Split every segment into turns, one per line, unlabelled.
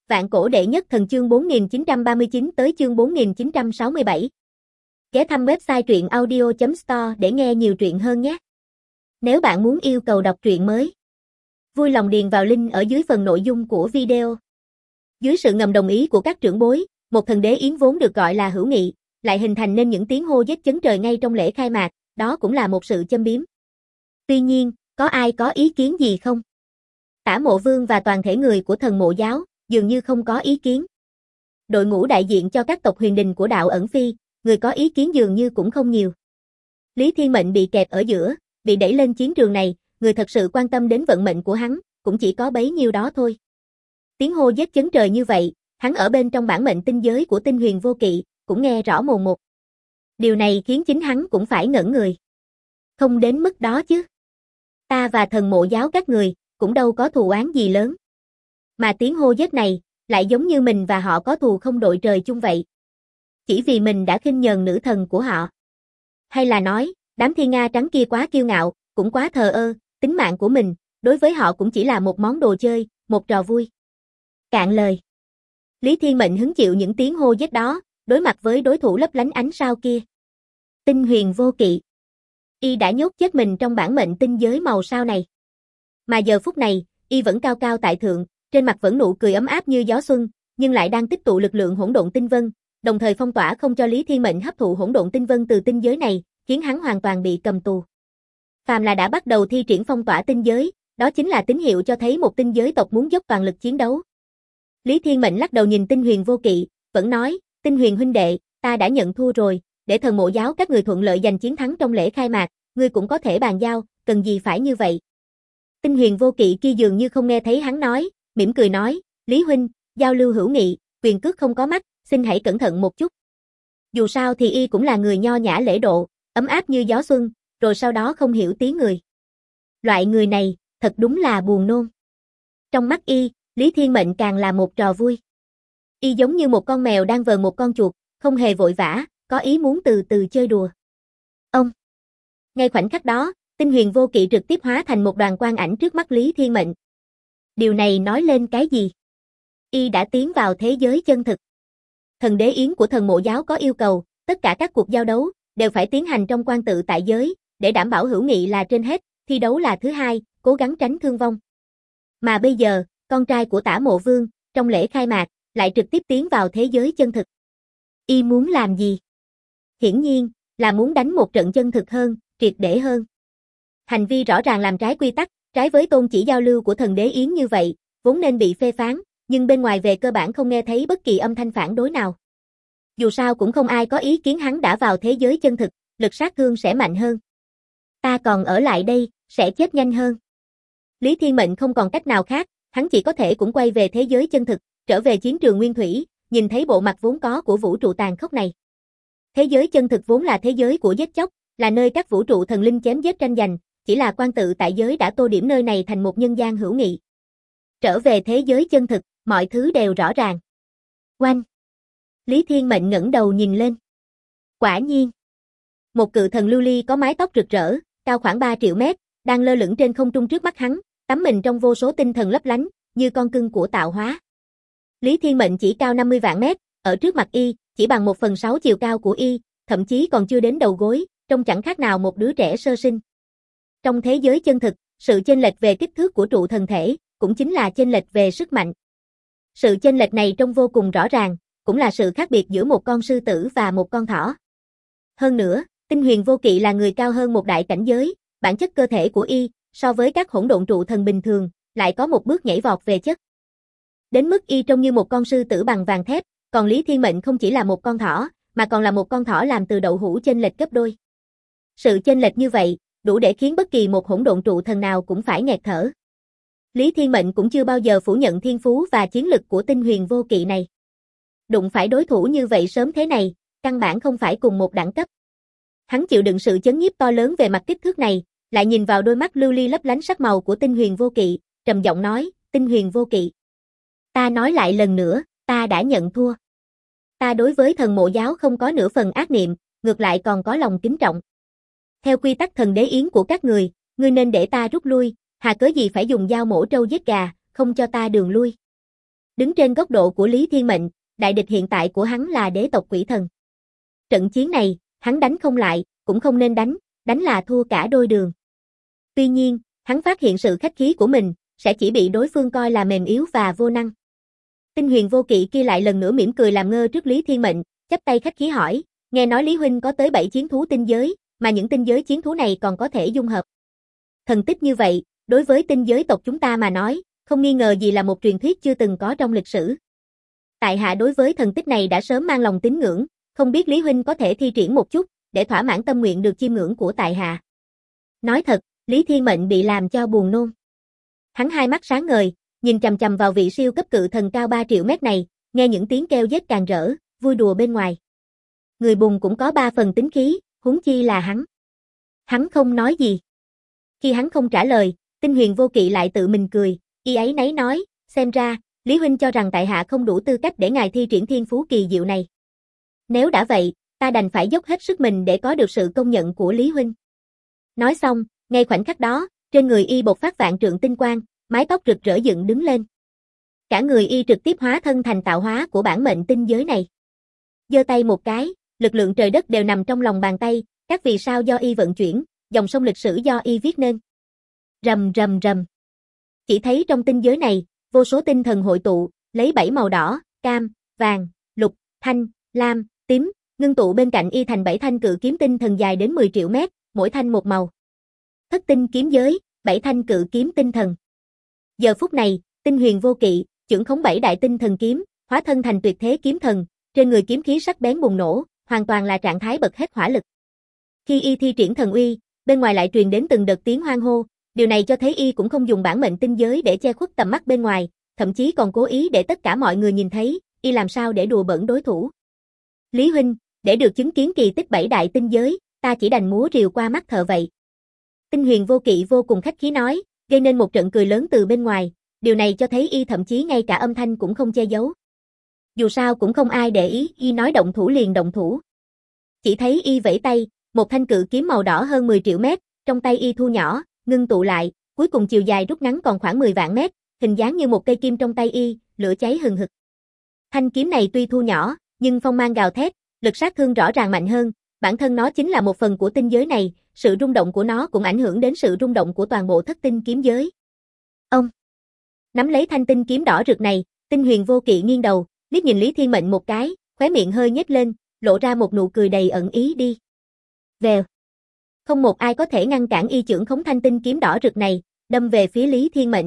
Vạn cổ đệ nhất thần chương 4939 tới chương 4967. Ghé thăm website truyện audio.store để nghe nhiều truyện hơn nhé. Nếu bạn muốn yêu cầu đọc truyện mới, vui lòng điền vào link ở dưới phần nội dung của video. Dưới sự ngầm đồng ý của các trưởng bối, một thần đế yến vốn được gọi là hữu nghị, lại hình thành nên những tiếng hô giết chấn trời ngay trong lễ khai mạc, đó cũng là một sự châm biếm. Tuy nhiên, có ai có ý kiến gì không? Tả Mộ Vương và toàn thể người của thần mộ giáo dường như không có ý kiến. Đội ngũ đại diện cho các tộc huyền đình của đạo ẩn phi, người có ý kiến dường như cũng không nhiều. Lý Thiên Mệnh bị kẹp ở giữa, bị đẩy lên chiến trường này, người thật sự quan tâm đến vận mệnh của hắn, cũng chỉ có bấy nhiêu đó thôi. Tiếng hô giết chấn trời như vậy, hắn ở bên trong bản mệnh tinh giới của Tinh Huyền Vô Kỵ, cũng nghe rõ mồn một. Điều này khiến chính hắn cũng phải ngẩn người. Không đến mức đó chứ. Ta và thần mộ giáo các người, cũng đâu có thù oán gì lớn. Mà tiếng hô giết này, lại giống như mình và họ có thù không đội trời chung vậy. Chỉ vì mình đã khinh nhờn nữ thần của họ. Hay là nói, đám thiên nga trắng kia quá kiêu ngạo, cũng quá thờ ơ, tính mạng của mình, đối với họ cũng chỉ là một món đồ chơi, một trò vui. Cạn lời. Lý Thiên Mệnh hứng chịu những tiếng hô giết đó, đối mặt với đối thủ lấp lánh ánh sao kia. Tinh Huyền Vô Kỵ. Y đã nhốt chết mình trong bản mệnh tinh giới màu sao này. Mà giờ phút này, Y vẫn cao cao tại thượng, trên mặt vẫn nụ cười ấm áp như gió xuân, nhưng lại đang tích tụ lực lượng hỗn độn tinh vân, đồng thời phong tỏa không cho Lý Thiên Mệnh hấp thụ hỗn độn tinh vân từ tinh giới này, khiến hắn hoàn toàn bị cầm tù. Phàm là đã bắt đầu thi triển phong tỏa tinh giới, đó chính là tín hiệu cho thấy một tinh giới tộc muốn dốc toàn lực chiến đấu. Lý Thiên Mệnh lắc đầu nhìn Tinh Huyền Vô Kỵ, vẫn nói, Tinh Huyền huynh đệ, ta đã nhận thua rồi, để thần mộ giáo các người thuận lợi giành chiến thắng trong lễ khai mạc, ngươi cũng có thể bàn giao, cần gì phải như vậy. Tinh Huyền Vô Kỵ kia dường như không nghe thấy hắn nói, mỉm cười nói, Lý huynh, giao lưu hữu nghị, quyền cước không có mắt, xin hãy cẩn thận một chút. Dù sao thì Y cũng là người nho nhã lễ độ, ấm áp như gió xuân, rồi sau đó không hiểu tiếng người. Loại người này, thật đúng là buồn nôn. Trong mắt Y, Lý Thiên Mệnh càng là một trò vui. Y giống như một con mèo đang vờn một con chuột, không hề vội vã, có ý muốn từ từ chơi đùa. Ông. Ngay khoảnh khắc đó, Tinh Huyền Vô Kỵ trực tiếp hóa thành một đoàn quang ảnh trước mắt Lý Thiên Mệnh. Điều này nói lên cái gì? Y đã tiến vào thế giới chân thực. Thần đế yến của thần mộ giáo có yêu cầu, tất cả các cuộc giao đấu đều phải tiến hành trong quan tự tại giới, để đảm bảo hữu nghị là trên hết, thi đấu là thứ hai, cố gắng tránh thương vong. Mà bây giờ, con trai của Tả Mộ Vương, trong lễ khai mạc, lại trực tiếp tiến vào thế giới chân thực. Y muốn làm gì? Hiển nhiên, là muốn đánh một trận chân thực hơn, triệt để hơn. Hành vi rõ ràng làm trái quy tắc, trái với tôn chỉ giao lưu của thần đế yến như vậy, vốn nên bị phê phán, nhưng bên ngoài về cơ bản không nghe thấy bất kỳ âm thanh phản đối nào. Dù sao cũng không ai có ý kiến hắn đã vào thế giới chân thực, lực sát thương sẽ mạnh hơn. Ta còn ở lại đây, sẽ chết nhanh hơn. Lý Thiên Mệnh không còn cách nào khác, hắn chỉ có thể cũng quay về thế giới chân thực, trở về chiến trường nguyên thủy, nhìn thấy bộ mặt vốn có của vũ trụ tàn khốc này. Thế giới chân thực vốn là thế giới của giết chóc, là nơi các vũ trụ thần linh chém giết tranh giành, chỉ là quan tự tại giới đã tô điểm nơi này thành một nhân gian hữu nghị. Trở về thế giới chân thực, mọi thứ đều rõ ràng. Oanh! Lý Thiên Mệnh ngẩng đầu nhìn lên. Quả nhiên! Một cự thần lưu ly có mái tóc rực rỡ, cao khoảng 3 triệu mét, đang lơ lửng trên không trung trước mắt hắn, tắm mình trong vô số tinh thần lấp lánh, như con cưng của tạo hóa. Lý Thiên Mệnh chỉ cao 50 vạn mét, ở trước mặt Y, chỉ bằng 1/6 chiều cao của Y, thậm chí còn chưa đến đầu gối, trông chẳng khác nào một đứa trẻ sơ sinh. Trong thế giới chân thực, sự chênh lệch về kích thước của trụ thần thể, cũng chính là chênh lệch về sức mạnh. Sự chênh lệch này trông vô cùng rõ ràng, cũng là sự khác biệt giữa một con sư tử và một con thỏ. Hơn nữa, Tinh Huyền Vô Kỵ là người cao hơn một đại cảnh giới, bản chất cơ thể của Y, so với các hỗn độn trụ thần bình thường, lại có một bước nhảy vọt về chất. Đến mức Y trông như một con sư tử bằng vàng thép, còn Lý Thiên Mệnh không chỉ là một con thỏ, mà còn là một con thỏ làm từ đậu hũ chênh lệch gấp đôi. Sự chênh lệch như vậy, đủ để khiến bất kỳ một hỗn độn trụ thần nào cũng phải nghẹt thở. Lý Thiên Mệnh cũng chưa bao giờ phủ nhận thiên phú và chiến lực của Tinh Huyền Vô Kỵ này. Đụng phải đối thủ như vậy sớm thế này, căn bản không phải cùng một đẳng cấp. Hắn chịu đựng sự chấn nhiếp to lớn về mặt kích thước này, lại nhìn vào đôi mắt lưu ly lấp lánh sắc màu của Tinh Huyền Vô Kỵ, trầm giọng nói, Tinh Huyền Vô Kỵ. Ta nói lại lần nữa, ta đã nhận thua. Ta đối với thần mộ giáo không có nửa phần ác niệm, ngược lại còn có lòng kính trọng. Theo quy tắc thần đế yến của các người, ngươi nên để ta rút lui, hà cớ gì phải dùng dao mổ trâu giết gà, không cho ta đường lui. Đứng trên góc độ của Lý Thiên Mệnh, đại địch hiện tại của hắn là đế tộc quỷ thần. Trận chiến này, hắn đánh không lại, cũng không nên đánh là thua cả đôi đường. Tuy nhiên, hắn phát hiện sự khách khí của mình, sẽ chỉ bị đối phương coi là mềm yếu và vô năng. Tinh Huyền Vô Kỵ kia lại lần nữa mỉm cười làm ngơ trước Lý Thiên Mệnh, chắp tay khách khí hỏi, nghe nói Lý huynh có tới 7 chiến thú tinh giới, mà những tinh giới chiến thú này còn có thể dung hợp. Thần tích như vậy, đối với tinh giới tộc chúng ta mà nói, không nghi ngờ gì là một truyền thuyết chưa từng có trong lịch sử. Tại hạ đối với thần tích này đã sớm mang lòng tín ngưỡng, không biết Lý huynh có thể thi triển một chút, để thỏa mãn tâm nguyện được chiêm ngưỡng của tại hạ. Nói thật, Lý Thiên Mệnh bị làm cho buồn nôn. Hắn hai mắt sáng ngời, nhìn chằm chằm vào vị siêu cấp cự thần cao 3 triệu mét này, nghe những tiếng kêu giết càng rỡ, vui đùa bên ngoài. Người bùn cũng có 3 phần tính khí, huống chi là hắn. Hắn không nói gì. Khi hắn không trả lời, Tinh Huyền Vô Kỵ lại tự mình cười, y ấy nấy nói, xem ra, Lý huynh cho rằng tại hạ không đủ tư cách để ngài thi triển thiên phú kỳ diệu này. Nếu đã vậy, ta đành phải dốc hết sức mình để có được sự công nhận của Lý huynh. Nói xong, ngay khoảnh khắc đó, trên người y bộc phát vạn trượng tinh quang, mái tóc rực rỡ dựng đứng lên. Cả người y trực tiếp hóa thân thành tạo hóa của bản mệnh tinh giới này. Giơ tay một cái, lực lượng trời đất đều nằm trong lòng bàn tay, các vì sao do y vận chuyển, dòng sông lịch sử do y viết nên. Rầm rầm rầm. Chỉ thấy trong tinh giới này, vô số tinh thần hội tụ, lấy 7 màu đỏ, cam, vàng, lục, thanh, lam, tím, ngưng tụ bên cạnh y thành 7 thanh cự kiếm tinh thần dài đến 10 triệu mét, mỗi thanh một màu. Thất tinh kiếm giới, 7 thanh cự kiếm tinh thần. Giờ phút này, Tinh Huyền Vô Kỵ, chưởng khống 7 đại tinh thần kiếm, hóa thân thành tuyệt thế kiếm thần, trên người kiếm khí sắc bén bùng nổ, hoàn toàn là trạng thái bật hết hỏa lực. Khi y thi triển thần uy, bên ngoài lại truyền đến từng đợt tiếng hoan hô, điều này cho thấy y cũng không dùng bản mệnh tinh giới để che khuất tầm mắt bên ngoài, thậm chí còn cố ý để tất cả mọi người nhìn thấy, y làm sao để đùa bỡn đối thủ. Lý huynh, để được chứng kiến kỳ tích 7 đại tinh giới, ta chỉ đành múa rìu qua mắt thợ vậy. Tinh Huyền Vô Kỵ vô cùng khách khí nói, gây nên một trận cười lớn từ bên ngoài, điều này cho thấy y thậm chí ngay cả âm thanh cũng không che giấu. Dù sao cũng không ai để ý, y nói động thủ liền động thủ. Chỉ thấy y vẫy tay, một thanh cự kiếm màu đỏ hơn 10 triệu mét, trong tay y thu nhỏ, ngưng tụ lại, cuối cùng chiều dài rút ngắn còn khoảng 10 vạn mét, hình dáng như một cây kim trong tay y, lửa cháy hừng hực. Thanh kiếm này tuy thu nhỏ, nhưng phong mang gào thét, lực sát thương rõ ràng mạnh hơn, bản thân nó chính là một phần của tinh giới này, sự rung động của nó cũng ảnh hưởng đến sự rung động của toàn bộ thất tinh kiếm giới. Ông nắm lấy thanh tinh kiếm đỏ rực này, Tinh Huyền Vô Kỵ nghiêng đầu, liếc nhìn Lý Thiên Mệnh một cái, khóe miệng hơi nhếch lên, lộ ra một nụ cười đầy ẩn ý đi. Vèo. Không một ai có thể ngăn cản y chưởng khống thanh tinh kiếm đỏ rực này, đâm về phía Lý Thiên Mệnh.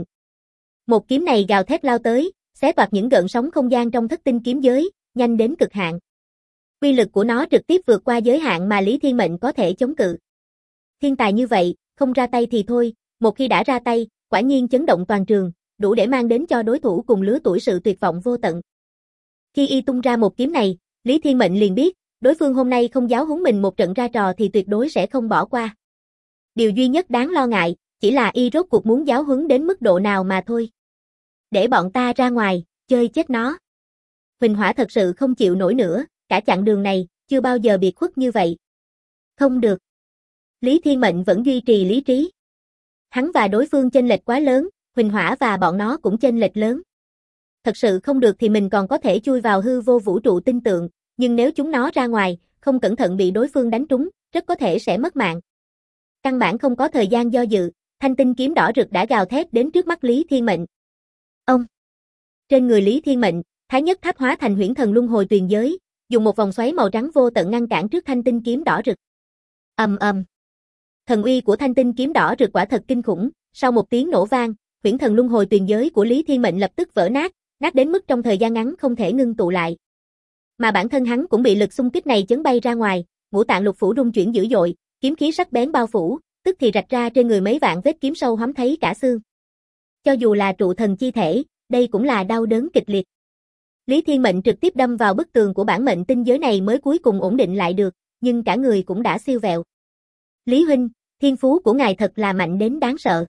Một kiếm này gào thét lao tới, xé toạc những gợn sóng không gian trong thất tinh kiếm giới, nhanh đến cực hạn. Uy lực của nó trực tiếp vượt qua giới hạn mà Lý Thiên Mệnh có thể chống cự. Thiên tài như vậy, không ra tay thì thôi, một khi đã ra tay, quả nhiên chấn động toàn trường, đủ để mang đến cho đối thủ cùng lứa tuổi sự tuyệt vọng vô tận. Khi y tung ra một kiếm này, Lý Thiên Mệnh liền biết, đối phương hôm nay không giáo huấn mình một trận ra trò thì tuyệt đối sẽ không bỏ qua. Điều duy nhất đáng lo ngại, chỉ là y rốt cuộc muốn giáo huấn đến mức độ nào mà thôi. Để bọn ta ra ngoài, chơi chết nó. Huỳnh Hỏa thật sự không chịu nổi nữa, cả chặng đường này, chưa bao giờ biệt khuất như vậy. Không được. Lý Thiên Mệnh vẫn duy trì lý trí. Hắn và đối phương chênh lệch quá lớn, Huỳnh Hỏa và bọn nó cũng chênh lệch lớn. Thật sự không được thì mình còn có thể chui vào hư vô vũ trụ tinh tượng, nhưng nếu chúng nó ra ngoài, không cẩn thận bị đối phương đánh trúng, rất có thể sẽ mất mạng. Căn bản không có thời gian do dự, thanh tinh kiếm đỏ rực đã gào thét đến trước mắt Lý Thiên Mệnh. Ông! Trên người Lý Thiên Mệnh, Thái Nhất Tháp hóa thành huyễn thần luân hồi tuyền giới, dùng một vòng xoáy màu trắng vô tận ngăn cản trước thanh tinh kiếm đỏ rực. Ầm ầm. Thần uy của thanh tinh kiếm đỏ rực quả thật kinh khủng, sau một tiếng nổ vang, huyễn thần luân hồi tuyền giới của Lý Thiên Mệnh lập tức vỡ nát, nát đến mức trong thời gian ngắn không thể ngưng tụ lại. Mà bản thân hắn cũng bị lực xung kích này chấn bay ra ngoài, ngũ tạng lục phủ rung chuyển dữ dội, kiếm khí sắc bén bao phủ, tức thì rạch ra trên người mấy vạn vết kiếm sâu hoắm thấy cả xương. Cho dù là trụ thần chi thể, đây cũng là đau đớn kịch liệt. Lý Thiên Mệnh trực tiếp đâm vào bức tường của bản mệnh tinh giới này mới cuối cùng ổn định lại được, nhưng cả người cũng đã siêu vẹo. Lý huynh, thiên phú của ngài thật là mạnh đến đáng sợ.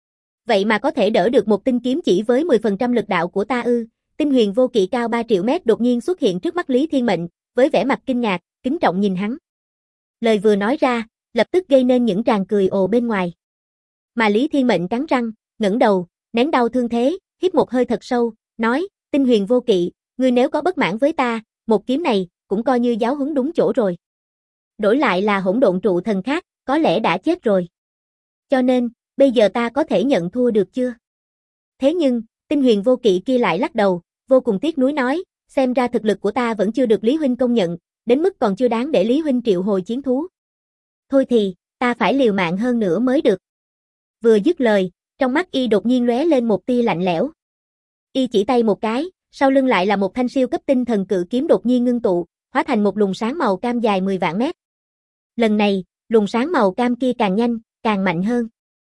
Vậy mà có thể đỡ được một tinh kiếm chỉ với 10% lực đạo của ta ư? Tinh Huyền Vô Kỵ cao 3 triệu mét đột nhiên xuất hiện trước mắt Lý Thiên Mệnh, với vẻ mặt kinh ngạc, kính trọng nhìn hắn. Lời vừa nói ra, lập tức gây nên những tràng cười ồ bên ngoài. Mà Lý Thiên Mệnh cắn răng, ngẩng đầu, nén đau thương thế, hít một hơi thật sâu, nói, Tinh Huyền Vô Kỵ, ngươi nếu có bất mãn với ta, một kiếm này, cũng coi như giáo huấn đúng chỗ rồi. Đổi lại là hỗn độn trụ thần khác, có lẽ đã chết rồi. Cho nên, bây giờ ta có thể nhận thua được chưa? Thế nhưng, Tinh Huyền Vô Kỵ kia lại lắc đầu, vô cùng tiếc nuối nói, xem ra thực lực của ta vẫn chưa được Lý Huynh công nhận, đến mức còn chưa đáng để Lý Huynh triệu hồi chiến thú. Thôi thì, ta phải liều mạng hơn nữa mới được. Vừa dứt lời, trong mắt y đột nhiên lóe lên một tia lạnh lẽo. Y chỉ tay một cái, sau lưng lại là một thanh siêu cấp tinh thần cự kiếm đột nhiên ngưng tụ, hóa thành một luồng sáng màu cam dài 10 vạn mét. Lần này, luồng sáng màu cam kia càng nhanh, càng mạnh hơn.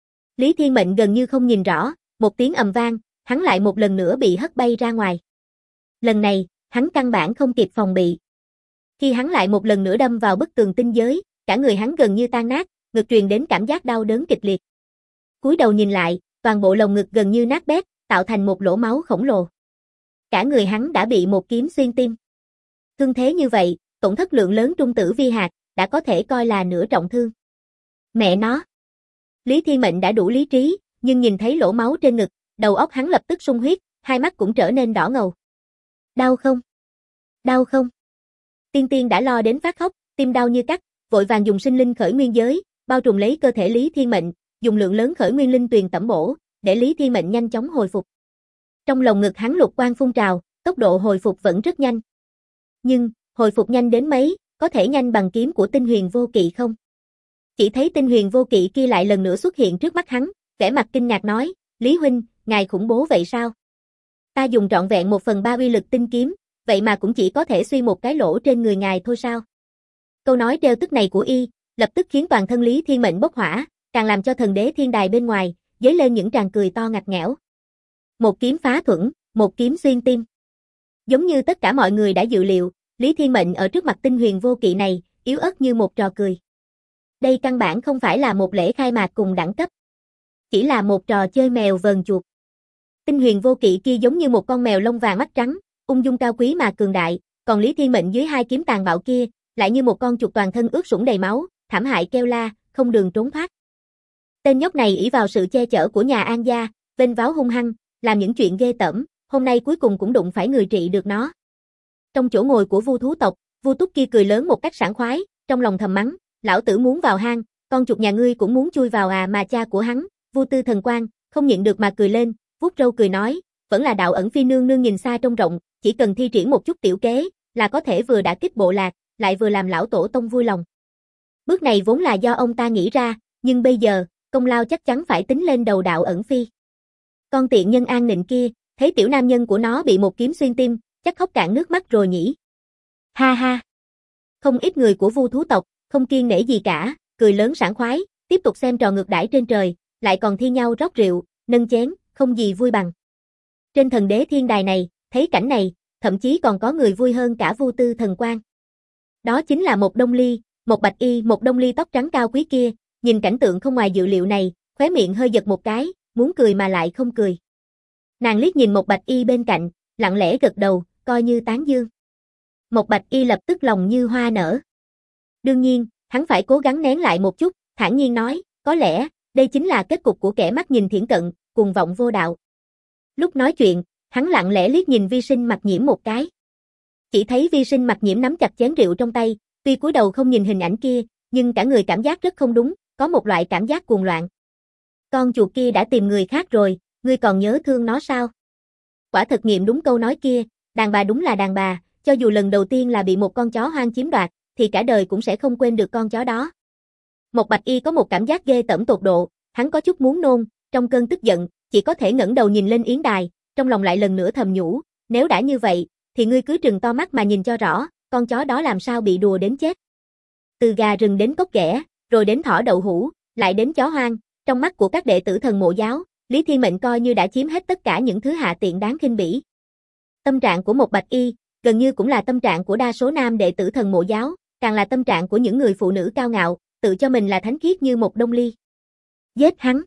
Lý Thiên Mệnh gần như không nhìn rõ, một tiếng ầm vang, hắn lại một lần nữa bị hất bay ra ngoài. Lần này, hắn căn bản không kịp phòng bị. Khi hắn lại một lần nữa đâm vào bức tường tinh giới, cả người hắn gần như tan nát, ngực truyền đến cảm giác đau đớn kịch liệt. Cúi đầu nhìn lại, toàn bộ lồng ngực gần như nát bét, tạo thành một lỗ máu khổng lồ. Cả người hắn đã bị một kiếm xuyên tim. Thương thế như vậy, tổn thất lượng lớn trung tử vi hạt, đã có thể coi là nửa trọng thương. Mẹ nó! Lý Thiên Mệnh đã đủ lý trí, nhưng nhìn thấy lỗ máu trên ngực, đầu óc hắn lập tức sung huyết, hai mắt cũng trở nên đỏ ngầu. Đau không? Đau không? Tiên Tiên đã lo đến phát khóc, tim đau như cắt, vội vàng dùng sinh linh khởi nguyên giới, bao trùm lấy cơ thể Lý Thiên Mệnh, dùng lượng lớn khởi nguyên linh tuyền tẩm bổ, để Lý Thiên Mệnh nhanh chóng hồi phục. Trong lồng ngực hắn lục quang phun trào, tốc độ hồi phục vẫn rất nhanh. Nhưng, hồi phục nhanh đến mấy, có thể nhanh bằng kiếm của Tinh Huyền Vô Kỵ không? Chỉ thấy Tinh Huyền Vô Kỵ kia lại lần nữa xuất hiện trước mắt hắn, vẻ mặt kinh ngạc nói, Lý Huynh, ngài khủng bố vậy sao? Ta dùng trọn vẹn 1/3 uy lực tinh kiếm, vậy mà cũng chỉ có thể xuyên một cái lỗ trên người ngài thôi sao? Câu nói trêu tức này của y, lập tức khiến toàn thân Lý Thiên Mệnh bốc hỏa, càng làm cho thần đế thiên đài bên ngoài, dấy lên những tràng cười to ngặt nghẽo. Một kiếm phá thuẫn, một kiếm xuyên tim. Giống như tất cả mọi người đã dự liệu, Lý Thiên Mệnh ở trước mặt Tinh Huyền Vô Kỵ này, yếu ớt như một trò cười. Đây căn bản không phải là một lễ khai mạc cùng đẳng cấp. Chỉ là một trò chơi mèo vờn chuột. Tinh Huyền Vô Kỵ kia giống như một con mèo lông vàng mắt trắng, ung dung cao quý mà cường đại, còn Lý Thiên Mệnh dưới hai kiếm tàn bạo kia, lại như một con chuột toàn thân ướt sũng đầy máu, thảm hại kêu la, không đường trốn thoát. Tên nhóc này ỷ vào sự che chở của nhà An gia, vênh váo hung hăng, làm những chuyện ghê tởm, hôm nay cuối cùng cũng đụng phải người trị được nó. Trong chỗ ngồi của Vu thú tộc, Vu Túc kia cười lớn một cách sảng khoái, trong lòng thầm mắng, lão tử muốn vào hang, con chuột nhà ngươi cũng muốn chui vào à, mà cha của hắn, Vu Tư Thần Quang, không nhịn được mà cười lên, vuốt râu cười nói, vẫn là đạo ẩn phi nương nương nhìn xa trông rộng, chỉ cần thi triển một chút tiểu kế, là có thể vừa đả kích bộ lạc, lại vừa làm lão tổ tông vui lòng. Bước này vốn là do ông ta nghĩ ra, nhưng bây giờ, công lao chắc chắn phải tính lên đầu đạo ẩn phi. Con tiện nhân An Nịnh kia, thấy tiểu nam nhân của nó bị một kiếm xuyên tim, chắc khóc cạn nước mắt rồi nhỉ. Ha ha. Không ít người của Vu thú tộc, không kiêng nể gì cả, cười lớn sảng khoái, tiếp tục xem trò ngược đãi trên trời, lại còn thi nhau rót rượu, nâng chén, không gì vui bằng. Trên thần đế thiên đài này, thấy cảnh này, thậm chí còn có người vui hơn cả Vu Tư Thần Quang. Đó chính là một Đông Ly, một Bạch Y, một Đông Ly tóc trắng cao quý kia, nhìn cảnh tượng không ngoài dự liệu này, khóe miệng hơi giật một cái, muốn cười mà lại không cười. Nàng liếc nhìn một Bạch Y bên cạnh, lặng lẽ gật đầu, coi như tán dương. Một Bạch Y lập tức lòng như hoa nở. Đương nhiên, hắn phải cố gắng nén lại một chút, thản nhiên nói, có lẽ, đây chính là kết cục của kẻ mắt nhìn thiển cận, cuồng vọng vô đạo. Lúc nói chuyện, hắn lặng lẽ liếc nhìn Vi Sinh Mặc Nhiễm một cái. Chỉ thấy Vi Sinh Mặc Nhiễm nắm chặt chén rượu trong tay, tuy cúi đầu không nhìn hình ảnh kia, nhưng cả người cảm giác rất không đúng, có một loại cảm giác cuồng loạn. Con chuột kia đã tìm người khác rồi, ngươi còn nhớ thương nó sao? Quả thật nghiệm đúng câu nói kia, đàn bà đúng là đàn bà, cho dù lần đầu tiên là bị một con chó hoang chiếm đoạt, thì cả đời cũng sẽ không quên được con chó đó. Một Bạch Y có một cảm giác ghê tởm tột độ, hắn có chút muốn nôn, trong cơn tức giận, chỉ có thể ngẩng đầu nhìn lên yến đài, trong lòng lại lần nữa thầm nhủ, nếu đã như vậy, thì ngươi cứ trừng to mắt mà nhìn cho rõ, con chó đó làm sao bị đùa đến chết. Từ gà rừng đến cốc ghẻ, rồi đến thỏ đậu hũ, lại đến chó hoang, trong mắt của các đệ tử thần mộ giáo, Lý Thiên Mệnh coi như đã chiếm hết tất cả những thứ hạ tiện đáng khinh bỉ. Tâm trạng của một Bạch Y, gần như cũng là tâm trạng của đa số nam đệ tử thần mộ giáo, càng là tâm trạng của những người phụ nữ cao ngạo, tự cho mình là thánh khiết như một Đông Ly. Giết hắn.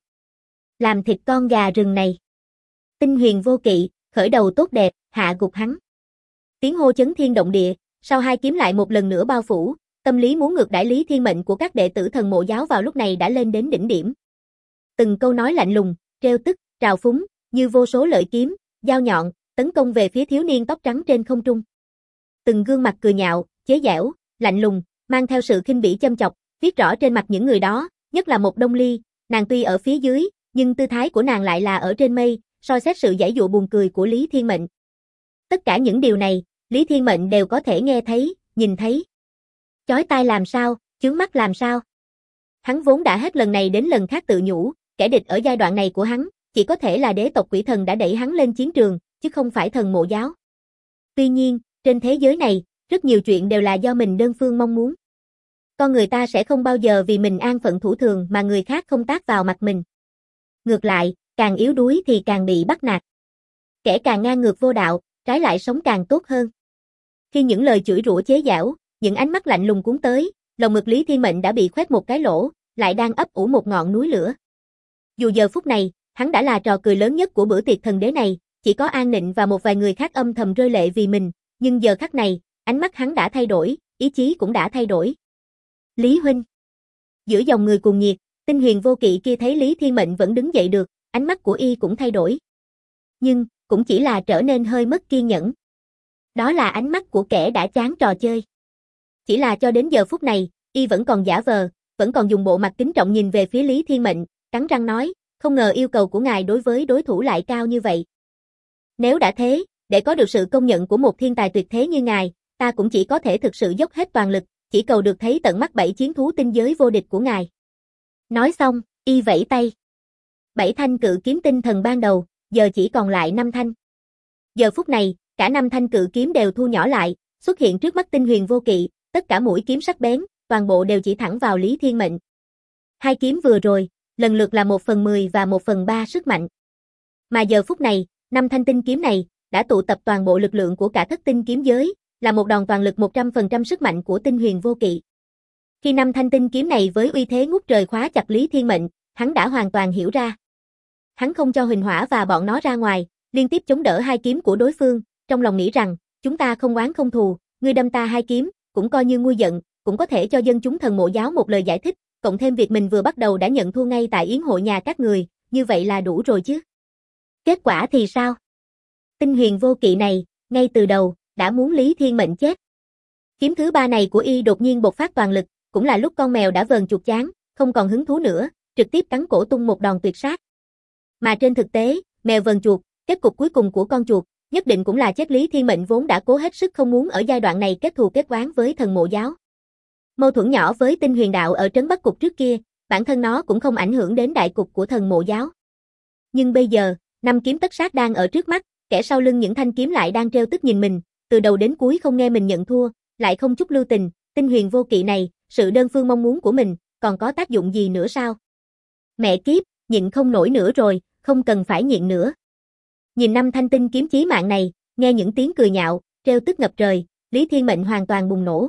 Làm thịt con gà rừng này. Tinh Huyền Vô Kỵ, khởi đầu tốt đẹp, hạ gục hắn. Tiếng hô chấn thiên động địa, sau hai kiếm lại một lần nữa bao phủ, tâm lý muốn ngược đãi Lý Thiên Mệnh của các đệ tử thần mộ giáo vào lúc này đã lên đến đỉnh điểm. Từng câu nói lạnh lùng, trêu tức, trào phúng, như vô số lợi kiếm, dao nhọn, tấn công về phía thiếu niên tóc trắng trên không trung. Từng gương mặt cười nhạo, chế giễu, lạnh lùng, mang theo sự khinh bỉ châm chọc, viết rõ trên mặt những người đó, nhất là một Đông Ly, nàng tuy ở phía dưới, nhưng tư thái của nàng lại là ở trên mây, soi xét sự giãy dụa buồn cười của Lý Thiên Mệnh. Tất cả những điều này, Lý Thiên Mệnh đều có thể nghe thấy, nhìn thấy. Chói tai làm sao, chướng mắt làm sao. Hắn vốn đã hết lần này đến lần khác tự nhủ, kẻ địch ở giai đoạn này của hắn, chỉ có thể là đế tộc quỷ thần đã đẩy hắn lên chiến trường, chứ không phải thần mộ giáo. Tuy nhiên, trên thế giới này, rất nhiều chuyện đều là do mình đơn phương mong muốn. Con người ta sẽ không bao giờ vì mình an phận thủ thường mà người khác không tác vào mặt mình. Ngược lại, càng yếu đuối thì càng bị bắt nạt. Kẻ càng ngang ngược vô đạo, trái lại sống càng tốt hơn. Khi những lời chửi rủa chế giễu, những ánh mắt lạnh lùng cuốn tới, lồng ngực Lý Thiên Mệnh đã bị khoét một cái lỗ, lại đang ấp ủ một ngọn núi lửa. Dù giờ phút này, hắn đã là trò cười lớn nhất của bữa tiệc thần đế này, chỉ có An Nịnh và một vài người khác âm thầm rơi lệ vì mình, nhưng giờ khắc này, ánh mắt hắn đã thay đổi, ý chí cũng đã thay đổi. Lý huynh. Giữa dòng người cuồng nhiệt, Tinh Huyền Vô Kỵ kia thấy Lý Thiên Mệnh vẫn đứng dậy được, ánh mắt của y cũng thay đổi. Nhưng, cũng chỉ là trở nên hơi mất kiên nhẫn. Đó là ánh mắt của kẻ đã chán trò chơi. Chỉ là cho đến giờ phút này, y vẫn còn giả vờ, vẫn còn dùng bộ mặt kính trọng nhìn về phía Lý Thiên Mệnh, cắn răng nói, không ngờ yêu cầu của ngài đối với đối thủ lại cao như vậy. Nếu đã thế, để có được sự công nhận của một thiên tài tuyệt thế như ngài, ta cũng chỉ có thể thực sự dốc hết toàn lực, chỉ cầu được thấy tận mắt 7 chiến thú tinh giới vô địch của ngài. Nói xong, y vẫy tay. 7 thanh cự kiếm tinh thần ban đầu, giờ chỉ còn lại 5 thanh. Giờ phút này, cả 5 thanh cự kiếm đều thu nhỏ lại, xuất hiện trước mắt Tinh Huyền Vô Kỵ, tất cả mũi kiếm sắc bén, toàn bộ đều chỉ thẳng vào Lý Thiên Mệnh. Hai kiếm vừa rồi, lần lượt là 1/10 và 1/3 sức mạnh. Mà giờ phút này, 5 thanh tinh kiếm này đã tụ tập toàn bộ lực lượng của cả thất tinh kiếm giới, là một đòn toàn lực 100% sức mạnh của Tinh Huyền Vô Kỵ. Khi 5 thanh tinh kiếm này với uy thế ngút trời khóa chặt Lý Thiên Mệnh, hắn đã hoàn toàn hiểu ra. Hắn không cho Huỳnh Hỏa và bọn nó ra ngoài, liên tiếp chống đỡ hai kiếm của đối phương, trong lòng nghĩ rằng, chúng ta không oán không thù, ngươi đâm ta hai kiếm, cũng coi như nguôi giận, cũng có thể cho dân chúng thần mộ giáo một lời giải thích, cộng thêm việc mình vừa bắt đầu đã nhận thua ngay tại yến hội nhà các người, như vậy là đủ rồi chứ. Kết quả thì sao? Tinh Huyền Vô Kỵ này, ngay từ đầu, đã muốn Lý Thiên Mệnh chết. Kiếm thứ 3 này của y đột nhiên bộc phát toàn lực, cũng là lúc con mèo đã vờn chuột chán, không còn hứng thú nữa, trực tiếp cắn cổ tung một đòn tuyệt sát. Mà trên thực tế, mèo vờn chuột, kết cục cuối cùng của con chuột, nhất định cũng là chết. Lý Thiên Mệnh vốn đã cố hết sức không muốn ở giai đoạn này kết thù kết oán với thần mộ giáo. Mâu thuẫn nhỏ với Tinh Huyền đạo ở trấn Bắc Cục trước kia, bản thân nó cũng không ảnh hưởng đến đại cục của thần mộ giáo. Nhưng bây giờ, 5 kiếm tất sát đang ở trước mắt, kẻ sau lưng những thanh kiếm lại đang trêu tức nhìn mình, từ đầu đến cuối không nghe mình nhận thua, lại không chút lưu tình. Tinh Huyền Vô Kỵ này, sự đơn phương mong muốn của mình, còn có tác dụng gì nữa sao? Mẹ kiếp, nhịn không nổi nữa rồi, không cần phải nhịn nữa. Nhìn 5 thanh tinh kiếm chí mạng này, nghe những tiếng cười nhạo, trêu tức ngập trời, Lý Thiên Mệnh hoàn toàn bùng nổ.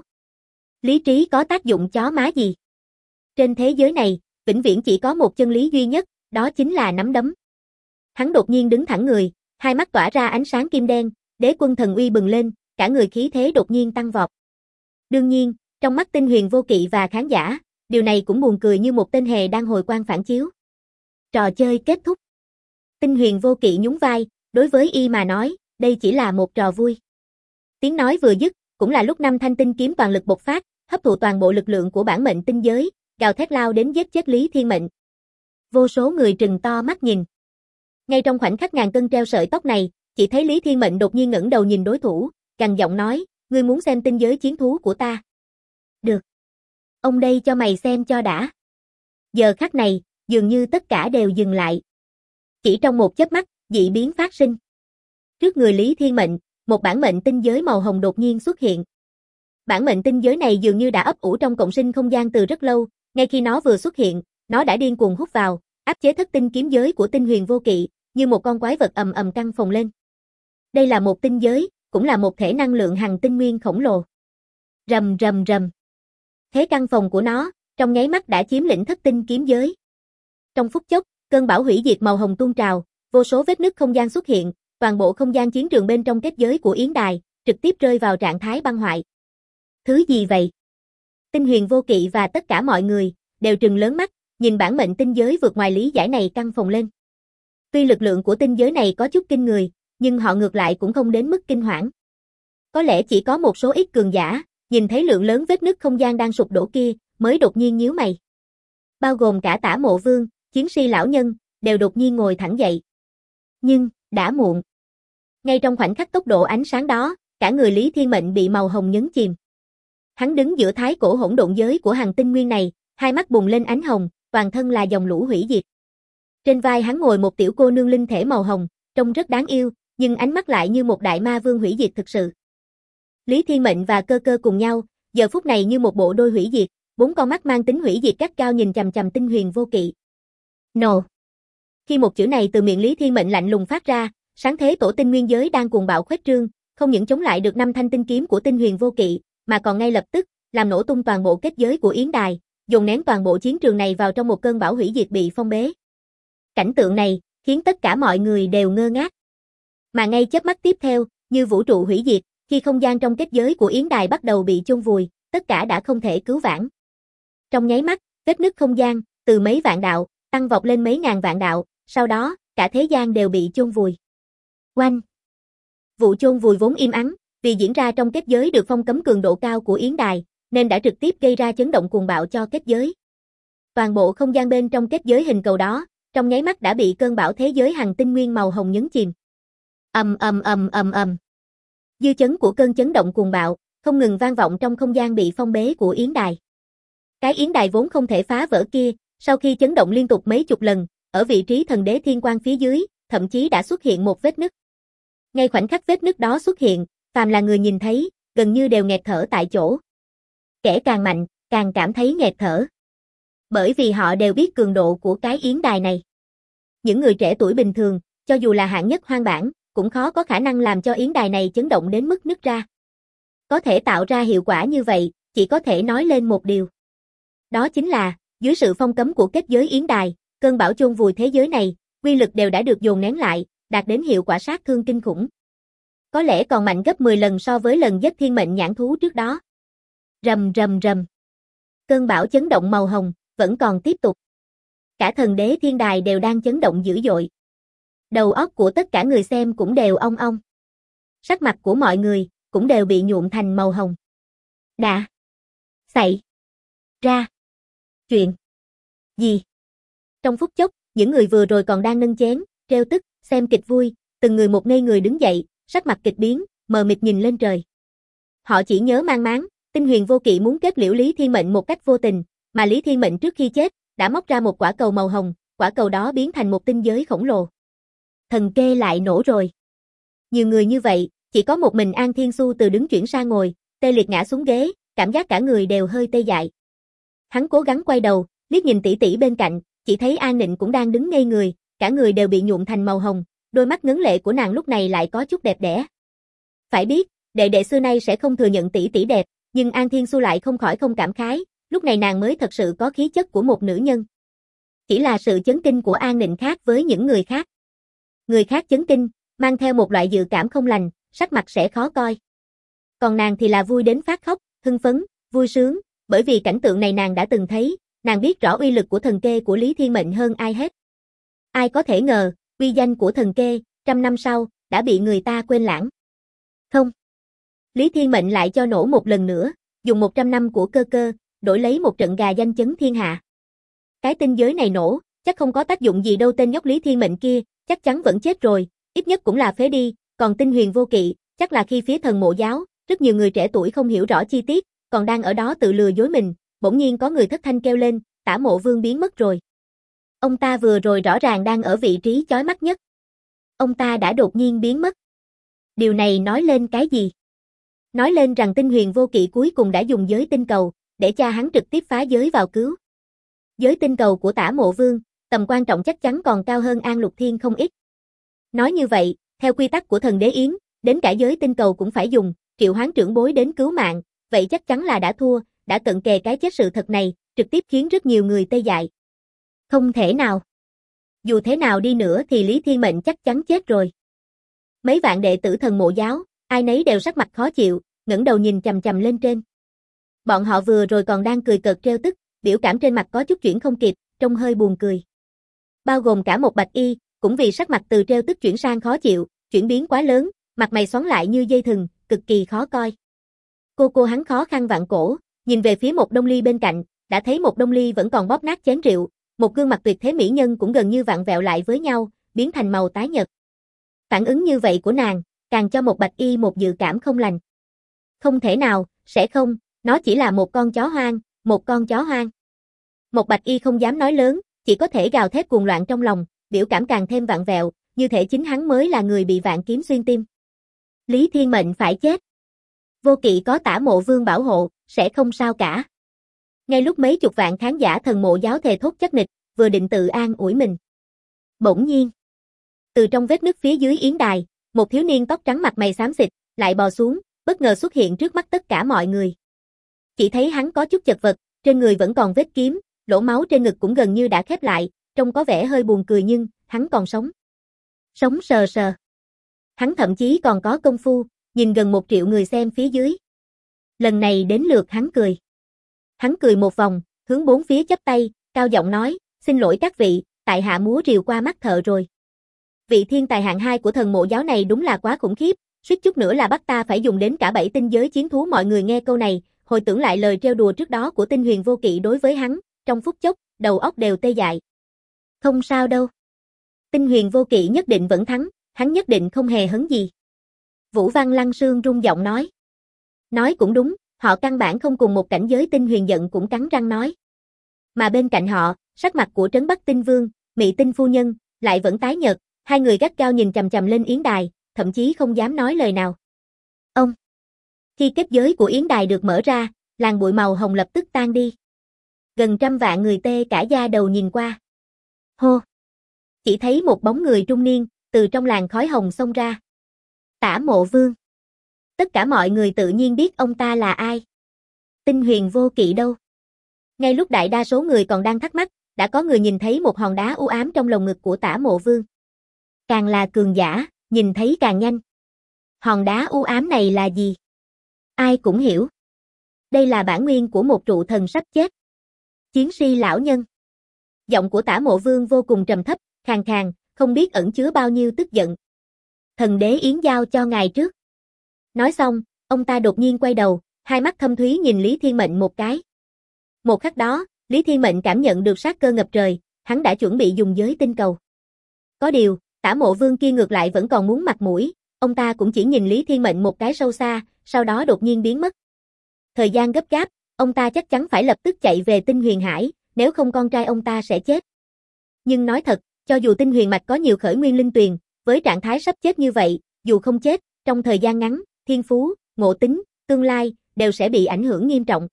Lý trí có tác dụng chó má gì? Trên thế giới này, vĩnh viễn chỉ có một chân lý duy nhất, đó chính là nắm đấm. Hắn đột nhiên đứng thẳng người, hai mắt tỏa ra ánh sáng kim đen, đế quân thần uy bừng lên, cả người khí thế đột nhiên tăng vọt. Đương nhiên, trong mắt Tinh Huyền Vô Kỵ và khán giả, điều này cũng buồn cười như một tên hề đang hồi quang phản chiếu. Trò chơi kết thúc. Tinh Huyền Vô Kỵ nhún vai, đối với y mà nói, đây chỉ là một trò vui. Tiếng nói vừa dứt, cũng là lúc 5 thanh tinh kiếm toàn lực bộc phát, hấp thụ toàn bộ lực lượng của bản mệnh tinh giới, gào thét lao đến giết chết Lý Thiên Mệnh. Vô số người trừng to mắt nhìn. Ngay trong khoảnh khắc ngàn cân treo sợi tóc này, chỉ thấy Lý Thiên Mệnh đột nhiên ngẩng đầu nhìn đối thủ, gằn giọng nói, ngươi muốn xem tinh giới chiến thú của ta? Được. Ông đây cho mày xem cho đã. Giờ khắc này, dường như tất cả đều dừng lại. Chỉ trong một chớp mắt, dị biến phát sinh. Trước người Lý Thiên Mệnh, một bản mệnh tinh giới màu hồng đột nhiên xuất hiện. Bản mệnh tinh giới này dường như đã ấp ủ trong cộng sinh không gian từ rất lâu, ngay khi nó vừa xuất hiện, nó đã điên cuồng hút vào, áp chế thất tinh kiếm giới của Tinh Huyền Vô Kỵ, như một con quái vật ầm ầm căng phồng lên. Đây là một tinh giới, cũng là một thể năng lượng hằng tinh nguyên khổng lồ. Rầm rầm rầm. Thế căng phồng của nó, trong nháy mắt đã chiếm lĩnh thất tinh kiếm giới. Trong phút chốc, cơn bão hủy diệt màu hồng tuôn trào, vô số vết nứt không gian xuất hiện, toàn bộ không gian chiến trường bên trong kết giới của Yến Đài, trực tiếp rơi vào trạng thái băng hoại. Thứ gì vậy? Tinh Huyền Vô Kỵ và tất cả mọi người, đều trừng lớn mắt, nhìn bản mệnh tinh giới vượt ngoài lý giải này căng phồng lên. Tuy lực lượng của tinh giới này có chút kinh người, nhưng họ ngược lại cũng không đến mức kinh hoảng. Có lẽ chỉ có một số ít cường giả, nhìn thấy lượng lớn vết nứt không gian đang sụp đổ kia, mới đột nhiên nhíu mày. Bao gồm cả Tả Mộ Vương, Chiến Si lão nhân, đều đột nhiên ngồi thẳng dậy. Nhưng, đã muộn. Ngay trong khoảnh khắc tốc độ ánh sáng đó, cả người Lý Thiên Mệnh bị màu hồng nhấn chìm. Hắn đứng giữa thái cổ hỗn độn giới của hành tinh nguyên này, hai mắt bùng lên ánh hồng, toàn thân là dòng lũ hủy diệt. Trên vai hắn ngồi một tiểu cô nương linh thể màu hồng, trông rất đáng yêu, nhưng ánh mắt lại như một đại ma vương hủy diệt thực sự. Lý Thiên Mệnh và Cơ Cơ cùng nhau, giờ phút này như một bộ đôi hủy diệt, bốn con mắt mang tính hủy diệt gắt gao nhìn chằm chằm Tinh Huyền Vô Kỵ. No. Khi một chữ này từ miệng Lý Thiên Mệnh lạnh lùng phát ra, sáng thế tổ tinh nguyên giới đang cuồng bạo khuếch trương, không những chống lại được 5 thanh tinh kiếm của Tinh Huyền Vô Kỵ, mà còn ngay lập tức làm nổ tung toàn bộ kết giới của Yến Đài, dồn nén toàn bộ chiến trường này vào trong một cơn bão hủy diệt bị phong bế. Cảnh tượng này khiến tất cả mọi người đều ngơ ngác. Mà ngay chớp mắt tiếp theo, như vũ trụ hủy diệt, khi không gian trong kết giới của Yến Đài bắt đầu bị chôn vùi, tất cả đã không thể cứu vãn. Trong nháy mắt, vết nứt không gian từ mấy vạn đạo tăng vọt lên mấy ngàn vạn đạo, sau đó, cả thế gian đều bị chôn vùi. Oanh! Vụ chôn vùi vốn im ắng, vì diễn ra trong kết giới được phong cấm cường độ cao của Yến Đài, nên đã trực tiếp gây ra chấn động cuồng bạo cho kết giới. Toàn bộ không gian bên trong kết giới hình cầu đó, trong nháy mắt đã bị cơn bão thế giới hành tinh nguyên màu hồng nhấn chìm. Ầm ầm ầm ầm ầm. Dư chấn của cơn chấn động cuồng bạo không ngừng vang vọng trong không gian bị phong bế của Yến Đài. Cái Yến Đài vốn không thể phá vỡ kia, sau khi chấn động liên tục mấy chục lần, ở vị trí thần đế thiên quang phía dưới, thậm chí đã xuất hiện một vết nứt. Ngay khoảnh khắc vết nứt đó xuất hiện, phàm là người nhìn thấy, gần như đều nghẹt thở tại chỗ. Kẻ càng mạnh, càng cảm thấy nghẹt thở. Bởi vì họ đều biết cường độ của cái Yến Đài này. Những người trẻ tuổi bình thường, cho dù là hạng nhất hoang bản, cũng khó có khả năng làm cho Yến Đài này chấn động đến mức nứt ra. Có thể tạo ra hiệu quả như vậy, chỉ có thể nói lên một điều. Đó chính là, dưới sự phong cấm của kết giới Yến Đài, cơn bão chôn vùi thế giới này, quy lực đều đã được dồn nén lại, đạt đến hiệu quả sát thương kinh khủng. Có lẽ còn mạnh gấp 10 lần so với lần giết thiên mệnh nhãn thú trước đó. Rầm rầm rầm. Cơn bão chấn động màu hồng vẫn còn tiếp tục. Cả thần đế thiên đài đều đang chấn động dữ dội. Đầu óc của tất cả người xem cũng đều ong ong. Sắc mặt của mọi người cũng đều bị nhuộm thành màu hồng. Đã xảy ra chuyện gì? Trong phút chốc, những người vừa rồi còn đang nâng chén, trêu tức, xem kịch vui, từng người một ngây người đứng dậy, sắc mặt kịch biến, mờ mịt nhìn lên trời. Họ chỉ nhớ mang máng, Tinh Huyền Vô Kỵ muốn kết liễu Lý Thiên Mệnh một cách vô tình, mà Lý Thiên Mệnh trước khi chết, đã móc ra một quả cầu màu hồng, quả cầu đó biến thành một tinh giới khổng lồ. Thần kê lại nổ rồi. Nhiều người như vậy, chỉ có một mình An Thiên Xu từ đứng chuyển sang ngồi, tê liệt ngã xuống ghế, cảm giác cả người đều hơi tê dại. Hắn cố gắng quay đầu, liếc nhìn tỷ tỷ bên cạnh, chỉ thấy An Nịnh cũng đang đứng ngây người, cả người đều bị nhuộm thành màu hồng, đôi mắt ngấn lệ của nàng lúc này lại có chút đẹp đẽ. Phải biết, đệ đệ xưa nay sẽ không thừa nhận tỷ tỷ đẹp, nhưng An Thiên Xu lại không khỏi không cảm khái, lúc này nàng mới thật sự có khí chất của một nữ nhân. Chỉ là sự chấn kinh của An Nịnh khác với những người khác. Người khác chấn kinh, mang theo một loại dự cảm không lành, sắc mặt sẽ khó coi. Còn nàng thì là vui đến phát khóc, hưng phấn, vui sướng, bởi vì cảnh tượng này nàng đã từng thấy, nàng biết rõ uy lực của thần kê của Lý Thiên Mệnh hơn ai hết. Ai có thể ngờ, uy danh của thần kê, 100 năm sau, đã bị người ta quên lãng. Không. Lý Thiên Mệnh lại cho nổ một lần nữa, dùng 100 năm của cơ cơ, đổi lấy một trận gà danh chấn thiên hạ. Cái tinh giới này nổ, chắc không có tác dụng gì đâu, tên nhóc Lý Thiên Mệnh kia, chắc chắn vẫn chết rồi, ít nhất cũng là phế đi, còn Tinh Huyền Vô Kỵ, chắc là khi phía thần mộ giáo, rất nhiều người trẻ tuổi không hiểu rõ chi tiết, còn đang ở đó tự lừa dối mình, bỗng nhiên có người thất thanh kêu lên, Tả Mộ Vương biến mất rồi. Ông ta vừa rồi rõ ràng đang ở vị trí chói mắt nhất. Ông ta đã đột nhiên biến mất. Điều này nói lên cái gì? Nói lên rằng Tinh Huyền Vô Kỵ cuối cùng đã dùng giới tinh cầu, để cha hắn trực tiếp phá giới vào cứu. Giới tinh cầu của Tả Mộ Vương, tầm quan trọng chắc chắn còn cao hơn An Lục Thiên không ít. Nói như vậy, theo quy tắc của thần đế Yến, đến cả giới tinh cầu cũng phải dùng, triệu hoán trưởng bối đến cứu mạng, vậy chắc chắn là đã thua, đã cận kề cái chết. Sự thật này, trực tiếp khiến rất nhiều người tê dại. Không thể nào. Dù thế nào đi nữa thì Lý Thiên Mệnh chắc chắn chết rồi. Mấy vạn đệ tử thần mộ giáo, ai nấy đều sắc mặt khó chịu, ngẩng đầu nhìn chằm chằm lên trên. Bọn họ vừa rồi còn đang cười cợt trêu tức, biểu cảm trên mặt có chút chuyển không kịp, trông hơi buồn cười. Bao gồm cả một Bạch Y, cũng vì sắc mặt từ trêu tức chuyển sang khó chịu, chuyển biến quá lớn, mặt mày xoắn lại như dây thừng, cực kỳ khó coi. Cô hắn khó khăn vặn cổ, nhìn về phía một Đông Ly bên cạnh, đã thấy một Đông Ly vẫn còn bóp nát chén rượu, một gương mặt tuyệt thế mỹ nhân cũng gần như vặn vẹo lại với nhau, biến thành màu tái nhợt. Phản ứng như vậy của nàng, càng cho một Bạch Y một dự cảm không lành. Không thể nào, sẽ không, nó chỉ là một con chó hoang, một con chó hoang. Một Bạch Y không dám nói lớn, chỉ có thể gào thét cuồng loạn trong lòng, biểu cảm càng thêm vặn vẹo, như thể chính hắn mới là người bị vạn kiếm xuyên tim. Lý Thiên Mệnh phải chết. Vô Kỵ có Tả Mộ Vương bảo hộ, sẽ không sao cả. Ngay lúc mấy chục vạn khán giả Thần Mộ Giáo thề thốt chắc nịch, vừa định tự an ủi mình. Bỗng nhiên, từ trong vết nứt phía dưới yến đài, một thiếu niên tóc trắng mặt mày xám xịt, lại bò xuống, bất ngờ xuất hiện trước mắt tất cả mọi người. Chỉ thấy hắn có chút chật vật, trên người vẫn còn vết kiếm, lỗ máu trên ngực cũng gần như đã khép lại, trông có vẻ hơi buồn cười nhưng, hắn còn sống. Sống sờ sờ. Hắn thậm chí còn có công phu, nhìn gần 1 triệu người xem phía dưới. Lần này đến lượt hắn cười. Hắn cười một vòng, hướng bốn phía chắp tay, cao giọng nói, xin lỗi các vị, tại hạ múa rìu qua mắt thợ rồi. Vị thiên tài hạng 2 của Thần Mộ Giáo này đúng là quá khủng khiếp, suýt chút nữa là bắt ta phải dùng đến cả 7 tinh giới chiến thú. Mọi người nghe câu này, hồi tưởng lại lời trêu đùa trước đó của Tinh Huyền Vô Kỵ đối với hắn, trong phút chốc, đầu óc đều tê dại. Không sao đâu. Tinh Huyền Vô Kỵ nhất định vẫn thắng, hắn nhất định không hề hấn gì. Vũ Văn Lăng Sương rung giọng nói. Nói cũng đúng, họ căn bản không cùng một cảnh giới. Tinh Huyền giận cũng cắn răng nói. Mà bên cạnh họ, sắc mặt của Trấn Bắc Tinh Vương, Mị Tinh Phu Nhân, lại vẫn tái nhợt, hai người gắt gao nhìn chằm chằm lên yến đài, thậm chí không dám nói lời nào. Ông! Khi kết giới của yến đài được mở ra, làn bụi màu hồng lập tức tan đi. Gần trăm vạn người tê cả da đầu nhìn qua. Hô! Chỉ thấy một bóng người trung niên, từ trong làn khói hồng xông ra. Tả Mộ Vương. Tất cả mọi người tự nhiên biết ông ta là ai. Tinh Huyền Vô Kỵ đâu? Ngay lúc đại đa số người còn đang thắc mắc, đã có người nhìn thấy một hòn đá u ám trong lồng ngực của Tả Mộ Vương. Càng là cường giả, nhìn thấy càng nhanh. Hòn đá u ám này là gì? Ai cũng hiểu. Đây là bản nguyên của một trụ thần sắp chết. Chiến si lão nhân. Giọng của Tả Mộ Vương vô cùng trầm thấp, khàn khàn, không biết ẩn chứa bao nhiêu tức giận. Thần đế yến giao cho ngài trước. Nói xong, ông ta đột nhiên quay đầu, hai mắt thâm thúy nhìn Lý Thiên Mệnh một cái. Một khắc đó, Lý Thiên Mệnh cảm nhận được sát cơ ngập trời, hắn đã chuẩn bị dùng giới tinh cầu. Có điều, Tả Mộ Vương kia ngược lại vẫn còn muốn mặt mũi, ông ta cũng chỉ nhìn Lý Thiên Mệnh một cái sâu xa, sau đó đột nhiên biến mất. Thời gian gấp gáp, ông ta chắc chắn phải lập tức chạy về Tinh Huyền Hải, nếu không con trai ông ta sẽ chết. Nhưng nói thật, cho dù Tinh Huyền Mạch có nhiều khởi nguyên linh tuyền, với trạng thái sắp chết như vậy, dù không chết, trong thời gian ngắn, thiên phú, ngộ tính, tương lai, đều sẽ bị ảnh hưởng nghiêm trọng.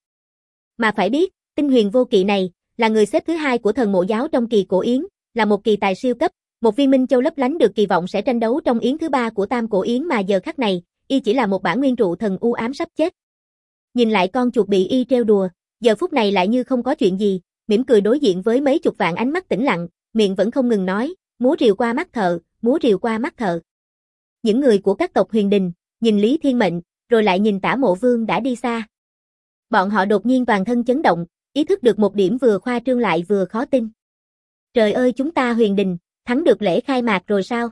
Mà phải biết, Tinh Huyền Vô Kỵ này, là người xếp thứ 2 của Thần Mộ Giáo trong kỳ cổ yến, là một kỳ tài siêu cấp, một viên minh châu lấp lánh được kỳ vọng sẽ tranh đấu trong yến thứ 3 của Tam Cổ Yến, mà giờ khắc này, y chỉ là một bản nguyên trụ thần u ám sắp chết. Nhìn lại con chuột bị y trêu đùa, giờ phút này lại như không có chuyện gì, mỉm cười đối diện với mấy chục vạn ánh mắt tĩnh lặng, miệng vẫn không ngừng nói, múa rìu qua mắt thợ, múa rìu qua mắt thợ. Những người của các tộc Huyền Đình, nhìn Lý Thiên Mệnh, rồi lại nhìn Tả Mộ Vương đã đi xa. Bọn họ đột nhiên toàn thân chấn động, ý thức được một điểm vừa khoa trương lại vừa khó tin. Trời ơi, chúng ta Huyền Đình, thắng được lễ khai mạc rồi sao?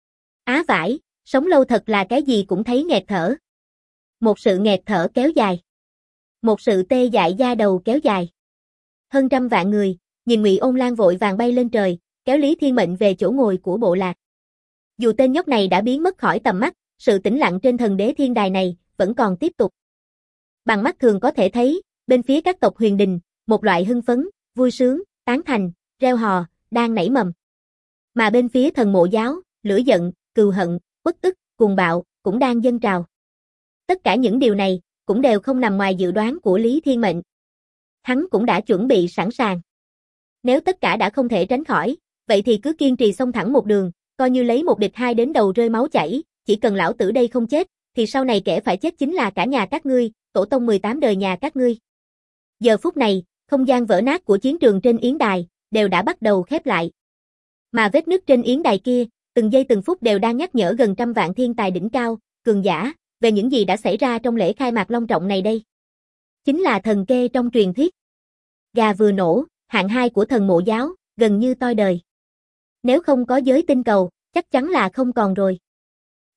Á vãi, sống lâu thật là cái gì cũng thấy nghẹt thở. Một sự nghẹt thở kéo dài. Một sự tê dại da đầu kéo dài. Hơn trăm vạn người, nhìn Ngụy Ôn Lan vội vàng bay lên trời, kéo Lý Thiên Mệnh về chỗ ngồi của bộ lạc. Dù tên nhóc này đã biến mất khỏi tầm mắt, sự tĩnh lặng trên thần đế thiên đài này vẫn còn tiếp tục. Bằng mắt thường có thể thấy, bên phía các tộc Huyền Đình, một loại hưng phấn, vui sướng, tán thành, reo hò, đang nảy mầm. Mà bên phía Thần Mộ Giáo, lửa giận, cừu hận, uất ức, cuồng bạo, cũng đang dâng trào. Tất cả những điều này, cũng đều không nằm ngoài dự đoán của Lý Thiên Mệnh. Hắn cũng đã chuẩn bị sẵn sàng. Nếu tất cả đã không thể tránh khỏi, vậy thì cứ kiên trì xông thẳng một đường, coi như lấy một địch hai đến đầu rơi máu chảy, chỉ cần lão tử đây không chết, thì sau này kẻ phải chết chính là cả nhà các ngươi, tổ tông 18 đời nhà các ngươi. Giờ phút này, không gian vỡ nát của chiến trường trên yến đài, đều đã bắt đầu khép lại. Mà vết nứt trên yến đài kia, từng giây từng phút đều đang nhắc nhở gần trăm vạn thiên tài đỉnh cao, cường giả, về những gì đã xảy ra trong lễ khai mạc long trọng này đây. Chính là thần kê trong truyền thuyết. Gà vừa nổ, hạng 2 của Thần Mộ Giáo, gần như toi đời. Nếu không có giới tinh cầu, chắc chắn là không còn rồi.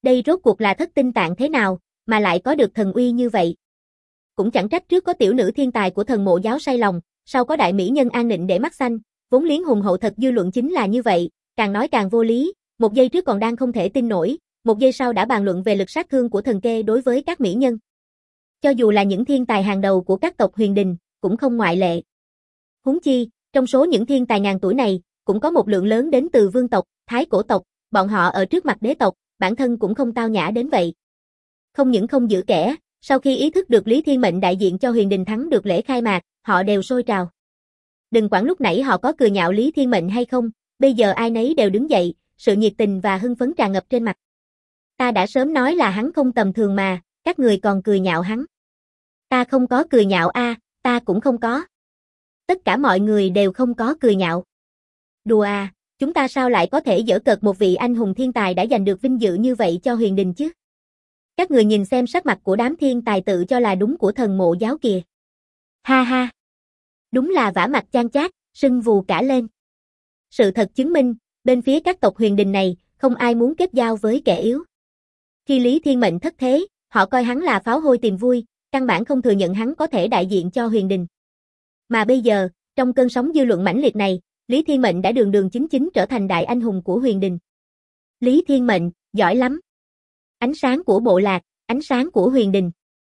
Đây rốt cuộc là thất tinh tạng thế nào, mà lại có được thần uy như vậy. Cũng chẳng trách trước có tiểu nữ thiên tài của thần mộ giáo say lòng, sau có đại mỹ nhân An Nịnh để mắt xanh, vốn liếng hùng hậu thật dư luận chính là như vậy, càng nói càng vô lý, một giây trước còn đang không thể tin nổi, một giây sau đã bàn luận về lực sát thương của thần kê đối với các mỹ nhân. Cho dù là những thiên tài hàng đầu của các tộc huyền đình, cũng không ngoại lệ. Huống chi, trong số những thiên tài ngàn tuổi này, cũng có một lượng lớn đến từ vương tộc, thái cổ tộc, bọn họ ở trước mặt đế tộc, bản thân cũng không tao nhã đến vậy. Không những không giữ kẻ, sau khi ý thức được Lý Thiên Mệnh đại diện cho huyền đình thắng được lễ khai mạc, họ đều sôi trào. Đừng quản lúc nãy họ có cười nhạo Lý Thiên Mệnh hay không, bây giờ ai nấy đều đứng dậy, sự nhiệt tình và hưng phấn tràn ngập trên mặt. Ta đã sớm nói là hắn không tầm thường mà, các người còn cười nhạo hắn. Ta không có cười nhạo ta cũng không có. Tất cả mọi người đều không có cười nhạo. Đùa à, chúng ta sao lại có thể giở cợt một vị anh hùng thiên tài đã giành được vinh dự như vậy cho huyền đình chứ? Các người nhìn xem sắc mặt của đám thiên tài tự cho là đúng của thần mộ giáo kìa. Ha ha. Đúng là vả mặt chan chát, sưng vù cả lên. Sự thật chứng minh, bên phía các tộc huyền đình này, không ai muốn kết giao với kẻ yếu. Khi Lý Thiên Mệnh thất thế, họ coi hắn là pháo hôi tìm vui, căn bản không thừa nhận hắn có thể đại diện cho huyền đình. Mà bây giờ, trong cơn sóng dư luận mãnh liệt này, Lý Thiên Mệnh đã đường đường chính chính trở thành đại anh hùng của huyền đình. Lý Thiên Mệnh, giỏi lắm. Ánh sáng của bộ lạc, ánh sáng của huyền đình.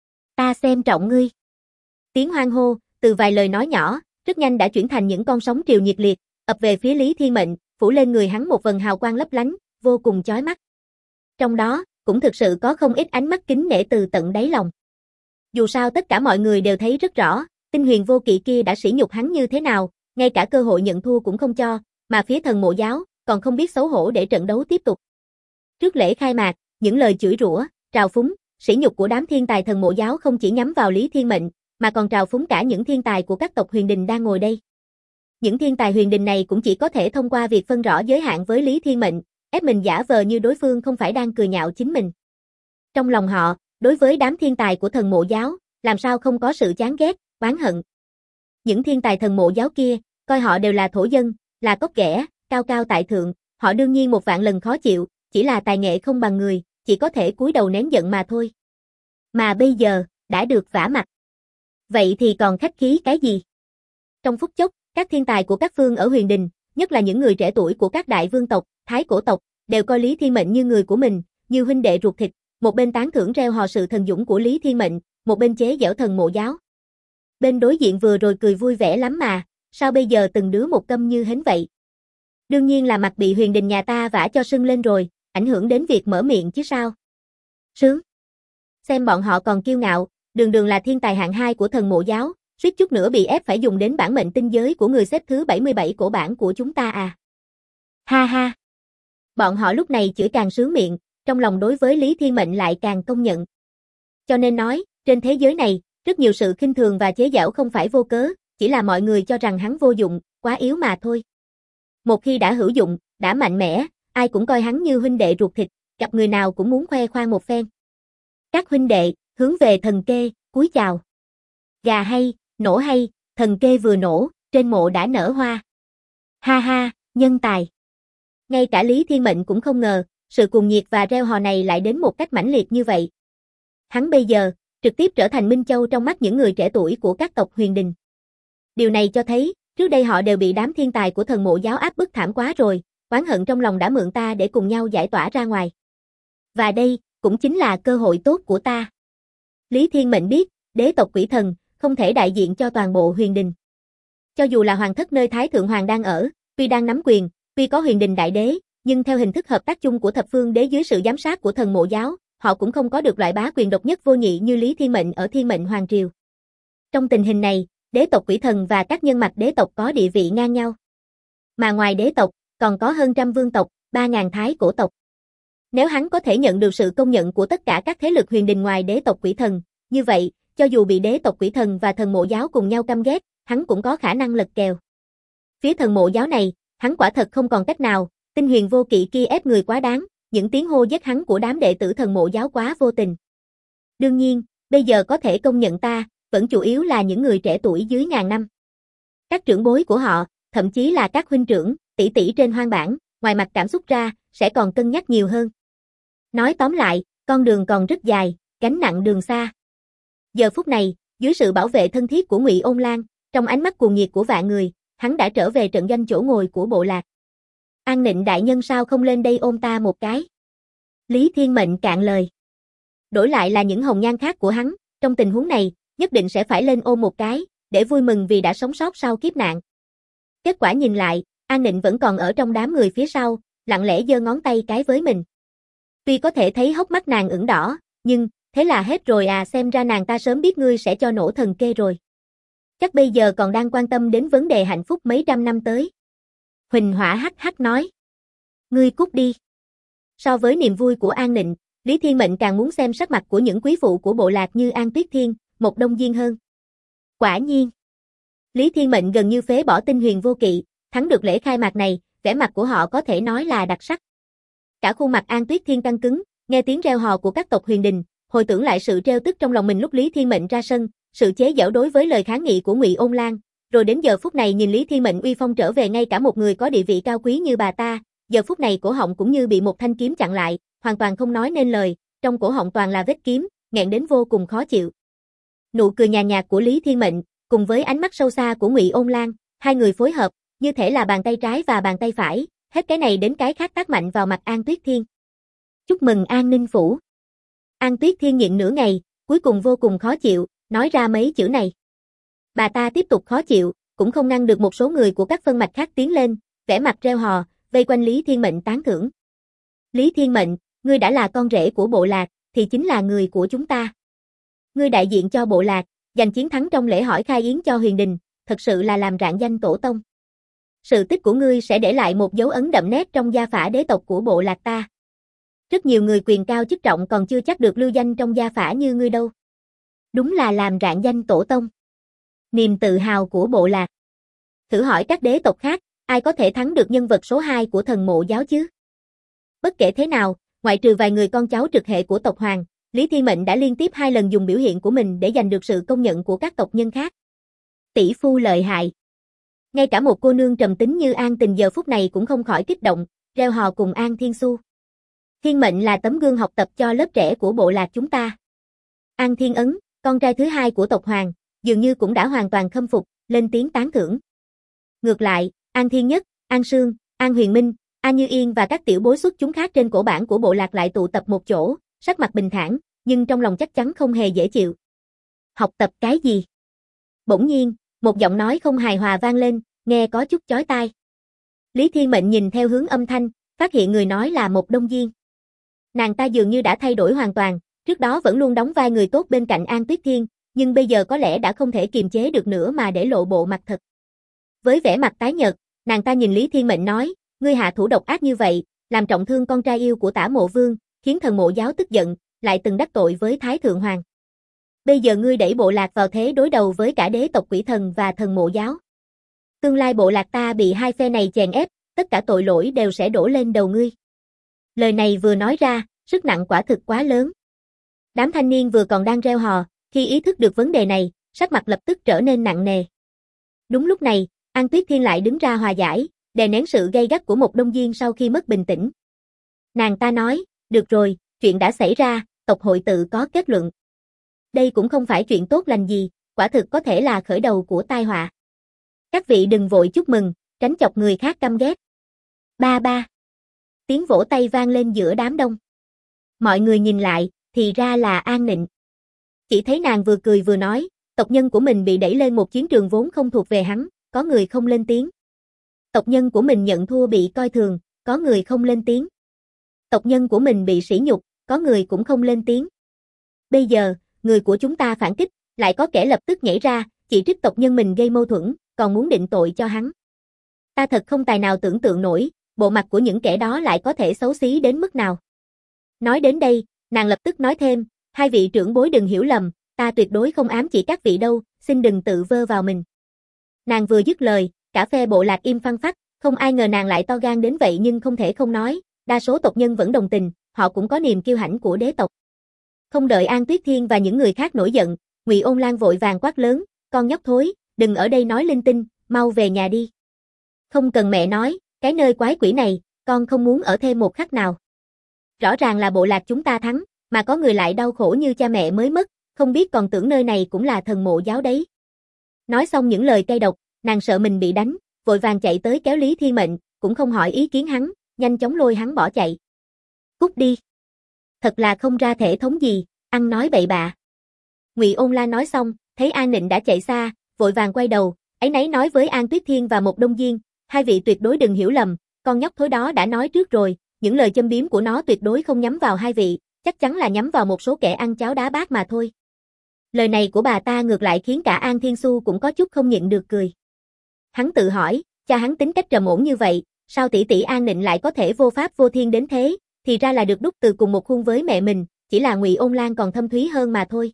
Ta xem trọng ngươi. Tiếng hoan hô, từ vài lời nói nhỏ, rất nhanh đã chuyển thành những con sóng triều nhiệt liệt, ập về phía Lý Thiên Mệnh, phủ lên người hắn một vầng hào quang lấp lánh, vô cùng chói mắt. Trong đó, cũng thực sự có không ít ánh mắt kính nể từ tận đáy lòng. Dù sao tất cả mọi người đều thấy rất rõ, Tinh Huyền Vô Kỵ kia đã sỉ nhục hắn như thế nào, ngay cả cơ hội nhận thua cũng không cho, mà phía thần mộ giáo còn không biết xấu hổ để trận đấu tiếp tục. Trước lễ khai mạc, những lời chửi rủa, trào phúng, sỉ nhục của đám thiên tài thần mộ giáo không chỉ nhắm vào Lý Thiên Mệnh, mà còn trào phúng cả những thiên tài của các tộc huyền đình đang ngồi đây. Những thiên tài huyền đình này cũng chỉ có thể thông qua việc phân rõ giới hạn với Lý Thiên Mệnh, ép mình giả vờ như đối phương không phải đang cười nhạo chính mình. Trong lòng họ, đối với đám thiên tài của thần mộ giáo, làm sao không có sự chán ghét, oán hận. Những thiên tài thần mộ giáo kia, coi họ đều là thổ dân, là cóc ghẻ, cao cao tại thượng, họ đương nhiên một vạn lần khó chịu, chỉ là tài nghệ không bằng người, chỉ có thể cúi đầu nén giận mà thôi. Mà bây giờ, đã được vả mặt. Vậy thì còn khách khí cái gì? Trong phút chốc, các thiên tài của các phương ở huyền đình, nhất là những người trẻ tuổi của các đại vương tộc, thái cổ tộc, đều coi Lý Thiên Mệnh như người của mình, như huynh đệ ruột thịt, một bên tán thưởng reo hò sự thần dũng của Lý Thiên Mệnh, một bên chế giễu thần mộ giáo. Bên đối diện vừa rồi cười vui vẻ lắm mà, sao bây giờ từng đứa một câm như hến vậy? Đương nhiên là mặt bị huyền đình nhà ta vả cho sưng lên rồi, ảnh hưởng đến việc mở miệng chứ sao. Sướng. Xem bọn họ còn kiêu ngạo, đường đường là thiên tài hạng 2 của thần mộ giáo, suýt chút nữa bị ép phải dùng đến bản mệnh tinh giới của người xếp thứ 77 cổ bản của chúng ta à. Ha ha. Bọn họ lúc này chửi càng sướng miệng, trong lòng đối với Lý Thiên Mệnh lại càng công nhận. Cho nên nói, trên thế giới này, rất nhiều sự khinh thường và chế giễu không phải vô cớ, chỉ là mọi người cho rằng hắn vô dụng, quá yếu mà thôi. Một khi đã hữu dụng, đã mạnh mẽ, ai cũng coi hắn như huynh đệ ruột thịt, gặp người nào cũng muốn khoe khoang một phen. Các huynh đệ, hướng về thần kê, cúi chào. Gà hay, nổ hay, thần kê vừa nổ, trên mộ đã nở hoa. Ha ha, nhân tài. Ngay cả Lý Thiên Mệnh cũng không ngờ, sự cuồng nhiệt và reo hò này lại đến một cách mãnh liệt như vậy. Hắn bây giờ, trực tiếp trở thành Minh Châu trong mắt những người trẻ tuổi của các tộc huyền đình. Điều này cho thấy, trước đây họ đều bị đám thiên tài của thần mộ giáo áp bức thảm quá rồi, oán hận trong lòng đã mượn ta để cùng nhau giải tỏa ra ngoài. Và đây, cũng chính là cơ hội tốt của ta. Lý Thiên Mệnh biết, đế tộc quỷ thần, không thể đại diện cho toàn bộ huyền đình. Cho dù là hoàng thất nơi Thái Thượng Hoàng đang ở, tuy đang nắm quyền, tuy có huyền đình đại đế, nhưng theo hình thức hợp tác chung của thập phương đế dưới sự giám sát của thần mộ giáo, họ cũng không có được loại bá quyền độc nhất vô nhị như Lý Thiên Mệnh ở Thiên Mệnh Hoàng Triều. Trong tình hình này, đế tộc quỷ thần và các nhân mạch đế tộc có địa vị ngang nhau. Mà ngoài đế tộc, còn có hơn trăm vương tộc, 3.000 thái cổ tộc. Nếu hắn có thể nhận được sự công nhận của tất cả các thế lực huyền đình ngoài đế tộc quỷ thần, như vậy, cho dù bị đế tộc quỷ thần và thần mộ giáo cùng nhau căm ghét, hắn cũng có khả năng lật kèo. Phía thần mộ giáo này, hắn quả thật không còn cách nào, Tinh Huyền Vô Kỵ kia ép người quá đáng, những tiếng hô giết hắn của đám đệ tử thần mộ giáo quá vô tình. Đương nhiên, bây giờ có thể công nhận ta, vẫn chủ yếu là những người trẻ tuổi dưới ngàn năm. Các trưởng bối của họ, thậm chí là các huynh trưởng, tỷ tỷ trên hoang bản, ngoài mặt cảm xúc ra, sẽ còn cân nhắc nhiều hơn. Nói tóm lại, con đường còn rất dài, gánh nặng đường xa. Giờ phút này, dưới sự bảo vệ thân thiết của Ngụy Ôn Lan, trong ánh mắt cuồng nhiệt của vạn người, hắn đã trở về trận doanh chỗ ngồi của bộ lạc. An Nịnh đại nhân sao không lên đây ôm ta một cái? Lý Thiên Mệnh cạn lời. Đổi lại là những hồng nhan khác của hắn, trong tình huống này, nhất định sẽ phải lên ôm một cái, để vui mừng vì đã sống sót sau kiếp nạn. Kết quả nhìn lại, An Nịnh vẫn còn ở trong đám người phía sau, lặng lẽ giơ ngón tay cái với mình. Tuy có thể thấy hốc mắt nàng ửng đỏ, nhưng, thế là hết rồi à, xem ra nàng ta sớm biết ngươi sẽ cho nổ thần kê rồi. Chắc bây giờ còn đang quan tâm đến vấn đề hạnh phúc mấy trăm năm tới. Huỳnh Hỏa hắc hắc nói. Ngươi cút đi. So với niềm vui của An Nịnh, Lý Thiên Mệnh càng muốn xem sắc mặt của những quý phụ của bộ lạc như An Tuyết Thiên, Một Đông Diên hơn. Quả nhiên. Lý Thiên Mệnh gần như phế bỏ Tinh Huyền Vô Kỵ, thắng được lễ khai mạc này, vẻ mặt của họ có thể nói là đặc sắc. Cả khuôn mặt An Tuyết Thiên căng cứng, nghe tiếng reo hò của các tộc huyền đình, hồi tưởng lại sự trêu tức trong lòng mình lúc Lý Thiên Mệnh ra sân, sự chế giễu đối với lời kháng nghị của Ngụy Ôn Lan, rồi đến giờ phút này nhìn Lý Thiên Mệnh uy phong trở về ngay cả một người có địa vị cao quý như bà ta, giờ phút này cổ họng cũng như bị một thanh kiếm chặn lại, hoàn toàn không nói nên lời, trong cổ họng toàn là vết kiếm, nghẹn đến vô cùng khó chịu. Nụ cười nhàn nhạt của Lý Thiên Mệnh, cùng với ánh mắt sâu xa của Ngụy Ôn Lan, hai người phối hợp, như thể là bàn tay trái và bàn tay phải, hết cái này đến cái khác tác mạnh vào mặt An Tuyết Thiên. Chúc mừng An Ninh Phủ. An Tuyết Thiên nhịn nửa ngày, cuối cùng vô cùng khó chịu, nói ra mấy chữ này. Bà ta tiếp tục khó chịu, cũng không ngăn được một số người của các phân mạch khác tiến lên, vẻ mặt reo hò, vây quanh Lý Thiên Mệnh tán thưởng. Lý Thiên Mệnh, ngươi đã là con rể của bộ lạc, thì chính là người của chúng ta. Ngươi đại diện cho bộ lạc, giành chiến thắng trong lễ hỏi khai yến cho huyền đình, thật sự là làm rạng danh tổ tông. Sự tích của ngươi sẽ để lại một dấu ấn đậm nét trong gia phả đế tộc của bộ lạc ta. Rất nhiều người quyền cao chức trọng còn chưa chắc được lưu danh trong gia phả như ngươi đâu. Đúng là làm rạng danh tổ tông. Niềm tự hào của bộ lạc. Thử hỏi các đế tộc khác, ai có thể thắng được nhân vật số 2 của thần mộ giáo chứ? Bất kể thế nào, ngoại trừ vài người con cháu trực hệ của tộc Hoàng, Lý Thiên Mệnh đã liên tiếp 2 lần dùng biểu hiện của mình để giành được sự công nhận của các tộc nhân khác. Tỷ phu lợi hại. Ngay cả một cô nương trầm tính như An Tình giờ phút này cũng không khỏi kích động, reo hò cùng An Thiên Xu. Thiên Mệnh là tấm gương học tập cho lớp trẻ của bộ lạc chúng ta. An Thiên Ấn, con trai thứ 2 của tộc Hoàng, dường như cũng đã hoàn toàn khâm phục, lên tiếng tán thưởng. Ngược lại, An Thiên Nhất, An Sương, An Huyền Minh, An Như Yên và các tiểu bối xuất chúng khác trên cổ bản của bộ lạc lại tụ tập một chỗ, sắc mặt bình thản, nhưng trong lòng chắc chắn không hề dễ chịu. Học tập cái gì? Bỗng nhiên, một giọng nói không hài hòa vang lên, nghe có chút chói tai. Lý Thiên Mệnh nhìn theo hướng âm thanh, phát hiện người nói là Một Đông Diên. Nàng ta dường như đã thay đổi hoàn toàn, trước đó vẫn luôn đóng vai người tốt bên cạnh An Tuyết Thiên, nhưng bây giờ có lẽ đã không thể kiềm chế được nữa mà để lộ bộ mặt thật. Với vẻ mặt tái nhợt, nàng ta nhìn Lý Thiên Mệnh nói, ngươi hạ thủ độc ác như vậy, làm trọng thương con trai yêu của Tả Mộ Vương, khiến thần mộ giáo tức giận, lại từng đắc tội với Thái Thượng Hoàng. Bây giờ ngươi đẩy bộ lạc vào thế đối đầu với cả đế tộc Quỷ Thần và thần mộ giáo. Tương lai bộ lạc ta bị hai phe này chèn ép, tất cả tội lỗi đều sẽ đổ lên đầu ngươi. Lời này vừa nói ra, sức nặng quả thực quá lớn. Đám thanh niên vừa còn đang reo hò, khi ý thức được vấn đề này, sắc mặt lập tức trở nên nặng nề. Đúng lúc này, An Tuyết Thiên lại đứng ra hòa giải, đè nén sự gay gắt của Một Đông Diên sau khi mất bình tĩnh. Nàng ta nói, được rồi, chuyện đã xảy ra, tộc hội tự có kết luận. Đây cũng không phải chuyện tốt lành gì, quả thực có thể là khởi đầu của tai họa. Các vị đừng vội chúc mừng, tránh chọc người khác căm ghét. Ba ba. Tiếng vỗ tay vang lên giữa đám đông. Mọi người nhìn lại, thì ra là An Nịnh. Chỉ thấy nàng vừa cười vừa nói, tộc nhân của mình bị đẩy lên một chiến trường vốn không thuộc về hắn, có người không lên tiếng. Tộc nhân của mình nhận thua bị coi thường, có người không lên tiếng. Tộc nhân của mình bị sỉ nhục, có người cũng không lên tiếng. Bây giờ, người của chúng ta phản kích, lại có kẻ lập tức nhảy ra, chỉ trích tộc nhân mình gây mâu thuẫn, còn muốn định tội cho hắn. Ta thật không tài nào tưởng tượng nổi, bộ mặt của những kẻ đó lại có thể xấu xí đến mức nào. Nói đến đây, nàng lập tức nói thêm, hai vị trưởng bối đừng hiểu lầm, ta tuyệt đối không ám chỉ các vị đâu, xin đừng tự vơ vào mình. Nàng vừa dứt lời, cả phe bộ lạc im phăng phắc, không ai ngờ nàng lại to gan đến vậy nhưng không thể không nói, đa số tộc nhân vẫn đồng tình, họ cũng có niềm kiêu hãnh của đế tộc. Không đợi An Tuyết Thiên và những người khác nổi giận, Ngụy Ôn Lan vội vàng quát lớn, con nhóc thối, đừng ở đây nói linh tinh, mau về nhà đi. Không cần mẹ nói, cái nơi quái quỷ này, con không muốn ở thêm một khắc nào. Rõ ràng là bộ lạc chúng ta thắng, mà có người lại đau khổ như cha mẹ mới mất, không biết còn tưởng nơi này cũng là thần mộ giáo đấy. Nói xong những lời cay độc, nàng sợ mình bị đánh, vội vàng chạy tới kéo Lý Thiên Mệnh, cũng không hỏi ý kiến hắn, nhanh chóng lôi hắn bỏ chạy. Cút đi. Thật là không ra thể thống gì, ăn nói bậy bạ. Ngụy Ôn La nói xong, thấy An Nịnh đã chạy xa, vội vàng quay đầu, áy náy nói với An Tuyết Thiên và Một Đông Diên, hai vị tuyệt đối đừng hiểu lầm, con nhóc thối đó đã nói trước rồi, những lời châm biếm của nó tuyệt đối không nhắm vào hai vị, chắc chắn là nhắm vào một số kẻ ăn cháo đá bát mà thôi. Lời này của bà ta ngược lại khiến cả An Thiên Xu cũng có chút không nhịn được cười. Hắn tự hỏi, cha hắn tính cách trầm ổn như vậy, sao tỷ tỷ An Nịnh lại có thể vô pháp vô thiên đến thế, thì ra là được đúc từ cùng một khuôn với mẹ mình, chỉ là Ngụy Ôn Lan còn thâm thúy hơn mà thôi.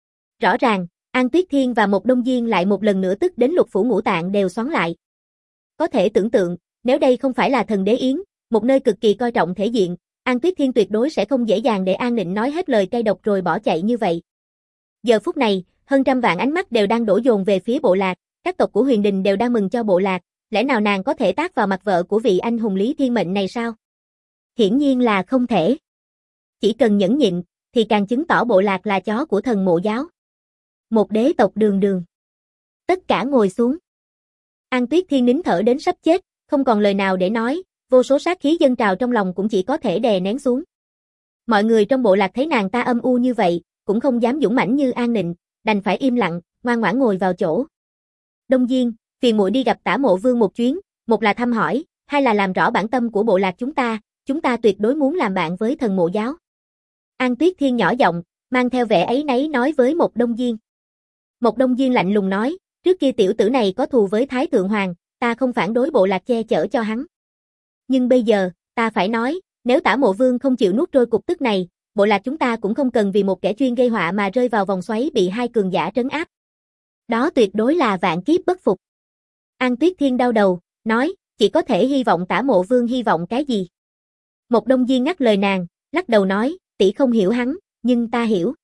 Rõ ràng, An Tuyết Thiên và Một Đông Diên lại một lần nữa tức đến lục phủ ngũ tạng đều xoắn lại. Có thể tưởng tượng, nếu đây không phải là Thần Đế Yến, một nơi cực kỳ coi trọng thể diện, An Tuyết Thiên tuyệt đối sẽ không dễ dàng để An Nịnh nói hết lời cay độc rồi bỏ chạy như vậy. Giờ phút này, hơn trăm vạn ánh mắt đều đang đổ dồn về phía bộ lạc, các tộc của Huyền Đình đều đang mừng cho bộ lạc, lẽ nào nàng có thể tác vào mặt vợ của vị anh hùng Lý Thiên Mệnh này sao? Hiển nhiên là không thể. Chỉ cần nhẫn nhịn, thì càng chứng tỏ bộ lạc là chó của thần mộ giáo. Một đế tộc đường đường. Tất cả ngồi xuống. An Tuyết Thiên nín thở đến sắp chết, không còn lời nào để nói, vô số sát khí dâng trào trong lòng cũng chỉ có thể đè nén xuống. Mọi người trong bộ lạc thấy nàng ta âm u như vậy, cũng không dám dũng mãnh như An Nịnh, đành phải im lặng, ngoan ngoãn ngồi vào chỗ. Đông Diên, phiền muội đi gặp Tả Mộ Vương một chuyến, một là thăm hỏi, hai là làm rõ bản tâm của bộ lạc chúng ta tuyệt đối muốn làm bạn với thần mộ giáo. An Tuyết Thiên nhỏ giọng, mang theo vẻ áy náy nói với Một Đông Diên. Một Đông Diên lạnh lùng nói, trước kia tiểu tử này có thù với Thái Thượng Hoàng, ta không phản đối bộ lạc che chở cho hắn. Nhưng bây giờ, ta phải nói, nếu Tả Mộ Vương không chịu nuốt trôi cục tức này, bộ lạc chúng ta cũng không cần vì một kẻ chuyên gây họa mà rơi vào vòng xoáy bị hai cường giả trấn áp. Đó tuyệt đối là vạn kiếp bất phục. An Tuyết Thiên đau đầu, nói, chỉ có thể hy vọng Tả Mộ Vương hy vọng cái gì. Một Đông Diên ngắt lời nàng, lắc đầu nói, tỷ không hiểu hắn, nhưng ta hiểu.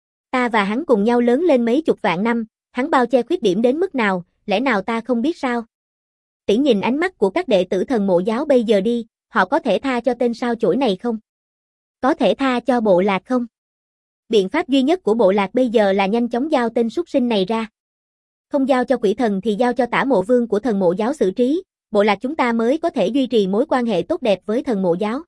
Ta và hắn cùng nhau lớn lên mấy chục vạn năm, hắn bao che khuyết điểm đến mức nào, lẽ nào ta không biết sao? Tỷ nhìn ánh mắt của các đệ tử thần mộ giáo bây giờ đi, họ có thể tha cho tên sao chổi này không? Có thể tha cho bộ lạc không? Biện pháp duy nhất của bộ lạc bây giờ là nhanh chóng giao tên súc sinh này ra. Không giao cho quỷ thần thì giao cho Tả Mộ Vương của thần mộ giáo xử trí, bộ lạc chúng ta mới có thể duy trì mối quan hệ tốt đẹp với thần mộ giáo.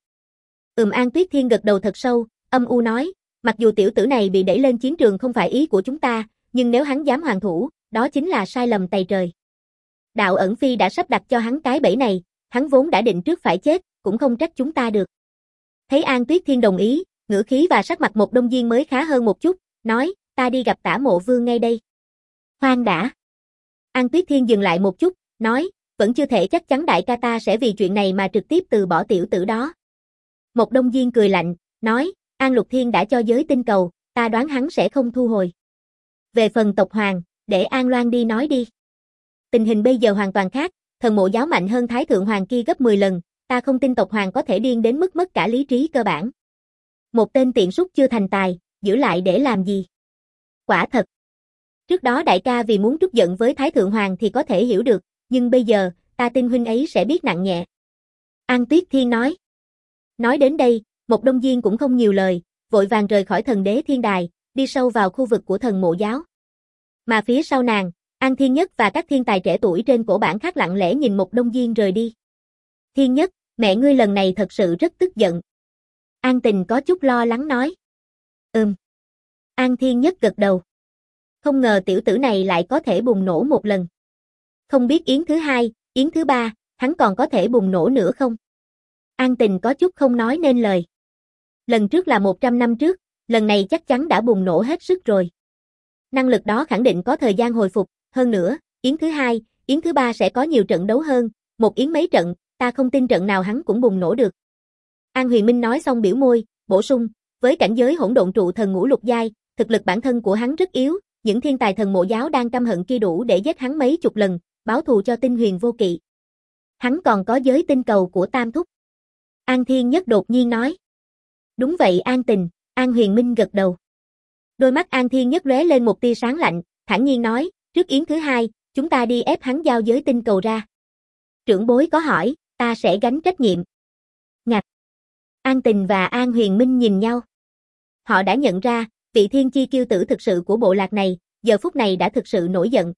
An Tuyết Thiên gật đầu thật sâu, âm u nói, mặc dù tiểu tử này bị đẩy lên chiến trường không phải ý của chúng ta, nhưng nếu hắn dám hoàn thủ, đó chính là sai lầm tày trời. Đạo Ẩn Phi đã sắp đặt cho hắn cái bẫy này, hắn vốn đã định trước phải chết, cũng không trách chúng ta được. Thấy An Tuyết Thiên đồng ý, ngữ khí và sắc mặt Một Đông Diên mới khá hơn một chút, nói, ta đi gặp Tả Mộ Vương ngay đây. Khoan đã. An Tuyết Thiên dừng lại một chút, nói, vẫn chưa thể chắc chắn đại ca ta sẽ vì chuyện này mà trực tiếp từ bỏ tiểu tử đó. Một Đông Diên cười lạnh, nói, An Lục Thiên đã cho giới tinh cầu, ta đoán hắn sẽ không thu hồi. Về phần tộc Hoàng, để An Loan đi nói đi. Tình hình bây giờ hoàn toàn khác, thần mộ giáo mạnh hơn Thái Thượng Hoàng kia gấp 10 lần, ta không tin tộc Hoàng có thể điên đến mức mất cả lý trí cơ bản. Một tên tiện súc chưa thành tài, giữ lại để làm gì? Quả thật. Trước đó đại ca vì muốn trút giận với Thái Thượng Hoàng thì có thể hiểu được, nhưng bây giờ, ta tin huynh ấy sẽ biết nặng nhẹ. An Tuyết Thiên nói. Nói đến đây, Một Đông Diên cũng không nhiều lời, vội vàng rời khỏi thần đế thiên đài, đi sâu vào khu vực của thần mộ giáo. Mà phía sau nàng, An Thiên Nhất và các thiên tài trẻ tuổi trên cổ bảng khác lặng lẽ nhìn Một Đông Diên rời đi. Thiên Nhất, mẹ ngươi lần này thật sự rất tức giận. An Tình có chút lo lắng nói. An Thiên Nhất gật đầu. Không ngờ tiểu tử này lại có thể bùng nổ một lần. Không biết yến thứ hai, yến thứ ba, hắn còn có thể bùng nổ nữa không? An Tình có chút không nói nên lời. Lần trước là 100 năm trước, lần này chắc chắn đã bùng nổ hết sức rồi. Năng lực đó khẳng định có thời gian hồi phục, hơn nữa, yến thứ hai, yến thứ ba sẽ có nhiều trận đấu hơn, một yến mấy trận, ta không tin trận nào hắn cũng bùng nổ được. An Huyền Minh nói xong biểu môi, bổ sung, với cảnh giới hỗn độn trụ thần ngũ lục giai, thực lực bản thân của hắn rất yếu, những thiên tài thần mộ giáo đang căm hận kia đủ để giết hắn mấy chục lần, báo thù cho Tinh Huyền Vô Kỵ. Hắn còn có giới tinh cầu của Tam Thúc. An Thiên Nhất đột nhiên nói. Đúng vậy An Tình, An Huyền Minh gật đầu. Đôi mắt An Thiên Nhất lóe lên một tia sáng lạnh, thản nhiên nói, trước yến thứ hai, chúng ta đi ép hắn giao giới tinh cầu ra. Trưởng bối có hỏi, ta sẽ gánh trách nhiệm. Ngạch. An Tình và An Huyền Minh nhìn nhau. Họ đã nhận ra, vị thiên chi kiêu tử thực sự của bộ lạc này, giờ phút này đã thực sự nổi giận.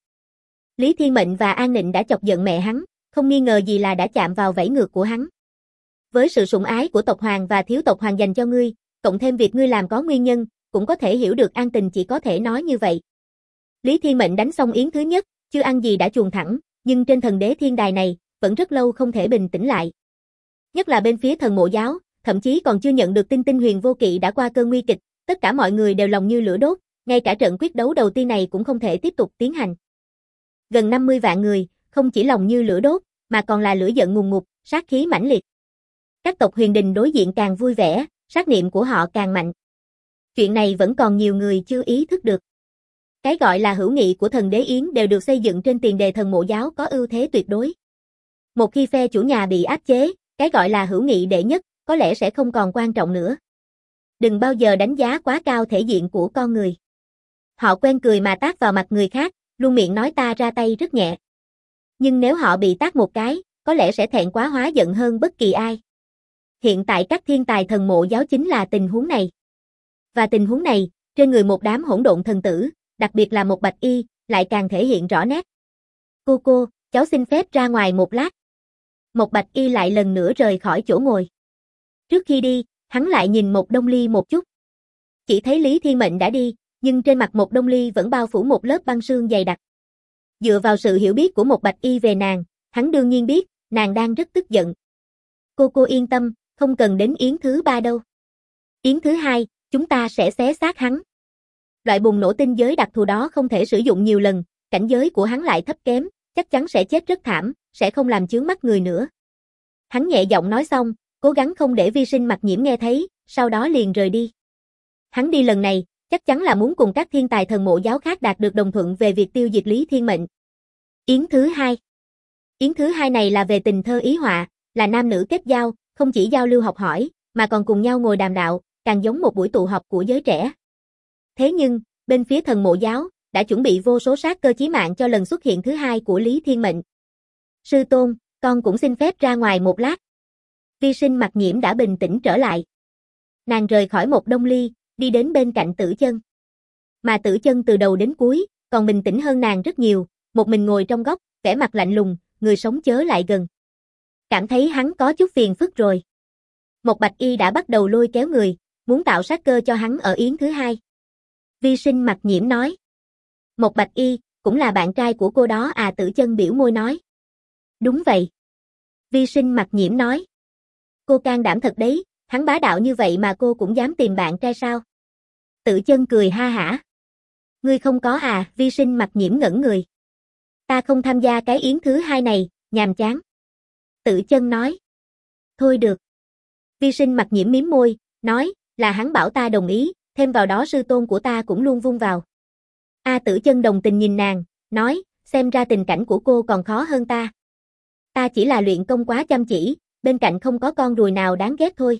Lý Thiên Mệnh và An Nịnh đã chọc giận mẹ hắn, không nghi ngờ gì là đã chạm vào vảy ngược của hắn. Với sự sủng ái của tộc hoàng và thiếu tộc hoàng dành cho ngươi, cộng thêm việc ngươi làm có nguyên nhân, cũng có thể hiểu được An Tình chỉ có thể nói như vậy. Lý Thiên Mệnh đánh xong yến thứ nhất, chưa ăn gì đã chuồn thẳng, nhưng trên thần đế thiên đài này, vẫn rất lâu không thể bình tĩnh lại. Nhất là bên phía thần mộ giáo, thậm chí còn chưa nhận được tin Tinh Huyền Vô Kỵ đã qua cơn nguy kịch, tất cả mọi người đều lòng như lửa đốt, ngay cả trận quyết đấu đầu tiên này cũng không thể tiếp tục tiến hành. Gần 50 vạn người, không chỉ lòng như lửa đốt, mà còn là lửa giận ngùn ngụt, sát khí mãnh liệt. Các tộc huyền đình đối diện càng vui vẻ, sát niệm của họ càng mạnh. Chuyện này vẫn còn nhiều người chưa ý thức được. Cái gọi là hữu nghị của thần đế Yến đều được xây dựng trên tiền đề thần mộ giáo có ưu thế tuyệt đối. Một khi phe chủ nhà bị áp chế, cái gọi là hữu nghị đệ nhất, có lẽ sẽ không còn quan trọng nữa. Đừng bao giờ đánh giá quá cao thể diện của con người. Họ quen cười mà tát vào mặt người khác, luôn miệng nói ta ra tay rất nhẹ. Nhưng nếu họ bị tát một cái, có lẽ sẽ thẹn quá hóa giận hơn bất kỳ ai. Hiện tại các thiên tài thần mộ giáo chính là tình huống này. Và tình huống này, trên người một đám hỗn độn thần tử, đặc biệt là một Bạch Y, lại càng thể hiện rõ nét. Cô, cháu xin phép ra ngoài một lát. Một Bạch Y lại lần nữa rời khỏi chỗ ngồi. Trước khi đi, hắn lại nhìn một Đông Ly một chút. Chỉ thấy Lý Thiên Mệnh đã đi, nhưng trên mặt một Đông Ly vẫn bao phủ một lớp băng sương dày đặc. Dựa vào sự hiểu biết của một Bạch Y về nàng, hắn đương nhiên biết, nàng đang rất tức giận. Cô yên tâm, không cần đến yến thứ 3 đâu. Yến thứ 2, chúng ta sẽ xé xác hắn. Loại bùng nổ tinh giới đặc thù đó không thể sử dụng nhiều lần, cảnh giới của hắn lại thấp kém, chắc chắn sẽ chết rất thảm, sẽ không làm chướng mắt người nữa. Hắn nhẹ giọng nói xong, cố gắng không để Vi Sinh Mặc Nhiễm nghe thấy, sau đó liền rời đi. Hắn đi lần này, chắc chắn là muốn cùng các thiên tài thần mộ giáo khác đạt được đồng thuận về việc tiêu diệt Lý Thiên Mệnh. Yến thứ 2. Yến thứ 2 này là về tình thơ ý họa, là nam nữ kết giao, không chỉ giao lưu học hỏi, mà còn cùng nhau ngồi đàm đạo, càng giống một buổi tụ họp của giới trẻ. Thế nhưng, bên phía thần mộ giáo, đã chuẩn bị vô số sát cơ chí mạng cho lần xuất hiện thứ 2 của Lý Thiên Mệnh. Sư tôn, con cũng xin phép ra ngoài một lát. Vi Sinh Mặc Nhiễm đã bình tĩnh trở lại. Nàng rời khỏi một Đông Ly, đi đến bên cạnh Tử Chân. Mà Tử Chân từ đầu đến cuối, còn bình tĩnh hơn nàng rất nhiều, một mình ngồi trong góc, vẻ mặt lạnh lùng, người sống chớ lại gần. Cảm thấy hắn có chút phiền phức rồi. Một Bạch Y đã bắt đầu lôi kéo người, muốn tạo sát cơ cho hắn ở yến thứ 2. Vi Sinh Mặc Nhiễm nói. Một Bạch Y, cũng là bạn trai của cô đó à? Tử Chân biểu môi nói. Đúng vậy. Vi Sinh Mặc Nhiễm nói. Cô can đảm thật đấy, hắn bá đạo như vậy mà cô cũng dám tìm bạn trai sao? Tử Chân cười ha hả. Ngươi không có à? Vi Sinh Mặc Nhiễm ngẩn người. Ta không tham gia cái yến thứ 2 này, nhàm chán. Tử Chân nói. Thôi được. Vi Sinh Mặc Nhiễm mím môi, nói, là hắn bảo ta đồng ý, thêm vào đó sư tôn của ta cũng luôn vung vào. Tử Chân đồng tình nhìn nàng, nói, xem ra tình cảnh của cô còn khó hơn ta. Ta chỉ là luyện công quá chăm chỉ, bên cạnh không có con ruồi nào đáng ghét thôi.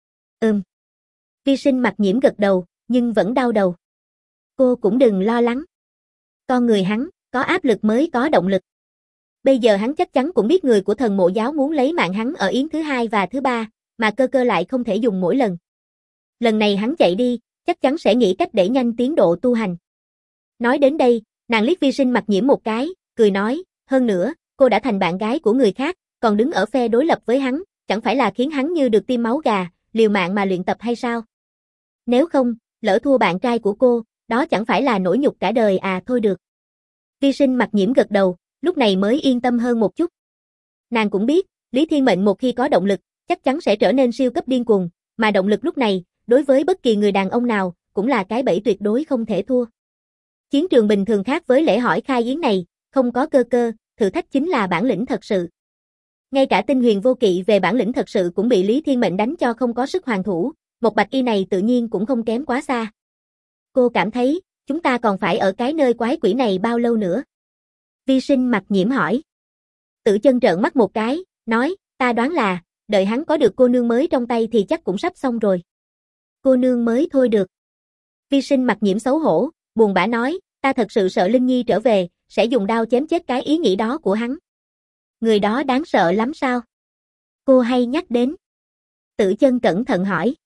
Vi Sinh Mặc Nhiễm gật đầu, nhưng vẫn đau đầu. Cô cũng đừng lo lắng. Con người hắn, có áp lực mới có động lực. Bây giờ hắn chắc chắn cũng biết người của thần mộ giáo muốn lấy mạng hắn ở yến thứ 2 và thứ 3, mà cơ lại không thể dùng mỗi lần. Lần này hắn chạy đi, chắc chắn sẽ nghĩ cách đẩy nhanh tiến độ tu hành. Nói đến đây, nàng liếc Vi Sinh Mặc Nhiễm một cái, cười nói, hơn nữa, cô đã thành bạn gái của người khác, còn đứng ở phe đối lập với hắn, chẳng phải là khiến hắn như được tiêm máu gà, liều mạng mà luyện tập hay sao? Nếu không, lỡ thua bạn trai của cô, đó chẳng phải là nỗi nhục cả đời à? Thôi được. Vi Sinh Mặc Nhiễm gật đầu, lúc này mới yên tâm hơn một chút. Nàng cũng biết, Lý Thiên Mệnh một khi có động lực, chắc chắn sẽ trở nên siêu cấp điên cuồng, mà động lực lúc này, đối với bất kỳ người đàn ông nào, cũng là cái bẫy tuyệt đối không thể thua. Chiến trường bình thường khác với lễ hỏi khai yến này, không có cơ, thử thách chính là bản lĩnh thật sự. Ngay cả Tinh Huyền Vô Kỵ về bản lĩnh thật sự cũng bị Lý Thiên Mệnh đánh cho không có sức hoàn thủ, một Bạch Y này tự nhiên cũng không kém quá xa. Cô cảm thấy, chúng ta còn phải ở cái nơi quái quỷ này bao lâu nữa? Vi Sinh Mặc Nhiễm hỏi. Tử Chân trợn mắt một cái, nói, ta đoán là, đợi hắn có được cô nương mới trong tay thì chắc cũng sắp xong rồi. Cô nương mới thôi được. Vi Sinh Mặc Nhiễm xấu hổ, buồn bã nói, ta thật sự sợ Linh Nhi trở về, sẽ dùng đao chém chết cái ý nghĩ đó của hắn. Người đó đáng sợ lắm sao? Cô hay nhắc đến. Tử Chân cẩn thận hỏi.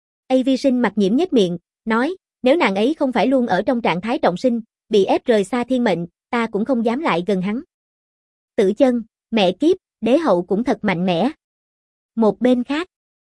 Vi Sinh mặt nhiễm nhếch miệng, nói, nếu nàng ấy không phải luôn ở trong trạng thái trọng sinh, bị ép rời xa thiên mệnh, ta cũng không dám lại gần hắn. Tử Chân, mẹ kiếp, đế hậu cũng thật mạnh mẽ. Một bên khác,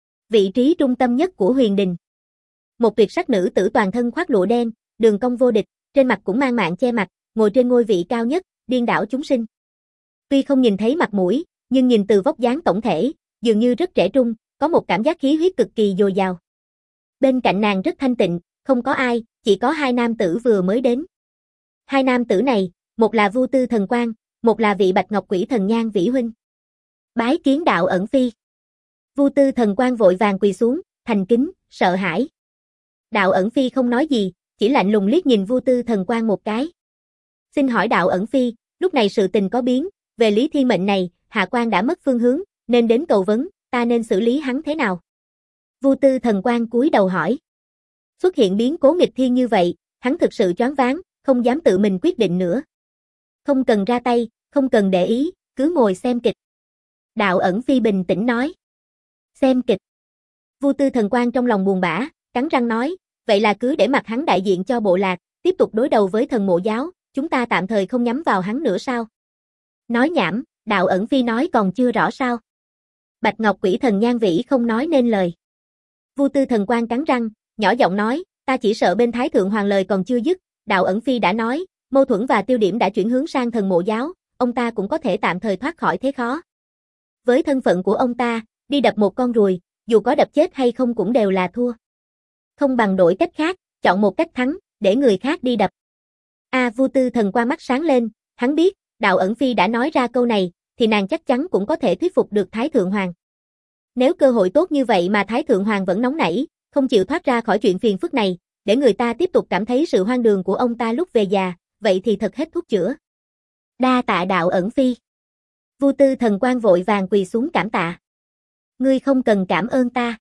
vị trí trung tâm nhất của huyền đình. Một tuyệt sắc nữ tử toàn thân khoác lụa đen, đường cong vô địch, trên mặt cũng mang mạng che mặt, ngồi trên ngôi vị cao nhất, điên đảo chúng sinh. Tuy không nhìn thấy mặt mũi, nhưng nhìn từ vóc dáng tổng thể, dường như rất trẻ trung, có một cảm giác khí huyết cực kỳ dồi dào. Bên cạnh nàng rất thanh tịnh, không có ai, chỉ có hai nam tử vừa mới đến. Hai nam tử này, một là Vu Tư Thần Quang, một là vị Bạch Ngọc Quỷ Thần Nhan Vĩ huynh. Bái kiến Đạo Ẩn Phi. Vu Tư Thần Quang vội vàng quỳ xuống, thành kính, sợ hãi. Đạo Ẩn Phi không nói gì, chỉ lạnh lùng liếc nhìn Vu Tư Thần Quang một cái. Xin hỏi Đạo Ẩn Phi, lúc này sự tình có biến, về Lý Thiên Mệnh này, Hạ Quan đã mất phương hướng, nên đến cầu vấn, ta nên xử lý hắn thế nào? Vu Tư Thần Quang cúi đầu hỏi. Xuất hiện biến cố nghịch thiên như vậy, hắn thực sự choáng váng, không dám tự mình quyết định nữa. Không cần ra tay, không cần để ý, cứ ngồi xem kịch. Đạo Ẩn Phi bình tĩnh nói. Xem kịch. Vu Tư Thần Quang trong lòng buồn bã, cắn răng nói, vậy là cứ để mặc hắn đại diện cho bộ lạc, tiếp tục đối đầu với Thần Mộ giáo, chúng ta tạm thời không nhắm vào hắn nữa sao? Nói nhảm, Đạo Ẩn Phi nói còn chưa rõ sao? Bạch Ngọc Quỷ Thần Nhan Vĩ không nói nên lời. Vu Tư Thần Quang cắn răng, nhỏ giọng nói, ta chỉ sợ bên Thái Thượng Hoàng lời còn chưa dứt, Đạo Ẩn Phi đã nói, mâu thuẫn và tiêu điểm đã chuyển hướng sang Thần Mộ giáo, ông ta cũng có thể tạm thời thoát khỏi thế khó. Với thân phận của ông ta, đi đập một con ruồi, dù có đập chết hay không cũng đều là thua. Không bằng đổi cách khác, chọn một cách thắng, để người khác đi đập. Vu Tư Thần Quang mắt sáng lên, hắn biết, Đạo Ẩn Phi đã nói ra câu này, thì nàng chắc chắn cũng có thể thuyết phục được Thái Thượng Hoàng. Nếu cơ hội tốt như vậy mà Thái Thượng Hoàng vẫn nóng nảy, không chịu thoát ra khỏi chuyện phiền phức này, để người ta tiếp tục cảm thấy sự hoang đường của ông ta lúc về già, vậy thì thật hết thuốc chữa. Đa tạ Đạo Ẩn Phi. Vu Tư Thần Quang vội vàng quỳ xuống cảm tạ. Ngươi không cần cảm ơn ta.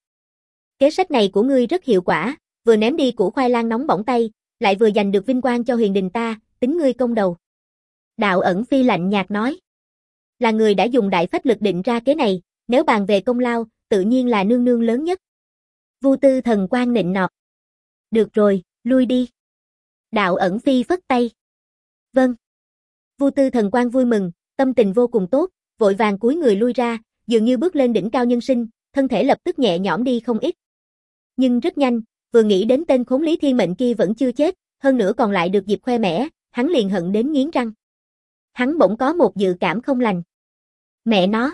Kế sách này của ngươi rất hiệu quả, vừa ném đi củ khoai lang nóng bỏng tay, lại vừa giành được vinh quang cho huyền đình ta, tính ngươi công đầu. Đạo Ẩn Phi lạnh nhạt nói. Là người đã dùng đại phách lực định ra kế này, nếu bàn về công lao, tự nhiên là nương nương lớn nhất. Vu Tư Thần Quang nịnh nọt. Được rồi, lui đi. Đạo Ẩn Phi phất tay. Vâng. Vu Tư Thần Quang vui mừng, tâm tình vô cùng tốt, vội vàng cúi người lui ra, dường như bước lên đỉnh cao nhân sinh, thân thể lập tức nhẹ nhõm đi không ít. Nhưng rất nhanh, vừa nghĩ đến tên khốn Lý Thiên Mệnh kia vẫn chưa chết, hơn nữa còn lại được dịp khoe mẽ, hắn liền hận đến nghiến răng. Hắn bỗng có một dự cảm không lành. Mẹ nó.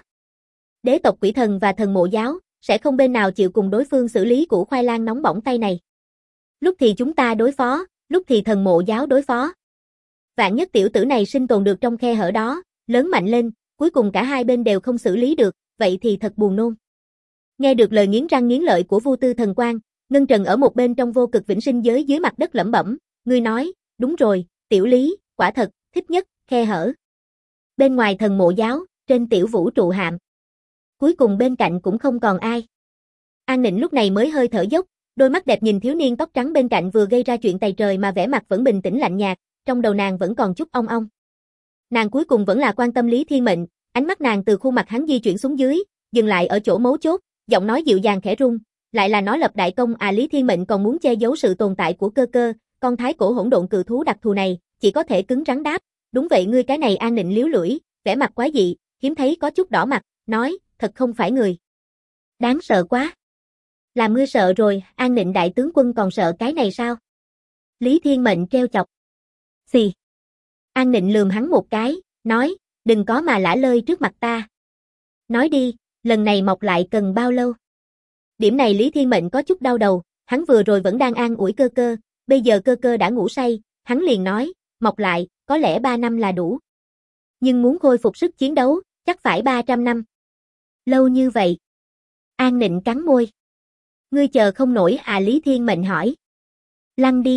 Đế tộc Quỷ Thần và Thần Mộ giáo, sẽ không bên nào chịu cùng đối phương xử lý củ khoai lang nóng bỏng tay này. Lúc thì chúng ta đối phó, lúc thì Thần Mộ giáo đối phó. Vạn nhất tiểu tử này sinh tồn được trong khe hở đó, lớn mạnh lên, cuối cùng cả hai bên đều không xử lý được, vậy thì thật buồn nôn. Nghe được lời nghiến răng nghiến lợi của Vu Tư Thần Quang, Ngân Trần ở một bên trong vô cực vĩnh sinh giới dưới mặt đất lẩm bẩm, ngươi nói, đúng rồi, tiểu Lý, quả thật, thích nhất, khe hở. Bên ngoài Thần Mộ giáo, trên tiểu vũ trụ hạm. Cuối cùng bên cạnh cũng không còn ai. An Nịnh lúc này mới hơi thở dốc, đôi mắt đẹp nhìn thiếu niên tóc trắng bên cạnh vừa gây ra chuyện tày trời mà vẻ mặt vẫn bình tĩnh lạnh nhạt, trong đầu nàng vẫn còn chút ong ong. Nàng cuối cùng vẫn là quan tâm Lý Thiên Mệnh, ánh mắt nàng từ khuôn mặt hắn di chuyển xuống dưới, dừng lại ở chỗ mấu chốt, giọng nói dịu dàng khẽ rung, lại là nói lập đại công à. Lý Thiên Mệnh còn muốn che giấu sự tồn tại của cơ cơ, con thái cổ hỗn độn cự thú đặc thù này, chỉ có thể cứng rắn đáp, đúng vậy ngươi cái này. An Nịnh liếu lưỡi, vẻ mặt quái dị, hiếm thấy có chút đỏ mặt, nói, thật không phải người. Đáng sợ quá. Làm ngươi sợ rồi, An Nịnh đại tướng quân còn sợ cái này sao? Lý Thiên Mệnh treo chọc. Xì. An Nịnh lườm hắn một cái, nói, đừng có mà lả lơi trước mặt ta. Nói đi, lần này mọc lại cần bao lâu? Điểm này Lý Thiên Mệnh có chút đau đầu, hắn vừa rồi vẫn đang an ủi cơ cơ, bây giờ cơ cơ đã ngủ say, hắn liền nói, mọc lại, có lẽ 3 năm là đủ. Nhưng muốn khôi phục sức chiến đấu, chắc phải 300 năm. Lâu như vậy. An Nịnh cắn môi. Ngươi chờ không nổi à? Lý Thiên Mệnh hỏi. Lăn đi.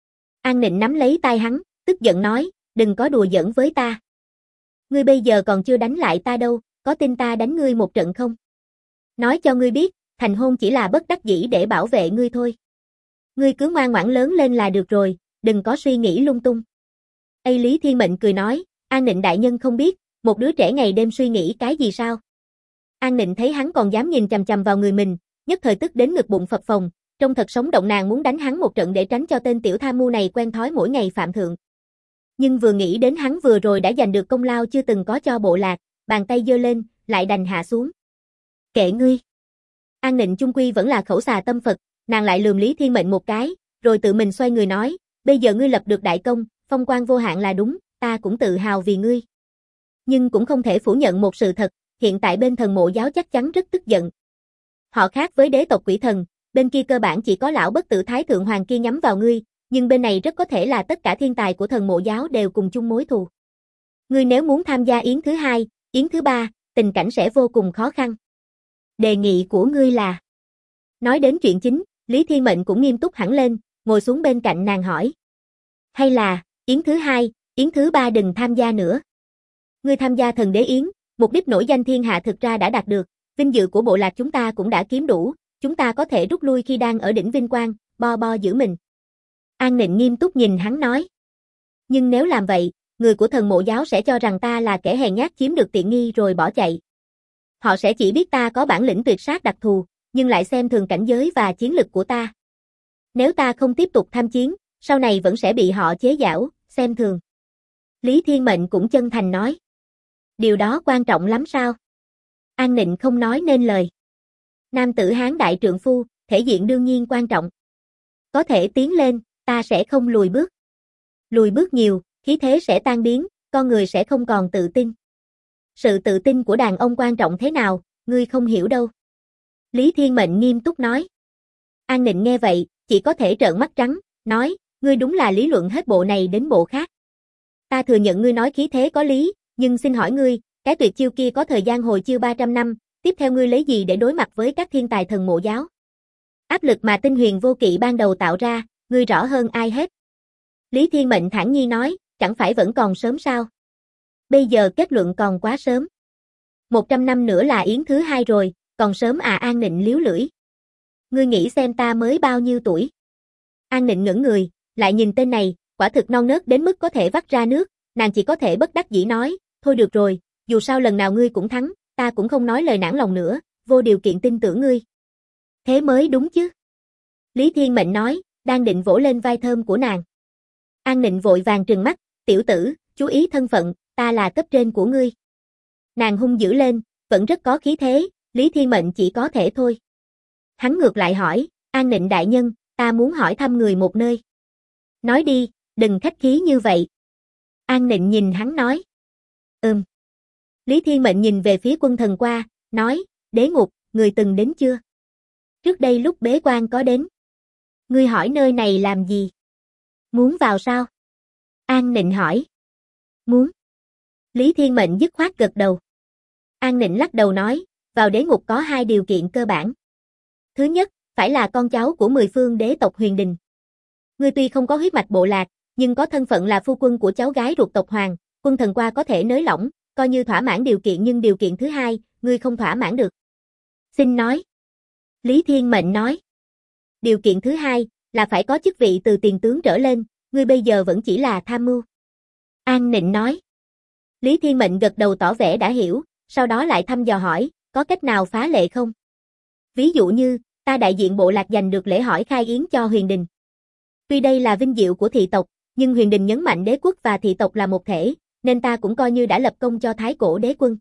An Nịnh nắm lấy tay hắn, tức giận nói, đừng có đùa giỡn với ta. Ngươi bây giờ còn chưa đánh lại ta đâu, có tin ta đánh ngươi một trận không? Nói cho ngươi biết, thành hôn chỉ là bất đắc dĩ để bảo vệ ngươi thôi. Ngươi cứ ngoan ngoãn lớn lên là được rồi, đừng có suy nghĩ lung tung. Lý Thiên Mệnh cười nói, An Nịnh đại nhân không biết, một đứa trẻ ngày đêm suy nghĩ cái gì sao? An Nịnh thấy hắn còn dám nhìn chằm chằm vào người mình, nhất thời tức đến ngực bụng phập phồng, trông thật sống động, nàng muốn đánh hắn một trận để tránh cho tên tiểu tham mưu này quen thói mỗi ngày phạm thượng. Nhưng vừa nghĩ đến hắn vừa rồi đã giành được công lao chưa từng có cho bộ lạc, bàn tay giơ lên, lại đành hạ xuống. Kệ ngươi. An Nịnh chung quy vẫn là khẩu xà tâm Phật, nàng lại lườm Lý Thiên Mệnh một cái, rồi tự mình xoay người nói, bây giờ ngươi lập được đại công, phong quang vô hạn là đúng, ta cũng tự hào vì ngươi. Nhưng cũng không thể phủ nhận một sự thật, hiện tại bên thần mộ giáo chắc chắn rất tức giận. Họ khác với đế tộc quỷ thần, bên kia cơ bản chỉ có lão bất tử Thái Thượng Hoàng kia nhắm vào ngươi, nhưng bên này rất có thể là tất cả thiên tài của thần mộ giáo đều cùng chung mối thù. Ngươi nếu muốn tham gia yến thứ hai, yến thứ ba, tình cảnh sẽ vô cùng khó khăn. Đề nghị của ngươi là... Nói đến chuyện chính, Lý Thiên Mệnh cũng nghiêm túc hẳn lên, ngồi xuống bên cạnh nàng hỏi. Hay là, yến thứ hai, yến thứ ba đừng tham gia nữa. Ngươi tham gia thần đế yến, mục đích nổi danh thiên hạ thực ra đã đạt được, vinh dự của bộ lạc chúng ta cũng đã kiếm đủ, chúng ta có thể rút lui khi đang ở đỉnh vinh quang, bo giữ mình. An Nịnh nghiêm túc nhìn hắn nói. Nhưng nếu làm vậy, người của thần mộ giáo sẽ cho rằng ta là kẻ hèn nhát chiếm được tiện nghi rồi bỏ chạy. Họ sẽ chỉ biết ta có bản lĩnh tuyệt sát đặc thù, nhưng lại xem thường cảnh giới và chiến lực của ta. Nếu ta không tiếp tục tham chiến, sau này vẫn sẽ bị họ chế giễu, xem thường. Lý Thiên Mệnh cũng chân thành nói. Điều đó quan trọng lắm sao? An Nịnh không nói nên lời. Nam tử Hán đại trượng phu, thể diện đương nhiên quan trọng. Có thể tiến lên, ta sẽ không lùi bước. Lùi bước nhiều, khí thế sẽ tan biến, con người sẽ không còn tự tin. Sự tự tin của đàn ông quan trọng thế nào, ngươi không hiểu đâu. Lý Thiên Mệnh nghiêm túc nói. An Nịnh nghe vậy, chỉ có thể trợn mắt trắng, nói, ngươi đúng là lý luận hết bộ này đến bộ khác. Ta thừa nhận ngươi nói khí thế có lý, nhưng xin hỏi ngươi, cái tuyệt chiêu kia có thời gian hồi chiêu 300 năm, tiếp theo ngươi lấy gì để đối mặt với các thiên tài thần mộ giáo? Áp lực mà Tinh Huyền Vô Kỵ ban đầu tạo ra, ngươi rõ hơn ai hết. Lý Thiên Mệnh thản nhiên nói, chẳng phải vẫn còn sớm sao? Bây giờ kết luận còn quá sớm. 100 năm nữa là yến thứ hai rồi, còn sớm à? An Nịnh liếu lưỡi. Ngươi nghĩ xem ta mới bao nhiêu tuổi? An Nịnh ngẩn người, lại nhìn tên này, quả thực non nớt đến mức có thể vắt ra nước, nàng chỉ có thể bất đắc dĩ nói, thôi được rồi, dù sao lần nào ngươi cũng thắng, ta cũng không nói lời nản lòng nữa, vô điều kiện tin tưởng ngươi. Thế mới đúng chứ. Lý Thiên Mệnh nói, đang định vỗ lên vai thơm của nàng. An Nịnh vội vàng trừng mắt, tiểu tử, chú ý thân phận, ta là cấp trên của ngươi. Nàng hung dữ lên, vẫn rất có khí thế, Lý Thiên Mệnh chỉ có thể thôi. Hắn ngược lại hỏi, An Nịnh đại nhân, ta muốn hỏi thăm người một nơi. Nói đi, đừng khách khí như vậy. An Nịnh nhìn hắn nói. Lý Thiên Mệnh nhìn về phía Quân Thần Qua, nói, đế ngục, người từng đến chưa? Trước đây lúc bế quan có đến. Ngươi hỏi nơi này làm gì? Muốn vào sao? An Nịnh hỏi. Muốn. Lý Thiên Mệnh dứt khoát gật đầu. An Nịnh lắc đầu nói, vào đế ngục có 2 điều kiện cơ bản. Thứ nhất, phải là con cháu của 10 phương đế tộc Huyền Đình. Ngươi tuy không có huyết mạch bộ lạc, nhưng có thân phận là phu quân của cháu gái ruột tộc Hoàng, Quân Thần Qua có thể nới lỏng, coi như thỏa mãn điều kiện, nhưng điều kiện thứ hai, ngươi không thỏa mãn được. Xin nói. Lý Thiên Mệnh nói. Điều kiện thứ hai, là phải có chức vị từ tiền tướng trở lên, ngươi bây giờ vẫn chỉ là tham mưu. An Nịnh nói. Lý Thiên Mệnh gật đầu tỏ vẻ đã hiểu, sau đó lại thăm dò hỏi, có cách nào phá lệ không? Ví dụ như, ta đại diện bộ lạc giành được lễ hỏi khai yến cho Huyền Đình. Tuy đây là vinh diệu của thị tộc, nhưng Huyền Đình nhấn mạnh đế quốc và thị tộc là một thể, nên ta cũng coi như đã lập công cho Thái Cổ Đế Quân.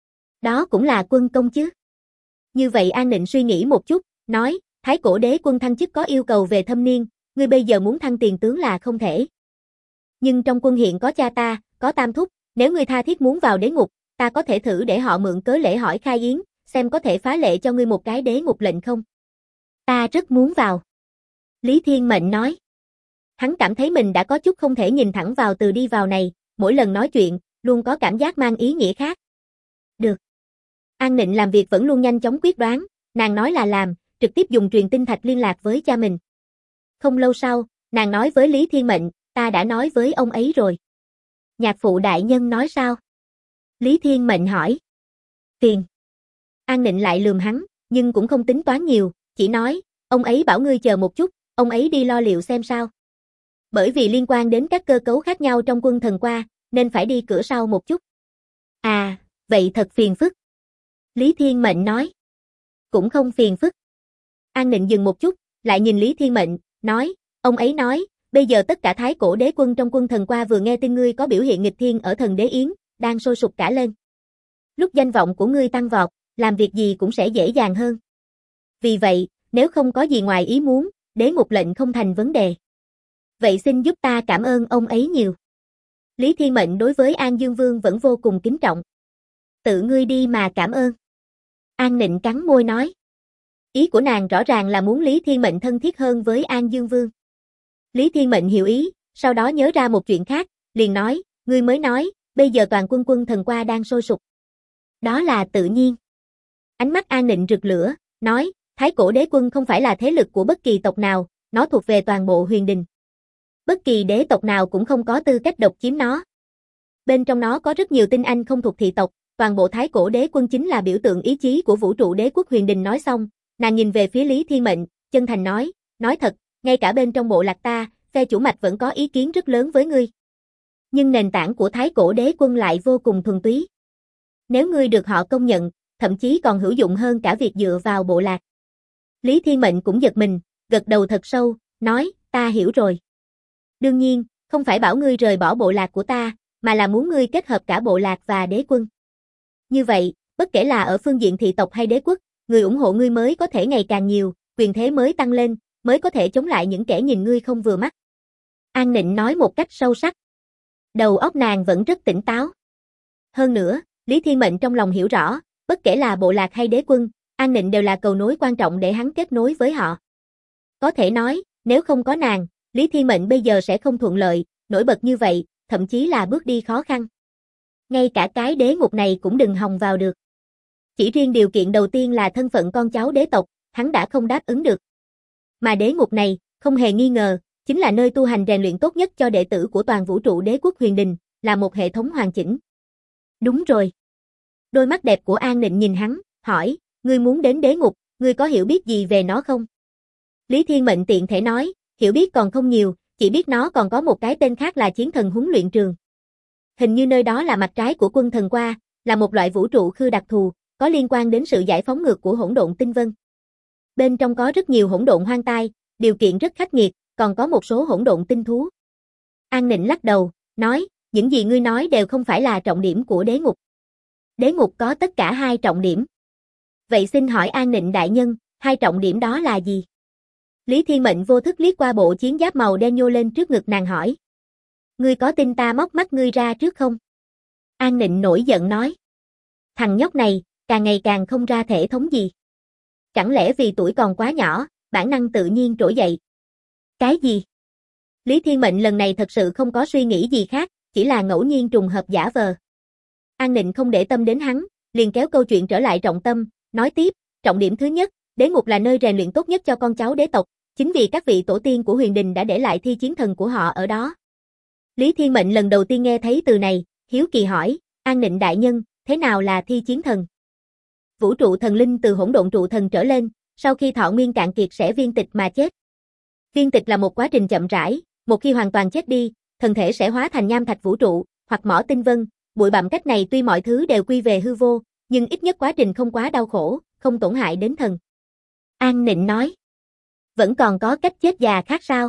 Đó cũng là quân công chứ. Như vậy An Nịnh suy nghĩ một chút, nói, Thái Cổ Đế Quân thăng chức có yêu cầu về thâm niên, ngươi bây giờ muốn thăng tiền tướng là không thể. Nhưng trong quân hiện có cha ta, có Tam Thúc, nếu ngươi tha thiết muốn vào đế ngục, ta có thể thử để họ mượn cớ lễ hỏi khai yến, xem có thể phá lệ cho ngươi một cái đế ngục lệnh không. Ta rất muốn vào. Lý Thiên Mệnh nói. Hắn cảm thấy mình đã có chút không thể nhìn thẳng vào từ đi vào này, mỗi lần nói chuyện, luôn có cảm giác mang ý nghĩa khác. Được. An Nịnh làm việc vẫn luôn nhanh chóng quyết đoán, nàng nói là làm, trực tiếp dùng truyền tin thạch liên lạc với cha mình. Không lâu sau, nàng nói với Lý Thiên Mệnh, ta đã nói với ông ấy rồi. Nhạc phụ đại nhân nói sao? Lý Thiên Mệnh hỏi. Tiền. An Nịnh lại lườm hắn, nhưng cũng không tính toán nhiều, chỉ nói, ông ấy bảo ngươi chờ một chút, ông ấy đi lo liệu xem sao. Bởi vì liên quan đến các cơ cấu khác nhau trong Quân Thần Qua, nên phải đi cửa sau một chút. À, vậy thật phiền phức. Lý Thiên Mệnh nói. Cũng không phiền phức. An Nịnh dừng một chút, lại nhìn Lý Thiên Mệnh, nói, ông ấy nói, bây giờ tất cả thái cổ đế quân trong quân thần qua vừa nghe tin ngươi có biểu hiện nghịch thiên ở thần đế yến, đang sôi sục cả lên. Lúc danh vọng của ngươi tăng vọt, làm việc gì cũng sẽ dễ dàng hơn. Vì vậy, nếu không có gì ngoài ý muốn, đế ngục lệnh không thành vấn đề. Vậy xin giúp ta cảm ơn ông ấy nhiều. Lý Thiên Mệnh đối với An Dương Vương vẫn vô cùng kính trọng. Tự ngươi đi mà cảm ơn. An Nịnh cắn môi nói. Ý của nàng rõ ràng là muốn Lý Thiên Mệnh thân thiết hơn với An Dương Vương. Lý Thiên Mệnh hiểu ý, sau đó nhớ ra một chuyện khác, liền nói, ngươi mới nói, bây giờ toàn quân quân thần qua đang sôi sục. Đó là tự nhiên. Ánh mắt An Nịnh rực lửa, nói, thái cổ đế quân không phải là thế lực của bất kỳ tộc nào, nó thuộc về toàn bộ huyền đình. Bất kỳ đế tộc nào cũng không có tư cách độc chiếm nó. Bên trong nó có rất nhiều tinh anh không thuộc thị tộc, toàn bộ thái cổ đế quân chính là biểu tượng ý chí của vũ trụ đế quốc huyền đình. Nói xong, nàng nhìn về phía Lý Thiên Mệnh, chân thành nói thật, ngay cả bên trong bộ lạc ta, phe chủ mạch vẫn có ý kiến rất lớn với ngươi. Nhưng nền tảng của thái cổ đế quân lại vô cùng thuần túy. Nếu ngươi được họ công nhận, thậm chí còn hữu dụng hơn cả việc dựa vào bộ lạc. Lý Thiên Mệnh cũng giật mình, gật đầu thật sâu, nói, ta hiểu rồi. Đương nhiên, không phải bảo ngươi rời bỏ bộ lạc của ta, mà là muốn ngươi kết hợp cả bộ lạc và đế quân. Như vậy, bất kể là ở phương diện thị tộc hay đế quốc, người ủng hộ ngươi mới có thể ngày càng nhiều, quyền thế mới tăng lên, mới có thể chống lại những kẻ nhìn ngươi không vừa mắt. An Nịnh nói một cách sâu sắc. Đầu óc nàng vẫn rất tỉnh táo. Hơn nữa, Lý Thiên Mệnh trong lòng hiểu rõ, bất kể là bộ lạc hay đế quân, An Nịnh đều là cầu nối quan trọng để hắn kết nối với họ. Có thể nói, nếu không có nàng, Lý Thiên Mệnh bây giờ sẽ không thuận lợi, nổi bật như vậy, thậm chí là bước đi khó khăn. Ngay cả cái đế ngục này cũng đừng hòng vào được. Chỉ riêng điều kiện đầu tiên là thân phận con cháu đế tộc, hắn đã không đáp ứng được. Mà đế ngục này, không hề nghi ngờ, chính là nơi tu hành rèn luyện tốt nhất cho đệ tử của toàn vũ trụ đế quốc huyền đình, là một hệ thống hoàn chỉnh. Đúng rồi. Đôi mắt đẹp của An Nịnh nhìn hắn, hỏi, ngươi muốn đến đế ngục, ngươi có hiểu biết gì về nó không? Lý Thiên Mệnh tiện thể nói, hiểu biết còn không nhiều, chỉ biết nó còn có một cái tên khác là chiến thần huấn luyện trường. Hình như nơi đó là mặt trái của quân thần qua, là một loại vũ trụ khư đặc thù, có liên quan đến sự giải phóng ngược của hỗn độn tinh vân. Bên trong có rất nhiều hỗn độn hoang tai, điều kiện rất khắc nghiệt, còn có một số hỗn độn tinh thú. An Nịnh lắc đầu, nói, những gì ngươi nói đều không phải là trọng điểm của đế ngục. Đế ngục có tất cả 2 trọng điểm. Vậy xin hỏi An Nịnh đại nhân, 2 trọng điểm đó là gì? Lý Thiên Mệnh vô thức liếc qua bộ chiến giáp màu đen nhô lên trước ngực nàng hỏi. Ngươi có tin ta móc mắt ngươi ra trước không? An Nịnh nổi giận nói. Thằng nhóc này, càng ngày càng không ra thể thống gì. Chẳng lẽ vì tuổi còn quá nhỏ, bản năng tự nhiên trỗi dậy? Cái gì? Lý Thiên Mệnh lần này thật sự không có suy nghĩ gì khác, chỉ là ngẫu nhiên trùng hợp giả vờ. An Nịnh không để tâm đến hắn, liền kéo câu chuyện trở lại trọng tâm, nói tiếp, trọng điểm thứ nhất, đế ngục là nơi rèn luyện tốt nhất cho con cháu đế tộc, chính vì các vị tổ tiên của huyền đình đã để lại thi chiến thần của họ ở đó. Lý Thiên Mệnh lần đầu tiên nghe thấy từ này, hiếu kỳ hỏi, An Nịnh đại nhân, thế nào là thi chiến thần? Vũ trụ thần linh từ hỗn độn trụ thần trở lên, sau khi thọ nguyên cạn kiệt sẽ viên tịch mà chết. Viên tịch là một quá trình chậm rãi, một khi hoàn toàn chết đi, thân thể sẽ hóa thành nham thạch vũ trụ, hoặc mỏ tinh vân, bụi bặm. Cách này tuy mọi thứ đều quy về hư vô, nhưng ít nhất quá trình không quá đau khổ, không tổn hại đến thần. An Nịnh nói. Vẫn còn có cách chết già khác sao?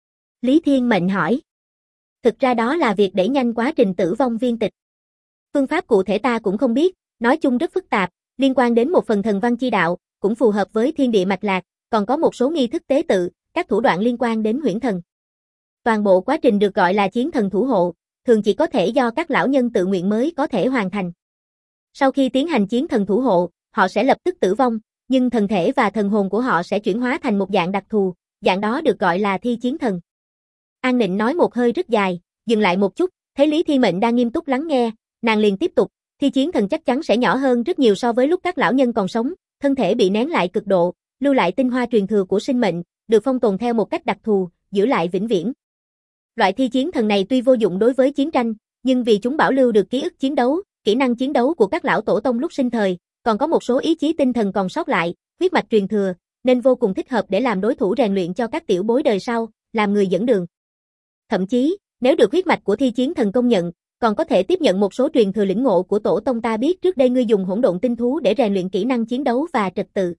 Lý Thiên Mệnh hỏi. Thực ra đó là việc đẩy nhanh quá trình tử vong viên tịch. Phương pháp cụ thể ta cũng không biết, nói chung rất phức tạp, liên quan đến một phần thần văn chi đạo, cũng phù hợp với thiên địa mạch lạc, còn có một số nghi thức tế tự, các thủ đoạn liên quan đến huyễn thần. Toàn bộ quá trình được gọi là chiến thần thủ hộ, thường chỉ có thể do các lão nhân tự nguyện mới có thể hoàn thành. Sau khi tiến hành chiến thần thủ hộ, họ sẽ lập tức tử vong, nhưng thần thể và thần hồn của họ sẽ chuyển hóa thành một dạng đặc thù, dạng đó được gọi là thi chiến thần. An Nịnh nói một hơi rất dài, dừng lại một chút, thấy Lý Thiên Mệnh đang nghiêm túc lắng nghe, nàng liền tiếp tục, thi chiến thần chắc chắn sẽ nhỏ hơn rất nhiều so với lúc các lão nhân còn sống, thân thể bị nén lại cực độ, lưu lại tinh hoa truyền thừa của sinh mệnh, được phong tồn theo một cách đặc thù, giữ lại vĩnh viễn. Loại thi chiến thần này tuy vô dụng đối với chiến tranh, nhưng vì chúng bảo lưu được ký ức chiến đấu, kỹ năng chiến đấu của các lão tổ tông lúc sinh thời, còn có một số ý chí tinh thần còn sót lại, huyết mạch truyền thừa, nên vô cùng thích hợp để làm đối thủ rèn luyện cho các tiểu bối đời sau, làm người dẫn đường. Thậm chí, nếu được huyết mạch của thi chiến thần công nhận, còn có thể tiếp nhận một số truyền thừa lĩnh ngộ của tổ tông ta biết trước đây ngươi dùng hỗn độn tinh thú để rèn luyện kỹ năng chiến đấu và trật tự.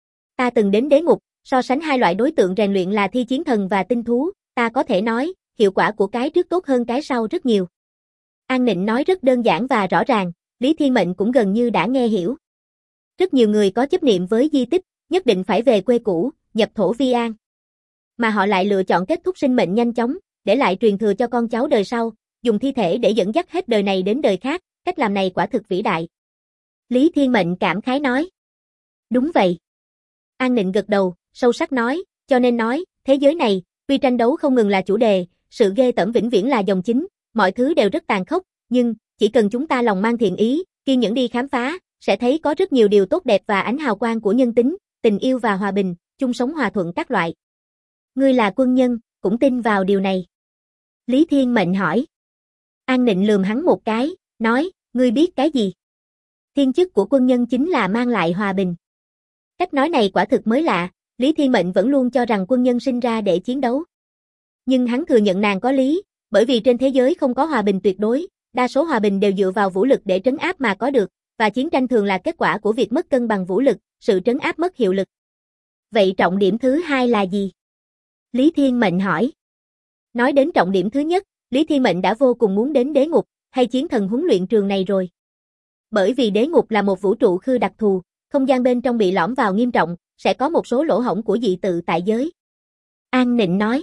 Ta từng đến đế ngục, so sánh hai loại đối tượng rèn luyện là thi chiến thần và tinh thú, ta có thể nói, hiệu quả của cái trước tốt hơn cái sau rất nhiều. An Nịnh nói rất đơn giản và rõ ràng, Lý Thiên Mệnh cũng gần như đã nghe hiểu. Rất nhiều người có chấp niệm với di tích, nhất định phải về quê cũ, nhập thổ vi an. Mà họ lại lựa chọn kết thúc sinh mệnh nhanh chóng, để lại truyền thừa cho con cháu đời sau, dùng thi thể để dẫn dắt hết đời này đến đời khác, cách làm này quả thực vĩ đại. Lý Thiên Mệnh cảm khái nói. Đúng vậy. An Nịnh gật đầu, sâu sắc nói, cho nên nói, thế giới này, tuy tranh đấu không ngừng là chủ đề, sự ghê tởm vĩnh viễn là dòng chính, mọi thứ đều rất tàn khốc, nhưng, chỉ cần chúng ta lòng mang thiện ý, kiên nhẫn đi khám phá, sẽ thấy có rất nhiều điều tốt đẹp và ánh hào quang của nhân tính, tình yêu và hòa bình, chung sống hòa thuận các loại. Ngươi là quân nhân, cũng tin vào điều này. Lý Thiên Mệnh hỏi. An Nịnh lườm hắn một cái, nói, ngươi biết cái gì? Thiên chức của quân nhân chính là mang lại hòa bình. Cách nói này quả thực mới lạ, Lý Thiên Mệnh vẫn luôn cho rằng quân nhân sinh ra để chiến đấu. Nhưng hắn thừa nhận nàng có lý, bởi vì trên thế giới không có hòa bình tuyệt đối, đa số hòa bình đều dựa vào vũ lực để trấn áp mà có được, và chiến tranh thường là kết quả của việc mất cân bằng vũ lực, sự trấn áp mất hiệu lực. Vậy trọng điểm thứ hai là gì? Lý Thiên Mệnh hỏi. Nói đến trọng điểm thứ nhất, Lý Thiên Mệnh đã vô cùng muốn đến đế ngục, hay chiến thần huấn luyện trường này rồi. Bởi vì đế ngục là một vũ trụ khư đặc thù, không gian bên trong bị lõm vào nghiêm trọng, sẽ có một số lỗ hổng của dị tự tại giới. An Nịnh nói.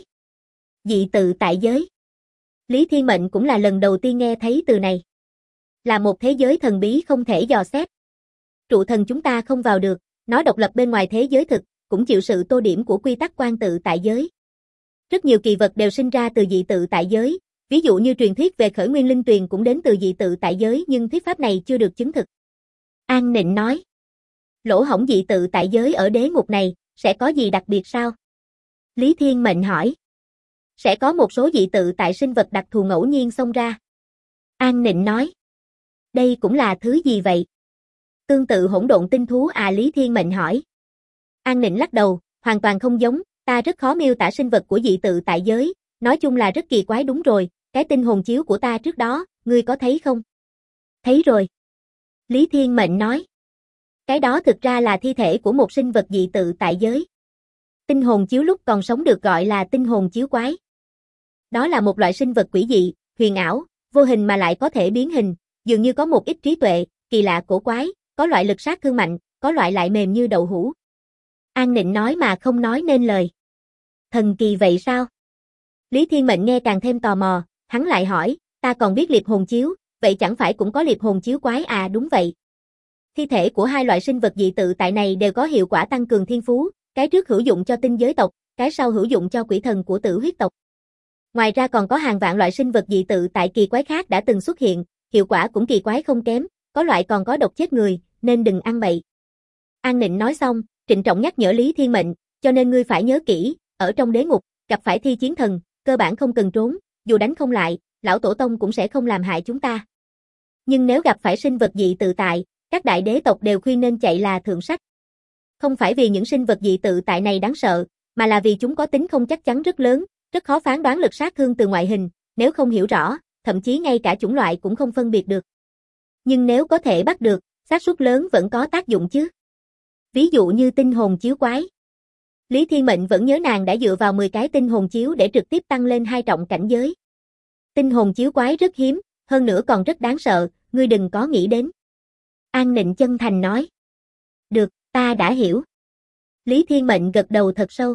Dị tự tại giới. Lý Thiên Mệnh cũng là lần đầu tiên nghe thấy từ này. Là một thế giới thần bí không thể dò xét. Trụ thần chúng ta không vào được, nó độc lập bên ngoài thế giới thực, cũng chịu sự tô điểm của quy tắc quan tự tại giới. Rất nhiều kỳ vật đều sinh ra từ dị tự tại giới, ví dụ như truyền thuyết về khởi nguyên linh tuyền cũng đến từ dị tự tại giới nhưng thuyết pháp này chưa được chứng thực. An Nịnh nói. Lỗ hổng dị tự tại giới ở đế ngục này, sẽ có gì đặc biệt sao? Lý Thiên Mệnh hỏi. Sẽ có một số dị tự tại sinh vật đặc thù ngẫu nhiên xông ra. An Nịnh nói. Đây cũng là thứ gì vậy? Tương tự hỗn độn tinh thú à? Lý Thiên Mệnh hỏi. An Nịnh lắc đầu, hoàn toàn không giống, ta rất khó miêu tả sinh vật của dị tự tại giới, nói chung là rất kỳ quái. Đúng rồi, cái tinh hồn chiếu của ta trước đó, ngươi có thấy không? Thấy rồi. Lý Thiên Mệnh nói. Cái đó thực ra là thi thể của một sinh vật dị tự tại giới. Tinh hồn chiếu lúc còn sống được gọi là tinh hồn chiếu quái. Đó là một loại sinh vật quỷ dị, huyền ảo, vô hình mà lại có thể biến hình, dường như có một ít trí tuệ, kỳ lạ cổ quái, có loại lực sát thương mạnh, có loại lại mềm như đậu hũ. An Nịnh nói mà không nói nên lời. Thần kỳ vậy sao? Lý Thiên Mệnh nghe càng thêm tò mò, hắn lại hỏi, ta còn biết liệp hồn chiếu, vậy chẳng phải cũng có liệp hồn chiếu quái à? Đúng vậy. Thi thể của hai loại sinh vật dị tự tại này đều có hiệu quả tăng cường thiên phú, cái trước hữu dụng cho tinh giới tộc, cái sau hữu dụng cho quỷ thần của Tử huyết tộc. Ngoài ra còn có hàng vạn loại sinh vật dị tự tại kỳ quái khác đã từng xuất hiện, hiệu quả cũng kỳ quái không kém, có loại còn có độc chết người, nên đừng ăn bậy. An Nịnh nói xong, trịnh trọng nhắc nhở Lý Thiên Mệnh, cho nên ngươi phải nhớ kỹ, ở trong đế ngục, gặp phải thi chiến thần, cơ bản không cần trốn, dù đánh không lại, lão tổ tông cũng sẽ không làm hại chúng ta. Nhưng nếu gặp phải sinh vật dị tự tại, các đại đế tộc đều khuyên nên chạy là thượng sách. Không phải vì những sinh vật dị tự tại này đáng sợ, mà là vì chúng có tính không chắc chắn rất lớn, rất khó phán đoán lực sát thương từ ngoại hình, nếu không hiểu rõ, thậm chí ngay cả chủng loại cũng không phân biệt được. Nhưng nếu có thể bắt được, xác suất lớn vẫn có tác dụng chứ. Ví dụ như tinh hồn chiếu quái. Lý Thiên Mệnh vẫn nhớ nàng đã dựa vào 10 cái tinh hồn chiếu để trực tiếp tăng lên 2 trọng cảnh giới. Tinh hồn chiếu quái rất hiếm, hơn nữa còn rất đáng sợ, ngươi đừng có nghĩ đến. An Nịnh chân thành nói. Được, ta đã hiểu. Lý Thiên Mệnh gật đầu thật sâu.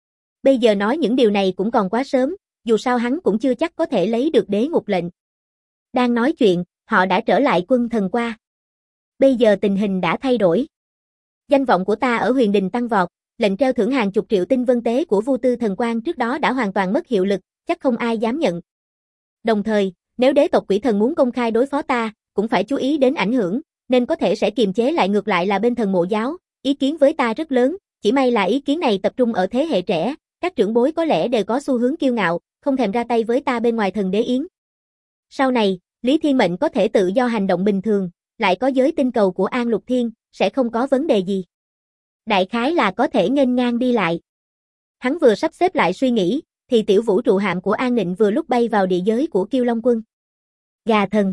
Bây giờ nói những điều này cũng còn quá sớm, dù sao hắn cũng chưa chắc có thể lấy được đế ngục lệnh. Đang nói chuyện, họ đã trở lại quân thần qua. Bây giờ tình hình đã thay đổi. Danh vọng của ta ở huyền đình tăng vọt, lệnh treo thưởng hàng chục triệu tinh vân tế của Vu Tư Thần Quan trước đó đã hoàn toàn mất hiệu lực, chắc không ai dám nhận. Đồng thời, nếu đế tộc quỷ thần muốn công khai đối phó ta, cũng phải chú ý đến ảnh hưởng, nên có thể sẽ kiềm chế lại. Ngược lại là bên thần mộ giáo, ý kiến với ta rất lớn, chỉ may là ý kiến này tập trung ở thế hệ trẻ, các trưởng bối có lẽ đều có xu hướng kiêu ngạo, không thèm ra tay với ta bên ngoài thần đế yến. Sau này, Lý Thiên Mệnh có thể tự do hành động bình thường, lại có giới tinh cầu của An Lục Thiên, sẽ không có vấn đề gì. Đại khái là có thể nghênh ngang đi lại. Hắn vừa sắp xếp lại suy nghĩ, thì tiểu vũ trụ hạm của An Nịnh vừa lúc bay vào địa giới của Kiêu Long Quân. Gà thần.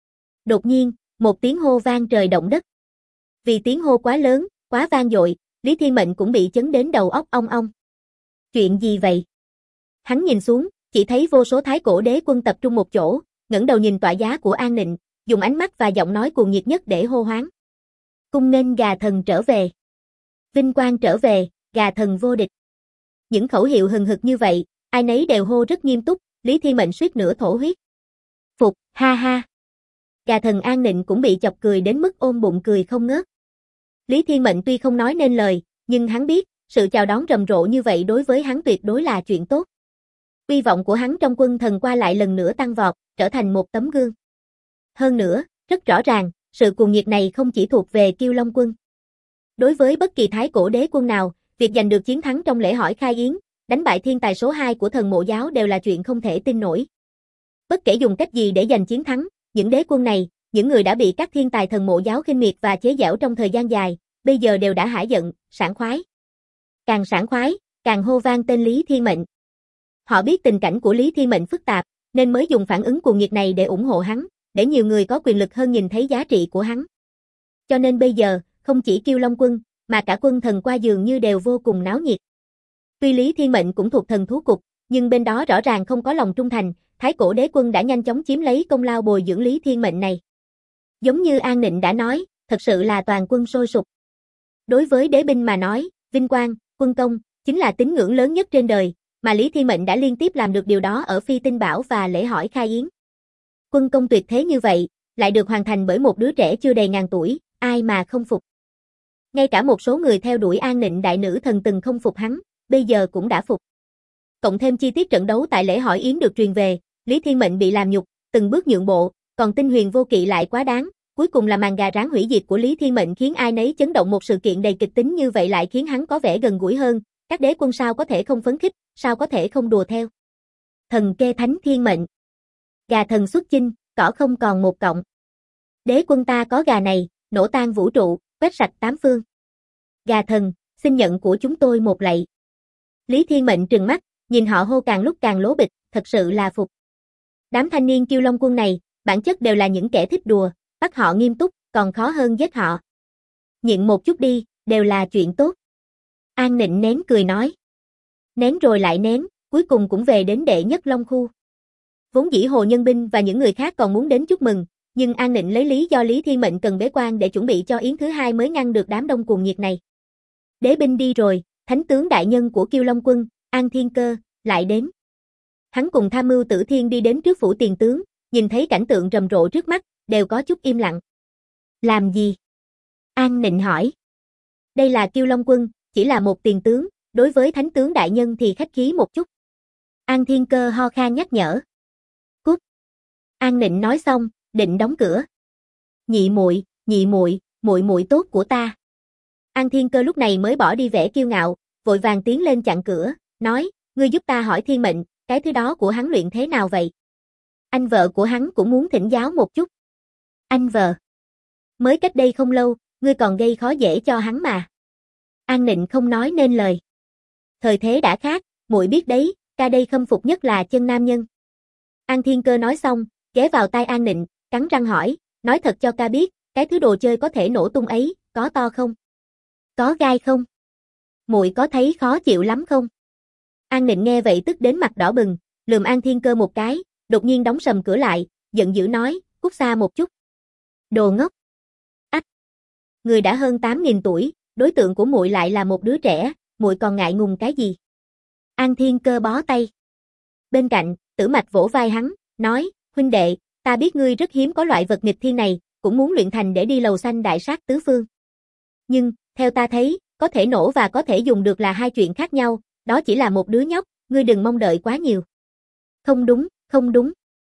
Đột nhiên, một tiếng hô vang trời động đất. Vì tiếng hô quá lớn, quá vang dội, Lý Thiên Mệnh cũng bị chấn đến đầu óc ong ong. Chuyện gì vậy? Hắn nhìn xuống, chỉ thấy vô số Thái Cổ Đế quân tập trung một chỗ, ngẩng đầu nhìn tọa giá của An Nịnh, dùng ánh mắt và giọng nói cuồng nhiệt nhất để hô hoáng. Cung nghênh gà thần trở về. Vinh quang trở về, gà thần vô địch. Những khẩu hiệu hừng hực như vậy, ai nấy đều hô rất nghiêm túc, Lý Thiên Mệnh suýt nữa thổ huyết. Phục, ha ha. Gà thần An Nịnh cũng bị chọc cười đến mức ôm bụng cười không ngớt. Lý Thiên Mệnh tuy không nói nên lời, nhưng hắn biết, sự chào đón rầm rộ như vậy đối với hắn tuyệt đối là chuyện tốt. Uy vọng của hắn trong quân thần qua lại lần nữa tăng vọt, trở thành một tấm gương. Hơn nữa, rất rõ ràng, sự cuồng nhiệt này không chỉ thuộc về Kiêu Long quân. Đối với bất kỳ Thái Cổ Đế quân nào, việc giành được chiến thắng trong lễ hỏi khai yến, đánh bại thiên tài số 2 của thần mộ giáo đều là chuyện không thể tin nổi. Bất kể dùng cách gì để giành chiến thắng, những đế quân này, những người đã bị các thiên tài thần mộ giáo khinh miệt và chế giễu trong thời gian dài, bây giờ đều đã hả giận, sảng khoái. Càng sảng khoái, càng hô vang tên Lý Thiên Mệnh. Họ biết tình cảnh của Lý Thiên Mệnh phức tạp, nên mới dùng phản ứng cuồng nhiệt này để ủng hộ hắn, để nhiều người có quyền lực hơn nhìn thấy giá trị của hắn. Cho nên bây giờ, không chỉ Kiêu Long quân, mà cả quân thần qua dường như đều vô cùng náo nhiệt. Tuy Lý Thiên Mệnh cũng thuộc thần thú cục, nhưng bên đó rõ ràng không có lòng trung thành, Thái Cổ Đế quân đã nhanh chóng chiếm lấy công lao bồi dưỡng Lý Thiên Mệnh này. Giống như An Nịnh đã nói, thật sự là toàn quân sôi sục. Đối với đế binh mà nói, vinh quang, quân công, chính là tín ngưỡng lớn nhất trên đời, mà Lý Thiên Mệnh đã liên tiếp làm được điều đó ở Phi Tinh Bảo và lễ hỏi khai yến. Quân công tuyệt thế như vậy, lại được hoàn thành bởi một đứa trẻ chưa đầy ngàn tuổi, ai mà không phục. Ngay cả một số người theo đuổi An Nịnh đại nữ thần từng không phục hắn, bây giờ cũng đã phục. Cộng thêm chi tiết trận đấu tại lễ hỏi yến được truyền về, Lý Thiên Mệnh bị làm nhục, từng bước nhượng bộ, còn Tinh Huyền Vô Kỵ lại quá đáng, cuối cùng là màn gà rán hủy diệt của Lý Thiên Mệnh khiến ai nấy chấn động, một sự kiện đầy kịch tính như vậy lại khiến hắn có vẻ gần gũi hơn, các đế quân sao có thể không phấn khích, sao có thể không đùa theo. Thần kê thánh thiên mệnh. Gà thần xuất chinh, cỏ không còn một cọng. Đế quân ta có gà này, nổ tan vũ trụ, quét sạch tám phương. Gà thần, xin nhận của chúng tôi một lạy. Lý Thiên Mệnh trừng mắt, nhìn họ hô càng lúc càng lố bịch, thật sự là phục. Đám thanh niên Kiêu Long quân này, bản chất đều là những kẻ thích đùa, bắt họ nghiêm túc, còn khó hơn giết họ. Nhịn một chút đi, đều là chuyện tốt. An Nịnh nén cười nói. Nén rồi lại nén, cuối cùng cũng về đến đệ nhất Long khu. Vốn dĩ Hồ Nhân Binh và những người khác còn muốn đến chúc mừng, nhưng An Nịnh lấy lý do Lý Thiên Mệnh cần bế quan để chuẩn bị cho yến thứ hai mới ngăn được đám đông cuồng nhiệt này. Đế binh đi rồi, thánh tướng đại nhân của Kiêu Long quân, An Thiên Cơ, lại đến. Hắn cùng tham mưu Tử Thiên đi đến trước phủ tiền tướng, nhìn thấy cảnh tượng rầm rộ trước mắt, đều có chút im lặng. Làm gì? An Nịnh hỏi. Đây là Kiêu Long quân, chỉ là một tiền tướng, đối với thánh tướng đại nhân thì khách khí một chút. An Thiên Cơ ho khan nhắc nhở. Cút. An Nịnh nói xong, định đóng cửa. Nhị muội, muội muội tốt của ta. An Thiên Cơ lúc này mới bỏ đi vẻ kiêu ngạo, vội vàng tiến lên chặn cửa, nói, ngươi giúp ta hỏi Thiên Mệnh, cái thứ đó của hắn luyện thế nào vậy? Anh vợ của hắn cũng muốn thỉnh giáo một chút. Anh vợ? Mới cách đây không lâu, ngươi còn gây khó dễ cho hắn mà. An Nịnh không nói nên lời. Thời thế đã khác, muội biết đấy, ca đây khâm phục nhất là chân nam nhân. An Thiên Cơ nói xong, ghé vào tai An Nịnh, cắn răng hỏi, nói thật cho ca biết, cái thứ đồ chơi có thể nổ tung ấy, có to không? Có gai không? Muội có thấy khó chịu lắm không? An Nịnh nghe vậy tức đến mặt đỏ bừng, lườm An Thiên Cơ một cái, đột nhiên đóng sầm cửa lại, giận dữ nói, cút xa một chút. Đồ ngốc. Ách. Người đã hơn 8.000 tuổi, đối tượng của muội lại là một đứa trẻ, muội còn ngại ngùng cái gì? An Thiên Cơ bó tay. Bên cạnh, Tử Mạch vỗ vai hắn, nói, huynh đệ, ta biết ngươi rất hiếm có loại vật nghịch thiên này, cũng muốn luyện thành để đi lầu xanh đại sát tứ phương. Nhưng, theo ta thấy, có thể nổ và có thể dùng được là hai chuyện khác nhau, đó chỉ là một đứa nhóc, ngươi đừng mong đợi quá nhiều. Không đúng, không đúng.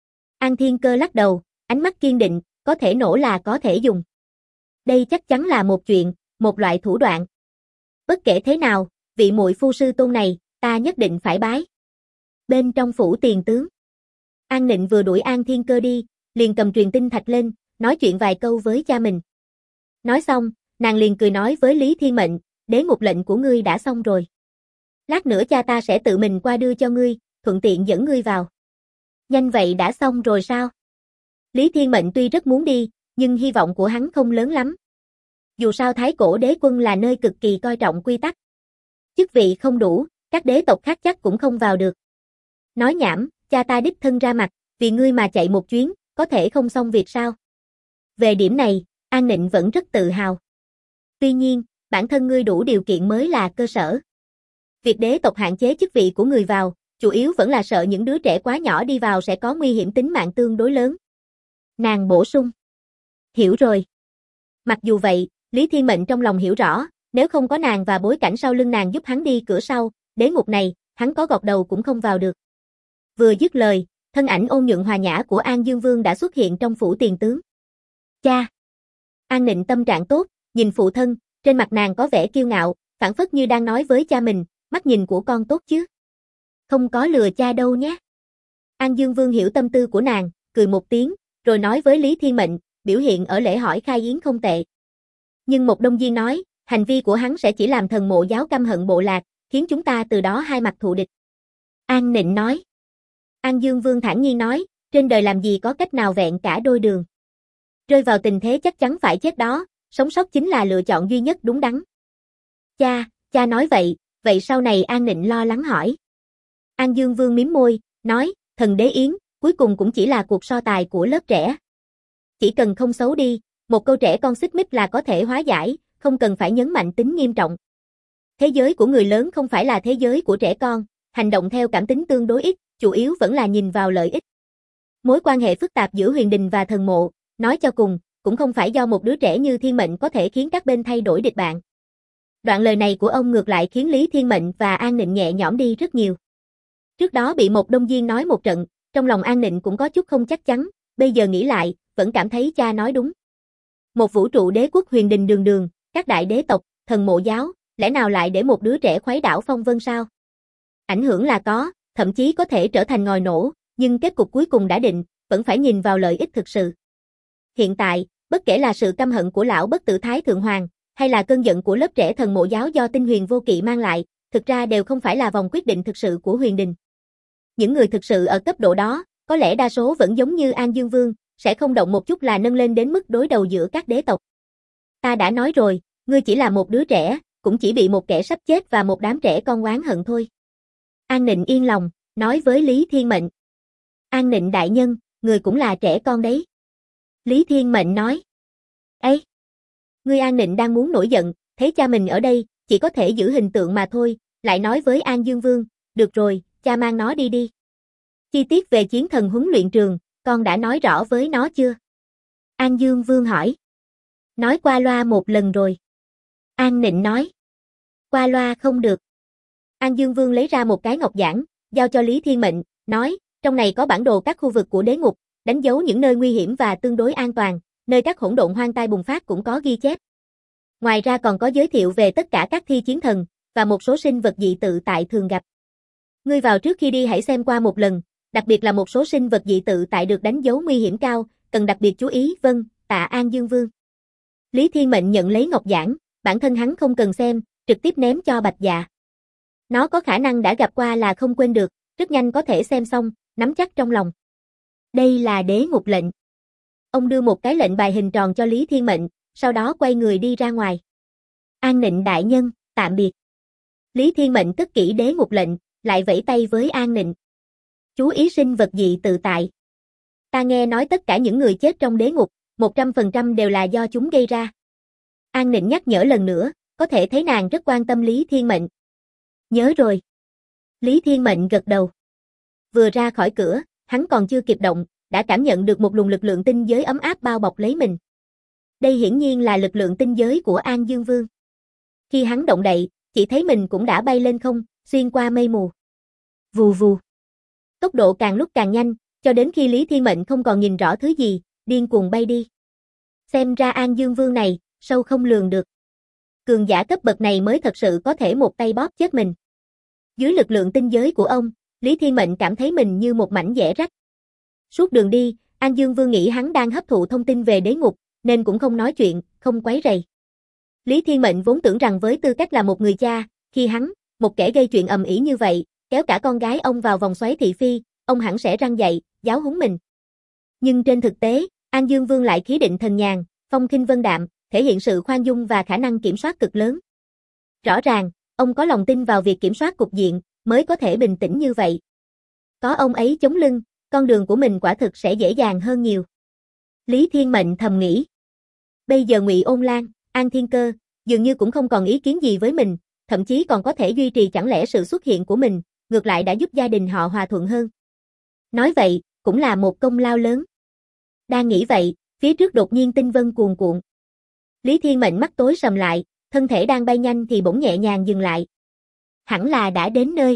An Thiên Cơ lắc đầu, ánh mắt kiên định, có thể nổ là có thể dùng. Đây chắc chắn là một chuyện, một loại thủ đoạn. Bất kể thế nào, vị muội phu sư tôn này, ta nhất định phải bái. Bên trong phủ tiền tướng, An Nịnh vừa đuổi An Thiên Cơ đi, liền cầm truyền tinh thạch lên, nói chuyện vài câu với cha mình. Nói xong, nàng liền cười nói với Lý Thiên Mệnh, đế ngục lệnh của ngươi đã xong rồi. Lát nữa cha ta sẽ tự mình qua đưa cho ngươi, thuận tiện dẫn ngươi vào. Nhanh vậy đã xong rồi sao? Lý Thiên Mệnh tuy rất muốn đi, nhưng hy vọng của hắn không lớn lắm. Dù sao Thái Cổ Đế Quân là nơi cực kỳ coi trọng quy tắc. Chức vị không đủ, các đế tộc khác chắc cũng không vào được. Nói nhảm, cha ta đích thân ra mặt, vì ngươi mà chạy một chuyến, có thể không xong việc sao? Về điểm này, An Nịnh vẫn rất tự hào. Tuy nhiên, bản thân ngươi đủ điều kiện mới là cơ sở. Việc đế tộc hạn chế chức vị của người vào, chủ yếu vẫn là sợ những đứa trẻ quá nhỏ đi vào sẽ có nguy hiểm tính mạng tương đối lớn. Nàng bổ sung. Hiểu rồi. Mặc dù vậy, Lý Thiên Mệnh trong lòng hiểu rõ, nếu không có nàng và bối cảnh sau lưng nàng giúp hắn đi cửa sau, đế ngục này, hắn có gọt đầu cũng không vào được. Vừa dứt lời, thân ảnh ôn nhuận hòa nhã của An Dương Vương đã xuất hiện trong phủ tiền tướng. Cha! An Nịnh tâm trạng tốt, nhìn phụ thân, trên mặt nàng có vẻ kiêu ngạo, phảng phất như đang nói với cha mình, mắt nhìn của con tốt chứ. Không có lừa cha đâu nhé. An Dương Vương hiểu tâm tư của nàng, cười một tiếng, rồi nói với Lý Thiên Mệnh, biểu hiện ở lễ hỏi khai yến không tệ. Nhưng một đông viên nói, hành vi của hắn sẽ chỉ làm thần mộ giáo căm hận bộ lạc, khiến chúng ta từ đó hai mặt thù địch. An Nịnh nói. An Dương Vương thản nhiên nói, trên đời làm gì có cách nào vẹn cả đôi đường. Rơi vào tình thế chắc chắn phải chết đó, sống sót chính là lựa chọn duy nhất đúng đắn. Cha nói vậy sau này An Nịnh lo lắng hỏi. An Dương Vương mím môi, nói, thần đế yến, cuối cùng cũng chỉ là cuộc so tài của lớp trẻ. Chỉ cần không xấu đi, một câu trẻ con xích mích là có thể hóa giải, không cần phải nhấn mạnh tính nghiêm trọng. Thế giới của người lớn không phải là thế giới của trẻ con, hành động theo cảm tính tương đối ít, chủ yếu vẫn là nhìn vào lợi ích. Mối quan hệ phức tạp giữa huyền đình và thần mộ, nói cho cùng, cũng không phải do một đứa trẻ như Thiên Mệnh có thể khiến các bên thay đổi địch bạn. Đoạn lời này của ông ngược lại khiến Lý Thiên Mệnh và An Nịnh nhẹ nhõm đi rất nhiều. Trước đó bị một đông viên nói một trận, trong lòng An Nịnh cũng có chút không chắc chắn, bây giờ nghĩ lại, vẫn cảm thấy cha nói đúng. Một vũ trụ đế quốc huyền đình đường đường, các đại đế tộc, thần mộ giáo, lẽ nào lại để một đứa trẻ khuấy đảo phong vân sao? Ảnh hưởng là có, thậm chí có thể trở thành ngòi nổ, nhưng kết cục cuối cùng đã định, vẫn phải nhìn vào lợi ích thực sự. Hiện tại, bất kể là sự căm hận của lão bất tử Thái Thượng Hoàng, hay là cơn giận của lớp trẻ thần mộ giáo do tinh huyền vô kỵ mang lại, thực ra đều không phải là vòng quyết định thực sự của huyền đình. Những người thực sự ở cấp độ đó, có lẽ đa số vẫn giống như An Dương Vương, sẽ không động một chút là nâng lên đến mức đối đầu giữa các đế tộc. Ta đã nói rồi, ngươi chỉ là một đứa trẻ, cũng chỉ bị một kẻ sắp chết và một đám trẻ con oán hận thôi. An Nịnh yên lòng, nói với Lý Thiên Mệnh. An Nịnh đại nhân, người cũng là trẻ con đấy. Lý Thiên Mệnh nói. Ấy! Ngươi An Nịnh đang muốn nổi giận, thấy cha mình ở đây, chỉ có thể giữ hình tượng mà thôi, lại nói với An Dương Vương, được rồi, cha mang nó đi. Chi tiết về chiến thần huấn luyện trường, con đã nói rõ với nó chưa? An Dương Vương hỏi. Nói qua loa một lần rồi. An Nịnh nói. Qua loa không được. An Dương Vương lấy ra một cái ngọc giản, giao cho Lý Thiên Mệnh, nói, trong này có bản đồ các khu vực của đế ngục, đánh dấu những nơi nguy hiểm và tương đối an toàn, nơi các hỗn độn hoang tai bùng phát cũng có ghi chép. Ngoài ra còn có giới thiệu về tất cả các thi chiến thần, và một số sinh vật dị tự tại thường gặp. Ngươi vào trước khi đi hãy xem qua một lần, đặc biệt là một số sinh vật dị tự tại được đánh dấu nguy hiểm cao, cần đặc biệt chú ý, vâng, tạ An Dương Vương. Lý Thiên Mệnh nhận lấy ngọc giản, bản thân hắn không cần xem, trực tiếp ném cho Bạch Dạ. Nó có khả năng đã gặp qua là không quên được, rất nhanh có thể xem xong, nắm chắc trong lòng. Đây là đế ngục lệnh. Ông đưa một cái lệnh bài hình tròn cho Lý Thiên Mệnh, sau đó quay người đi ra ngoài. An Nịnh đại nhân, tạm biệt. Lý Thiên Mệnh cất kỹ đế ngục lệnh, lại vẫy tay với An Nịnh. Chú ý sinh vật dị tự tại. Ta nghe nói tất cả những người chết trong đế ngục, 100% đều là do chúng gây ra. An Nịnh nhắc nhở lần nữa, có thể thấy nàng rất quan tâm Lý Thiên Mệnh. Nhớ rồi. Lý Thiên Mệnh gật đầu. Vừa ra khỏi cửa, hắn còn chưa kịp động, đã cảm nhận được một luồng lực lượng tinh giới ấm áp bao bọc lấy mình. Đây hiển nhiên là lực lượng tinh giới của An Dương Vương. Khi hắn động đậy, chỉ thấy mình cũng đã bay lên không, xuyên qua mây mù. Vù vù. Tốc độ càng lúc càng nhanh, cho đến khi Lý Thiên Mệnh không còn nhìn rõ thứ gì, điên cuồng bay đi. Xem ra An Dương Vương này, sâu không lường được. Cường giả cấp bậc này mới thật sự có thể một tay bóp chết mình. Dưới lực lượng tinh giới của ông, Lý Thiên Mệnh cảm thấy mình như một mảnh dẻ rách. Suốt đường đi, An Dương Vương nghĩ hắn đang hấp thụ thông tin về đế ngục, nên cũng không nói chuyện, không quấy rầy. Lý Thiên Mệnh vốn tưởng rằng với tư cách là một người cha, khi hắn, một kẻ gây chuyện ầm ĩ như vậy, kéo cả con gái ông vào vòng xoáy thị phi, ông hẳn sẽ răn dạy, giáo huấn mình. Nhưng trên thực tế, An Dương Vương lại khí định thần nhàn, phong khinh vân đạm, thể hiện sự khoan dung và khả năng kiểm soát cực lớn. Rõ ràng, ông có lòng tin vào việc kiểm soát cục diện, mới có thể bình tĩnh như vậy. Có ông ấy chống lưng, con đường của mình quả thực sẽ dễ dàng hơn nhiều. Lý Thiên Mệnh thầm nghĩ. Bây giờ Ngụy Ôn Lan, An Thiên Cơ, dường như cũng không còn ý kiến gì với mình, thậm chí còn có thể duy trì chẳng lẽ sự xuất hiện của mình, ngược lại đã giúp gia đình họ hòa thuận hơn. Nói vậy, cũng là một công lao lớn. Đang nghĩ vậy, phía trước đột nhiên tinh vân cuồn cuộn. Lý Thiên Mệnh mắt tối sầm lại, thân thể đang bay nhanh thì bỗng nhẹ nhàng dừng lại. Hẳn là đã đến nơi.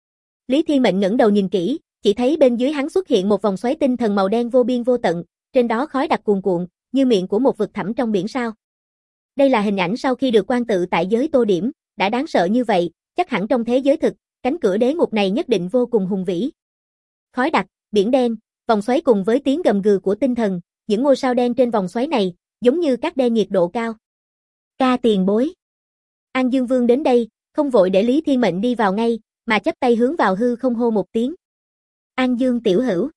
Lý Thiên Mệnh ngẩng đầu nhìn kỹ, chỉ thấy bên dưới hắn xuất hiện một vòng xoáy tinh thần màu đen vô biên vô tận, trên đó khói đặc cuồn cuộn, như miệng của một vực thẳm trong biển sao. Đây là hình ảnh sau khi được quan tự tại giới tô điểm, đã đáng sợ như vậy, chắc hẳn trong thế giới thực, cánh cửa đế ngục này nhất định vô cùng hùng vĩ. Khói đặc, biển đen, vòng xoáy cùng với tiếng gầm gừ của tinh thần, những ngôi sao đen trên vòng xoáy này, giống như các đe nhiệt độ cao. Ca tiền bối. An Dương Vương đến đây, không vội để Lý Thiên Mệnh đi vào ngay, mà chắp tay hướng vào hư không hô một tiếng. An Dương tiểu hữu.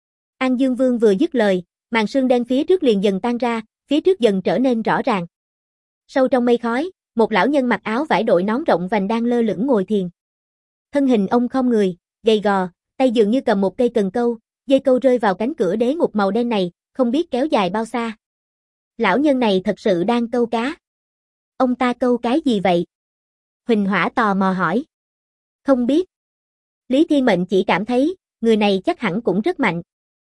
An Dương Vương vừa dứt lời, màn sương đen phía trước liền dần tan ra, phía trước dần trở nên rõ ràng. Sâu trong mây khói, một lão nhân mặc áo vải đội nón rộng vành đang lơ lửng ngồi thiền. Thân hình ông khom người, gầy gò, tay dường như cầm một cây cần câu, dây câu rơi vào cánh cửa đế ngục màu đen này, không biết kéo dài bao xa. Lão nhân này thật sự đang câu cá. Ông ta câu cái gì vậy? Huỳnh Hỏa tò mò hỏi. Không biết. Lý Thiên Mệnh chỉ cảm thấy, người này chắc hẳn cũng rất mạnh.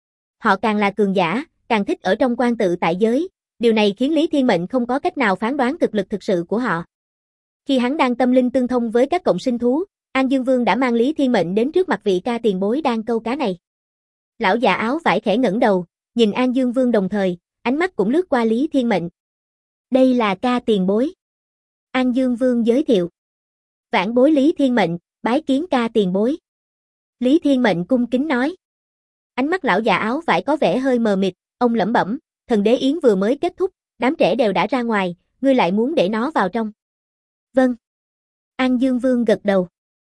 Họ càng là cường giả, càng thích ở trong quan tự tại giới, điều này khiến Lý Thiên Mệnh không có cách nào phán đoán thực lực thực sự của họ. Khi hắn đang tâm linh tương thông với các cộng sinh thú, An Dương Vương đã mang Lý Thiên Mệnh đến trước mặt vị ca tiền bối đang câu cá này. Lão già áo vải khẽ ngẩng đầu, nhìn An Dương Vương đồng thời, ánh mắt cũng lướt qua Lý Thiên Mệnh. Đây là ca tiền bối. An Dương Vương giới thiệu. Vãn bối Lý Thiên Mệnh, bái kiến ca tiền bối. Lý Thiên Mệnh cung kính nói. Ánh mắt lão già áo vải có vẻ hơi mờ mịt, ông lẩm bẩm, thần đế yến vừa mới kết thúc, đám trẻ đều đã ra ngoài, ngươi lại muốn để nó vào trong. Vâng. An Dương Vương gật đầu.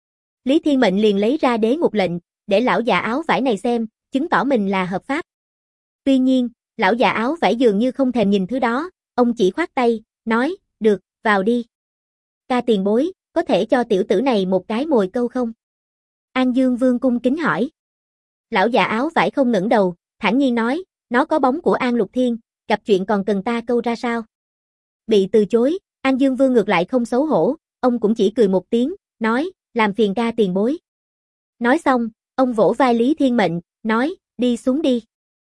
Lý Thiên Mệnh liền lấy ra đế ngục lệnh, để lão già áo vải này xem, chứng tỏ mình là hợp pháp. Tuy nhiên, lão già áo vải dường như không thèm nhìn thứ đó, ông chỉ khoát tay, nói, được, vào đi. Ca tiền bối, có thể cho tiểu tử này một cái mồi câu không? An Dương Vương cung kính hỏi. Lão già áo vải không ngẩng đầu, thản nhiên nói, nó có bóng của An Lục Thiên, gặp chuyện còn cần ta câu ra sao? Bị từ chối, An Dương Vương ngược lại không xấu hổ, ông cũng chỉ cười một tiếng, nói, làm phiền ca tiền bối. Nói xong, ông vỗ vai Lý Thiên Mệnh, nói, đi xuống đi.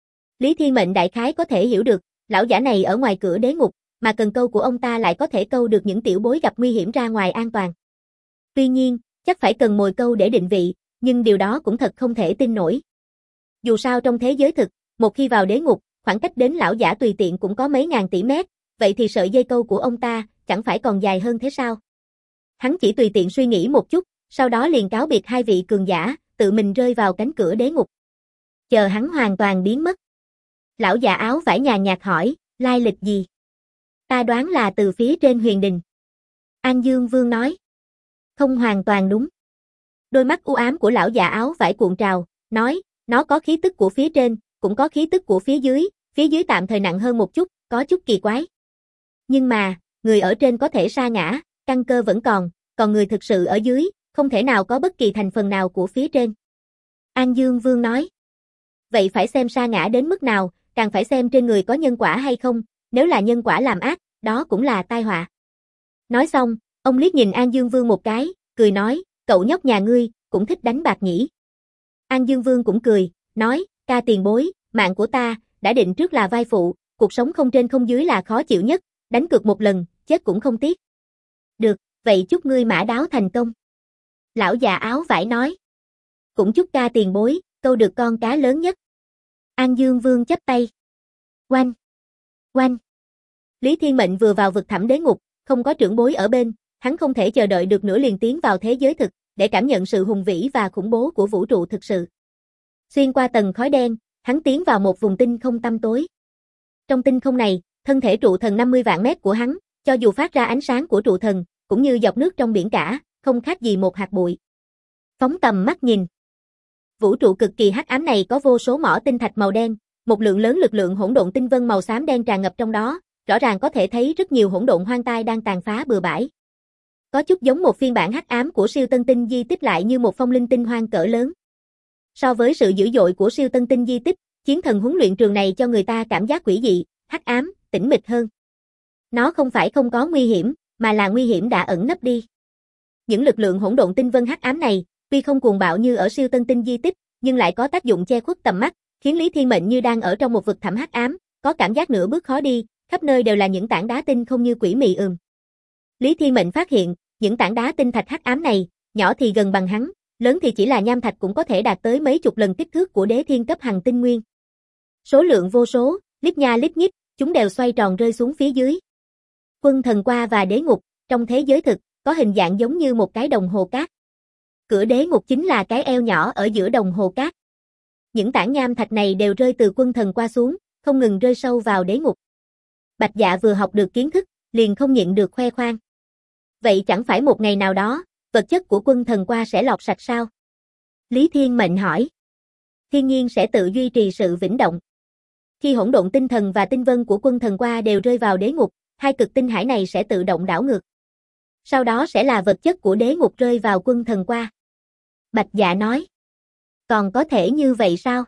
Lý Thiên Mệnh đại khái có thể hiểu được, lão giả này ở ngoài cửa đế ngục, mà cần câu của ông ta lại có thể câu được những tiểu bối gặp nguy hiểm ra ngoài an toàn. Tuy nhiên, chắc phải cần mồi câu để định vị, nhưng điều đó cũng thật không thể tin nổi. Dù sao trong thế giới thực, một khi vào đế ngục, khoảng cách đến lão giả tùy tiện cũng có mấy ngàn tỷ mét, vậy thì sợi dây câu của ông ta chẳng phải còn dài hơn thế sao? Hắn chỉ tùy tiện suy nghĩ một chút, sau đó liền cáo biệt hai vị cường giả, tự mình rơi vào cánh cửa đế ngục. Chờ hắn hoàn toàn biến mất. Lão già áo vải nhàn nhạt hỏi, lai lịch gì? Ta đoán là từ phía trên huyền đình. An Dương Vương nói. Không hoàn toàn đúng. Đôi mắt u ám của lão già áo vải cuộn trào, nói, nó có khí tức của phía trên, cũng có khí tức của phía dưới tạm thời nặng hơn một chút, có chút kỳ quái. Nhưng mà, người ở trên có thể sa ngã, căn cơ vẫn còn người thực sự ở dưới, không thể nào có bất kỳ thành phần nào của phía trên. An Dương Vương nói. Vậy phải xem sa ngã đến mức nào, càng phải xem trên người có nhân quả hay không, nếu là nhân quả làm ác, đó cũng là tai họa. Nói xong, ông liếc nhìn An Dương Vương một cái, cười nói, cậu nhóc nhà ngươi, cũng thích đánh bạc nhỉ. An Dương Vương cũng cười, nói, ca tiền bối, mạng của ta, đã định trước là vai phụ, cuộc sống không trên không dưới là khó chịu nhất, đánh cược một lần, chết cũng không tiếc. Được, vậy chúc ngươi mã đáo thành công. Lão già áo vải nói. Cũng chúc ca tiền bối, câu được con cá lớn nhất. An Dương Vương chắp tay. Oanh! Oanh! Lý Thiên Mệnh vừa vào vực thẳm đế ngục, không có trưởng bối ở bên, hắn không thể chờ đợi được nữa liền tiến vào thế giới thực, để cảm nhận sự hùng vĩ và khủng bố của vũ trụ thực sự. Xuyên qua tầng khói đen, hắn tiến vào một vùng tinh không tăm tối. Trong tinh không này, thân thể trụ thần 50 vạn mét của hắn, cho dù phát ra ánh sáng của trụ thần, cũng như giọt nước trong biển cả, không khác gì một hạt bụi. Phóng tầm mắt nhìn. Vũ trụ cực kỳ hắc ám này có vô số mỏ tinh thạch màu đen, Một lượng lớn lực lượng hỗn độn tinh vân màu xám đen tràn ngập trong đó, rõ ràng có thể thấy rất nhiều hỗn độn hoang tai đang tàn phá bừa bãi. Có chút giống một phiên bản hắc ám của siêu tân tinh di tích lại như một phong linh tinh hoang cỡ lớn. So với sự dữ dội của siêu tân tinh di tích, chiến thần huấn luyện trường này cho người ta cảm giác quỷ dị, hắc ám, tĩnh mịch hơn. Nó không phải không có nguy hiểm, mà là nguy hiểm đã ẩn nấp đi. Những lực lượng hỗn độn tinh vân hắc ám này, tuy không cuồng bạo như ở siêu tân tinh di tích, nhưng lại có tác dụng che khuất tầm mắt, khiến Lý Thiên Mệnh như đang ở trong một vực thẳm hắc ám, có cảm giác nửa bước khó đi, khắp nơi đều là những tảng đá tinh không như quỷ mị ườm. Lý Thiên Mệnh phát hiện, những tảng đá tinh thạch hắc ám này, nhỏ thì gần bằng hắn, lớn thì chỉ là nham thạch cũng có thể đạt tới mấy chục lần kích thước của đế thiên cấp hằng tinh nguyên. Số lượng vô số, lít nha lít nhít, chúng đều xoay tròn rơi xuống phía dưới. Quân thần qua và đế ngục, trong thế giới thực, có hình dạng giống như một cái đồng hồ cát. Cửa đế ngục chính là cái eo nhỏ ở giữa đồng hồ cát. Những tảng nham thạch này đều rơi từ quân thần qua xuống, không ngừng rơi sâu vào đế ngục. Bạch Dạ vừa học được kiến thức, liền không nhịn được khoe khoang. Vậy chẳng phải một ngày nào đó, vật chất của quân thần qua sẽ lọc sạch sao? Lý Thiên Mệnh hỏi. Thiên nhiên sẽ tự duy trì sự vĩnh động. Khi hỗn độn tinh thần và tinh vân của quân thần qua đều rơi vào đế ngục, hai cực tinh hải này sẽ tự động đảo ngược. Sau đó sẽ là vật chất của đế ngục rơi vào quân thần qua. Bạch Dạ nói. Còn có thể như vậy sao?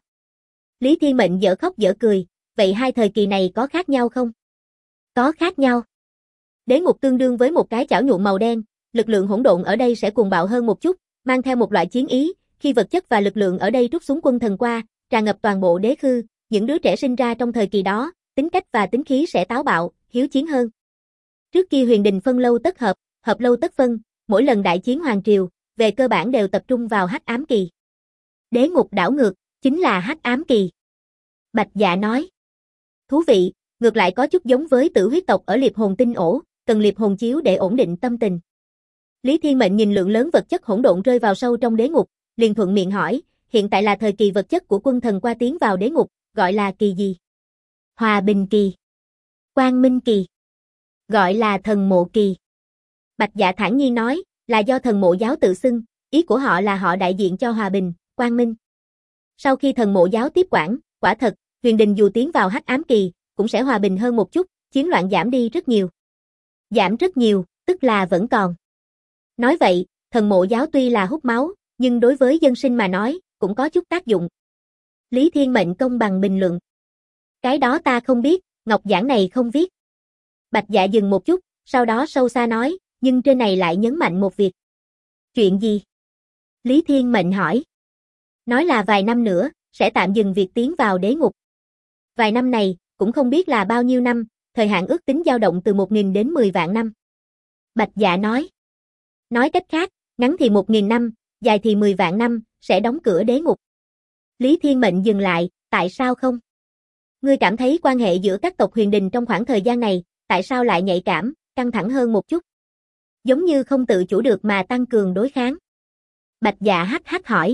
Lý Thiên Mệnh dở khóc dở cười, vậy hai thời kỳ này có khác nhau không? Có khác nhau. Đế ngục tương đương với một cái chảo nhuộm màu đen, lực lượng hỗn độn ở đây sẽ cuồng bạo hơn một chút, mang theo một loại chiến ý, khi vật chất và lực lượng ở đây trút xuống quân thần qua, tràn ngập toàn bộ đế khư, những đứa trẻ sinh ra trong thời kỳ đó, tính cách và tính khí sẽ táo bạo, hiếu chiến hơn. Trước kia huyền đình phân lâu tất hợp, hợp lâu tất phân, mỗi lần đại chiến hoàng triều, về cơ bản đều tập trung vào hắc ám kỳ. Đế ngục đảo ngược, chính là hắc ám kỳ. Bạch Dạ nói. Thú vị, ngược lại có chút giống với tử huyết tộc ở liệp hồn tinh ổ, cần liệp hồn chiếu để ổn định tâm tình. Lý Thiên Mệnh nhìn lượng lớn vật chất hỗn độn rơi vào sâu trong đế ngục, liền thuận miệng hỏi, hiện tại là thời kỳ vật chất của quân thần qua tiến vào đế ngục, gọi là kỳ gì? Hòa bình kỳ. Quang minh kỳ. Gọi là thần mộ kỳ. Bạch Dạ thản nhiên nói, là do thần mộ giáo tự xưng, ý của họ là họ đại diện cho hòa bình, quang minh. Sau khi thần mộ giáo tiếp quản, quả thật, huyền đình dù tiến vào hắc ám kỳ, cũng sẽ hòa bình hơn một chút, chiến loạn giảm đi rất nhiều. Giảm rất nhiều, tức là vẫn còn. Nói vậy, thần mộ giáo tuy là hút máu, nhưng đối với dân sinh mà nói, cũng có chút tác dụng. Lý Thiên Mệnh công bằng bình luận. Cái đó ta không biết, ngọc giảng này không viết. Bạch Dạ dừng một chút, sau đó sâu xa nói, nhưng trên này lại nhấn mạnh một việc. Chuyện gì? Lý Thiên Mệnh hỏi. Nói là vài năm nữa, sẽ tạm dừng việc tiến vào đế ngục. Vài năm này, cũng không biết là bao nhiêu năm, thời hạn ước tính dao động từ 1.000 đến 10 vạn năm. Bạch Dạ nói. Nói cách khác, ngắn thì 1.000 năm, dài thì 10 vạn năm, sẽ đóng cửa đế ngục. Lý Thiên Mệnh dừng lại, tại sao không? Ngươi cảm thấy quan hệ giữa các tộc huyền đình trong khoảng thời gian này, tại sao lại nhạy cảm, căng thẳng hơn một chút? Giống như không tự chủ được mà tăng cường đối kháng. Bạch Dạ hắc hắc hỏi.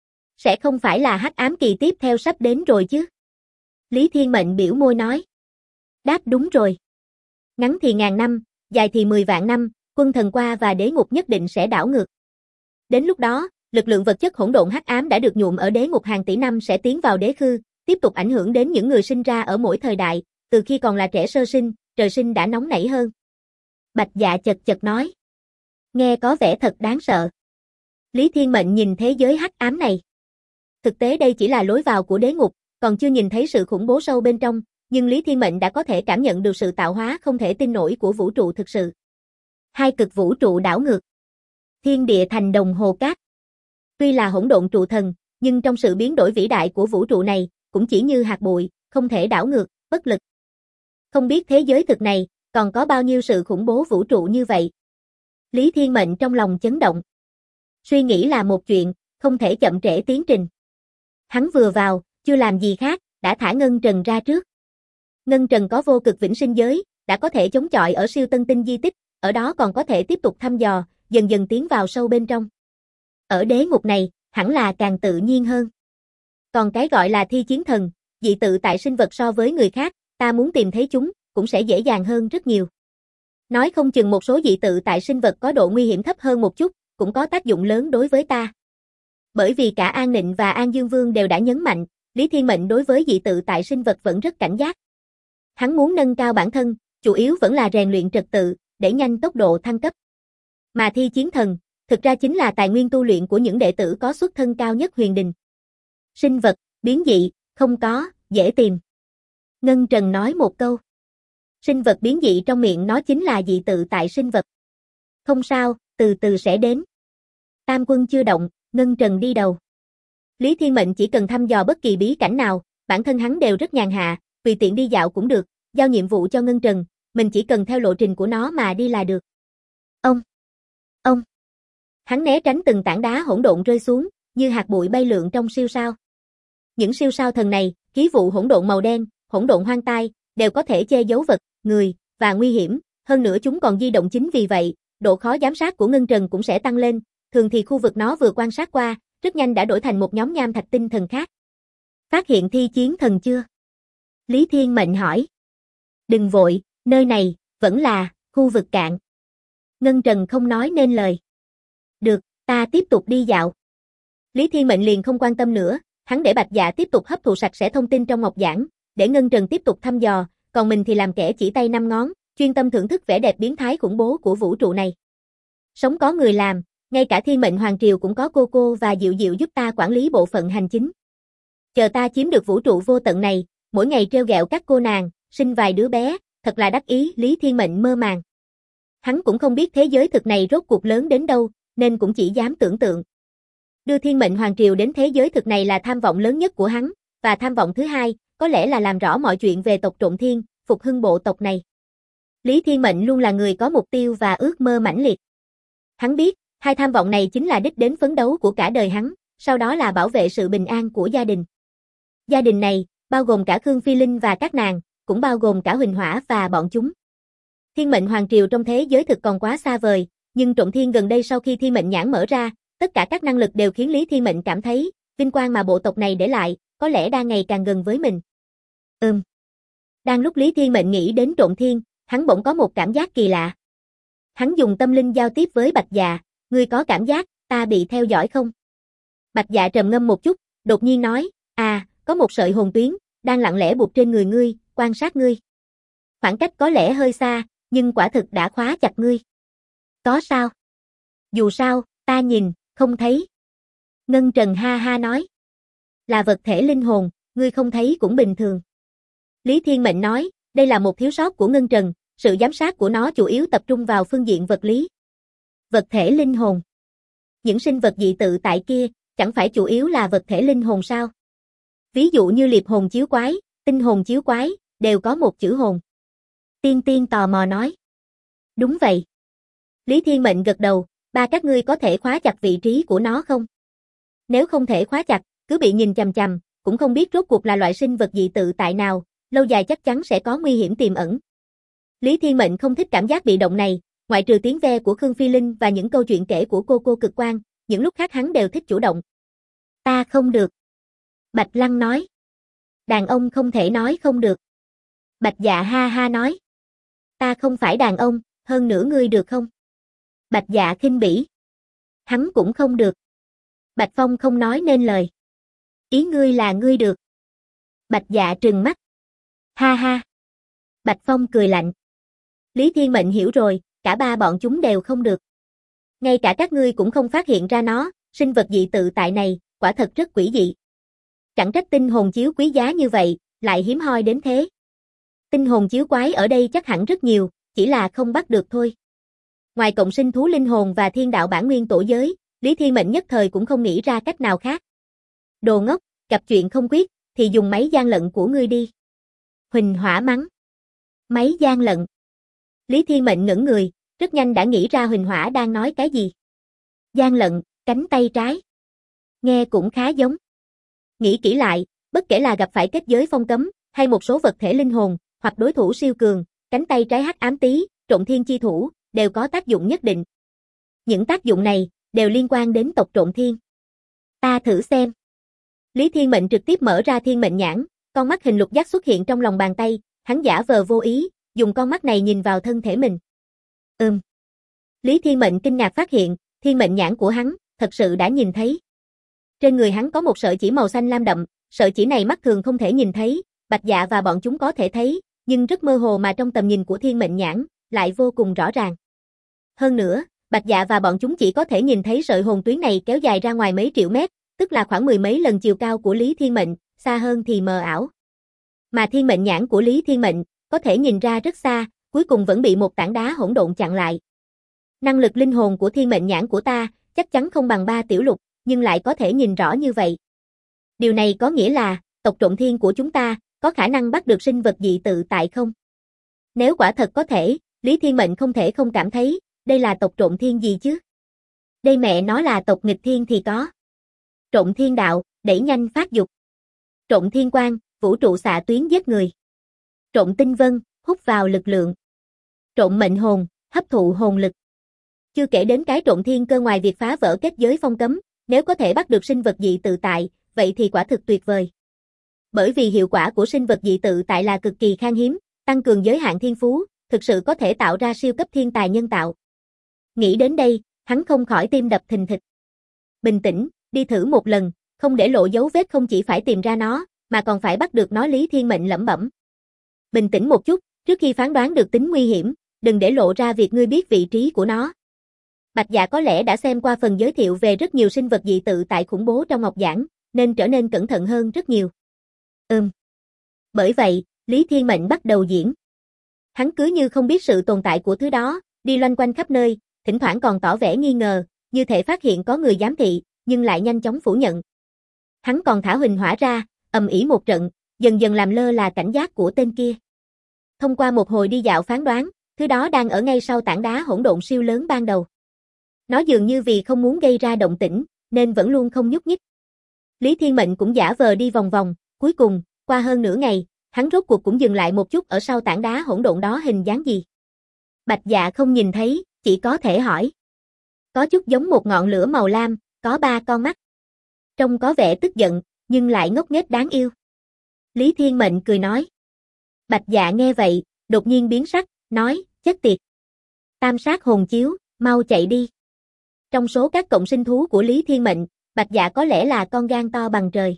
Sẽ không phải là hắc ám kỳ tiếp theo sắp đến rồi chứ? Lý Thiên Mệnh biểu môi nói. Đáp đúng rồi. Ngắn thì 1000 năm, dài thì 10 vạn năm, quân thần qua và đế ngục nhất định sẽ đảo ngược. Đến lúc đó, lực lượng vật chất hỗn độn hắc ám đã được nhuộm ở đế ngục hàng tỷ năm sẽ tiến vào đế khư, tiếp tục ảnh hưởng đến những người sinh ra ở mỗi thời đại, từ khi còn là trẻ sơ sinh, trời sinh đã nóng nảy hơn. Bạch Dạ chật chật nói. Nghe có vẻ thật đáng sợ. Lý Thiên Mệnh nhìn thế giới hắc ám này. Thực tế đây chỉ là lối vào của đế ngục, còn chưa nhìn thấy sự khủng bố sâu bên trong, nhưng Lý Thiên Mệnh đã có thể cảm nhận được sự tạo hóa không thể tin nổi của vũ trụ thực sự. Hai cực vũ trụ đảo ngược. Thiên địa thành đồng hồ cát. Tuy là hỗn độn trụ thần, nhưng trong sự biến đổi vĩ đại của vũ trụ này, cũng chỉ như hạt bụi, không thể đảo ngược, bất lực. Không biết thế giới thực này, còn có bao nhiêu sự khủng bố vũ trụ như vậy. Lý Thiên Mệnh trong lòng chấn động. Suy nghĩ là một chuyện, không thể chậm trễ tiến trình. Hắn vừa vào, chưa làm gì khác, đã thả Ngân Trần ra trước. Ngân Trần có vô cực vĩnh sinh giới, đã có thể chống chọi ở siêu tân tinh di tích, ở đó còn có thể tiếp tục thăm dò, dần dần tiến vào sâu bên trong. Ở đế ngục này, hẳn là càng tự nhiên hơn. Còn cái gọi là thi chiến thần, dị tự tại sinh vật so với người khác, ta muốn tìm thấy chúng, cũng sẽ dễ dàng hơn rất nhiều. Nói không chừng một số dị tự tại sinh vật có độ nguy hiểm thấp hơn một chút, cũng có tác dụng lớn đối với ta. Bởi vì cả An Nịnh và An Dương Vương đều đã nhấn mạnh, Lý Thiên Mệnh đối với dị tự tại sinh vật vẫn rất cảnh giác. Hắn muốn nâng cao bản thân, chủ yếu vẫn là rèn luyện trật tự, để nhanh tốc độ thăng cấp. Mà thi chiến thần, thực ra chính là tài nguyên tu luyện của những đệ tử có xuất thân cao nhất huyền đình. Sinh vật, biến dị, không có, dễ tìm. Ngân Trần nói một câu. Sinh vật biến dị trong miệng nó chính là dị tự tại sinh vật. Không sao, từ từ sẽ đến. Tam quân chưa động, Ngân Trần đi đầu. Lý Thiên Mệnh chỉ cần thăm dò bất kỳ bí cảnh nào, bản thân hắn đều rất nhàn hạ, tùy tiện đi dạo cũng được, giao nhiệm vụ cho Ngân Trần, mình chỉ cần theo lộ trình của nó mà đi là được. Ông. Hắn né tránh từng tảng đá hỗn độn rơi xuống, như hạt bụi bay lượn trong siêu sao. Những siêu sao thần này, khí vụ hỗn độn màu đen, hỗn độn hoang tai, đều có thể che giấu vật, người, và nguy hiểm, hơn nữa chúng còn di động chính vì vậy, độ khó giám sát của Ngân Trần cũng sẽ tăng lên, thường thì khu vực nó vừa quan sát qua, rất nhanh đã đổi thành một nhóm nham thạch tinh thần khác. Phát hiện thi chiến thần chưa? Lý Thiên Mệnh hỏi. Đừng vội, nơi này, vẫn là, khu vực cạn. Ngân Trần không nói nên lời. Được, ta tiếp tục đi dạo. Lý Thiên Mệnh liền không quan tâm nữa, hắn để Bạch Dạ tiếp tục hấp thụ sạch sẽ thông tin trong ngọc giảng, để Ngân Trần tiếp tục thăm dò, còn mình thì làm kẻ chỉ tay năm ngón, chuyên tâm thưởng thức vẻ đẹp biến thái khủng bố của vũ trụ này. Sống có người làm, ngay cả Thiên Mệnh Hoàng Triều cũng có cô và Diệu Diệu giúp ta quản lý bộ phận hành chính. Chờ ta chiếm được vũ trụ vô tận này, mỗi ngày trêu ghẹo các cô nàng, sinh vài đứa bé, thật là đắc ý. Lý Thiên Mệnh mơ màng. Hắn cũng không biết thế giới thực này rốt cuộc lớn đến đâu, nên cũng chỉ dám tưởng tượng. Đưa Thiên Mệnh Hoàng Triều đến thế giới thực này là tham vọng lớn nhất của hắn, và tham vọng thứ hai, có lẽ là làm rõ mọi chuyện về tộc Trộn Thiên, phục hưng bộ tộc này. Lý Thiên Mệnh luôn là người có mục tiêu và ước mơ mãnh liệt. Hắn biết, hai tham vọng này chính là đích đến phấn đấu của cả đời hắn, sau đó là bảo vệ sự bình an của gia đình. Gia đình này, bao gồm cả Khương Phi Linh và các nàng, cũng bao gồm cả Huỳnh Hỏa và bọn chúng. Thiên Mệnh Hoàng Triều trong thế giới thực còn quá xa vời, nhưng Trộn Thiên gần đây sau khi Thiên Mệnh nhãn mở ra, tất cả các năng lực đều khiến Lý Thiên Mệnh cảm thấy, vinh quang mà bộ tộc này để lại, có lẽ đang ngày càng gần với mình. Đang lúc Lý Thiên Mệnh nghĩ đến Trộn Thiên, hắn bỗng có một cảm giác kỳ lạ. Hắn dùng tâm linh giao tiếp với Bạch Dạ, ngươi có cảm giác, ta bị theo dõi không? Bạch Dạ trầm ngâm một chút, đột nhiên nói, có một sợi hồn tuyến, đang lặng lẽ buộc trên người ngươi, quan sát ngươi. Khoảng cách có lẽ hơi xa, nhưng quả thực đã khóa chặt ngươi. Có sao? Dù sao, ta nhìn, không thấy. Ngân Trần ha ha nói. Là vật thể linh hồn, ngươi không thấy cũng bình thường. Lý Thiên Mệnh nói, đây là một thiếu sót của Ngân Trần, sự giám sát của nó chủ yếu tập trung vào phương diện vật lý. Vật thể linh hồn. Những sinh vật dị tự tại kia, chẳng phải chủ yếu là vật thể linh hồn sao? Ví dụ như liệp hồn chiếu quái, tinh hồn chiếu quái, đều có một chữ hồn. Tiên Tiên tò mò nói. Đúng vậy. Lý Thiên Mệnh gật đầu, ba các ngươi có thể khóa chặt vị trí của nó không? Nếu không thể khóa chặt, cứ bị nhìn chằm chằm, cũng không biết rốt cuộc là loại sinh vật dị tự tại nào, lâu dài chắc chắn sẽ có nguy hiểm tiềm ẩn. Lý Thiên Mệnh không thích cảm giác bị động này, ngoại trừ tiếng ve của Khương Phi Linh và những câu chuyện kể của cô Cực Quang, những lúc khác hắn đều thích chủ động. Ta không được. Bạch Lăng nói. Đàn ông không thể nói không được. Bạch Dạ ha ha nói. Ta không phải đàn ông, hơn nữa ngươi được không? Bạch Dạ khinh bỉ. Hắn cũng không được. Bạch Phong không nói nên lời. Ý ngươi là ngươi được. Bạch Dạ trừng mắt. Ha ha. Bạch Phong cười lạnh. Lý Thiên Mệnh hiểu rồi, cả ba bọn chúng đều không được. Ngay cả các ngươi cũng không phát hiện ra nó, sinh vật dị tự tại này, quả thật rất quỷ dị. Chẳng trách tinh hồn chiếu quý giá như vậy, lại hiếm hoi đến thế. Tinh hồn chiếu quái ở đây chắc hẳn rất nhiều, chỉ là không bắt được thôi. Ngoài cộng sinh thú linh hồn và thiên đạo bản nguyên tổ giới, Lý Thiên Mệnh nhất thời cũng không nghĩ ra cách nào khác. Đồ ngốc, gặp chuyện không quyết, thì dùng máy gian lận của ngươi đi. Huỳnh Hỏa mắng. Máy gian lận. Lý Thiên Mệnh ngẩn người, rất nhanh đã nghĩ ra Huỳnh Hỏa đang nói cái gì. Gian lận, cánh tay trái. Nghe cũng khá giống. Nghĩ kỹ lại, bất kể là gặp phải kết giới phong cấm, hay một số vật thể linh hồn, hoặc đối thủ siêu cường, cánh tay trái hắc ám tí, Trộn Thiên chi thủ, đều có tác dụng nhất định. Những tác dụng này, đều liên quan đến tộc Trộn Thiên. Ta thử xem. Lý Thiên Mệnh trực tiếp mở ra Thiên Mệnh nhãn, con mắt hình lục giác xuất hiện trong lòng bàn tay, hắn giả vờ vô ý, dùng con mắt này nhìn vào thân thể mình. Lý Thiên Mệnh kinh ngạc phát hiện, Thiên Mệnh nhãn của hắn, thật sự đã nhìn thấy. Trên người hắn có một sợi chỉ màu xanh lam đậm, Sợi chỉ này mắt thường không thể nhìn thấy, Bạch Dạ và bọn chúng có thể thấy, nhưng rất mơ hồ mà trong tầm nhìn của Thiên Mệnh Nhãn, lại vô cùng rõ ràng. Hơn nữa, Bạch Dạ và bọn chúng chỉ có thể nhìn thấy sợi hồn tuyến này kéo dài ra ngoài mấy triệu mét, tức là khoảng mười mấy lần chiều cao của Lý Thiên Mệnh, xa hơn thì mờ ảo. Mà Thiên Mệnh Nhãn của Lý Thiên Mệnh, có thể nhìn ra rất xa, cuối cùng vẫn bị một tảng đá hỗn độn chặn lại. Năng lực linh hồn của Thiên Mệnh Nhãn của ta, chắc chắn không bằng 3 tiểu lục, nhưng lại có thể nhìn rõ như vậy. Điều này có nghĩa là, tộc Trộm Thiên của chúng ta, có khả năng bắt được sinh vật dị tự tại không? Nếu quả thật có thể, Lý Thiên Mệnh không thể không cảm thấy, đây là tộc Trộm Thiên gì chứ? Đây mẹ nó là tộc nghịch thiên thì có. Trộm Thiên đạo, đẩy nhanh phát dục. Trộm Thiên quang, vũ trụ xạ tuyến giết người. Trộm Tinh vân, hút vào lực lượng. Trộm mệnh hồn, hấp thụ hồn lực. Chưa kể đến cái trộm thiên cơ ngoài việc phá vỡ kết giới phong cấm, nếu có thể bắt được sinh vật dị tự tại, vậy thì quả thực tuyệt vời. Bởi vì hiệu quả của sinh vật dị tự tại là cực kỳ khan hiếm, tăng cường giới hạn thiên phú, thực sự có thể tạo ra siêu cấp thiên tài nhân tạo. Nghĩ đến đây, hắn không khỏi tim đập thình thịch. Bình tĩnh, đi thử một lần, không để lộ dấu vết không chỉ phải tìm ra nó, mà còn phải bắt được nó. Lý Thiên Mệnh lẩm bẩm. Bình tĩnh một chút, trước khi phán đoán được tính nguy hiểm, đừng để lộ ra việc ngươi biết vị trí của nó. Bạch Dạ có lẽ đã xem qua phần giới thiệu về rất nhiều sinh vật dị tự tại khủng bố trong Ngọc Giảng, nên trở nên cẩn thận hơn rất nhiều. Bởi vậy, Lý Thiên Mệnh bắt đầu diễn. Hắn cứ như không biết sự tồn tại của thứ đó, đi loanh quanh khắp nơi, thỉnh thoảng còn tỏ vẻ nghi ngờ, như thể phát hiện có người giám thị, nhưng lại nhanh chóng phủ nhận. Hắn còn thả huỳnh hỏa ra, ầm ĩ một trận, dần dần làm lơ là cảnh giác của tên kia. Thông qua một hồi đi dạo phán đoán, thứ đó đang ở ngay sau tảng đá hỗn độn siêu lớn ban đầu. Nó dường như vì không muốn gây ra động tĩnh, nên vẫn luôn không nhúc nhích. Lý Thiên Mệnh cũng giả vờ đi vòng vòng, cuối cùng, qua hơn nửa ngày, hắn rốt cuộc cũng dừng lại một chút ở sau tảng đá hỗn độn đó. Hình dáng gì? Bạch Dạ không nhìn thấy, chỉ có thể hỏi. Có chút giống một ngọn lửa màu lam, có 3 con mắt. Trông có vẻ tức giận, nhưng lại ngốc nghếch đáng yêu. Lý Thiên Mệnh cười nói. Bạch Dạ nghe vậy, đột nhiên biến sắc, nói, chết tiệt. Tam sát hồn chiếu, mau chạy đi. Trong số các cộng sinh thú của Lý Thiên Mệnh, Bạch Dạ có lẽ là con gan to bằng trời.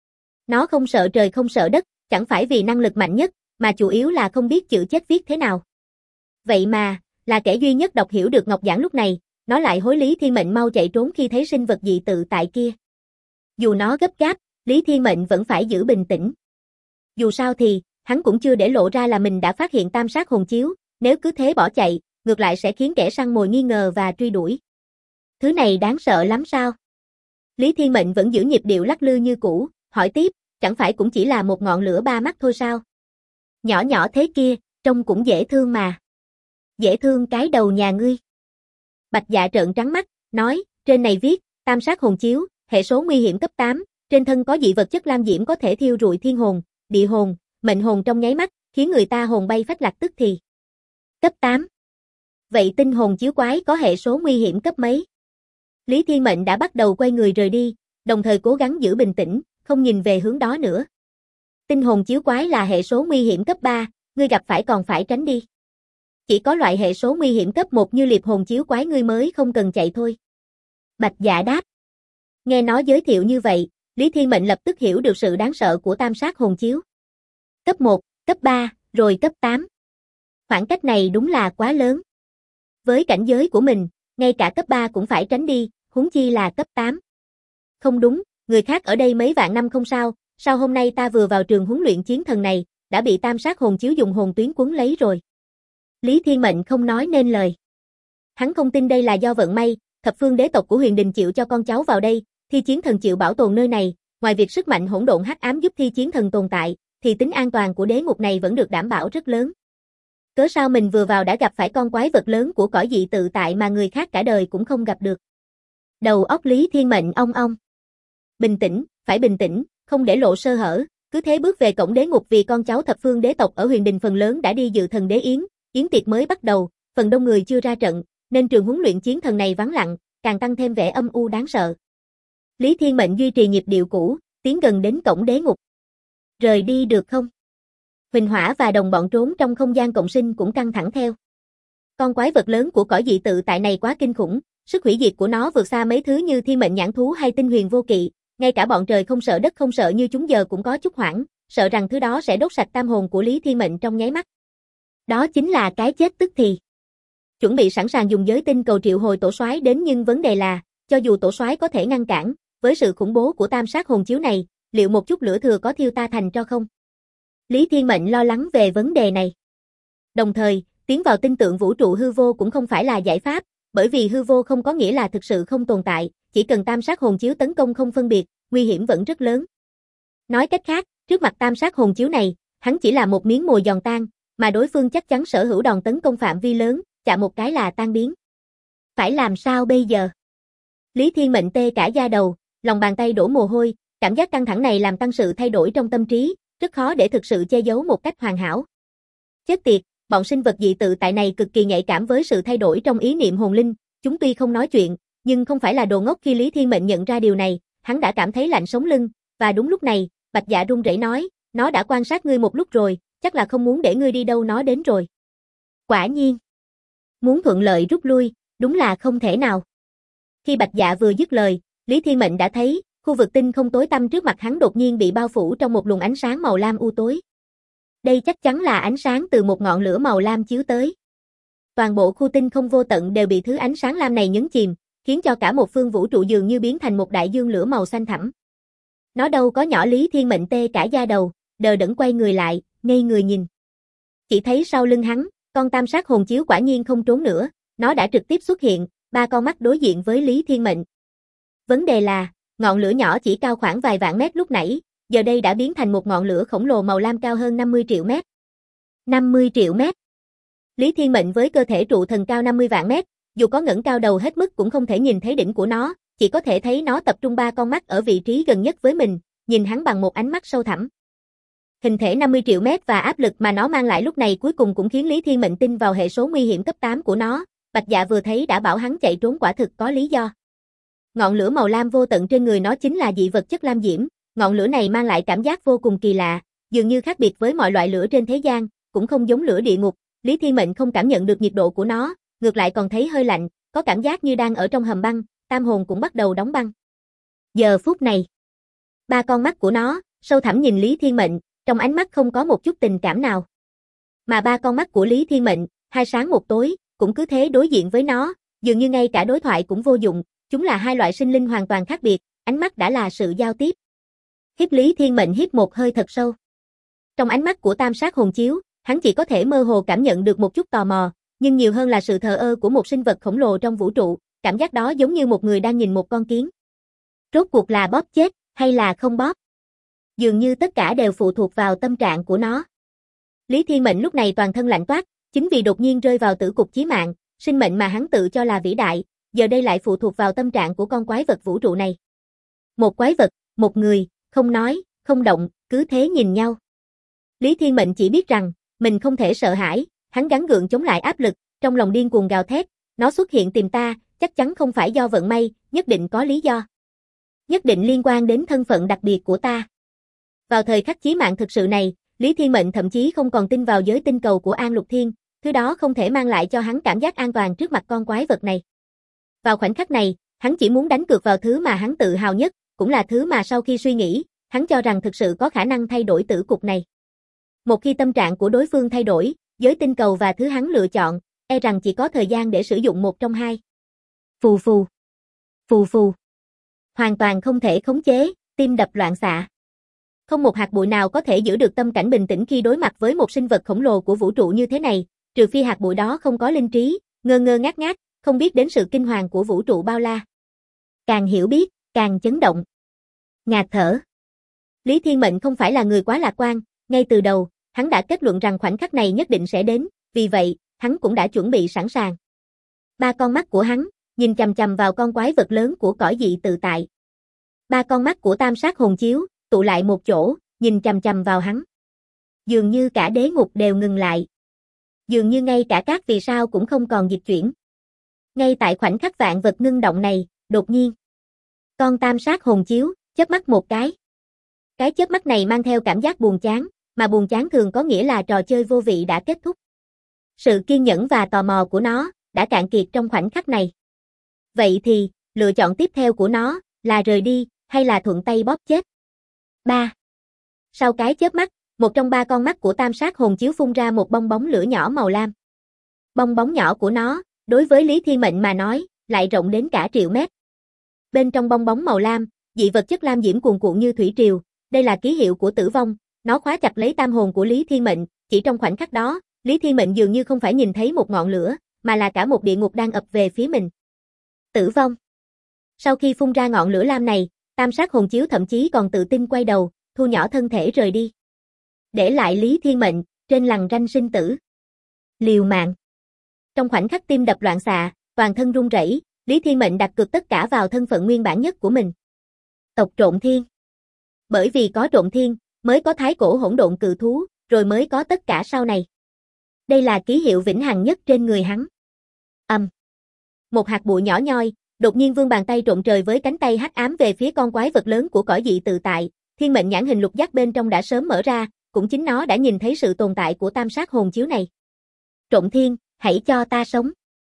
Nó không sợ trời không sợ đất, chẳng phải vì năng lực mạnh nhất, mà chủ yếu là không biết chữ chết viết thế nào. Vậy mà, là kẻ duy nhất đọc hiểu được Ngọc Giảng lúc này, nó lại hối Lý Thiên Mệnh mau chạy trốn khi thấy sinh vật dị tự tại kia. Dù nó gấp gáp, Lý Thiên Mệnh vẫn phải giữ bình tĩnh. Dù sao thì, hắn cũng chưa để lộ ra là mình đã phát hiện tam sát hồn chiếu, nếu cứ thế bỏ chạy, ngược lại sẽ khiến kẻ săn mồi nghi ngờ và truy đuổi. Thứ này đáng sợ lắm sao? Lý Thiên Mệnh vẫn giữ nhịp điệu lắc lư như cũ, hỏi tiếp, chẳng phải cũng chỉ là một ngọn lửa 3 mắt thôi sao? Nhỏ nhỏ thế kia, trông cũng dễ thương mà. Dễ thương cái đầu nhà ngươi. Bạch Dạ trợn trắng mắt, nói, trên này viết, tam sát hồn chiếu, hệ số nguy hiểm cấp 8, trên thân có dị vật chất lam diễm có thể thiêu rụi thiên hồn, địa hồn, mệnh hồn trong nháy mắt, khiến người ta hồn bay phách lạc tức thì. Cấp 8. Vậy tinh hồn chiếu quái có hệ số nguy hiểm cấp mấy? Lý Thiên Mệnh đã bắt đầu quay người rời đi, đồng thời cố gắng giữ bình tĩnh, không nhìn về hướng đó nữa. Tinh hồn chiếu quái là hệ số nguy hiểm cấp 3, ngươi gặp phải còn phải tránh đi. Chỉ có loại hệ số nguy hiểm cấp 1 như liệp hồn chiếu quái ngươi mới không cần chạy thôi. Bạch Dạ đáp. Nghe nói giới thiệu như vậy, Lý Thiên Mệnh lập tức hiểu được sự đáng sợ của tam sát hồn chiếu. Cấp 1, cấp 3, rồi cấp 8. Khoảng cách này đúng là quá lớn. Với cảnh giới của mình, ngay cả cấp 3 cũng phải tránh đi, huống chi là cấp 8. Không đúng, người khác ở đây mấy vạn năm không sao, sao hôm nay ta vừa vào trường huấn luyện chiến thần này, đã bị tam sát hồn chiếu dùng hồn tuyến quấn lấy rồi. Lý Thiên Mệnh không nói nên lời. Hắn không tin đây là do vận may, thập phương đế tộc của Huyền Đình chịu cho con cháu vào đây, Thi Chiến Thần chịu bảo tồn nơi này, ngoài việc sức mạnh hỗn độn hắc ám giúp Thi Chiến Thần tồn tại, thì tính an toàn của đế ngục này vẫn được đảm bảo rất lớn. Cớ sao mình vừa vào đã gặp phải con quái vật lớn của cõi dị tự tại mà người khác cả đời cũng không gặp được. Đầu óc Lý Thiên Mệnh ong ong. Bình tĩnh, phải bình tĩnh, không để lộ sơ hở, cứ thế bước về cổng đế ngục vì con cháu thập phương đế tộc ở Huyền Đình phần lớn đã đi dự thần đế yến, yến tiệc mới bắt đầu, phần đông người chưa ra trận, nên trường huấn luyện chiến thần này vắng lặng, càng tăng thêm vẻ âm u đáng sợ. Lý Thiên Mệnh duy trì nhịp điệu cũ, tiến gần đến cổng đế ngục. Rời đi được không? Huỳnh Hỏa và đồng bọn trốn trong không gian cộng sinh cũng căng thẳng theo. Con quái vật lớn của cõi dị tự tại này quá kinh khủng, sức hủy diệt của nó vượt xa mấy thứ như thiên mệnh nhãn thú hay tinh huyền vô kỵ, Ngay cả bọn trời không sợ đất không sợ như chúng giờ cũng có chút hoảng, sợ rằng thứ đó sẽ đốt sạch tam hồn của Lý Thiên Mệnh trong nháy mắt. Đó chính là cái chết tức thì. Chuẩn bị sẵn sàng dùng giới tinh cầu triệu hồi tổ soái đến, nhưng vấn đề là, cho dù tổ soái có thể ngăn cản, với sự khủng bố của tam sát hồn chiếu này, liệu một chút lửa thừa có thiêu ta thành tro không? Lý Thiên Mệnh lo lắng về vấn đề này. Đồng thời, tiến vào tinh tượng vũ trụ hư vô cũng không phải là giải pháp, bởi vì hư vô không có nghĩa là thực sự không tồn tại, chỉ cần tam sát hồn chiếu tấn công không phân biệt, nguy hiểm vẫn rất lớn. Nói cách khác, trước mặt tam sát hồn chiếu này, hắn chỉ là một miếng mồi giòn tan, mà đối phương chắc chắn sở hữu đòn tấn công phạm vi lớn, chạm một cái là tan biến. Phải làm sao bây giờ? Lý Thiên Mệnh tê cả da đầu, lòng bàn tay đổ mồ hôi, cảm giác căng thẳng này làm tăng sự thay đổi trong tâm trí, rất khó để thực sự che giấu một cách hoàn hảo. Chết tiệt, bọn sinh vật dị tự tại này cực kỳ nhạy cảm với sự thay đổi trong ý niệm hồn linh, chúng tuy không nói chuyện, nhưng không phải là đồ ngốc. Khi Lý Thiên Mệnh nhận ra điều này, hắn đã cảm thấy lạnh sống lưng, và đúng lúc này, Bạch Dạ run rẩy nói, nó đã quan sát ngươi một lúc rồi, chắc là không muốn để ngươi đi đâu nó đến rồi. Quả nhiên, muốn thuận lợi rút lui, đúng là không thể nào. Khi Bạch Dạ vừa dứt lời, Lý Thiên Mệnh đã thấy, khu vực tinh không tối tăm trước mặt hắn đột nhiên bị bao phủ trong một luồng ánh sáng màu lam u tối. Đây chắc chắn là ánh sáng từ một ngọn lửa màu lam chiếu tới. Toàn bộ khu tinh không vô tận đều bị thứ ánh sáng lam này nhấn chìm, khiến cho cả một phương vũ trụ dường như biến thành một đại dương lửa màu xanh thẳm. Nó đâu có nhỏ. Lý Thiên Mệnh tê cả da đầu, đờ đẫn quay người lại, ngây người nhìn. Chỉ thấy sau lưng hắn, con tam sát hồn chiếu quả nhiên không trốn nữa, nó đã trực tiếp xuất hiện, 3 con mắt đối diện với Lý Thiên Mệnh. Vấn đề là, ngọn lửa nhỏ chỉ cao khoảng vài vạn mét lúc nãy, giờ đây đã biến thành một ngọn lửa khổng lồ màu lam cao hơn 50 triệu mét. 50 triệu mét. Lý Thiên Mệnh với cơ thể trụ thần cao 50 vạn mét, dù có ngẩng cao đầu hết mức cũng không thể nhìn thấy đỉnh của nó, chỉ có thể thấy nó tập trung 3 con mắt ở vị trí gần nhất với mình, nhìn hắn bằng một ánh mắt sâu thẳm. Hình thể 50 triệu mét và áp lực mà nó mang lại lúc này cuối cùng cũng khiến Lý Thiên Mệnh tin vào hệ số nguy hiểm cấp 8 của nó, Bạch Dạ vừa thấy đã bảo hắn chạy trốn quả thực có lý do. Ngọn lửa màu lam vô tận trên người nó chính là dị vật chất lam diễm, ngọn lửa này mang lại cảm giác vô cùng kỳ lạ, dường như khác biệt với mọi loại lửa trên thế gian, cũng không giống lửa địa ngục, Lý Thiên Mệnh không cảm nhận được nhiệt độ của nó, ngược lại còn thấy hơi lạnh, có cảm giác như đang ở trong hầm băng, tam hồn cũng bắt đầu đóng băng. Giờ phút này, 3 con mắt của nó, sâu thẳm nhìn Lý Thiên Mệnh, trong ánh mắt không có một chút tình cảm nào. Mà 3 con mắt của Lý Thiên Mệnh, hai sáng một tối, cũng cứ thế đối diện với nó, dường như ngay cả đối thoại cũng vô dụng, chúng là hai loại sinh linh hoàn toàn khác biệt, ánh mắt đã là sự giao tiếp. Lý Thiên Mệnh hít một hơi thật sâu. Trong ánh mắt của tam sát hồn chiếu, hắn chỉ có thể mơ hồ cảm nhận được một chút tò mò, nhưng nhiều hơn là sự thờ ơ của một sinh vật khổng lồ trong vũ trụ, cảm giác đó giống như một người đang nhìn một con kiến. Rốt cuộc là bóp chết, hay là không bóp? Dường như tất cả đều phụ thuộc vào tâm trạng của nó. Lý Thiên Mệnh lúc này toàn thân lạnh toát, chính vì đột nhiên rơi vào tử cục chí mạng, sinh mệnh mà hắn tự cho là vĩ đại, giờ đây lại phụ thuộc vào tâm trạng của con quái vật vũ trụ này. Một quái vật, một người, không nói, không động, cứ thế nhìn nhau. Lý Thiên Mệnh chỉ biết rằng, mình không thể sợ hãi, hắn gắng gượng chống lại áp lực, trong lòng điên cuồng gào thét, nó xuất hiện tìm ta, chắc chắn không phải do vận may, nhất định có lý do. Nhất định liên quan đến thân phận đặc biệt của ta. Vào thời khắc chí mạng thực sự này, Lý Thiên Mệnh thậm chí không còn tin vào giới tinh cầu của An Lục Thiên, thứ đó không thể mang lại cho hắn cảm giác an toàn trước mặt con quái vật này. Vào khoảnh khắc này, hắn chỉ muốn đánh cược vào thứ mà hắn tự hào nhất, cũng là thứ mà sau khi suy nghĩ, hắn cho rằng thực sự có khả năng thay đổi tử cục này. Một khi tâm trạng của đối phương thay đổi, giới tinh cầu và thứ hắn lựa chọn, e rằng chỉ có thời gian để sử dụng một trong hai. Phù phù. Phù phù. Hoàn toàn không thể khống chế, tim đập loạn xạ. Không một hạt bụi nào có thể giữ được tâm cảnh bình tĩnh khi đối mặt với một sinh vật khổng lồ của vũ trụ như thế này, trừ phi hạt bụi đó không có linh trí, ngơ ngơ ngác ngác, không biết đến sự kinh hoàng của vũ trụ bao la. Càng hiểu biết, càng chấn động. Ngạt thở. Lý Thiên Mệnh không phải là người quá lạc quan, ngay từ đầu, hắn đã kết luận rằng khoảnh khắc này nhất định sẽ đến, vì vậy, hắn cũng đã chuẩn bị sẵn sàng. 3 con mắt của hắn, nhìn chằm chằm vào con quái vật lớn của cõi dị tự tại. 3 con mắt của tam sát hồn chiếu, tụ lại một chỗ, nhìn chằm chằm vào hắn. Dường như cả đế ngục đều ngừng lại. Dường như ngay cả các vì sao cũng không còn dịch chuyển. Ngay tại khoảnh khắc vạn vật ngưng động này, đột nhiên, con tam sát hồn chiếu, chớp mắt một cái. Cái chớp mắt này mang theo cảm giác buồn chán, mà buồn chán thường có nghĩa là trò chơi vô vị đã kết thúc. Sự kiên nhẫn và tò mò của nó, đã cạn kiệt trong khoảnh khắc này. Vậy thì, lựa chọn tiếp theo của nó, là rời đi, hay là thuận tay bóp chết? 3. Sau cái chớp mắt, một trong ba con mắt của tam sát hồn chiếu phun ra một bong bóng lửa nhỏ màu lam. Bong bóng nhỏ của nó, đối với Lý Thiên Mệnh mà nói, lại rộng đến cả triệu mét. Bên trong bong bóng màu lam, dị vật chất lam diễm cuồn cuộn như thủy triều, đây là ký hiệu của tử vong, nó khóa chặt lấy tam hồn của Lý Thiên Mệnh, chỉ trong khoảnh khắc đó, Lý Thiên Mệnh dường như không phải nhìn thấy một ngọn lửa, mà là cả một địa ngục đang ập về phía mình. Tử vong. Sau khi phun ra ngọn lửa lam này, tam sát hồn chiếu thậm chí còn tự tin quay đầu, thu nhỏ thân thể rời đi. Để lại Lý Thiên Mệnh, trên lằn ranh sinh tử. Liều mạng. Trong khoảnh khắc tim đập loạn xạ, toàn thân run rẩy, Lý Thiên Mệnh đặt cược tất cả vào thân phận nguyên bản nhất của mình. Tộc Trộn Thiên. Bởi vì có Trộn Thiên, mới có thái cổ hỗn độn cự thú, rồi mới có tất cả sau này. Đây là ký hiệu vĩnh hằng nhất trên người hắn. Một hạt bụi nhỏ nhoi, đột nhiên vươn bàn tay trộn trời với cánh tay hắc ám về phía con quái vật lớn của cõi dị tự tại. Thiên mệnh nhãn hình lục giác bên trong đã sớm mở ra, cũng chính nó đã nhìn thấy sự tồn tại của tam sát hồn chiếu này. Trộn Thiên, hãy cho ta sống.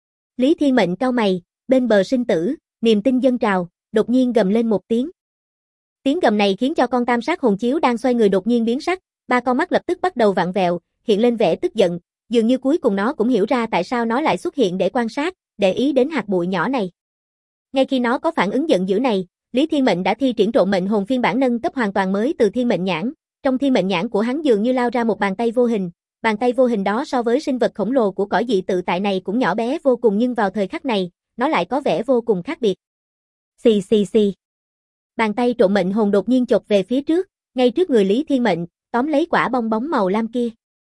Lý Thiên Mệnh cau mày, bên bờ sinh tử, niềm tin dâng trào, đột nhiên gầm lên một tiếng. Tiếng gầm này khiến cho con tam sát hồn chiếu đang xoay người đột nhiên biến sắc, ba con mắt lập tức bắt đầu vặn vẹo, hiện lên vẻ tức giận, dường như cuối cùng nó cũng hiểu ra tại sao nó lại xuất hiện để quan sát, để ý đến hạt bụi nhỏ này. Ngay khi nó có phản ứng giận dữ này, Lý Thiên Mệnh đã thi triển trộn mệnh hồn phiên bản nâng cấp hoàn toàn mới từ thiên mệnh nhãn, trong thiên mệnh nhãn của hắn dường như lao ra một bàn tay vô hình. Bàn tay vô hình đó so với sinh vật khổng lồ của cõi dị tự tại này cũng nhỏ bé vô cùng, nhưng vào thời khắc này, nó lại có vẻ vô cùng khác biệt. Xì xì xì. Bàn tay trộn mệnh hồn đột nhiên chộp về phía trước, ngay trước người Lý Thiên Mệnh, tóm lấy quả bong bóng màu lam kia.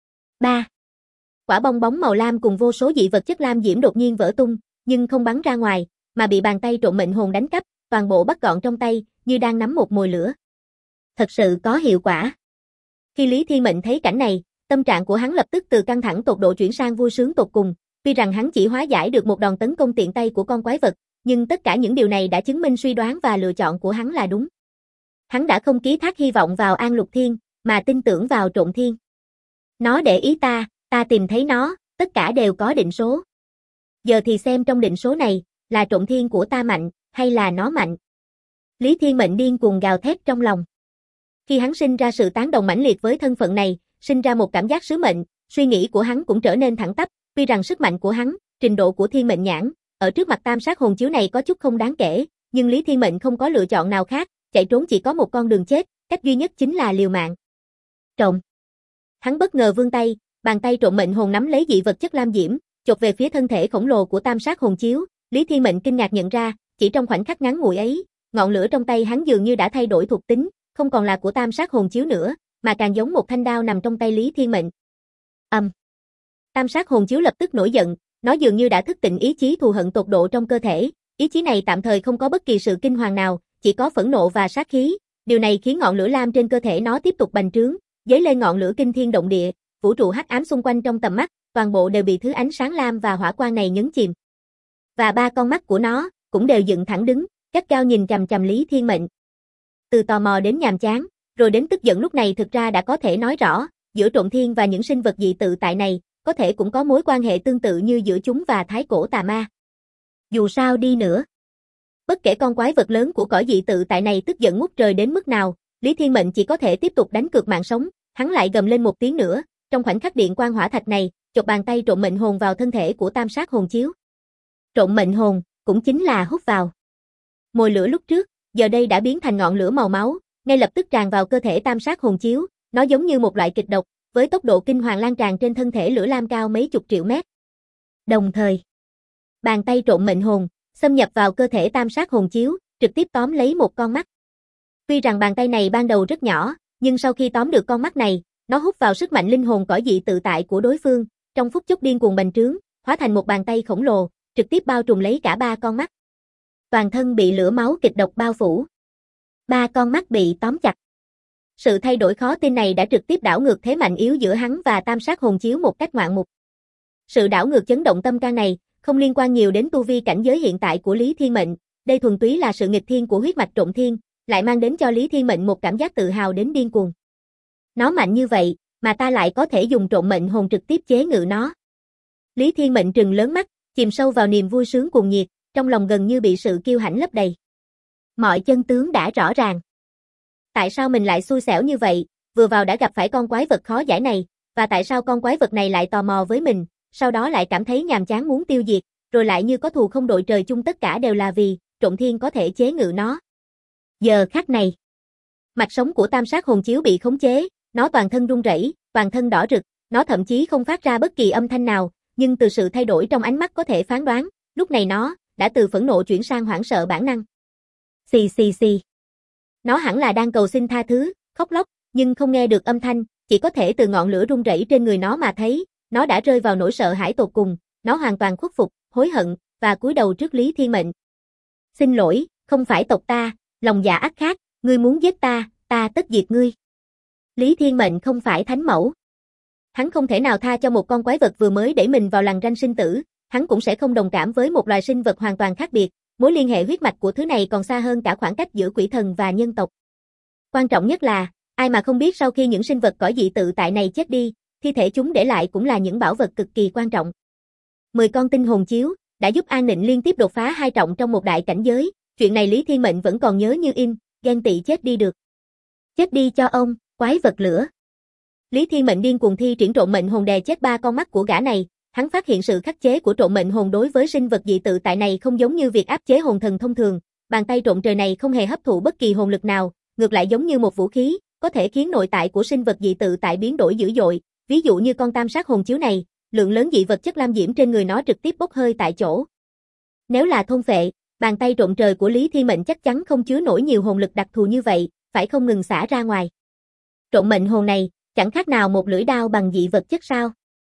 3. Quả bong bóng màu lam cùng vô số dị vật chất lam diễm đột nhiên vỡ tung, nhưng không bắn ra ngoài, mà bị bàn tay trộn mệnh hồn đánh cắp, toàn bộ bắt gọn trong tay, như đang nắm một mồi lửa. Thật sự có hiệu quả. Khi Lý Thiên Mệnh thấy cảnh này, tâm trạng của hắn lập tức từ căng thẳng tột độ chuyển sang vui sướng tột cùng, tuy rằng hắn chỉ hóa giải được một đòn tấn công tiện tay của con quái vật, nhưng tất cả những điều này đã chứng minh suy đoán và lựa chọn của hắn là đúng. Hắn đã không ký thác hy vọng vào An Lục Thiên, mà tin tưởng vào Trộn Thiên. Nó để ý ta tìm thấy nó, tất cả đều có định số. Giờ thì xem trong định số này, là Trộn Thiên của ta mạnh, hay là nó mạnh. Lý Thiên Mệnh điên cuồng gào thét trong lòng. Khi hắn sinh ra sự tán đồng mãnh liệt với thân phận này, sinh ra một cảm giác sứ mệnh, suy nghĩ của hắn cũng trở nên thẳng tắp, tuy rằng sức mạnh của hắn, trình độ của thiên mệnh nhãn, ở trước mặt tam sát hồn chiếu này có chút không đáng kể, nhưng Lý Thiên Mệnh không có lựa chọn nào khác, chạy trốn chỉ có một con đường chết, cách duy nhất chính là liều mạng. Trộn. Hắn bất ngờ vươn tay, bàn tay trộn mệnh hồn nắm lấy dị vật chất lam diễm, chộp về phía thân thể khổng lồ của tam sát hồn chiếu, Lý Thiên Mệnh kinh ngạc nhận ra, chỉ trong khoảnh khắc ngắn ngủi ấy, ngọn lửa trong tay hắn dường như đã thay đổi thuộc tính, không còn là của tam sát hồn chiếu nữa, mà càng giống một thanh đao nằm trong tay Lý Thiên Mệnh. Tam sát hồn chiếu lập tức nổi giận, nó dường như đã thức tỉnh ý chí thù hận tột độ trong cơ thể, ý chí này tạm thời không có bất kỳ sự kinh hoàng nào, chỉ có phẫn nộ và sát khí, điều này khiến ngọn lửa lam trên cơ thể nó tiếp tục bành trướng, dấy lên ngọn lửa kinh thiên động địa, vũ trụ hắc ám xung quanh trong tầm mắt, toàn bộ đều bị thứ ánh sáng lam và hỏa quang này nhấn chìm. Và ba con mắt của nó cũng đều dựng thẳng đứng, gắt gao nhìn chằm chằm Lý Thiên Mệnh. Từ tò mò đến nhàm chán, rồi đến tức giận lúc này thực ra đã có thể nói rõ, giữa Trộn Thiên và những sinh vật dị tự tại này, có thể cũng có mối quan hệ tương tự như giữa chúng và thái cổ tà ma. Dù sao đi nữa, bất kể con quái vật lớn của cõi dị tự tại này tức giận ngút trời đến mức nào, Lý Thiên Mệnh chỉ có thể tiếp tục đánh cược mạng sống, hắn lại gầm lên một tiếng nữa, trong khoảnh khắc điện quang hỏa thạch này, chộp bàn tay trộn mệnh hồn vào thân thể của tam sát hồn chiếu. Trộn mệnh hồn, cũng chính là hút vào. Mồi lửa lúc trước, giờ đây đã biến thành ngọn lửa màu máu, ngay lập tức tràn vào cơ thể tam sát hồn chiếu, nó giống như một loại kịch độc, với tốc độ kinh hoàng lan tràn trên thân thể lửa lam cao mấy chục triệu mét. Đồng thời, bàn tay trộn mệnh hồn, xâm nhập vào cơ thể tam sát hồn chiếu, trực tiếp tóm lấy một con mắt. Tuy rằng bàn tay này ban đầu rất nhỏ, nhưng sau khi tóm được con mắt này, nó hút vào sức mạnh linh hồn cõi dị tự tại của đối phương, trong phút chốc điên cuồng bành trướng, hóa thành một bàn tay khổng lồ, trực tiếp bao trùm lấy cả ba con mắt. Toàn thân bị lửa máu kịch độc bao phủ. Ba con mắt bị tóm chặt. Sự thay đổi khó tin này đã trực tiếp đảo ngược thế mạnh yếu giữa hắn và tam sát hồn chiếu một cách ngoạn mục. Sự đảo ngược chấn động tâm can này, không liên quan nhiều đến tu vi cảnh giới hiện tại của Lý Thiên Mệnh, đây thuần túy là sự nghịch thiên của huyết mạch Trộn Thiên, lại mang đến cho Lý Thiên Mệnh một cảm giác tự hào đến điên cuồng. Nó mạnh như vậy, mà ta lại có thể dùng trộn mệnh hồn trực tiếp chế ngự nó. Lý Thiên Mệnh trừng lớn mắt, chìm sâu vào niềm vui sướng cuồng nhiệt, trong lòng gần như bị sự kiêu hãnh lấp đầy. Mọi chân tướng đã rõ ràng. Tại sao mình lại xui xẻo như vậy, vừa vào đã gặp phải con quái vật khó giải này, và tại sao con quái vật này lại tò mò với mình, sau đó lại cảm thấy nhàm chán muốn tiêu diệt, rồi lại như có thù không đội trời chung, tất cả đều là vì Trộm Thiên có thể chế ngự nó. Giờ khắc này, mạch sống của tam sát hồn chiếu bị khống chế, nó toàn thân run rẩy, toàn thân đỏ rực, nó thậm chí không phát ra bất kỳ âm thanh nào, nhưng từ sự thay đổi trong ánh mắt có thể phán đoán, lúc này nó đã từ phẫn nộ chuyển sang hoảng sợ bản năng. Xì xì xì. Nó hẳn là đang cầu xin tha thứ, khóc lóc, nhưng không nghe được âm thanh, chỉ có thể từ ngọn lửa rung rẩy trên người nó mà thấy, nó đã rơi vào nỗi sợ hãi tột cùng, nó hoàn toàn khuất phục, hối hận, và cúi đầu trước Lý Thiên Mệnh. Xin lỗi, không phải tộc ta, lòng dạ ác khác, ngươi muốn giết ta, ta tất diệt ngươi. Lý Thiên Mệnh không phải thánh mẫu. Hắn không thể nào tha cho một con quái vật vừa mới đẩy mình vào lằn ranh sinh tử, hắn cũng sẽ không đồng cảm với một loài sinh vật hoàn toàn khác biệt, mối liên hệ huyết mạch của thứ này còn xa hơn cả khoảng cách giữa quỷ thần và nhân tộc. Quan trọng nhất là, ai mà không biết sau khi những sinh vật cõi dị tự tại này chết đi, thi thể chúng để lại cũng là những bảo vật cực kỳ quan trọng. 10 con tinh hồn chiếu đã giúp An Nịnh liên tiếp đột phá 2 trọng trong một đại cảnh giới, chuyện này Lý Thiên Mệnh vẫn còn nhớ như in, ghen tị chết đi được. Chết đi cho ông, quái vật lửa. Lý Thiên Mệnh điên cuồng thi triển trộm mệnh hồn đè chết 3 con mắt của gã này, hắn phát hiện sự khắc chế của trộm mệnh hồn đối với sinh vật dị tự tại này không giống như việc áp chế hồn thần thông thường, bàn tay trộm trời này không hề hấp thụ bất kỳ hồn lực nào, ngược lại giống như một vũ khí, có thể khiến nội tại của sinh vật dị tự tại biến đổi dữ dội, ví dụ như con tam sát hồn chiếu này, lượng lớn dị vật chất lam diễm trên người nó trực tiếp bốc hơi tại chỗ. Nếu là thôn phệ, bàn tay trộm trời của Lý Thiên Mệnh chắc chắn không chứa nổi nhiều hồn lực đặc thù như vậy, phải không ngừng xả ra ngoài. Trộm mệnh hồn này, chẳng khác nào một lưỡi đao bằng dị vật chất sao?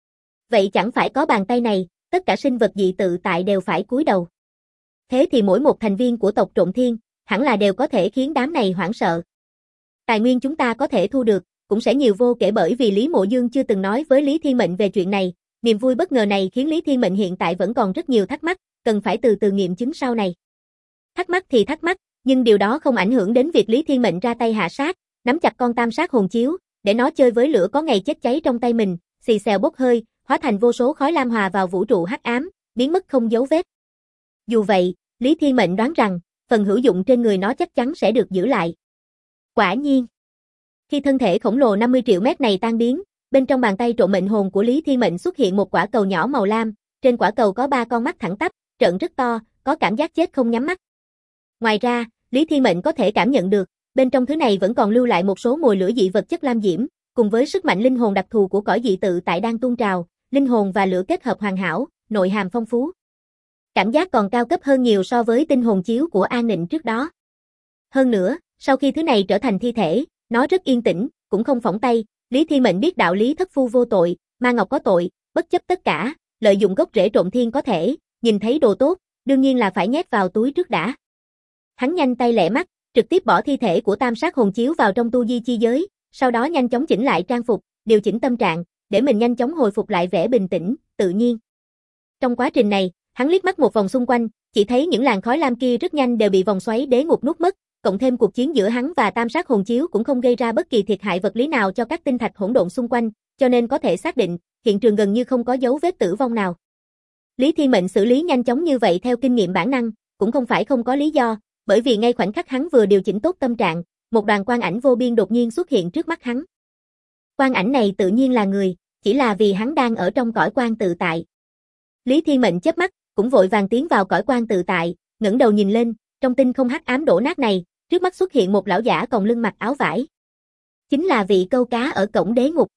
Vậy chẳng phải có bàn tay này, tất cả sinh vật dị tự tại đều phải cúi đầu. Thế thì mỗi một thành viên của tộc Trộm Thiên, hẳn là đều có thể khiến đám này hoảng sợ. Tài nguyên chúng ta có thể thu được, cũng sẽ nhiều vô kể bởi vì Lý Mộ Dương chưa từng nói với Lý Thiên Mệnh về chuyện này. Niềm vui bất ngờ này khiến Lý Thiên Mệnh hiện tại vẫn còn rất nhiều thắc mắc, cần phải từ từ nghiệm chứng sau này. Thắc mắc thì thắc mắc, nhưng điều đó không ảnh hưởng đến việc Lý Thiên Mệnh ra tay hạ sát, nắm chặt con tam sát hồn chiếu, để nó chơi với lửa có ngày chết cháy trong tay mình, xì xèo bốc hơi, hóa thành vô số khói lam hòa vào vũ trụ hắc ám, biến mất không dấu vết. Dù vậy, Lý Thiên Mệnh đoán rằng, phần hữu dụng trên người nó chắc chắn sẽ được giữ lại. Quả nhiên, khi thân thể khổng lồ 50 triệu mét này tan biến, bên trong bàn tay trộm mệnh hồn của Lý Thiên Mệnh xuất hiện một quả cầu nhỏ màu lam, trên quả cầu có 3 con mắt thẳng tắp, trợn rất to, có cảm giác chết không nhắm mắt. Ngoài ra, Lý Thiên Mệnh có thể cảm nhận được, bên trong thứ này vẫn còn lưu lại một số mùi lửa dị vật chất lam diễm, cùng với sức mạnh linh hồn đặc thù của cõi dị tự tại đang tuôn trào, linh hồn và lửa kết hợp hoàn hảo, nội hàm phong phú. Cảm giác còn cao cấp hơn nhiều so với tinh hồn chiếu của An Nịnh trước đó. Hơn nữa, sau khi thứ này trở thành thi thể, nó rất yên tĩnh, cũng không phỏng tay, Lý Thiên Mệnh biết đạo lý thất phu vô tội, ma ngọc có tội, bất chấp tất cả, lợi dụng gốc rễ Trộm Thiên có thể, nhìn thấy đồ tốt, đương nhiên là phải nhét vào túi trước đã. Hắn nhanh tay lẹ mắt, trực tiếp bỏ thi thể của tam sát hồn chiếu vào trong tu di chi giới, sau đó nhanh chóng chỉnh lại trang phục, điều chỉnh tâm trạng, để mình nhanh chóng hồi phục lại vẻ bình tĩnh, tự nhiên. Trong quá trình này, hắn liếc mắt một vòng xung quanh, chỉ thấy những làn khói lam kia rất nhanh đều bị vòng xoáy đế ngục nuốt mất, cộng thêm cuộc chiến giữa hắn và tam sát hồn chiếu cũng không gây ra bất kỳ thiệt hại vật lý nào cho các tinh thạch hỗn độn xung quanh, cho nên có thể xác định, hiện trường gần như không có dấu vết tử vong nào. Lý Thiên Mệnh xử lý nhanh chóng như vậy theo kinh nghiệm bản năng, cũng không phải không có lý do, bởi vì ngay khoảnh khắc hắn vừa điều chỉnh tốt tâm trạng, một đoàn quang ảnh vô biên đột nhiên xuất hiện trước mắt hắn. Quang ảnh này tự nhiên là người, chỉ là vì hắn đang ở trong cõi quang tự tại. Lý Thiên Mệnh chớp mắt, cũng vội vàng tiến vào cõi quang tự tại, ngẩng đầu nhìn lên, trong tinh không hắc ám đổ nát này, trước mắt xuất hiện một lão giả còng lưng mặc áo vải. Chính là vị câu cá ở cổng đế ngục.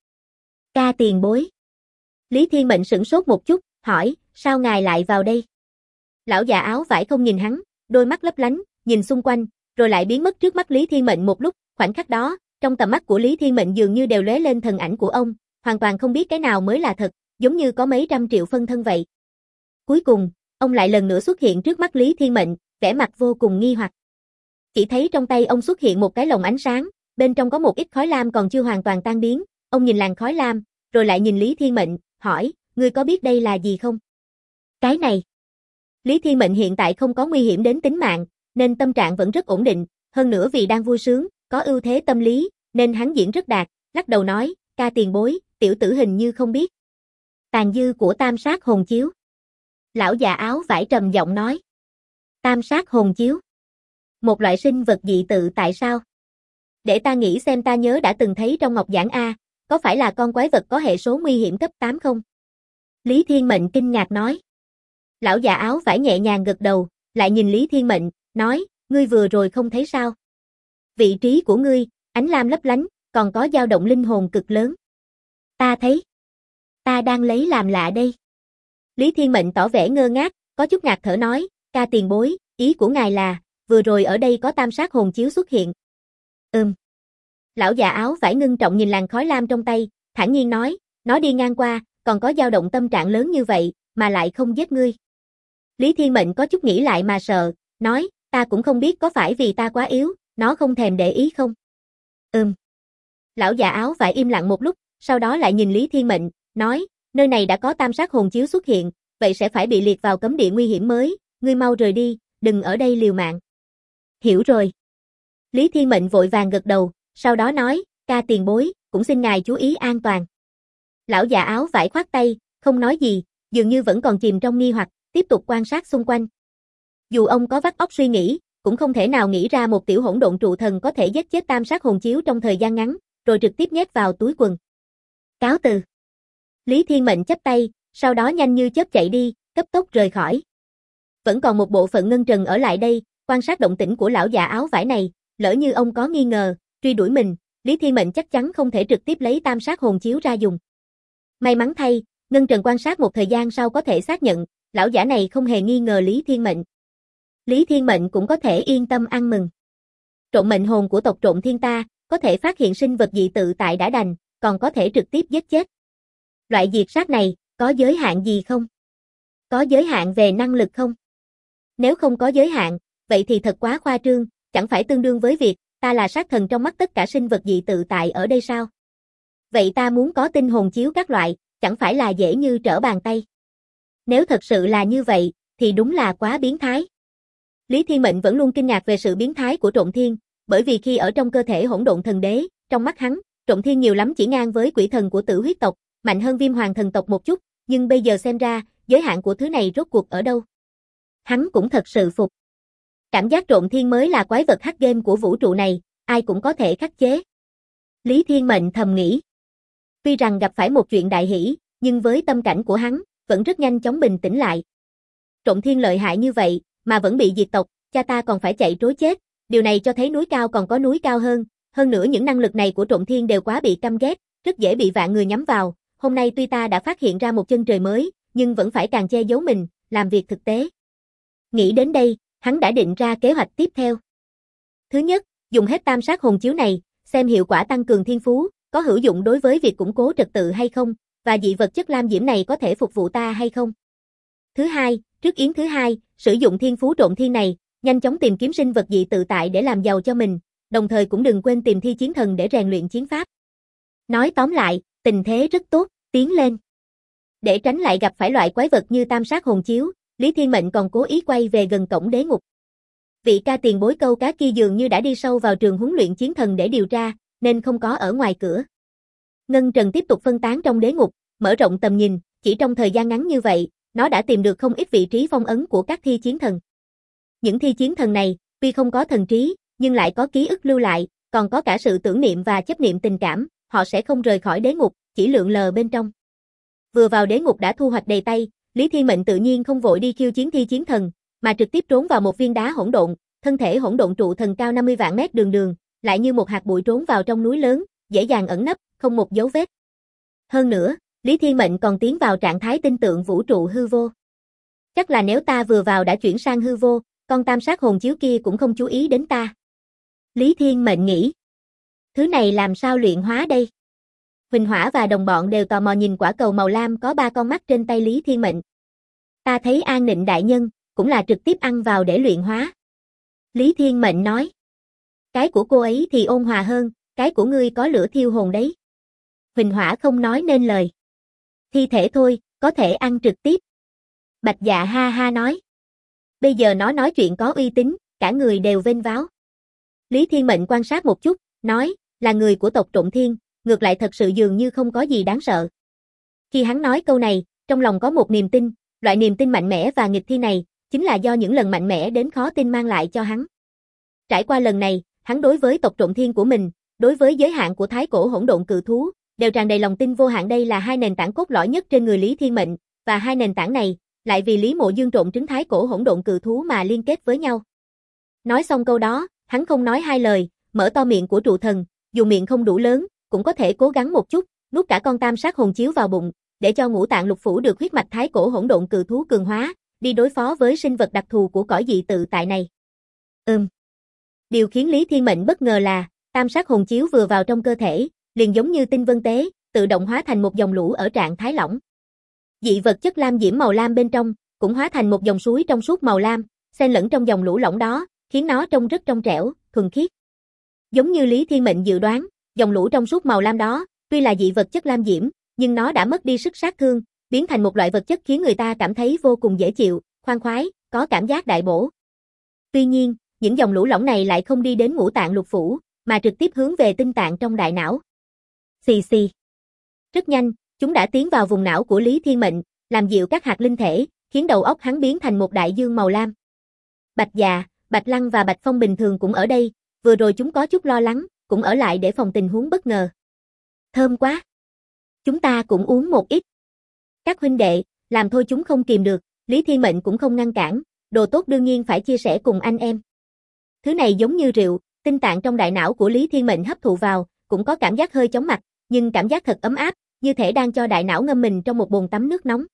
Ca tiền bối. Lý Thiên Mệnh sửng sốt một chút, hỏi, sao ngài lại vào đây? Lão già áo vải không nhìn hắn, đôi mắt lấp lánh, nhìn xung quanh, rồi lại biến mất trước mắt Lý Thiên Mệnh một lúc, khoảnh khắc đó, trong tầm mắt của Lý Thiên Mệnh dường như đều lóe lên thần ảnh của ông, hoàn toàn không biết cái nào mới là thật, giống như có mấy trăm triệu phân thân vậy. Cuối cùng, ông lại lần nữa xuất hiện trước mắt Lý Thiên Mệnh, vẻ mặt vô cùng nghi hoặc. Chỉ thấy trong tay ông xuất hiện một cái lồng ánh sáng, bên trong có một ít khói lam còn chưa hoàn toàn tan biến, ông nhìn làn khói lam, rồi lại nhìn Lý Thiên Mệnh, hỏi, ngươi có biết đây là gì không? Cái này. Lý Thiên Mệnh hiện tại không có nguy hiểm đến tính mạng, nên tâm trạng vẫn rất ổn định, hơn nữa vì đang vui sướng, có ưu thế tâm lý, nên hắn diễn rất đạt, lắc đầu nói, ca tiền bối, tiểu tử hình như không biết. Tàn dư của tam sát hồn chiếu. Lão già áo vải trầm giọng nói. Tam sát hồn chiếu. Một loại sinh vật dị tự tại sao? Để ta nghĩ xem, ta nhớ đã từng thấy trong ngọc giản A, có phải là con quái vật có hệ số nguy hiểm cấp 8 không? Lý Thiên Mệnh kinh ngạc nói. Lão già áo vải nhẹ nhàng gật đầu, lại nhìn Lý Thiên Mệnh, nói, ngươi vừa rồi không thấy sao? Vị trí của ngươi, ánh lam lấp lánh, còn có dao động linh hồn cực lớn. Ta thấy. Ta đang lấy làm lạ đây. Lý Thiên Mệnh tỏ vẻ ngơ ngác, có chút ngạc thở nói, ca tiền bối, ý của ngài là, vừa rồi ở đây có tam sát hồn chiếu xuất hiện. Lão già áo vải ngưng trọng nhìn làn khói lam trong tay, thản nhiên nói, nó đi ngang qua, còn có dao động tâm trạng lớn như vậy, mà lại không giết ngươi. Lý Thiên Mệnh có chút nghĩ lại mà sợ, nói, ta cũng không biết có phải vì ta quá yếu, nó không thèm để ý không? Lão già áo vải im lặng một lúc, sau đó lại nhìn Lý Thiên Mệnh, nói, nơi này đã có tam sát hồn chiếu xuất hiện, vậy sẽ phải bị liệt vào cấm địa nguy hiểm mới, ngươi mau rời đi, đừng ở đây liều mạng. Hiểu rồi. Lý Thiên Mệnh vội vàng gật đầu, sau đó nói, ca tiền bối, cũng xin ngài chú ý an toàn. Lão già áo vải khoát tay, không nói gì, dường như vẫn còn chìm trong nghi hoặc, tiếp tục quan sát xung quanh. Dù ông có vắt óc suy nghĩ, cũng không thể nào nghĩ ra một tiểu hỗn độn trụ thần có thể giết chết tam sát hồn chiếu trong thời gian ngắn, rồi trực tiếp nhét vào túi quần. Cáo từ. Lý Thiên Mệnh chắp tay, sau đó nhanh như chớp chạy đi, cấp tốc rời khỏi. Vẫn còn một bộ phận ngân trần ở lại đây, quan sát động tĩnh của lão già áo vải này, lỡ như ông có nghi ngờ, truy đuổi mình, Lý Thiên Mệnh chắc chắn không thể trực tiếp lấy tam sát hồn chiếu ra dùng. May mắn thay, ngân trần quan sát một thời gian sau có thể xác nhận, lão giả này không hề nghi ngờ Lý Thiên Mệnh. Lý Thiên Mệnh cũng có thể yên tâm ăn mừng. Trộm mệnh hồn của tộc Trộm Thiên ta, có thể phát hiện sinh vật dị tự tại đã đành, còn có thể trực tiếp giết chết. Loại diệt sát này, có giới hạn gì không? Có giới hạn về năng lực không? Nếu không có giới hạn, vậy thì thật quá khoa trương, chẳng phải tương đương với việc, ta là sát thần trong mắt tất cả sinh vật dị tự tại ở đây sao? Vậy ta muốn có tinh hồn chiếu các loại, chẳng phải là dễ như trở bàn tay. Nếu thật sự là như vậy, thì đúng là quá biến thái. Lý Thiên Mệnh vẫn luôn kinh ngạc về sự biến thái của Trộm Thiên, bởi vì khi ở trong cơ thể hỗn độn thần đế, trong mắt hắn, Trộm Thiên nhiều lắm chỉ ngang với quỷ thần của Tử Huyết tộc, mạnh hơn Viêm Hoàng thần tộc một chút, nhưng bây giờ xem ra, giới hạn của thứ này rốt cuộc ở đâu? Hắn cũng thật sự phục. Cảm giác Trộm Thiên mới là quái vật hack game của vũ trụ này, ai cũng có thể khắc chế. Lý Thiên Mệnh thầm nghĩ. Tuy rằng gặp phải một chuyện đại hỷ, nhưng với tâm cảnh của hắn, vẫn rất nhanh chóng bình tĩnh lại. Trộm Thiên lợi hại như vậy, mà vẫn bị diệt tộc, cha ta còn phải chạy trối chết, điều này cho thấy núi cao còn có núi cao hơn nữa những năng lực này của Trộm Thiên đều quá bị căm ghét, rất dễ bị vạn người nhắm vào, hôm nay tuy ta đã phát hiện ra một chân trời mới, nhưng vẫn phải càng che giấu mình, làm việc thực tế. Nghĩ đến đây, hắn đã định ra kế hoạch tiếp theo. Thứ nhất, dùng hết tam sát hồn chiếu này, xem hiệu quả tăng cường thiên phú, có hữu dụng đối với việc củng cố trật tự hay không, và dị vật chất lam diễm này có thể phục vụ ta hay không. Thứ hai, trước yến thứ hai, sử dụng thiên phú Trộm Thiên này, nhanh chóng tìm kiếm sinh vật dị tự tại để làm giàu cho mình, đồng thời cũng đừng quên tìm thi chiến thần để rèn luyện chiến pháp. Nói tóm lại, tình thế rất tốt, tiến lên. Để tránh lại gặp phải loại quái vật như tam sát hồn chiếu, Lý Thiên Mệnh còn cố ý quay về gần cổng đế ngục. Vị ca tiền bối câu cá kia dường như đã đi sâu vào trường huấn luyện chiến thần để điều tra, nên không có ở ngoài cửa. Ngân Trần tiếp tục phân tán trong đế ngục, mở rộng tầm nhìn, chỉ trong thời gian ngắn như vậy, nó đã tìm được không ít vị trí phong ấn của các thi chiến thần. Những thi chiến thần này, tuy không có thần trí, nhưng lại có ký ức lưu lại, còn có cả sự tưởng niệm và chấp niệm tình cảm, họ sẽ không rời khỏi đế ngục, chỉ lượn lờ bên trong. Vừa vào đế ngục đã thu hoạch đầy tay, Lý Thiên Mệnh tự nhiên không vội đi khiêu chiến thi chiến thần, mà trực tiếp trốn vào một viên đá hỗn độn, thân thể hỗn độn trụ thần cao 50 vạn mét đường, lại như một hạt bụi trốn vào trong núi lớn, dễ dàng ẩn nấp, không một dấu vết. Hơn nữa, Lý Thiên Mệnh còn tiến vào trạng thái tinh tượng vũ trụ hư vô. Chắc là nếu ta vừa vào đã chuyển sang hư vô, con tam sát hồn chiếu kia cũng không chú ý đến ta. Lý Thiên Mệnh nghĩ. Thứ này làm sao luyện hóa đây? Huỳnh Hỏa và đồng bọn đều tò mò nhìn quả cầu màu lam có 3 con mắt trên tay Lý Thiên Mệnh. Ta thấy An Nịnh đại nhân, cũng là trực tiếp ăn vào để luyện hóa. Lý Thiên Mệnh nói. Cái của cô ấy thì ôn hòa hơn, cái của ngươi có lửa thiêu hồn đấy. Huỳnh Hỏa không nói nên lời. Thi thể thôi, có thể ăn trực tiếp. Bạch Dạ ha ha nói. Bây giờ nó nói chuyện có uy tín, cả người đều vênh váo. Lý Thiên Mệnh quan sát một chút, nói, là người của tộc Trộm Thiên, ngược lại thật sự dường như không có gì đáng sợ. Khi hắn nói câu này, trong lòng có một niềm tin, loại niềm tin mạnh mẽ và nghịch thi này, chính là do những lần mạnh mẽ đến khó tin mang lại cho hắn. Trải qua lần này, hắn đối với tộc Trộm Thiên của mình, đối với giới hạn của Thái Cổ Hỗn Độn Cự Thú, đều tràn đầy lòng tin vô hạn. Đây là hai nền tảng cốt lõi nhất trên người Lý Thiên Mệnh, và hai nền tảng này lại vì Lý Mộ Dương trộn trứng Thái Cổ Hỗn Độn Cự Thú mà liên kết với nhau. Nói xong câu đó, hắn không nói hai lời, mở to miệng của trụ thần, dù miệng không đủ lớn, cũng có thể cố gắng một chút, nuốt cả con tam sát hồn chiếu vào bụng, để cho ngũ tạng lục phủ được huyết mạch Thái Cổ Hỗn Độn Cự Thú cường hóa, đi đối phó với sinh vật đặc thù của cõi dị tự tại này. Điều khiến Lý Thiên Mệnh bất ngờ là, tam sát hồn chiếu vừa vào trong cơ thể, liền giống như tinh vân tế, tự động hóa thành một dòng lũ ở trạng thái lỏng. Dị vật chất lam diễm màu lam bên trong, cũng hóa thành một dòng suối trong suốt màu lam, xen lẫn trong dòng lũ lỏng đó, khiến nó trông rất trong trẻo, thuần khiết. Giống như Lý Thiên Mệnh dự đoán, dòng lũ trong suốt màu lam đó, tuy là dị vật chất lam diễm, nhưng nó đã mất đi sức sát thương, biến thành một loại vật chất khiến người ta cảm thấy vô cùng dễ chịu, khoan khoái, có cảm giác đại bổ. Tuy nhiên, những dòng lũ lỏng này lại không đi đến ngũ tạng lục phủ, mà trực tiếp hướng về tinh tạng trong đại não. Xì xì. Rất nhanh, chúng đã tiến vào vùng não của Lý Thiên Mệnh, làm dịu các hạt linh thể, khiến đầu óc hắn biến thành một đại dương màu lam. Bạch Dạ, Bạch Lăng và Bạch Phong bình thường cũng ở đây, vừa rồi chúng có chút lo lắng, cũng ở lại để phòng tình huống bất ngờ. Thơm quá. Chúng ta cũng uống một ít. Các huynh đệ, làm thôi chúng không kìm được, Lý Thiên Mệnh cũng không ngăn cản, đồ tốt đương nhiên phải chia sẻ cùng anh em. Thứ này giống như rượu, tinh tạng trong đại não của Lý Thiên Mệnh hấp thụ vào, cũng có cảm giác hơi chóng mặt, nhưng cảm giác thật ấm áp, như thể đang cho đại não ngâm mình trong một bồn tắm nước nóng.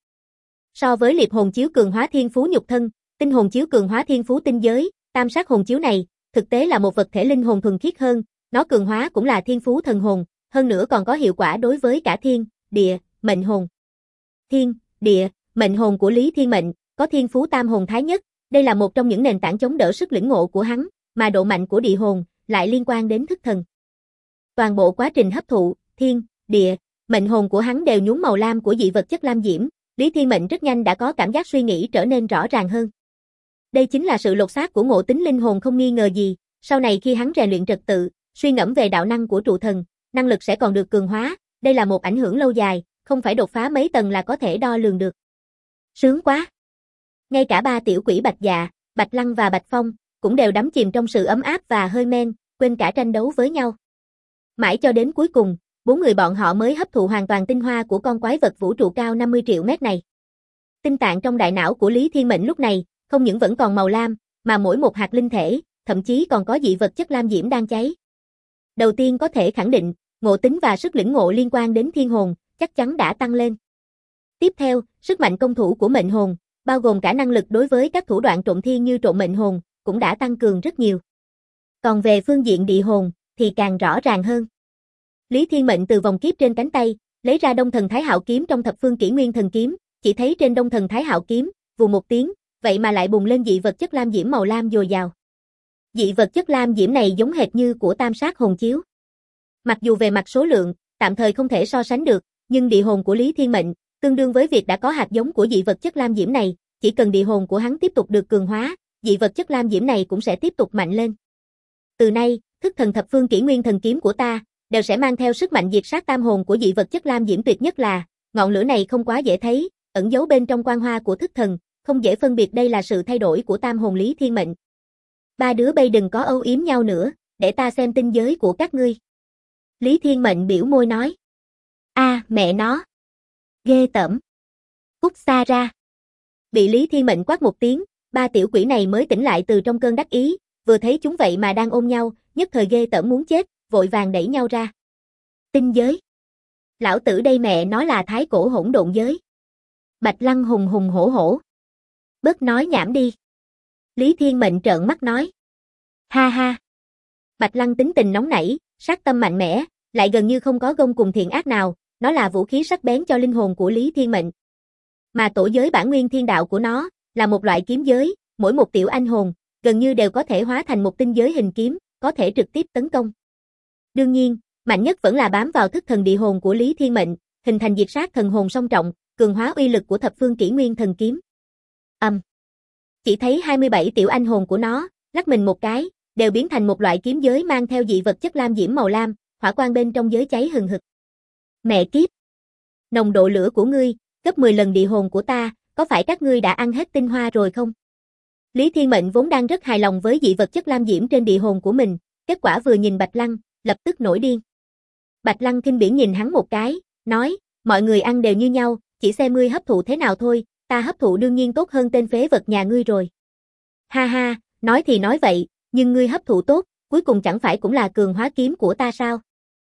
So với liệp hồn chiếu cường hóa thiên phú nhục thân, tinh hồn chiếu cường hóa thiên phú tinh giới, tam sát hồn chiếu này, thực tế là một vật thể linh hồn thuần khiết hơn, nó cường hóa cũng là thiên phú thần hồn, hơn nữa còn có hiệu quả đối với cả thiên, địa, mệnh hồn. Thiên, địa, mệnh hồn của Lý Thiên Mệnh, có thiên phú tam hồn thái nhất, đây là một trong những nền tảng chống đỡ sức lĩnh ngộ của hắn, mà độ mạnh của địa hồn lại liên quan đến thức thần. Toàn bộ quá trình hấp thụ, thiên, địa, mệnh hồn của hắn đều nhuốm màu lam của dị vật chất lam diễm, Lý Thiên Mệnh rất nhanh đã có cảm giác suy nghĩ trở nên rõ ràng hơn. Đây chính là sự lột xác của ngộ tính linh hồn không nghi ngờ gì, sau này khi hắn rèn luyện trật tự, suy ngẫm về đạo năng của trụ thần, năng lực sẽ còn được cường hóa, đây là một ảnh hưởng lâu dài, không phải đột phá mấy tầng là có thể đo lường được. Sướng quá! Ngay cả ba tiểu quỷ Bạch Dạ, Bạch Lăng và Bạch Phong, cũng đều đắm chìm trong sự ấm áp và hơi men, quên cả tranh đấu với nhau. Mãi cho đến cuối cùng, bốn người bọn họ mới hấp thụ hoàn toàn tinh hoa của con quái vật vũ trụ cao 50 triệu mét này. Tinh tạng trong đại não của Lý Thiên Mệnh lúc này, không những vẫn còn màu lam, mà mỗi một hạt linh thể, thậm chí còn có dị vật chất lam diễm đang cháy. Đầu tiên có thể khẳng định, ngộ tính và sức lĩnh ngộ liên quan đến thiên hồn, chắc chắn đã tăng lên. Tiếp theo, sức mạnh công thủ của mệnh hồn, bao gồm cả năng lực đối với các thủ đoạn trộm thiên như trộm mệnh hồn, cũng đã tăng cường rất nhiều. Còn về phương diện địa hồn, thì càng rõ ràng hơn. Lý Thiên Mệnh từ vòng kiếp trên cánh tay, lấy ra Đông Thần Thái Hạo kiếm trong thập phương kỷ nguyên thần kiếm, chỉ thấy trên Đông Thần Thái Hạo kiếm, vù một tiếng, vậy mà lại bùng lên dị vật chất lam diễm màu lam dồi dào. Dị vật chất lam diễm này giống hệt như của tam sát hồn chiếu. Mặc dù về mặt số lượng, tạm thời không thể so sánh được, nhưng địa hồn của Lý Thiên Mệnh, tương đương với việc đã có hạt giống của dị vật chất lam diễm này, chỉ cần địa hồn của hắn tiếp tục được cường hóa, dị vật chất lam diễm này cũng sẽ tiếp tục mạnh lên. Từ nay, thức thần thập phương kỷ nguyên thần kiếm của ta, đều sẽ mang theo sức mạnh diệt sát tam hồn của dị vật chất lam diễm. Tuyệt nhất là, ngọn lửa này không quá dễ thấy, ẩn giấu bên trong quang hoa của thức thần, không dễ phân biệt đây là sự thay đổi của tam hồn Lý Thiên Mệnh. Ba đứa bây đừng có âu yếm nhau nữa, để ta xem tinh giới của các ngươi. Lý Thiên Mệnh biểu môi nói. Mẹ nó. Ghê tởm. Cút xa ra. Bị Lý Thiên Mệnh quát một tiếng, ba tiểu quỷ này mới tỉnh lại từ trong cơn đắc ý, vừa thấy chúng vậy mà đang ôm nhau, nhất thời ghê tởm muốn chết, vội vàng đẩy nhau ra. Tinh giới. Lão tử đây mẹ nói là thái cổ hỗn độn giới. Bạch Lăng hùng hùng hổ hổ. Bớt nói nhảm đi. Lý Thiên Mệnh trợn mắt nói. Ha ha. Bạch Lăng tính tình nóng nảy, sát tâm mạnh mẽ, lại gần như không có gông cùng thiện ác nào, nó là vũ khí sắc bén cho linh hồn của Lý Thiên Mệnh. Mà tổ giới bản nguyên thiên đạo của nó, là một loại kiếm giới, mỗi một tiểu anh hồn, gần như đều có thể hóa thành một tinh giới hình kiếm, có thể trực tiếp tấn công. Đương nhiên, mạnh nhất vẫn là bám vào thức thần địa hồn của Lý Thiên Mệnh, hình thành diệt sát thần hồn song trọng, cường hóa uy lực của thập phương kỷ nguyên thần kiếm. Chỉ thấy 27 tiểu anh hồn của nó, lắc mình một cái, đều biến thành một loại kiếm giới mang theo dị vật chất lam diễm màu lam, hỏa quang bên trong giới cháy hừng hực. Mẹ kiếp! Nồng độ lửa của ngươi, gấp 10 lần địa hồn của ta, có phải các ngươi đã ăn hết tinh hoa rồi không? Lý Thiên Mệnh vốn đang rất hài lòng với dị vật chất lam diễm trên địa hồn của mình, kết quả vừa nhìn Bạch Lăng, lập tức nổi điên. Bạch Lăng khinh bỉ nhìn hắn một cái, nói, mọi người ăn đều như nhau, chỉ xem ngươi hấp thụ thế nào thôi, ta hấp thụ đương nhiên tốt hơn tên phế vật nhà ngươi rồi. Ha ha, nói thì nói vậy, nhưng ngươi hấp thụ tốt, cuối cùng chẳng phải cũng là cường hóa kiếm của ta sao?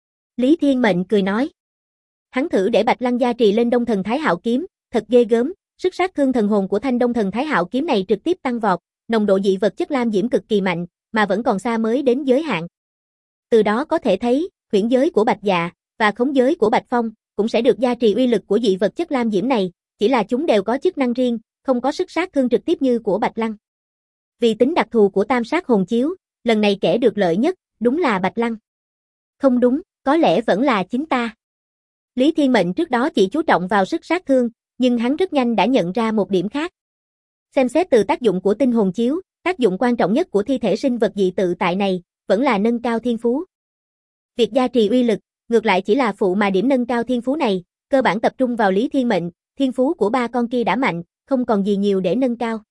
Lý Thiên Mệnh cười nói. Hắn thử để Bạch Lăng gia trì lên Đông Thần Thái Hạo kiếm, thật ghê gớm, sức sát thương thần hồn của thanh Đông Thần Thái Hạo kiếm này trực tiếp tăng vọt, nồng độ dị vật chất lam diễm cực kỳ mạnh, mà vẫn còn xa mới đến giới hạn. Từ đó có thể thấy, huyễn giới của Bạch Dạ và khống giới của Bạch Phong cũng sẽ được gia trì uy lực của dị vật chất lam diễm này, chỉ là chúng đều có chức năng riêng, không có sức sát thương trực tiếp như của Bạch Lăng. Vì tính đặc thù của tam sát hồn chiếu, lần này kẻ được lợi nhất, đúng là Bạch Lăng. Không đúng, có lẽ vẫn là chính ta. Lý Thiên Mệnh trước đó chỉ chú trọng vào sức sát thương, nhưng hắn rất nhanh đã nhận ra một điểm khác. Xem xét từ tác dụng của tinh hồn chiếu, tác dụng quan trọng nhất của thi thể sinh vật dị tự tại này, vẫn là nâng cao thiên phú. Việc gia trì uy lực, ngược lại chỉ là phụ mà điểm nâng cao thiên phú này, cơ bản tập trung vào Lý Thiên Mệnh, thiên phú của ba con kia đã mạnh, không còn gì nhiều để nâng cao.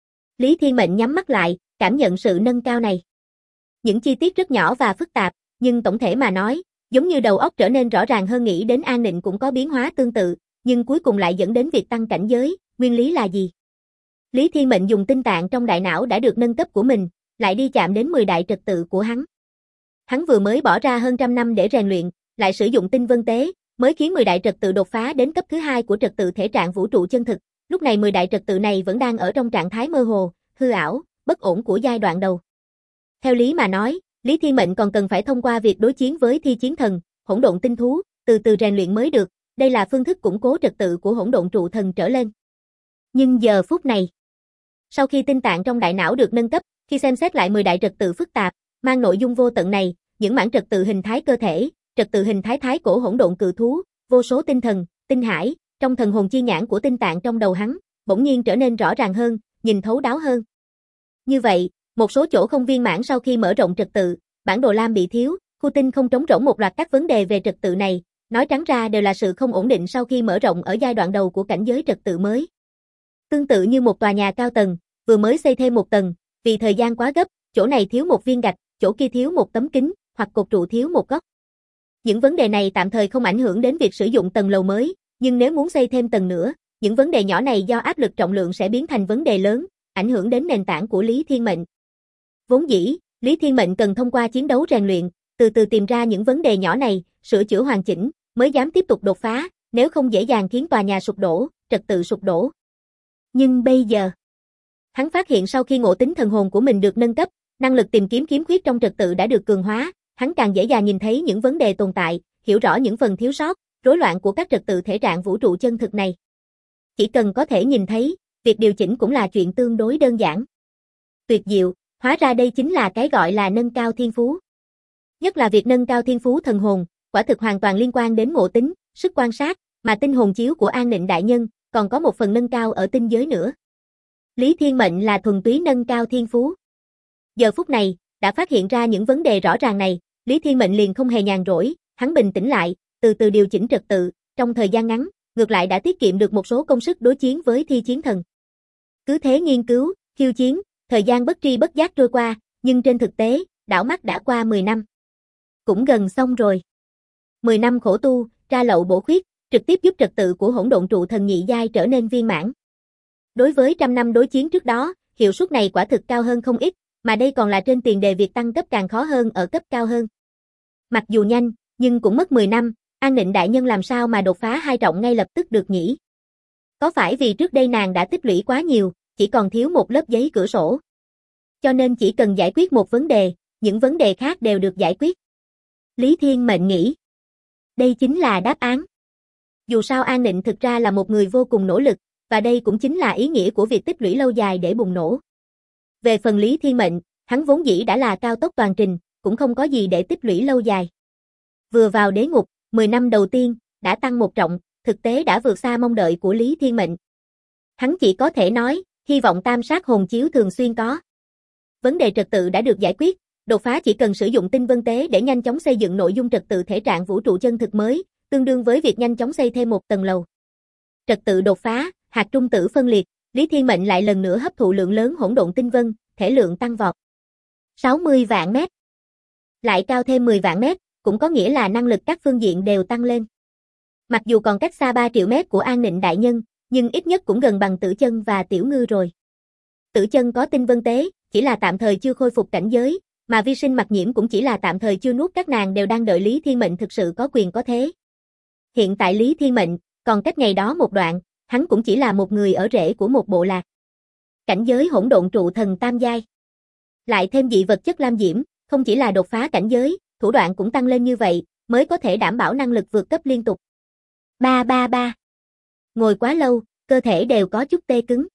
Lý Thiên Mệnh nhắm mắt lại, cảm nhận sự nâng cao này. Những chi tiết rất nhỏ và phức tạp, nhưng tổng thể mà nói, giống như đầu óc trở nên rõ ràng hơn. Nghĩ đến An Nịnh cũng có biến hóa tương tự, nhưng cuối cùng lại dẫn đến việc tăng cảnh giới, nguyên lý là gì? Lý Thiên Mệnh dùng tinh tạng trong đại não đã được nâng cấp của mình, lại đi chạm đến 10 đại trật tự của hắn. Hắn vừa mới bỏ ra hơn trăm năm để rèn luyện, lại sử dụng tinh vân tế, mới khiến 10 đại trật tự đột phá đến cấp thứ 2 của trật tự thể trạng vũ trụ chân thực. Lúc này 10 đại trật tự này vẫn đang ở trong trạng thái mơ hồ, hư ảo, bất ổn của giai đoạn đầu. Theo lý mà nói, Lý Thiên Mệnh còn cần phải thông qua việc đối chiến với thi chiến thần, hỗn độn tinh thú, từ từ rèn luyện mới được, đây là phương thức củng cố trật tự của hỗn độn trụ thần trở lên. Nhưng giờ phút này, sau khi tinh tạng trong đại não được nâng cấp, khi xem xét lại 10 đại trật tự phức tạp, mang nội dung vô tận này, những mảng trật tự hình thái cơ thể, trật tự hình thái thái cổ hỗn độn cự thú, vô số tinh thần, tinh hải, trong thần hồn chi nhãn của tinh tạng trong đầu hắn, bỗng nhiên trở nên rõ ràng hơn, nhìn thấu đáo hơn. Như vậy, một số chỗ không viên mãn sau khi mở rộng trật tự, bản đồ lam bị thiếu, khu tinh không trống rỗng, một loạt các vấn đề về trật tự này, nói trắng ra đều là sự không ổn định sau khi mở rộng ở giai đoạn đầu của cảnh giới trật tự mới. Tương tự như một tòa nhà cao tầng, vừa mới xây thêm một tầng, vì thời gian quá gấp, chỗ này thiếu một viên gạch, chỗ kia thiếu một tấm kính, hoặc cột trụ thiếu một góc. Những vấn đề này tạm thời không ảnh hưởng đến việc sử dụng tầng lầu mới, nhưng nếu muốn xây thêm tầng nữa, những vấn đề nhỏ này do áp lực trọng lượng sẽ biến thành vấn đề lớn, ảnh hưởng đến nền tảng của Lý Thiên Mệnh. Vốn dĩ, Lý Thiên Mệnh cần thông qua chiến đấu rèn luyện, từ từ tìm ra những vấn đề nhỏ này, sửa chữa hoàn chỉnh, mới dám tiếp tục đột phá, nếu không dễ dàng khiến tòa nhà sụp đổ, trật tự sụp đổ. Nhưng bây giờ, hắn phát hiện sau khi ngộ tính thần hồn của mình được nâng cấp, năng lực tìm kiếm khiếm khuyết trong trật tự đã được cường hóa, hắn càng dễ dàng nhìn thấy những vấn đề tồn tại, hiểu rõ những phần thiếu sót, rối loạn của các trật tự thể trạng vũ trụ chân thực này. Chỉ cần có thể nhìn thấy, việc điều chỉnh cũng là chuyện tương đối đơn giản. Tuyệt diệu, hóa ra đây chính là cái gọi là nâng cao thiên phú. Nhất là việc nâng cao thiên phú thần hồn, quả thực hoàn toàn liên quan đến ngộ tính, sức quan sát, mà tinh hồn chiếu của An Nịnh đại nhân, còn có một phần nâng cao ở tinh giới nữa. Lý Thiên Mệnh là thuần túy nâng cao thiên phú. Giờ phút này, đã phát hiện ra những vấn đề rõ ràng này, Lý Thiên Mệnh liền không hề nhàn rỗi, hắn bình tĩnh lại, từ từ điều chỉnh trật tự, trong thời gian ngắn, ngược lại đã tiết kiệm được một số công sức đối chiến với thi chiến thần. Cứ thế nghiên cứu, khiêu chiến, thời gian bất tri bất giác trôi qua, nhưng trên thực tế, đảo mắt đã qua 10 năm. Cũng gần xong rồi. 10 năm khổ tu, ra lậu bổ khuyết, trực tiếp giúp trật tự của hỗn độn trụ thần nhị giai trở nên viên mãn. Đối với trăm năm đối chiến trước đó, hiệu suất này quả thực cao hơn không ít, mà đây còn là trên tiền đề việc tăng cấp càng khó hơn ở cấp cao hơn. Mặc dù nhanh, nhưng cũng mất 10 năm, An Nịnh đại nhân làm sao mà đột phá hai trọng ngay lập tức được nhỉ? Có phải vì trước đây nàng đã tích lũy quá nhiều, chỉ còn thiếu một lớp giấy cửa sổ? Cho nên chỉ cần giải quyết một vấn đề, những vấn đề khác đều được giải quyết. Lý Thiên Mệnh nghĩ. Đây chính là đáp án. Dù sao An Nịnh thực ra là một người vô cùng nỗ lực, và đây cũng chính là ý nghĩa của việc tích lũy lâu dài để bùng nổ. Về phần Lý Thiên Mệnh, hắn vốn dĩ đã là cao tốc toàn trình, cũng không có gì để tích lũy lâu dài. Vừa vào đế ngục, 10 năm đầu tiên, đã tăng một trọng, thực tế đã vượt xa mong đợi của Lý Thiên Mệnh. Hắn chỉ có thể nói, hy vọng tam sát hồn chiếu thường xuyên có. Vấn đề trật tự đã được giải quyết, đột phá chỉ cần sử dụng tinh vân tế để nhanh chóng xây dựng nội dung trật tự thể trạng vũ trụ chân thực mới, tương đương với việc nhanh chóng xây thêm một tầng lầu. Trật tự đột phá, hạt trung tử phân liệt, Lý Thiên Mệnh lại lần nữa hấp thụ lượng lớn hỗn độn tinh vân, thể lượng tăng vọt. 60 vạn mét. Lại cao thêm 10 vạn mét, cũng có nghĩa là năng lực các phương diện đều tăng lên. Mặc dù còn cách xa 3 triệu mét của An Nịnh đại nhân, nhưng ít nhất cũng gần bằng Tử Chân và Tiểu Ngư rồi. Tử Chân có tinh vân tế, chỉ là tạm thời chưa khôi phục cảnh giới, mà Vi Sinh Mặc Nhiễm cũng chỉ là tạm thời chưa nuốt, các nàng đều đang đợi Lý Thiên Mệnh thực sự có quyền có thế. Hiện tại Lý Thiên Mệnh, còn cách ngày đó một đoạn, hắn cũng chỉ là một người ở rễ của một bộ lạc. Cảnh giới hỗn độn trụ thần tam giai. Lại thêm dị vật chất lam diễm, không chỉ là đột phá cảnh giới, thủ đoạn cũng tăng lên như vậy, mới có thể đảm bảo năng lực vượt cấp liên tục. Ba ba ba. Ngồi quá lâu, cơ thể đều có chút tê cứng.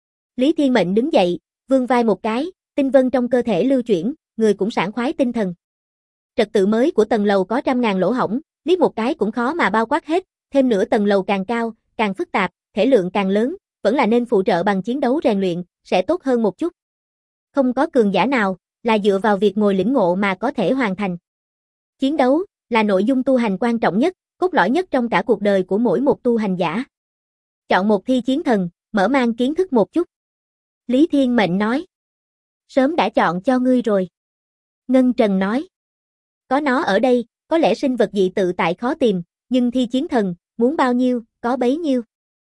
Lý Thiên Mệnh đứng dậy, vươn vai một cái, tinh vân trong cơ thể lưu chuyển, người cũng sảng khoái tinh thần. Trật tự mới của tầng lầu có 100.000 lỗ hổng, liếc một cái cũng khó mà bao quát hết, thêm nữa tầng lầu càng cao, càng phức tạp, thể lượng càng lớn, vẫn là nên phụ trợ bằng chiến đấu rèn luyện, sẽ tốt hơn một chút. Không có cường giả nào là dựa vào việc ngồi lĩnh ngộ mà có thể hoàn thành. Chiến đấu là nội dung tu hành quan trọng nhất, cốt lõi nhất trong cả cuộc đời của mỗi một tu hành giả. Chọn một thi chiến thần, mở mang kiến thức một chút. Lý Thiên Mệnh nói. Sớm đã chọn cho ngươi rồi. Ngân Trần nói. Có nó ở đây, có lẽ sinh vật dị tự tại khó tìm, nhưng thi chiến thần, muốn bao nhiêu, có bấy nhiêu.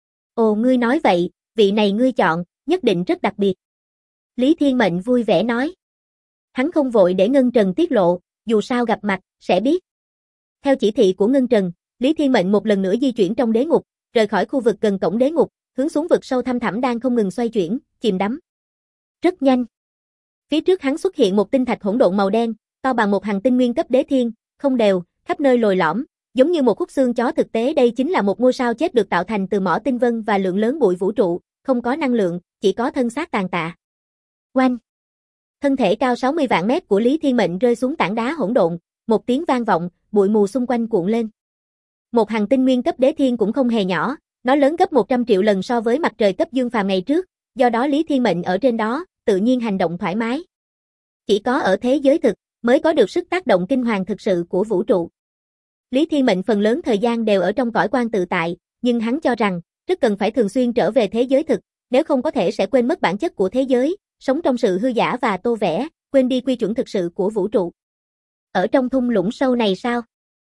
Ồ, ngươi nói vậy, vị này ngươi chọn, nhất định rất đặc biệt. Lý Thiên Mệnh vui vẻ nói. Hắn không vội để Ngân Trần tiết lộ, dù sao gặp mặt, sẽ biết. Theo chỉ thị của Ngân Trần, Lý Thiên Mệnh một lần nữa di chuyển trong đế ngục, rời khỏi khu vực gần cổng đế ngục, hướng xuống vực sâu thăm thẳm đang không ngừng xoay chuyển, chìm đắm. Rất nhanh. Phía trước hắn xuất hiện một tinh thạch hỗn độn màu đen, to bằng một hành tinh nguyên cấp đế thiên, không đều, khắp nơi lồi lõm, giống như một khúc xương chó, thực tế đây chính là một ngôi sao chết được tạo thành từ mỏ tinh vân và lượng lớn bụi vũ trụ, không có năng lượng, chỉ có thân xác tàn tạ. Oanh! Thân thể cao 60 vạn mét của Lý Thiên Mệnh rơi xuống tảng đá hỗn độn, một tiếng vang vọng, bụi mù xung quanh cuộn lên. Một hành tinh nguyên cấp đế thiên cũng không hề nhỏ, nó lớn gấp 100 triệu lần so với mặt trời cấp dương phàm ngày trước, do đó Lý Thiên Mệnh ở trên đó, tự nhiên hành động thoải mái. Chỉ có ở thế giới thực, mới có được sức tác động kinh hoàng thực sự của vũ trụ. Lý Thiên Mệnh phần lớn thời gian đều ở trong cõi quan tự tại, nhưng hắn cho rằng, rất cần phải thường xuyên trở về thế giới thực, nếu không có thể sẽ quên mất bản chất của thế giới, sống trong sự hư giả và tô vẽ, quên đi quy chuẩn thực sự của vũ trụ. Ở trong thung lũng sâu này sao?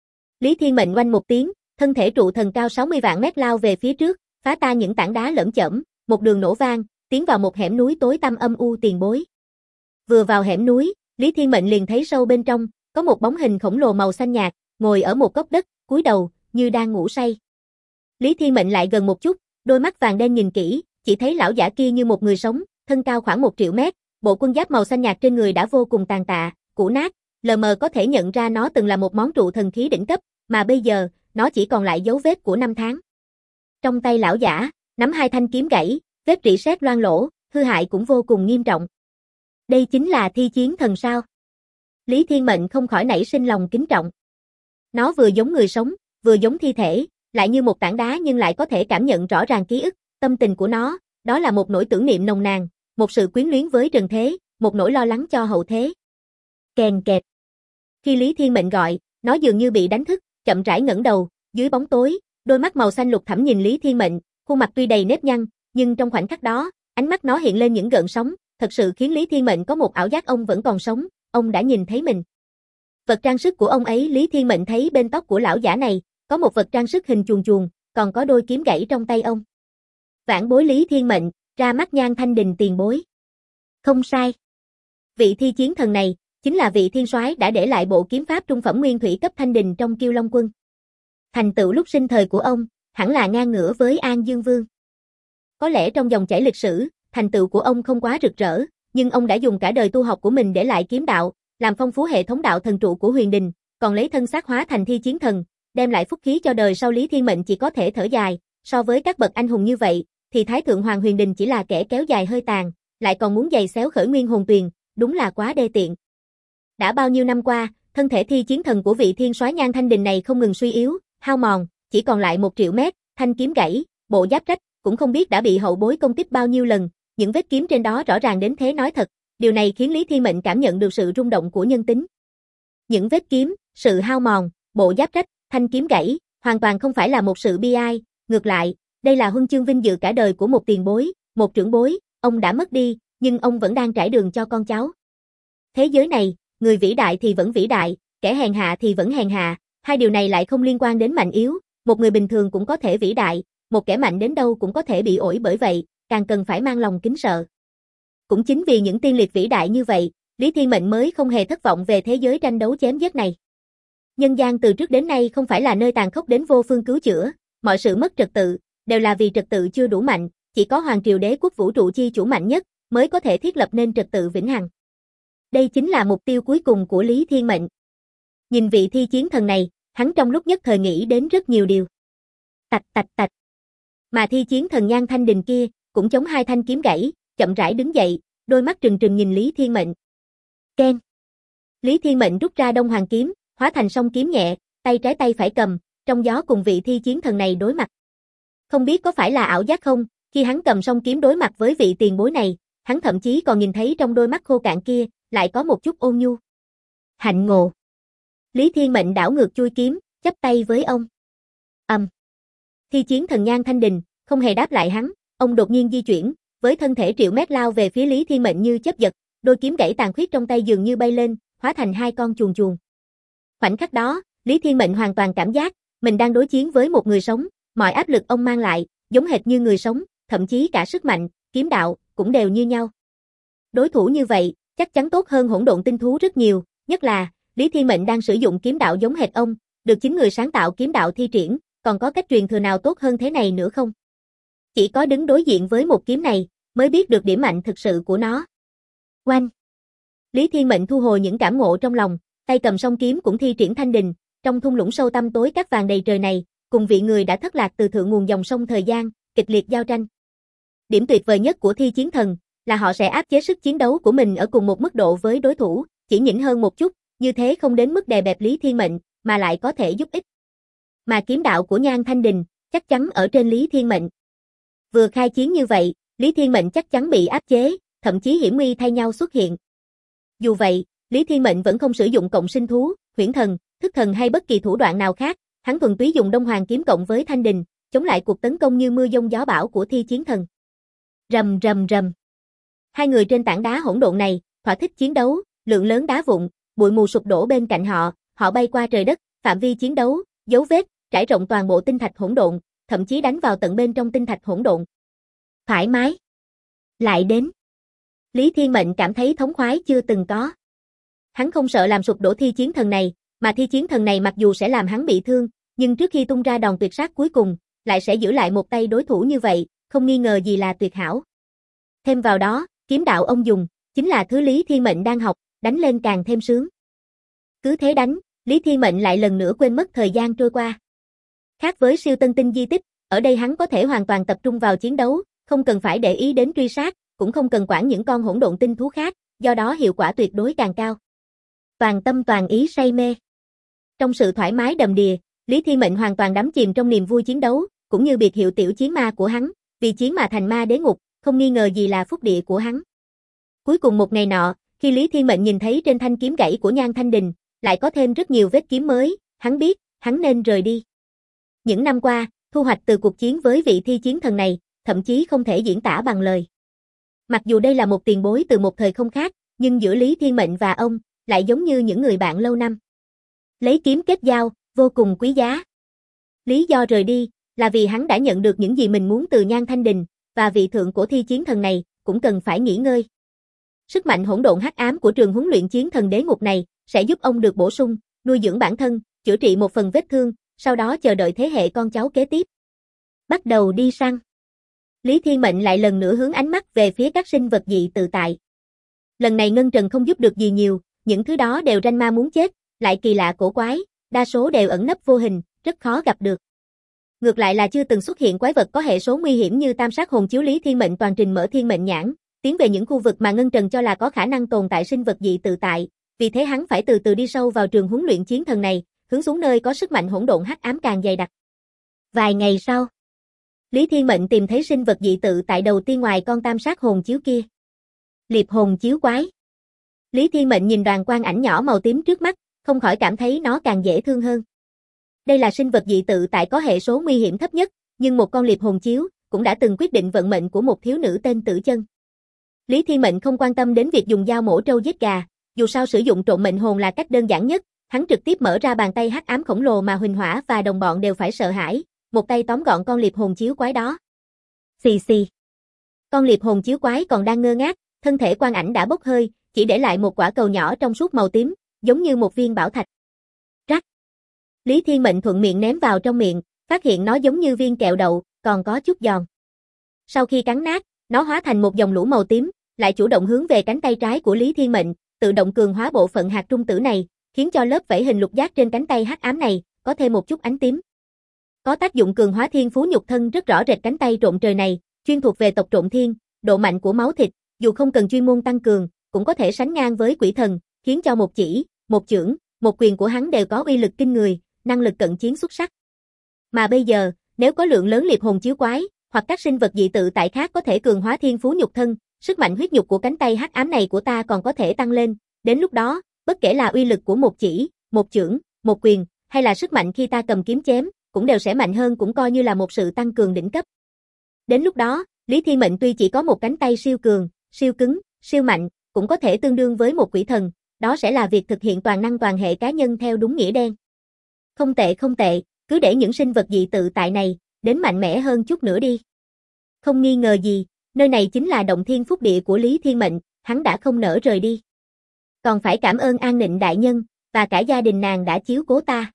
Lý Thiên Mệnh oanh một tiếng, thân thể trụ thần cao 60 vạn mét lao về phía trước, phá tan những tảng đá lởm chởm, một đường nổ vang, tiến vào một hẻm núi tối tăm âm u tiền bối. Vừa vào hẻm núi, Lý Thiên Mệnh liền thấy sâu bên trong, có một bóng hình khổng lồ màu xanh nhạt, ngồi ở một góc đất, cúi đầu, như đang ngủ say. Lý Thiên Mệnh lại gần một chút, đôi mắt vàng đen nhìn kỹ, chỉ thấy lão giả kia như một người sống, thân cao khoảng 1 triệu mét, bộ quân giáp màu xanh nhạt trên người đã vô cùng tàn tạ, cũ nát, lờ mờ có thể nhận ra nó từng là một món trụ thần khí đỉnh cấp, mà bây giờ, nó chỉ còn lại dấu vết của năm tháng. Trong tay lão giả, nắm 2 thanh kiếm gãy, vết rỉ sét loang lổ, hư hại cũng vô cùng nghiêm trọng. Đây chính là thi chiến thần sao? Lý Thiên Mệnh không khỏi nảy sinh lòng kính trọng. Nó vừa giống người sống, vừa giống thi thể, lại như một tảng đá nhưng lại có thể cảm nhận rõ ràng ký ức, tâm tình của nó, đó là một nỗi tưởng niệm nồng nàn, một sự quyến luyến với trần thế, một nỗi lo lắng cho hậu thế. Kèn kẹt. Khi Lý Thiên Mệnh gọi, nó dường như bị đánh thức, chậm rãi ngẩng đầu, dưới bóng tối, đôi mắt màu xanh lục thẳm nhìn Lý Thiên Mệnh, khuôn mặt tuy đầy nếp nhăn, nhưng trong khoảnh khắc đó, ánh mắt nó hiện lên những gợn sóng, thật sự khiến Lý Thiên Mệnh có một ảo giác ông vẫn còn sống, ông đã nhìn thấy mình. Vật trang sức của ông ấy, Lý Thiên Mệnh thấy bên tóc của lão giả này, có một vật trang sức hình chuồn chuồn, còn có đôi kiếm gãy trong tay ông. Vãn bối Lý Thiên Mệnh, ra mắt Nhan Thanh Đình tiền bối. Không sai. Vị thi chiến thần này, chính là vị thiên soái đã để lại bộ kiếm pháp trung phẩm nguyên thủy cấp Thanh Đình trong Kiêu Long quân. Thành tựu lúc sinh thời của ông, hẳn là ngang ngửa với An Dương Vương. Có lẽ trong dòng chảy lịch sử, thành tựu của ông không quá rực rỡ, nhưng ông đã dùng cả đời tu học của mình để lại kiếm đạo, làm phong phú hệ thống đạo thần trụ của Huyền Đình, còn lấy thân xác hóa thành thi chiến thần, đem lại phúc khí cho đời sau. Lý Thiên Mệnh chỉ có thể thở dài, so với các bậc anh hùng như vậy, thì Thái Thượng Hoàng Huyền Đình chỉ là kẻ kéo dài hơi tàn, lại còn muốn giày xéo khởi nguyên hồn tuyền, đúng là quá đê tiện. Đã bao nhiêu năm qua, thân thể thi chiến thần của vị thiên soái Nhan Thanh Đình này không ngừng suy yếu, hao mòn, chỉ còn lại 1 triệu mét, thanh kiếm gãy, bộ giáp rách, cũng không biết đã bị hậu bối công kích bao nhiêu lần, những vết kiếm trên đó rõ ràng đến thế nói thật, điều này khiến Lý Thiên Mệnh cảm nhận được sự rung động của nhân tính. Những vết kiếm, sự hao mòn, bộ giáp rách, thanh kiếm gãy, hoàn toàn không phải là một sự bi ai, ngược lại, đây là huân chương vinh dự cả đời của một tiền bối, một trưởng bối, ông đã mất đi, nhưng ông vẫn đang trải đường cho con cháu. Thế giới này, người vĩ đại thì vẫn vĩ đại, kẻ hèn hạ thì vẫn hèn hạ, hai điều này lại không liên quan đến mạnh yếu, một người bình thường cũng có thể vĩ đại, một kẻ mạnh đến đâu cũng có thể bị ổi, bởi vậy, càng cần phải mang lòng kính sợ. Cũng chính vì những tiên liệt vĩ đại như vậy, Lý Thiên Mệnh mới không hề thất vọng về thế giới tranh đấu chém giết này. Nhân gian từ trước đến nay không phải là nơi tàn khốc đến vô phương cứu chữa, mọi sự mất trật tự, đều là vì trật tự chưa đủ mạnh, chỉ có Hoàng Triều Đế Quốc vũ trụ chi chủ mạnh nhất, mới có thể thiết lập nên trật tự vĩnh hằng. Đây chính là mục tiêu cuối cùng của Lý Thiên Mệnh. Nhìn vị thi chiến thần này, hắn trong lúc nhất thời nghĩ đến rất nhiều điều. Tạch tạch tạch. Mà thi chiến thần Nhan Thanh Đình kia, cũng chống hai thanh kiếm gãy, chậm rãi đứng dậy, đôi mắt trừng trừng nhìn Lý Thiên Mệnh. Keng. Lý Thiên Mệnh rút ra Đông Hoàng kiếm, hóa thành song kiếm nhẹ, tay trái tay phải cầm, trong gió cùng vị thi chiến thần này đối mặt. Không biết có phải là ảo giác không, khi hắn cầm song kiếm đối mặt với vị tiền bối này, hắn thậm chí còn nhìn thấy trong đôi mắt khô cạn kia, lại có một chút ôn nhu. Hạnh ngộ. Lý Thiên Mệnh đảo ngược chui kiếm, chắp tay với ông. Thi chiến thần Nhan Thanh Đình không hề đáp lại hắn, ông đột nhiên di chuyển, với thân thể triệu mét lao về phía Lý Thiên Mệnh như chớp giật, đôi kiếm gãy tàn khuyết trong tay dường như bay lên, hóa thành hai con chuồn chuồn. Khoảnh khắc đó, Lý Thiên Mệnh hoàn toàn cảm giác mình đang đối chiến với một người sống, mọi áp lực ông mang lại, giống hệt như người sống, thậm chí cả sức mạnh, kiếm đạo cũng đều như nhau. Đối thủ như vậy, chắc chắn tốt hơn hỗn độn tinh thú rất nhiều, nhất là Lý Thiên Mệnh đang sử dụng kiếm đạo giống hệt ông, được chính người sáng tạo kiếm đạo thi triển, còn có cách truyền thừa nào tốt hơn thế này nữa không? Chỉ có đứng đối diện với một kiếm này, mới biết được điểm mạnh thực sự của nó. Oanh! Lý Thiên Mệnh thu hồi những cảm ngộ trong lòng, tay cầm song kiếm cũng thi triển thanh đình, trong thung lũng sâu tăm tối cát vàng đầy trời này, cùng vị người đã thất lạc từ thượng nguồn dòng sông thời gian, kịch liệt giao tranh. Điểm tuyệt vời nhất của thi chiến thần là họ sẽ áp chế sức chiến đấu của mình ở cùng một mức độ với đối thủ, chỉ nhỉnh hơn một chút, như thế không đến mức đè bẹp Lý Thiên Mệnh, mà lại có thể giúp ích. Mà kiếm đạo của Nhan Thanh Đình chắc chắn ở trên Lý Thiên Mệnh. Vừa khai chiến như vậy, Lý Thiên Mệnh chắc chắn bị áp chế, thậm chí hiểm nguy thay nhau xuất hiện. Dù vậy, Lý Thiên Mệnh vẫn không sử dụng cộng sinh thú, huyễn thần, thức thần hay bất kỳ thủ đoạn nào khác, hắn thuần túy dùng Đông Hoàng kiếm cộng với Thanh Đình, chống lại cuộc tấn công như mưa dông gió bão của thi chiến thần. Rầm rầm rầm. Hai người trên tảng đá hỗn độn này, thỏa thích chiến đấu, lượng lớn đá vụn, bụi mù sụp đổ bên cạnh họ, họ bay qua trời đất, phạm vi chiến đấu, dấu vết, trải rộng toàn bộ tinh thạch hỗn độn, thậm chí đánh vào tận bên trong tinh thạch hỗn độn. Thoải mái. Lại đến. Lý Thiên Mệnh cảm thấy thống khoái chưa từng có. Hắn không sợ làm sụp đổ thi chiến thần này, mà thi chiến thần này mặc dù sẽ làm hắn bị thương, nhưng trước khi tung ra đòn tuyệt sát cuối cùng, lại sẽ giữ lại một tay đối thủ như vậy, không nghi ngờ gì là tuyệt hảo. Thêm vào đó, kiếm đạo ông dùng, chính là thứ Lý Thiên Mệnh đang học, đánh lên càng thêm sướng. Cứ thế đánh, Lý Thiên Mệnh lại lần nữa quên mất thời gian trôi qua. Khác với siêu tân tinh di tích, ở đây hắn có thể hoàn toàn tập trung vào chiến đấu, không cần phải để ý đến truy sát, cũng không cần quản những con hỗn độn tinh thú khác, do đó hiệu quả tuyệt đối càng cao. Toàn tâm toàn ý say mê. Trong sự thoải mái đầm đìa, Lý Thiên Mệnh hoàn toàn đắm chìm trong niềm vui chiến đấu, cũng như biệt hiệu tiểu chiến ma của hắn, vì chiến mà thành ma đế ngục, không nghi ngờ gì là phúc địa của hắn. Cuối cùng một ngày nọ, khi Lý Thiên Mệnh nhìn thấy trên thanh kiếm gãy của Nhan Thanh Đình, lại có thêm rất nhiều vết kiếm mới, hắn biết, hắn nên rời đi. Những năm qua, thu hoạch từ cuộc chiến với vị thi chiến thần này, thậm chí không thể diễn tả bằng lời. Mặc dù đây là một tiền bối từ một thời không khác, nhưng giữa Lý Thiên Mệnh và ông, lại giống như những người bạn lâu năm. Lấy kiếm kết giao, vô cùng quý giá. Lý do rời đi, là vì hắn đã nhận được những gì mình muốn từ Nhan Thanh Đình, và vị thượng của thi chiến thần này, cũng cần phải nghỉ ngơi. Sức mạnh hỗn độn hắc ám của trường huấn luyện chiến thần đế ngục này, sẽ giúp ông được bổ sung, nuôi dưỡng bản thân, chữa trị một phần vết thương, sau đó chờ đợi thế hệ con cháu kế tiếp. Bắt đầu đi săn. Lý Thiên Mệnh lại lần nữa hướng ánh mắt về phía các sinh vật dị tự tại. Lần này Ngân Trần không giúp được gì nhiều, những thứ đó đều ranh ma muốn chết, lại kỳ lạ cổ quái, đa số đều ẩn nấp vô hình, rất khó gặp được. Ngược lại là chưa từng xuất hiện quái vật có hệ số nguy hiểm như tam sát hồn chiếu. Lý Thiên Mệnh toàn trình mở thiên mệnh nhãn, tiến về những khu vực mà Ngân Trần cho là có khả năng tồn tại sinh vật dị tự tại, vì thế hắn phải từ từ đi sâu vào trường huấn luyện chiến thần này, hướng xuống nơi có sức mạnh hỗn độn hắc ám càng dày đặc. Vài ngày sau, Lý Thiên Mệnh tìm thấy sinh vật dị tự tại đầu tiên ngoài con tam sát hồn chiếu kia. Liệp hồn chiếu quái. Lý Thiên Mệnh nhìn đoàn quang ảnh nhỏ màu tím trước mắt, không khỏi cảm thấy nó càng dễ thương hơn. Đây là sinh vật dị tự tại có hệ số nguy hiểm thấp nhất, nhưng một con liệp hồn chiếu cũng đã từng quyết định vận mệnh của một thiếu nữ tên Tử Chân. Lý Thiên Mệnh không quan tâm đến việc dùng dao mổ trâu giết gà, dù sao sử dụng trộm mệnh hồn là cách đơn giản nhất, hắn trực tiếp mở ra bàn tay hắc ám khổng lồ mà Huỳnh Hỏa và đồng bọn đều phải sợ hãi, một tay tóm gọn con liệp hồn chiếu quái đó. Xì xì. Con liệp hồn chiếu quái còn đang ngơ ngác, thân thể Quan Ảnh đã bốc hơi, chỉ để lại một quả cầu nhỏ trong suốt màu tím, giống như một viên bảo thạch. Rắc. Lý Thiên Mệnh thuận miệng ném vào trong miệng, phát hiện nó giống như viên kẹo đậu, còn có chút giòn. Sau khi cắn nát, nó hóa thành một dòng lũ màu tím, lại chủ động hướng về cánh tay trái của Lý Thiên Mệnh, tự động cường hóa bộ phận hạt trung tử này, khiến cho lớp vảy hình lục giác trên cánh tay hắc ám này có thêm một chút ánh tím. Có tác dụng cường hóa thiên phú nhục thân rất rõ rệt. Cánh tay trộm trời này, chuyên thuộc về tộc Trộm Thiên, độ mạnh của máu thịt, dù không cần chuyên môn tăng cường, cũng có thể sánh ngang với quỷ thần, khiến cho một chỉ, một chưởng, một quyền của hắn đều có uy lực kinh người, năng lực cận chiến xuất sắc. Mà bây giờ, nếu có lượng lớn liệp hồn chiếu quái, hoặc các sinh vật dị tự tại khác có thể cường hóa thiên phú nhục thân, sức mạnh huyết nhục của cánh tay hắc ám này của ta còn có thể tăng lên, đến lúc đó, bất kể là uy lực của một chỉ, một chưởng, một quyền, hay là sức mạnh khi ta cầm kiếm chém, cũng đều sẽ mạnh hơn, cũng coi như là một sự tăng cường đỉnh cấp. Đến lúc đó, Lý Thiên Mệnh tuy chỉ có một cánh tay siêu cường, siêu cứng, siêu mạnh, cũng có thể tương đương với một quỷ thần, đó sẽ là việc thực hiện toàn năng toàn hệ cá nhân theo đúng nghĩa đen. Không tệ không tệ, cứ để những sinh vật dị tự tại này, đến mạnh mẽ hơn chút nữa đi. Không nghi ngờ gì, nơi này chính là động thiên phúc địa của Lý Thiên Mệnh, hắn đã không nỡ rời đi. Còn phải cảm ơn An Nịnh đại nhân, và cả gia đình nàng đã chiếu cố ta.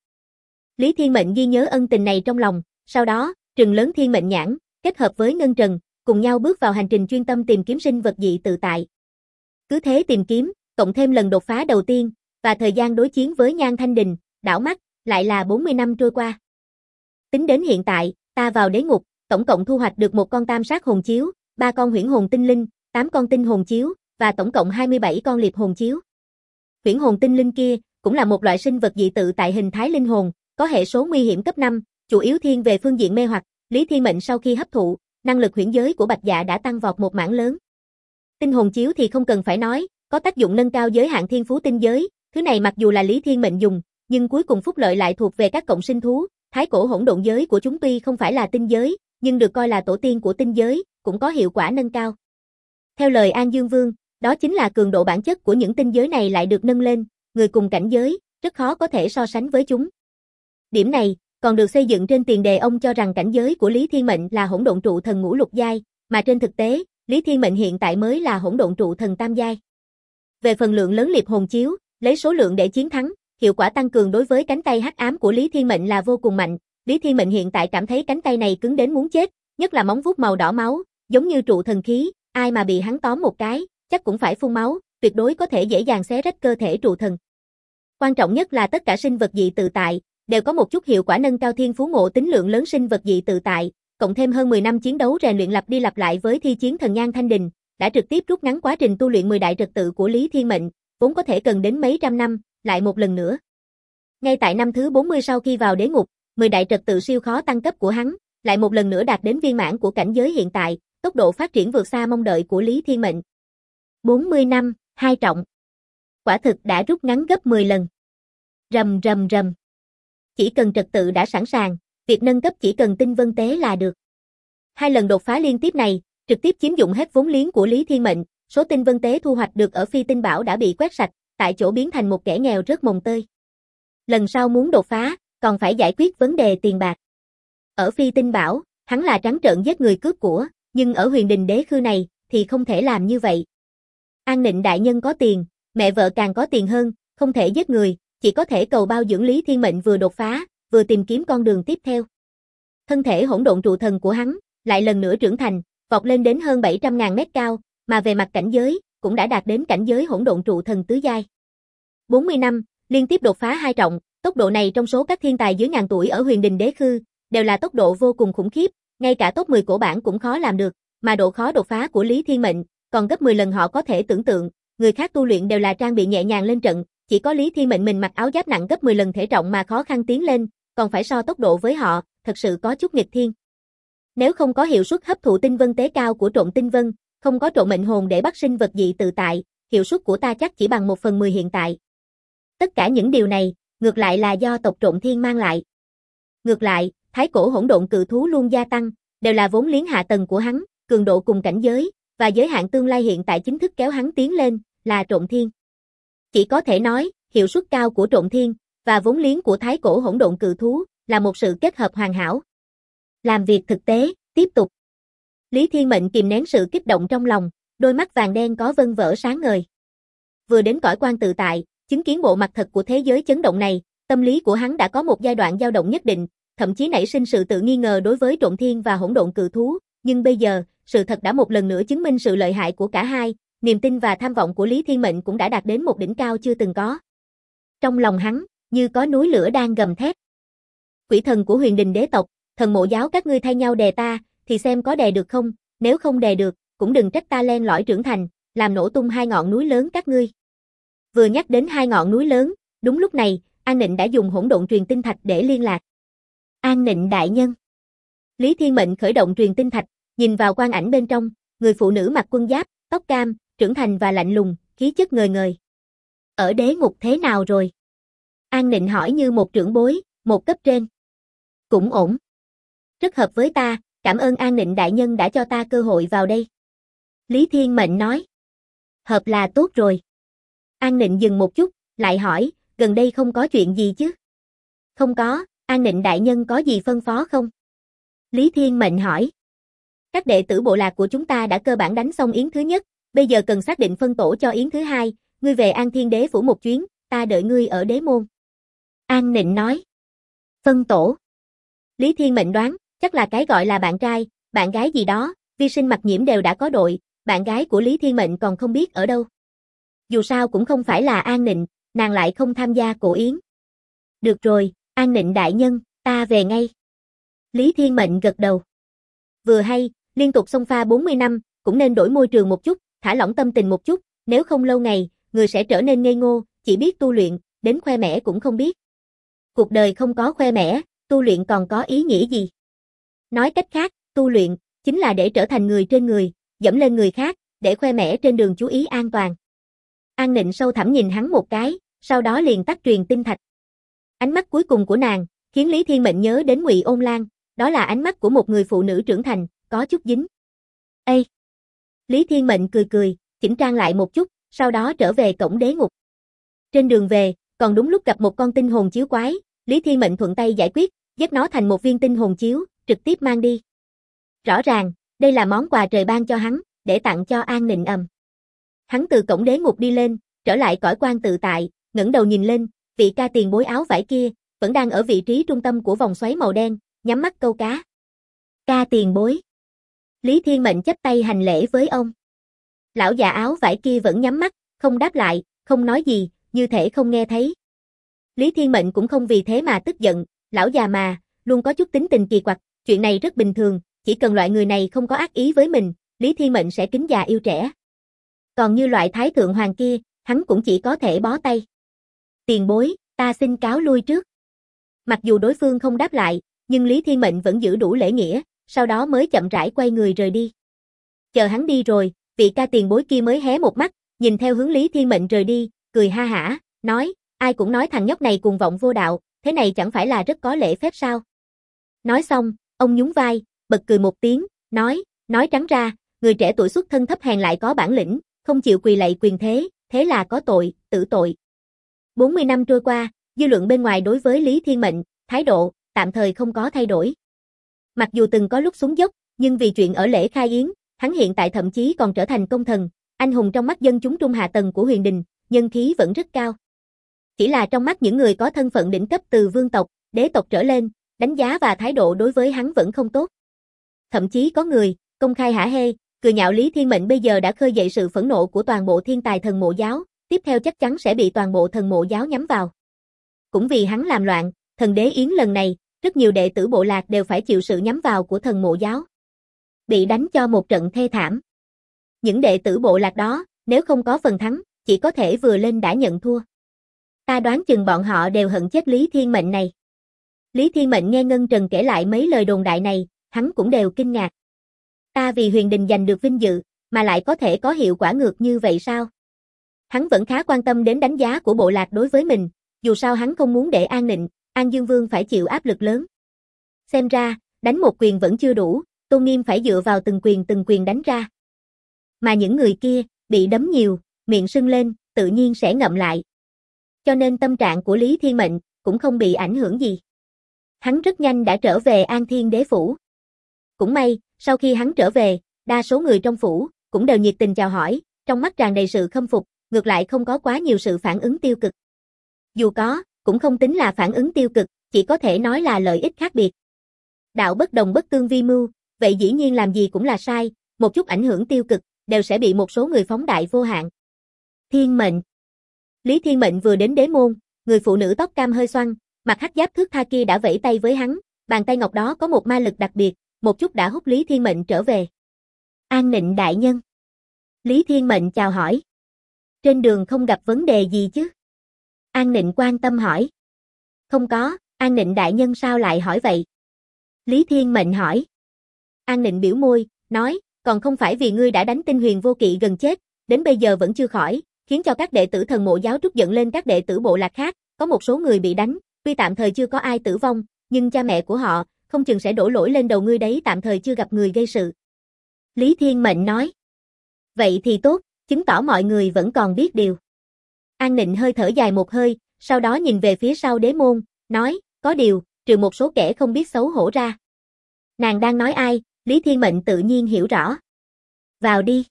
Lý Thiên Mệnh ghi nhớ ân tình này trong lòng, sau đó, trừng lớn thiên mệnh nhãn, kết hợp với Ngân Trần, cùng nhau bước vào hành trình chuyên tâm tìm kiếm sinh vật dị tự tại. Cứ thế tìm kiếm, cộng thêm lần đột phá đầu tiên, và thời gian đối chiến với Nhan Thanh Đình, đảo mắt, lại là 40 năm trôi qua. Tính đến hiện tại, ta vào đế ngục, tổng cộng thu hoạch được một con tam sát hồn chiếu, 3 con huyễn hồn tinh linh, 8 con tinh hồn chiếu, và tổng cộng 27 con liệp hồn chiếu. Huyễn hồn tinh linh kia, cũng là một loại sinh vật dị tự tại hình thái linh hồn, có hệ số nguy hiểm cấp 5, chủ yếu thiên về phương diện mê hoặc. Lý Thiên Mệnh sau khi hấp thụ, năng lực huyễn giới của Bạch Dạ đã tăng vọt một mảng lớn. Tinh hồn chiếu thì không cần phải nói, có tác dụng nâng cao giới hạn thiên phú tinh giới, thứ này mặc dù là Lý Thiên Mệnh dùng, nhưng cuối cùng phúc lợi lại thuộc về các cộng sinh thú. Thái cổ hỗn độn giới của chúng tuy không phải là tinh giới, nhưng được coi là tổ tiên của tinh giới, cũng có hiệu quả nâng cao. Theo lời An Dương Vương, đó chính là cường độ bản chất của những tinh giới này lại được nâng lên, người cùng cảnh giới, rất khó có thể so sánh với chúng. Điểm này, còn được xây dựng trên tiền đề ông cho rằng cảnh giới của Lý Thiên Mệnh là hỗn độn trụ thần ngũ lục giai, mà trên thực tế, Lý Thiên Mệnh hiện tại mới là hỗn độn trụ thần tam giai. Về phần lượng lớn liệp hồn chiếu, lấy số lượng để chiến thắng, hiệu quả tăng cường đối với cánh tay hắc ám của Lý Thiên Mệnh là vô cùng mạnh. Lý Thiên Mệnh hiện tại cảm thấy cánh tay này cứng đến muốn chết, nhất là móng vuốt màu đỏ máu, giống như trụ thần khí, ai mà bị hắn tóm một cái, chắc cũng phải phun máu, tuyệt đối có thể dễ dàng xé rách cơ thể trụ thần. Quan trọng nhất là tất cả sinh vật dị tự tại đều có một chút hiệu quả nâng cao thiên phú ngộ tính. Lượng lớn sinh vật dị tự tại, cộng thêm hơn 10 năm chiến đấu rèn luyện lặp đi lặp lại với thi chiến thần Nhan Thanh Đình, đã trực tiếp rút ngắn quá trình tu luyện 10 đại trật tự của Lý Thiên Mệnh, vốn có thể cần đến mấy trăm năm, lại một lần nữa. Ngay tại năm thứ 40 sau khi vào đế ngục, 10 đại trật tự siêu khó tăng cấp của hắn, lại một lần nữa đạt đến viên mãn của cảnh giới hiện tại, tốc độ phát triển vượt xa mong đợi của Lý Thiên Mệnh. 40 năm, 2 trọng. Quả thực đã rút ngắn gấp 10 lần. Rầm rầm rầm. Chỉ cần trật tự đã sẵn sàng, việc nâng cấp chỉ cần tinh vân tế là được. 2 lần đột phá liên tiếp này, trực tiếp chiếm dụng hết vốn liếng của Lý Thiên Mệnh, số tinh vân tế thu hoạch được ở Phi Tinh Bảo đã bị quét sạch, tại chỗ biến thành một kẻ nghèo rớt mồng tơi. Lần sau muốn đột phá, còn phải giải quyết vấn đề tiền bạc. Ở Phi Tinh Bảo, hắn là trắng trợn giết người cướp của, nhưng ở Huyền Đình Đế Khư này, thì không thể làm như vậy. An Nịnh đại nhân có tiền, mẹ vợ càng có tiền hơn, không thể giết người, chỉ có thể cầu bao dưỡng. Lý Thiên Mệnh vừa đột phá, vừa tìm kiếm con đường tiếp theo. Thân thể hỗn độn trụ thần của hắn, lại lần nữa trưởng thành, vọt lên đến hơn 700.000 mét cao, mà về mặt cảnh giới, cũng đã đạt đến cảnh giới hỗn độn trụ thần tứ giai. 40 năm, liên tiếp đột phá 2 trọng, tốc độ này trong số các thiên tài dưới ngàn tuổi ở Huyền Đình Đế Khư, đều là tốc độ vô cùng khủng khiếp, ngay cả top 10 cổ bản cũng khó làm được, mà độ khó đột phá của Lý Thiên Mệnh, còn gấp 10 lần họ có thể tưởng tượng, người khác tu luyện đều là trang bị nhẹ nhàng lên trận, chỉ có Lý Thiên Mệnh mình mặc áo giáp nặng gấp 10 lần thể trọng mà khó khăn tiến lên, còn phải so tốc độ với họ, thật sự có chút nghịch thiên. Nếu không có hiệu suất hấp thụ tinh vân tế cao của trộm tinh vân, không có trộm mệnh hồn để bắt sinh vật dị tự tại, hiệu suất của ta chắc chỉ bằng 1/10 hiện tại. Tất cả những điều này, ngược lại là do tộc Trộm Thiên mang lại. Ngược lại, thái cổ hỗn độn cự thú luôn gia tăng, đều là vốn liếng hạ tầng của hắn, cường độ cùng cảnh giới, và giới hạn tương lai hiện tại chính thức kéo hắn tiến lên, là Trộn Thiên. Chỉ có thể nói, hiệu suất cao của Trộn Thiên, và vốn liếng của Thái Cổ Hỗn Độn Cự Thú, là một sự kết hợp hoàn hảo. Làm việc thực tế, tiếp tục. Lý Thiên Mệnh kìm nén sự kích động trong lòng, đôi mắt vàng đen có vân vỡ sáng ngời. Vừa đến cõi quan tự tại, chứng kiến bộ mặt thật của thế giới chấn động này, tâm lý của hắn đã có một giai đoạn dao động nhất định, thậm chí nảy sinh sự tự nghi ngờ đối với Trộn Thiên và Hỗn Độn Cự Thú, nhưng bây giờ, sự thật đã một lần nữa chứng minh sự lợi hại của cả hai, niềm tin và tham vọng của Lý Thiên Mệnh cũng đã đạt đến một đỉnh cao chưa từng có. Trong lòng hắn, như có núi lửa đang gầm thét. Quỷ thần của Huyền Đình đế tộc, Thần Mộ giáo các ngươi thay nhau đè ta, thì xem có đè được không, nếu không đè được, cũng đừng trách ta len lỏi trưởng thành, làm nổ tung hai ngọn núi lớn các ngươi. Vừa nhắc đến hai ngọn núi lớn, đúng lúc này, An Nịnh đã dùng hỗn độn truyền tinh thạch để liên lạc. An Nịnh đại nhân. Lý Thiên Mệnh khởi động truyền tinh thạch, nhìn vào quang ảnh bên trong, người phụ nữ mặc quân giáp, tóc cam, trưởng thành và lạnh lùng, khí chất ngời ngời. Ở đế ngục thế nào rồi? An Nịnh hỏi như một trưởng bối, một cấp trên. Cũng ổn. Rất hợp với ta, cảm ơn An Nịnh đại nhân đã cho ta cơ hội vào đây. Lý Thiên Mệnh nói. Hợp là tốt rồi. An Nịnh dừng một chút, lại hỏi, gần đây không có chuyện gì chứ? Không có, An Nịnh đại nhân có gì phân phó không? Lý Thiên Mệnh hỏi. Các đệ tử bộ lạc của chúng ta đã cơ bản đánh xong yến thứ nhất, bây giờ cần xác định phân tổ cho yến thứ hai, ngươi về An Thiên Đế phủ một chuyến, ta đợi ngươi ở đế môn. An Nịnh nói. Phân tổ. Lý Thiên Mệnh đoán, chắc là cái gọi là bạn trai, bạn gái gì đó, Vi Sinh Mặc Nhiễm đều đã có đội, bạn gái của Lý Thiên Mệnh còn không biết ở đâu. Dù sao cũng không phải là An Nịnh, nàng lại không tham gia cổ yến. Được rồi, An Nịnh đại nhân, ta về ngay. Lý Thiên Mệnh gật đầu. Vừa hay, liên tục xông pha 40 năm, cũng nên đổi môi trường một chút, thả lỏng tâm tình một chút, nếu không lâu ngày, người sẽ trở nên ngây ngô, chỉ biết tu luyện, đến khoe mẽ cũng không biết. Cuộc đời không có khoe mẽ, tu luyện còn có ý nghĩa gì? Nói cách khác, tu luyện, chính là để trở thành người trên người, dẫm lên người khác, để khoe mẽ trên đường chú ý an toàn. An Nịnh sâu thẳm nhìn hắn một cái, sau đó liền tắt truyền tinh thạch. Ánh mắt cuối cùng của nàng, khiến Lý Thiên Mệnh nhớ đến Ngụy Ôn Lan, đó là ánh mắt của một người phụ nữ trưởng thành, có chút dính. Ê! Lý Thiên Mệnh cười cười, chỉnh trang lại một chút, sau đó trở về cổng đế ngục. Trên đường về, còn đúng lúc gặp một con tinh hồn chiếu quái, Lý Thiên Mệnh thuận tay giải quyết, ghép nó thành một viên tinh hồn chiếu, trực tiếp mang đi. Rõ ràng, đây là món quà trời ban cho hắn, để tặng cho An Nịnh ầm. Hắn từ cổng đế ngục đi lên, trở lại cõi quan tự tại, ngẩng đầu nhìn lên, vị ca tiền bối áo vải kia, vẫn đang ở vị trí trung tâm của vòng xoáy màu đen, nhắm mắt câu cá. Ca tiền bối. Lý Thiên Mệnh chắp tay hành lễ với ông. Lão già áo vải kia vẫn nhắm mắt, không đáp lại, không nói gì, như thể không nghe thấy. Lý Thiên Mệnh cũng không vì thế mà tức giận, lão già mà, luôn có chút tính tình kỳ quặc, chuyện này rất bình thường, chỉ cần loại người này không có ác ý với mình, Lý Thiên Mệnh sẽ kính già yêu trẻ. Còn như loại thái thượng hoàng kia, hắn cũng chỉ có thể bó tay. Tiền bối, ta xin cáo lui trước. Mặc dù đối phương không đáp lại, nhưng Lý Thiên Mệnh vẫn giữ đủ lễ nghĩa, sau đó mới chậm rãi quay người rời đi. Chờ hắn đi rồi, vị ca tiền bối kia mới hé một mắt, nhìn theo hướng Lý Thiên Mệnh rời đi, cười ha hả, nói, ai cũng nói thằng nhóc này cuồng vọng vô đạo, thế này chẳng phải là rất có lễ phép sao? Nói xong, ông nhún vai, bật cười một tiếng, nói trắng ra, người trẻ tuổi xuất thân thấp hèn lại có bản lĩnh, không chịu quỳ lạy quyền thế, thế là có tội, tử tội. 40 năm trôi qua, dư luận bên ngoài đối với Lý Thiên Mệnh, thái độ, tạm thời không có thay đổi. Mặc dù từng có lúc xuống dốc, nhưng vì chuyện ở lễ khai yến, hắn hiện tại thậm chí còn trở thành công thần, anh hùng trong mắt dân chúng trung hạ tầng của Huyền Đình, nhân khí vẫn rất cao. Chỉ là trong mắt những người có thân phận đỉnh cấp từ vương tộc, đế tộc trở lên, đánh giá và thái độ đối với hắn vẫn không tốt. Thậm chí có người, công khai hả hê, cười nhạo Lý Thiên Mệnh bây giờ đã khơi dậy sự phẫn nộ của toàn bộ thiên tài thần mộ giáo, tiếp theo chắc chắn sẽ bị toàn bộ thần mộ giáo nhắm vào. Cũng vì hắn làm loạn, thần đế yến lần này, rất nhiều đệ tử bộ lạc đều phải chịu sự nhắm vào của thần mộ giáo. Bị đánh cho một trận thê thảm. Những đệ tử bộ lạc đó, nếu không có phần thắng, chỉ có thể vừa lên đã nhận thua. Ta đoán chừng bọn họ đều hận chết Lý Thiên Mệnh này. Lý Thiên Mệnh nghe Ngân Trần kể lại mấy lời đồn đại này, hắn cũng đều kinh ngạc. Ta vì Huyền Đình giành được vinh dự, mà lại có thể có hiệu quả ngược như vậy sao? Hắn vẫn khá quan tâm đến đánh giá của bộ lạc đối với mình, dù sao hắn không muốn để An Nịnh, An Dương Vương phải chịu áp lực lớn. Xem ra, đánh một quyền vẫn chưa đủ, tôn nghiêm phải dựa vào từng quyền đánh ra. Mà những người kia, bị đấm nhiều, miệng sưng lên, tự nhiên sẽ ngậm lại. Cho nên tâm trạng của Lý Thiên Mệnh cũng không bị ảnh hưởng gì. Hắn rất nhanh đã trở về An Thiên Đế Phủ. Cũng may, sau khi hắn trở về, đa số người trong phủ cũng đều nhiệt tình chào hỏi, trong mắt tràn đầy sự khâm phục, ngược lại không có quá nhiều sự phản ứng tiêu cực. Dù có, cũng không tính là phản ứng tiêu cực, chỉ có thể nói là lợi ích khác biệt. Đạo bất đồng bất tương vi mưu, vậy dĩ nhiên làm gì cũng là sai, một chút ảnh hưởng tiêu cực, đều sẽ bị một số người phóng đại vô hạn. Thiên mệnh. Lý Thiên Mệnh vừa đến đế môn, người phụ nữ tóc cam hơi xoăn, mặc hắc giáp thước tha kia đã vẫy tay với hắn, bàn tay ngọc đó có một ma lực đặc biệt, một chút đã hút Lý Thiên Mệnh trở về. An Nịnh đại nhân. Lý Thiên Mệnh chào hỏi. Trên đường không gặp vấn đề gì chứ? An Nịnh quan tâm hỏi. Không có, An Nịnh đại nhân sao lại hỏi vậy? Lý Thiên Mệnh hỏi. An Nịnh biểu môi, nói, còn không phải vì ngươi đã đánh Tinh Huyền Vô Kỵ gần chết, đến bây giờ vẫn chưa khỏi, khiến cho các đệ tử Thần Mộ giáo trút giận lên các đệ tử bộ lạc khác, có một số người bị đánh, tuy tạm thời chưa có ai tử vong, nhưng cha mẹ của họ, không chừng sẽ đổ lỗi lên đầu ngươi đấy, tạm thời chưa gặp người gây sự. Lý Thiên Mệnh nói. Vậy thì tốt, chứng tỏ mọi người vẫn còn biết điều. An Nịnh hơi thở dài một hơi, sau đó nhìn về phía sau đế môn, nói, có điều, trừ một số kẻ không biết xấu hổ ra. Nàng đang nói ai, Lý Thiên Mệnh tự nhiên hiểu rõ. Vào đi.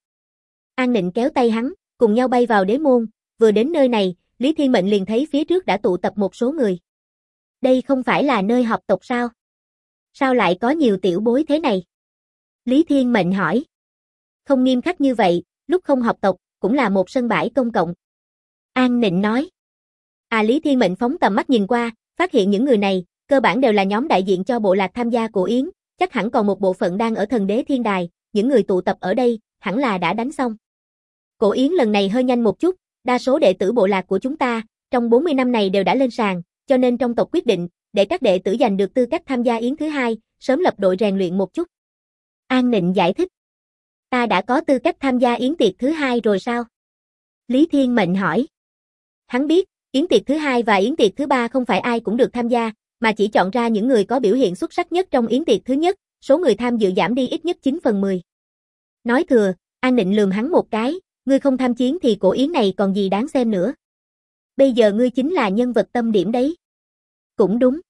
An Nịnh kéo tay hắn, cùng nhau bay vào đế môn, vừa đến nơi này, Lý Thiên Mệnh liền thấy phía trước đã tụ tập một số người. Đây không phải là nơi họp tộc sao? Sao lại có nhiều tiểu bối thế này? Lý Thiên Mệnh hỏi. Không nghiêm khắc như vậy, lúc không họp tộc, cũng là một sân bãi công cộng. An Nịnh nói. Lý Thiên Mệnh phóng tầm mắt nhìn qua, phát hiện những người này, cơ bản đều là nhóm đại diện cho bộ lạc tham gia cổ yến, chắc hẳn còn một bộ phận đang ở Thần Đế Thiên Đài, những người tụ tập ở đây, hẳn là đã đánh xong. Cổ yến lần này hơi nhanh một chút, đa số đệ tử bộ lạc của chúng ta, trong 40 năm này đều đã lên sàn, cho nên trong tộc quyết định, để các đệ tử giành được tư cách tham gia yến thứ hai, sớm lập đội rèn luyện một chút. An Nịnh giải thích. Ta đã có tư cách tham gia yến tiệc thứ hai rồi sao? Lý Thiên Mệnh hỏi. Hắn biết, yến tiệc thứ hai và yến tiệc thứ ba không phải ai cũng được tham gia, mà chỉ chọn ra những người có biểu hiện xuất sắc nhất trong yến tiệc thứ nhất, số người tham dự giảm đi ít nhất 9/10. Nói thừa, An Nịnh lườm hắn một cái, ngươi không tham chiến thì cổ yến này còn gì đáng xem nữa. Bây giờ ngươi chính là nhân vật tâm điểm đấy. Cũng đúng.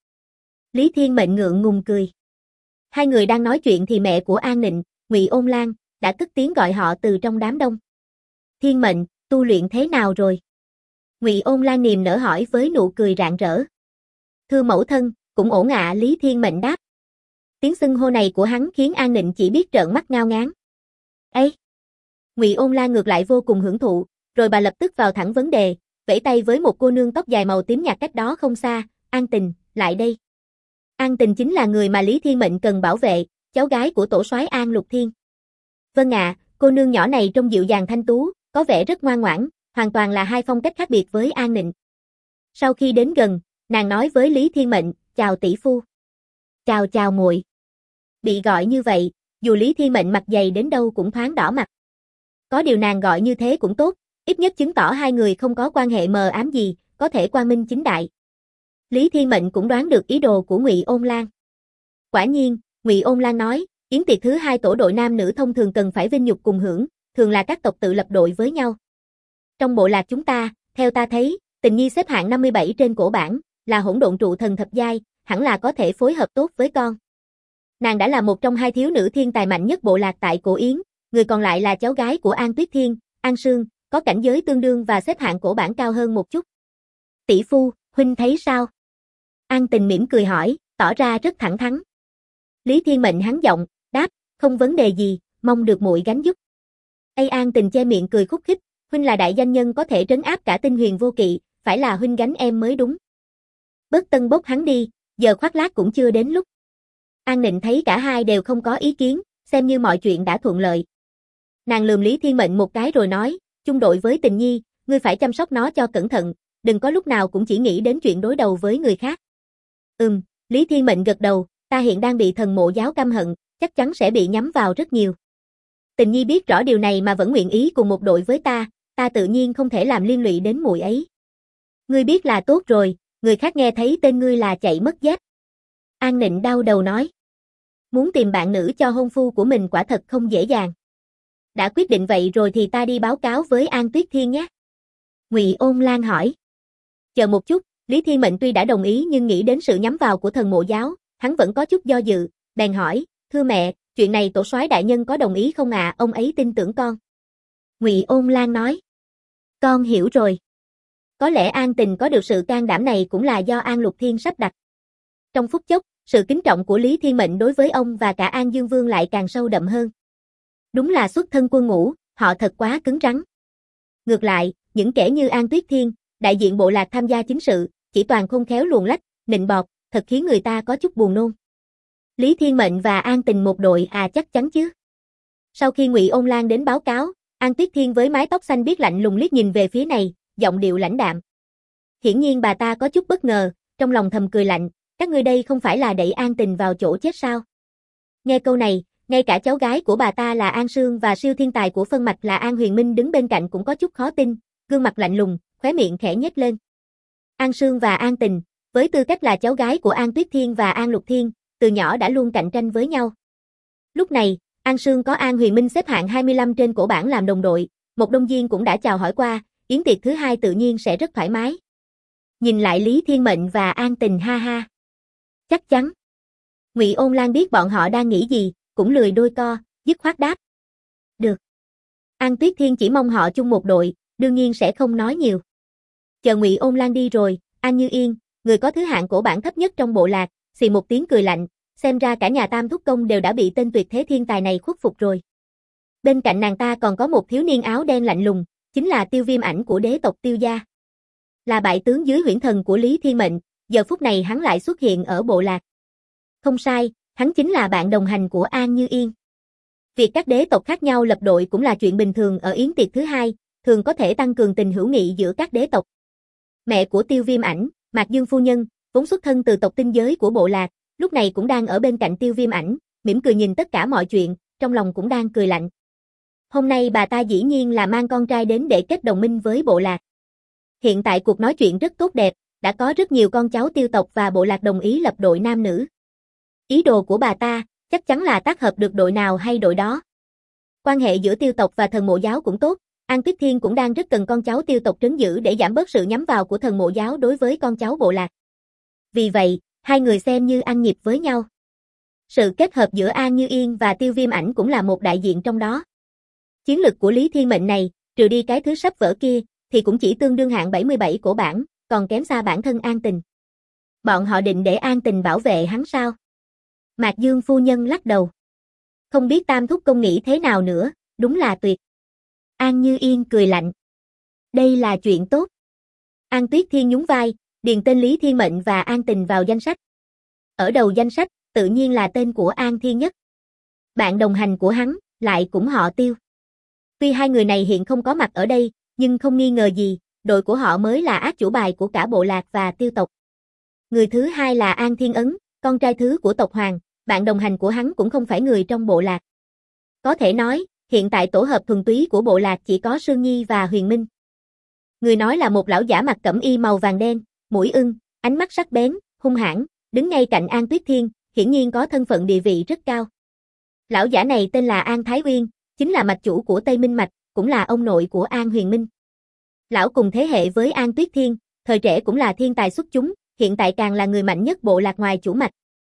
Lý Thiên Mệnh ngượng ngùng cười. Hai người đang nói chuyện thì mẹ của An Nịnh, Ngụy Ôn Lan, đã cất tiếng gọi họ từ trong đám đông. Thiên Mệnh, tu luyện thế nào rồi? Ngụy Ôn Lan niềm nở hỏi với nụ cười rạng rỡ. Thưa mẫu thân, cũng ổn ạ, Lý Thiên Mệnh đáp. Tiếng xưng hô này của hắn khiến An Nịnh chỉ biết trợn mắt ngao ngán. Ê! Ngụy Ôn Lan ngược lại vô cùng hưởng thụ, rồi bà lập tức vào thẳng vấn đề, vẫy tay với một cô nương tóc dài màu tím nhạt cách đó không xa, An Tình, lại đây. An Tình chính là người mà Lý Thiên Mệnh cần bảo vệ, cháu gái của tổ soái An Lục Thiên. Vâng ạ, cô nương nhỏ này trông dịu dàng thanh tú, có vẻ rất ngoan ngoãn, hoàn toàn là hai phong cách khác biệt với An Nịnh. Sau khi đến gần, nàng nói với Lý Thiên Mệnh, chào tỷ phu. Chào muội. Bị gọi như vậy, dù Lý Thiên Mệnh mặt dày đến đâu cũng thoáng đỏ mặt. Có điều nàng gọi như thế cũng tốt, ít nhất chứng tỏ hai người không có quan hệ mờ ám gì, có thể quang minh chính đại. Lý Thiên Mệnh cũng đoán được ý đồ của Ngụy Ôn Lan. Quả nhiên, Ngụy Ôn Lan nói, yến tiệc thứ hai tổ đội nam nữ thông thường cần phải vinh nhục cùng hưởng, thường là các tộc tự lập đội với nhau. Trong bộ lạc chúng ta, theo ta thấy, Tình Nhi xếp hạng 57 trên cổ bảng, là hỗn độn trụ thần thập giai, hẳn là có thể phối hợp tốt với con. Nàng đã là một trong hai thiếu nữ thiên tài mạnh nhất bộ lạc tại cổ yến, người còn lại là cháu gái của An Tuyết Thiên, An Sương, có cảnh giới tương đương và xếp hạng cổ bảng cao hơn một chút. Tỷ phu, huynh thấy sao? An Tình mỉm cười hỏi, tỏ ra rất thẳng thắn. Lý Thiên Mệnh hắn giọng, đáp, không vấn đề gì, mong được muội gánh giúp. An Tình che miệng cười khúc khích, huynh là đại danh nhân có thể trấn áp cả Tinh Huyền Vô Kỵ, phải là huynh gánh em mới đúng. Bất Tân bốc hắn đi, giờ khoác lác cũng chưa đến lúc. An Nịnh thấy cả hai đều không có ý kiến, xem như mọi chuyện đã thuận lợi. Nàng lườm Lý Thiên Mệnh một cái rồi nói, chung đội với Tình Nhi, ngươi phải chăm sóc nó cho cẩn thận, đừng có lúc nào cũng chỉ nghĩ đến chuyện đối đầu với người khác. Lý Thiên Mệnh gật đầu, ta hiện đang bị Thần Mộ giáo căm hận, chắc chắn sẽ bị nhắm vào rất nhiều. Tình Nhi biết rõ điều này mà vẫn nguyện ý cùng một đội với ta tự nhiên không thể làm liên lụy đến muội ấy. Ngươi biết là tốt rồi, người khác nghe thấy tên ngươi là chạy mất dép. An Nịnh đau đầu nói. Muốn tìm bạn nữ cho hôn phu của mình quả thật không dễ dàng. Đã quyết định vậy rồi thì ta đi báo cáo với An Tuyết Thiên nhé. Ngụy Ôn Lan hỏi. Chờ một chút, Lý Thiên Mệnh tuy đã đồng ý nhưng nghĩ đến sự nhắm vào của thần mộ giáo, hắn vẫn có chút do dự, bèn hỏi, thưa mẹ, chuyện này tổ soái đại nhân có đồng ý không ạ? Ông ấy tin tưởng con. Ngụy Ôn Lan nói. Con hiểu rồi. Có lẽ An Tình có được sự can đảm này cũng là do An Lục Thiên sắp đặt. Trong phút chốc, sự kính trọng của Lý Thiên Mệnh đối với ông và cả An Dương Vương lại càng sâu đậm hơn. Đúng là xuất thân quân ngũ, họ thật quá cứng rắn. Ngược lại, những kẻ như An Tuyết Thiên, đại diện bộ lạc tham gia chính sự, chỉ toàn khôn khéo luồn lách, nịnh bọt, thật khiến người ta có chút buồn nôn. Lý Thiên Mệnh và An Tình một đội chắc chắn chứ. Sau khi Ngụy Ôn Lan đến báo cáo, An Tuyết Thiên với mái tóc xanh biếc lạnh lùng liếc nhìn về phía này, giọng điệu lãnh đạm. Hiển nhiên bà ta có chút bất ngờ, trong lòng thầm cười lạnh, các ngươi đây không phải là đẩy An Tình vào chỗ chết sao? Nghe câu này, ngay cả cháu gái của bà ta là An Sương và siêu thiên tài của phân mạch là An Huyền Minh đứng bên cạnh cũng có chút khó tin, gương mặt lạnh lùng, khóe miệng khẽ nhếch lên. An Sương và An Tình, với tư cách là cháu gái của An Tuyết Thiên và An Lục Thiên, từ nhỏ đã luôn cạnh tranh với nhau. Lúc này, An Sương có An Huyền Minh xếp hạng 25 trên cổ bảng làm đồng đội, một Đông Diên cũng đã chào hỏi qua, yến tiệc thứ hai tự nhiên sẽ rất thoải mái. Nhìn lại Lý Thiên Mệnh và An Tình ha ha. Chắc chắn. Ngụy Ôn Lan biết bọn họ đang nghĩ gì, cũng lười đôi co, dứt khoát đáp. Được. An Tuyết Thiên chỉ mong họ chung một đội, đương nhiên sẽ không nói nhiều. Chờ Ngụy Ôn Lan đi rồi, An Như Yên, người có thứ hạng cổ bảng thấp nhất trong bộ lạc, xì một tiếng cười lạnh, xem ra cả nhà Tam Thúc Công đều đã bị tên tuyệt thế thiên tài này khuất phục rồi. Bên cạnh nàng ta còn có một thiếu niên áo đen lạnh lùng, chính là Tiêu Viêm Ảnh của đế tộc Tiêu gia. Là bại tướng dưới huyễn thần của Lý Thiên Mệnh, giờ phút này hắn lại xuất hiện ở bộ lạc. Không sai, hắn chính là bạn đồng hành của An Như Yên. Việc các đế tộc khác nhau lập đội cũng là chuyện bình thường ở yến tiệc thứ hai, thường có thể tăng cường tình hữu nghị giữa các đế tộc. Mẹ của Tiêu Viêm Ảnh, Mạc Dương phu nhân, vốn xuất thân từ tộc tinh giới của bộ lạc, lúc này cũng đang ở bên cạnh Tiêu Viêm Ảnh, mỉm cười nhìn tất cả mọi chuyện, trong lòng cũng đang cười lạnh. Hôm nay bà ta dĩ nhiên là mang con trai đến để kết đồng minh với bộ lạc. Hiện tại cuộc nói chuyện rất tốt đẹp, đã có rất nhiều con cháu Tiêu tộc và bộ lạc đồng ý lập đội nam nữ. Ý đồ của bà ta, chắc chắn là tác hợp được đội nào hay đội đó. Quan hệ giữa Tiêu tộc và thần mộ giáo cũng tốt, An Tuyết Thiên cũng đang rất cần con cháu Tiêu tộc trấn giữ để giảm bớt sự nhắm vào của thần mộ giáo đối với con cháu bộ lạc. Vì vậy, hai người xem như ăn nhịp với nhau. Sự kết hợp giữa An Như Yên và Tiêu Viêm Ảnh cũng là một đại diện trong đó. Chiến lực của Lý Thiên Mệnh này, trừ đi cái thứ sắp vỡ kia, thì cũng chỉ tương đương hạng 77 cổ bảng, còn kém xa bản thân An Tình. Bọn họ định để An Tình bảo vệ hắn sao? Mạc Dương phu nhân lắc đầu. Không biết Tam Thúc Công nghĩ thế nào nữa, đúng là tuyệt. An Như Yên cười lạnh. Đây là chuyện tốt. An Tuyết Thiên nhún vai, điền tên Lý Thiên Mệnh và An Tình vào danh sách. Ở đầu danh sách, tự nhiên là tên của An Thiên Nhất. Bạn đồng hành của hắn, lại cũng họ Tiêu. Tuy hai người này hiện không có mặt ở đây, nhưng không nghi ngờ gì, đội của họ mới là át chủ bài của cả bộ lạc và Tiêu tộc. Người thứ hai là An Thiên Ấn, con trai thứ của tộc Hoàng, bạn đồng hành của hắn cũng không phải người trong bộ lạc. Có thể nói, hiện tại tổ hợp thuần túy của bộ lạc chỉ có Sương Nhi và Huyền Minh. Người nói là một lão giả mặc cẩm y màu vàng đen, mũi ưng, ánh mắt sắc bén, hung hãn, đứng ngay cạnh An Tuyết Thiên, hiển nhiên có thân phận địa vị rất cao. Lão giả này tên là An Thái Uyên, chính là mạch chủ của Tây Minh Mạch, cũng là ông nội của An Huyền Minh. Lão cùng thế hệ với An Tuyết Thiên, thời trẻ cũng là thiên tài xuất chúng, hiện tại càng là người mạnh nhất bộ lạc ngoài chủ mạch.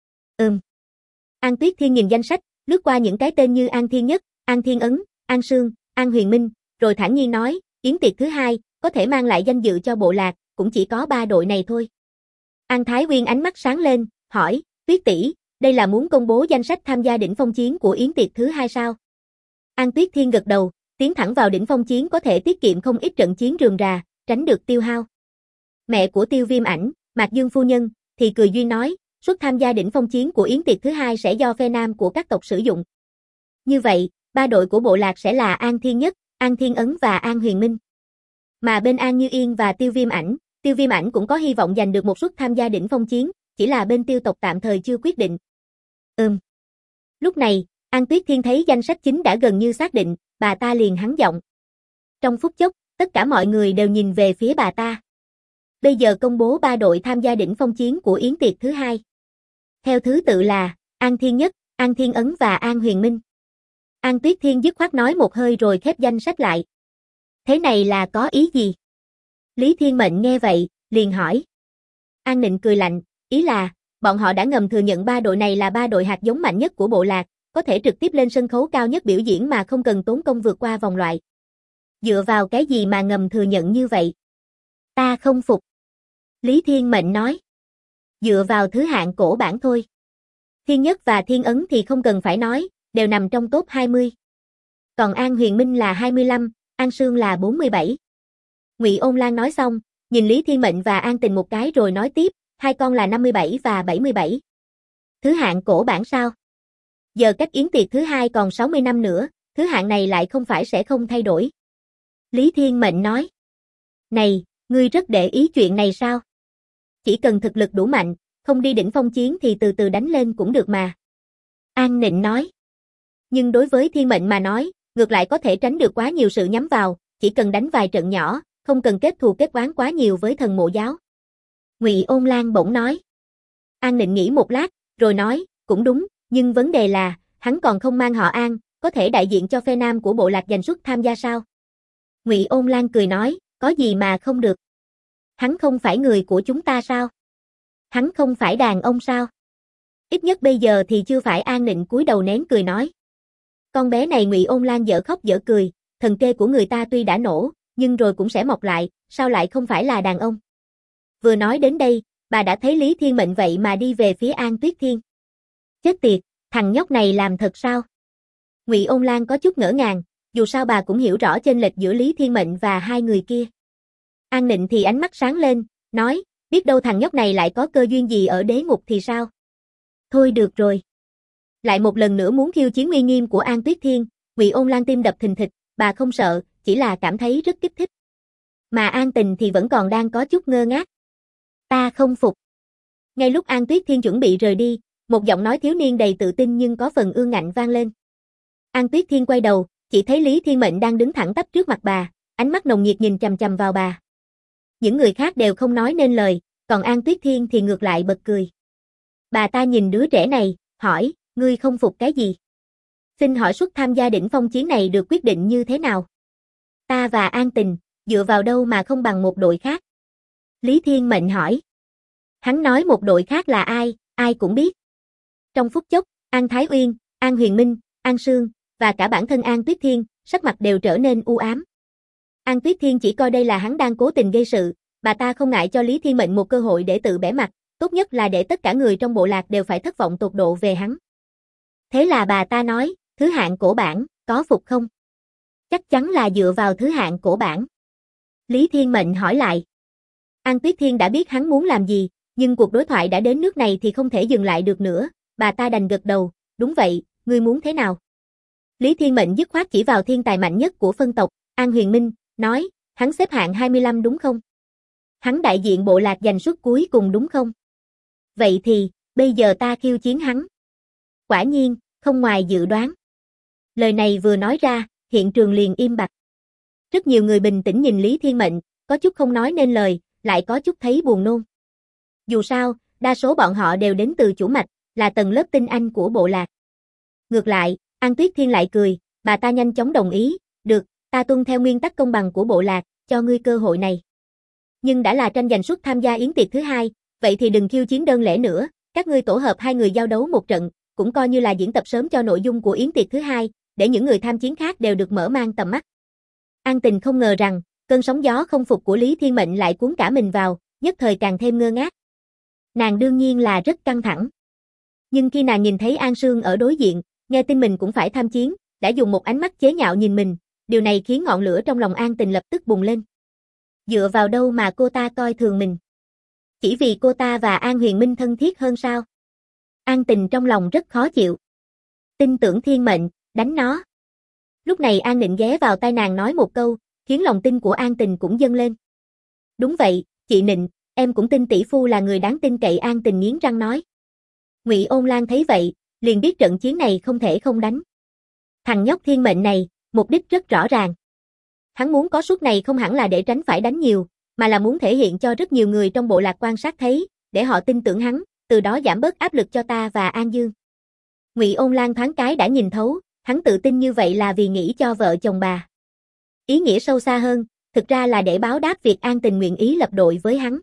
An Tuyết Thiên nhìn danh sách, lướt qua những cái tên như An Thiên Nhất, An Thiên Ấn, An Sương, An Huyền Minh, rồi thản nhiên nói, yến tiệc thứ hai, có thể mang lại danh dự cho bộ lạc, cũng chỉ có 3 đội này thôi. An Thái Uyên ánh mắt sáng lên, hỏi, Tuyết tỷ, đây là muốn công bố danh sách tham gia đỉnh phong chiến của yến tiệc thứ hai sao? An Tuyết Thiên gật đầu, tiến thẳng vào đỉnh phong chiến có thể tiết kiệm không ít trận chiến rườm rà, tránh được tiêu hao. Mẹ của Tiêu Viêm Ảnh, Mạc Dương phu nhân, thì cười duyên nói, suất tham gia đỉnh phong chiến của yến tiệc thứ hai sẽ do phe nam của các tộc sử dụng. Như vậy, 3 đội của bộ lạc sẽ là An Thiên Nhất, An Thiên Ấn và An Huyền Minh. Mà bên An Như Yên và Tiêu Viêm Ảnh cũng có hy vọng giành được một suất tham gia đỉnh phong chiến, chỉ là bên Tiêu tộc tạm thời chưa quyết định. Lúc này, An Tuyết Thiên thấy danh sách chính đã gần như xác định, bà ta liền hắng giọng. Trong phút chốc, tất cả mọi người đều nhìn về phía bà ta. Bây giờ công bố 3 đội tham gia đỉnh phong chiến của yến tiệc thứ hai. Theo thứ tự là An Thiên Nhất, An Thiên Ấn và An Huyền Minh. An Tuyết Thiên dứt khoát nói một hơi rồi khép danh sách lại. Thế này là có ý gì? Lý Thiên Mệnh nghe vậy, liền hỏi. An Nịnh cười lạnh, ý là, bọn họ đã ngầm thừa nhận ba đội này là ba đội hạt giống mạnh nhất của bộ lạc, có thể trực tiếp lên sân khấu cao nhất biểu diễn mà không cần tốn công vượt qua vòng loại. Dựa vào cái gì mà ngầm thừa nhận như vậy? Ta không phục. Lý Thiên Mệnh nói. Dựa vào thứ hạng cổ bản thôi. Thiên Nhất và Thiên Ấn thì không cần phải nói, đều nằm trong top 20. Còn An Huyền Minh là 25, An Sương là 47. Ngụy Ôn Lan nói xong, nhìn Lý Thiên Mệnh và An Tình một cái rồi nói tiếp, hai con là 57 và 77. Thứ hạng cổ bản sao? Giờ cách yến tiệc thứ hai còn 60 năm nữa, thứ hạng này lại không phải sẽ không thay đổi. Lý Thiên Mệnh nói. Này, ngươi rất để ý chuyện này sao? Chỉ cần thực lực đủ mạnh, không đi đỉnh phong chiến thì từ từ đánh lên cũng được mà. An Nịnh nói. Nhưng đối với Thiên Mệnh mà nói, ngược lại có thể tránh được quá nhiều sự nhắm vào, chỉ cần đánh vài trận nhỏ, không cần kết thù kết oán quá nhiều với thần mộ giáo. Ngụy Ôn Lan bỗng nói. An Nịnh nghĩ một lát, rồi nói, cũng đúng, nhưng vấn đề là, hắn còn không mang họ An, có thể đại diện cho phe nam của bộ lạc giành suất tham gia sao? Ngụy Ôn Lan cười nói, có gì mà không được. Hắn không phải người của chúng ta sao? Hắn không phải đàn ông sao? Ít nhất bây giờ thì chưa phải. An Nịnh cúi đầu nén cười nói. Con bé này Ngụy Ôn Lan dở khóc dở cười, thần kê của người ta tuy đã nổ, nhưng rồi cũng sẽ mọc lại, sao lại không phải là đàn ông? Vừa nói đến đây, bà đã thấy Lý Thiên Mệnh vậy mà đi về phía An Tuyết Thiên. Chết tiệt, thằng nhóc này làm thật sao? Ngụy Ôn Lan có chút ngỡ ngàng, dù sao bà cũng hiểu rõ chênh lệch giữa Lý Thiên Mệnh và hai người kia. An Nịnh thì ánh mắt sáng lên, nói, biết đâu thằng nhóc này lại có cơ duyên gì ở đế ngục thì sao? Thôi được rồi. Lại một lần nữa muốn khiêu chiến uy nghiêm của An Tuyết Thiên, Ngụy Ôn Lan tim đập thình thịch, bà không sợ, chỉ là cảm thấy rất kích thích. Mà An Tình thì vẫn còn đang có chút ngơ ngác. Ta không phục. Ngay lúc An Tuyết Thiên chuẩn bị rời đi, một giọng nói thiếu niên đầy tự tin nhưng có phần ương ngạnh vang lên. An Tuyết Thiên quay đầu, chỉ thấy Lý Thiên Mệnh đang đứng thẳng tắp trước mặt bà, ánh mắt nồng nhiệt nhìn chằm chằm vào bà. Những người khác đều không nói nên lời, còn An Tuyết Thiên thì ngược lại bật cười. Bà ta nhìn đứa trẻ này, hỏi, ngươi không phục cái gì? Xin hỏi suất tham gia đỉnh phong chiến này được quyết định như thế nào? Ta và An Tình, dựa vào đâu mà không bằng một đội khác? Lý Thiên Mệnh hỏi. Hắn nói một đội khác là ai, ai cũng biết. Trong phút chốc, An Thái Uyên, An Huyền Minh, An Sương, và cả bản thân An Tuyết Thiên, sắc mặt đều trở nên u ám. An Tuyết Thiên chỉ coi đây là hắn đang cố tình gây sự, bà ta không ngại cho Lý Thiên Mệnh một cơ hội để tự bẻ mặt, tốt nhất là để tất cả người trong bộ lạc đều phải thất vọng tột độ về hắn. Thế là bà ta nói, thứ hạng cổ bản, có phục không? Chắc chắn là dựa vào thứ hạng cổ bản. Lý Thiên Mệnh hỏi lại. An Tuyết Thiên đã biết hắn muốn làm gì, nhưng cuộc đối thoại đã đến nước này thì không thể dừng lại được nữa, bà ta đành gật đầu, đúng vậy, ngươi muốn thế nào? Lý Thiên Mệnh dứt khoát chỉ vào thiên tài mạnh nhất của phân tộc, An Huyền Minh, nói, hắn xếp hạng 25 đúng không? Hắn đại diện bộ lạc giành suất cuối cùng đúng không? Vậy thì, bây giờ ta khiêu chiến hắn. Quả nhiên, không ngoài dự đoán. Lời này vừa nói ra, hiện trường liền im bặt. Rất nhiều người bình tĩnh nhìn Lý Thiên Mệnh, có chút không nói nên lời, lại có chút thấy buồn nôn. Dù sao, đa số bọn họ đều đến từ chủ mạch, là tầng lớp tinh anh của bộ lạc. Ngược lại, An Tuyết Thiên lại cười, bà ta nhanh chóng đồng ý, được, ta tuân theo nguyên tắc công bằng của bộ lạc, cho ngươi cơ hội này. Nhưng đã là tranh giành suất tham gia yến tiệc thứ hai, vậy thì đừng khiêu chiến đơn lẻ nữa, các ngươi tổ hợp hai người giao đấu một trận, cũng coi như là diễn tập sớm cho nội dung của yến tiệc thứ hai, để những người tham chiến khác đều được mở mang tầm mắt. An Tình không ngờ rằng, cơn sóng gió không phục của Lý Thiên Mệnh lại cuốn cả mình vào, nhất thời càng thêm ngơ ngác. Nàng đương nhiên là rất căng thẳng. Nhưng khi nàng nhìn thấy An Sương ở đối diện, nghe tin mình cũng phải tham chiến, đã dùng một ánh mắt chế nhạo nhìn mình, điều này khiến ngọn lửa trong lòng An Tình lập tức bùng lên. Dựa vào đâu mà cô ta coi thường mình? Chỉ vì cô ta và An Huyền Minh thân thiết hơn sao? An Tình trong lòng rất khó chịu. Tin tưởng Thiên Mệnh, đánh nó. Lúc này An Nịnh ghé vào tai nàng nói một câu, khiến lòng tin của An Tình cũng dâng lên. Đúng vậy, chị Nịnh, em cũng tin tỷ phu là người đáng tin cậy. An Tình nghiến răng nói. Ngụy Ôn Lan thấy vậy, liền biết trận chiến này không thể không đánh. Thằng nhóc Thiên Mệnh này, mục đích rất rõ ràng. Hắn muốn có suất này không hẳn là để tránh phải đánh nhiều, mà là muốn thể hiện cho rất nhiều người trong bộ lạc quan sát thấy, để họ tin tưởng hắn, từ đó giảm bớt áp lực cho ta và An Dương. Ngụy Ôn Lan thoáng cái đã nhìn thấu, hắn tự tin như vậy là vì nghĩ cho vợ chồng bà. Ý nghĩa sâu xa hơn, thực ra là để báo đáp việc An Tình nguyện ý lập đội với hắn.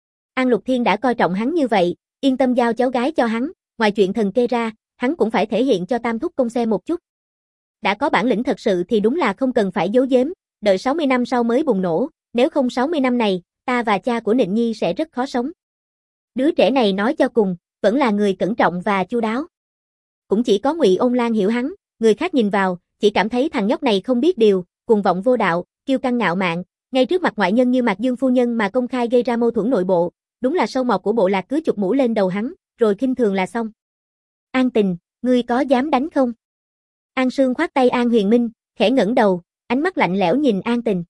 An Lục Thiên đã coi trọng hắn như vậy, yên tâm giao cháu gái cho hắn, ngoài chuyện thần kê ra, hắn cũng phải thể hiện cho Tam Thúc Công xem một chút. Đã có bản lĩnh thật sự thì đúng là không cần phải giấu giếm, đợi 60 năm sau mới bùng nổ, nếu không 60 năm này, ta và cha của Nịnh Nhi sẽ rất khó sống. Đứa trẻ này nói cho cùng, vẫn là người cẩn trọng và chu đáo. Cũng chỉ có Ngụy Ôn Lan hiểu hắn, người khác nhìn vào, chỉ cảm thấy thằng nhóc này không biết điều, cuồng vọng vô đạo, kiêu căng ngạo mạn, ngay trước mặt ngoại nhân như Mạc Dương phu nhân mà công khai gây ra mâu thuẫn nội bộ, đúng là sâu mọt của bộ lạc cứ chụp mũ lên đầu hắn, rồi khinh thường là xong. An Tình, ngươi có dám đánh không? An Sương khoát tay An Huyền Minh, khẽ ngẩng đầu, ánh mắt lạnh lẽo nhìn An Tình.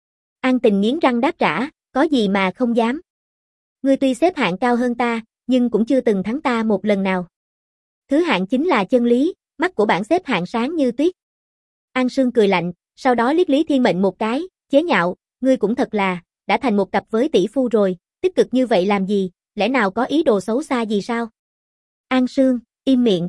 An Tình nghiến răng đáp trả, có gì mà không dám. Ngươi tuy xếp hạng cao hơn ta, nhưng cũng chưa từng thắng ta một lần nào. Thứ hạng chính là chân lý, mắt của bản xếp hạng sáng như tuyết. An Sương cười lạnh, sau đó liếc Lý Thiên Mệnh một cái, chế nhạo, ngươi cũng thật là, đã thành một cặp với tỷ phu rồi, tích cực như vậy làm gì, lẽ nào có ý đồ xấu xa gì sao? An Sương, im miệng.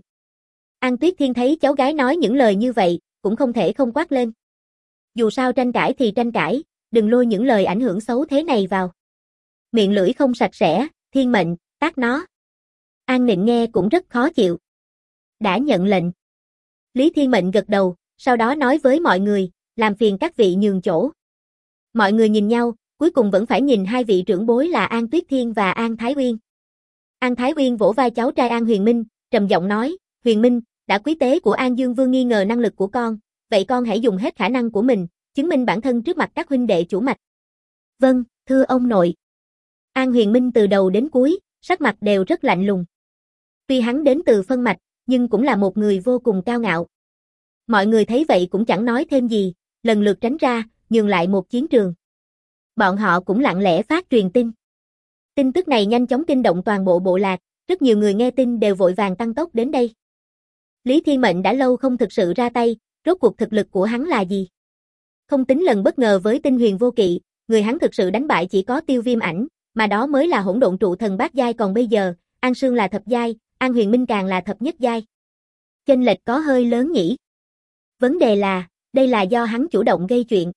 An Tuyết Thiên thấy cháu gái nói những lời như vậy, cũng không thể không quát lên. Dù sao tranh cãi thì tranh cãi, đừng lôi những lời ảnh hưởng xấu thế này vào. Miệng lưỡi không sạch sẽ, Thiên Mệnh, tát nó. An Nịnh nghe cũng rất khó chịu. Đã nhận lệnh. Lý Thiên Mệnh gật đầu, sau đó nói với mọi người, làm phiền các vị nhường chỗ. Mọi người nhìn nhau, cuối cùng vẫn phải nhìn hai vị trưởng bối là An Tuyết Thiên và An Thái Uyên. An Thái Uyên vỗ vai cháu trai An Huyền Minh, trầm giọng nói, Huyền Minh, đã quý tế của An Dương Vương nghi ngờ năng lực của con, vậy con hãy dùng hết khả năng của mình, chứng minh bản thân trước mặt các huynh đệ chủ mạch. Vâng, thưa ông nội. An Huyền Minh từ đầu đến cuối, sắc mặt đều rất lạnh lùng. Tuy hắn đến từ phân mạch, nhưng cũng là một người vô cùng cao ngạo. Mọi người thấy vậy cũng chẳng nói thêm gì, lần lượt tránh ra, nhường lại một chiến trường. Bọn họ cũng lặng lẽ phát truyền tin. Tin tức này nhanh chóng kinh động toàn bộ bộ lạc, rất nhiều người nghe tin đều vội vàng tăng tốc đến đây. Lý Thiên Mệnh đã lâu không thực sự ra tay, rốt cuộc thực lực của hắn là gì? Không tính lần bất ngờ với Tinh Huyền Vô Kỵ, người hắn thực sự đánh bại chỉ có Tiêu Viêm Ảnh, mà đó mới là hỗn độn trụ thần bát giai, còn bây giờ, An Sương là thập giai, An Huyền Minh càng là thập nhất giai. Chênh lệch có hơi lớn nhỉ? Vấn đề là, đây là do hắn chủ động gây chuyện.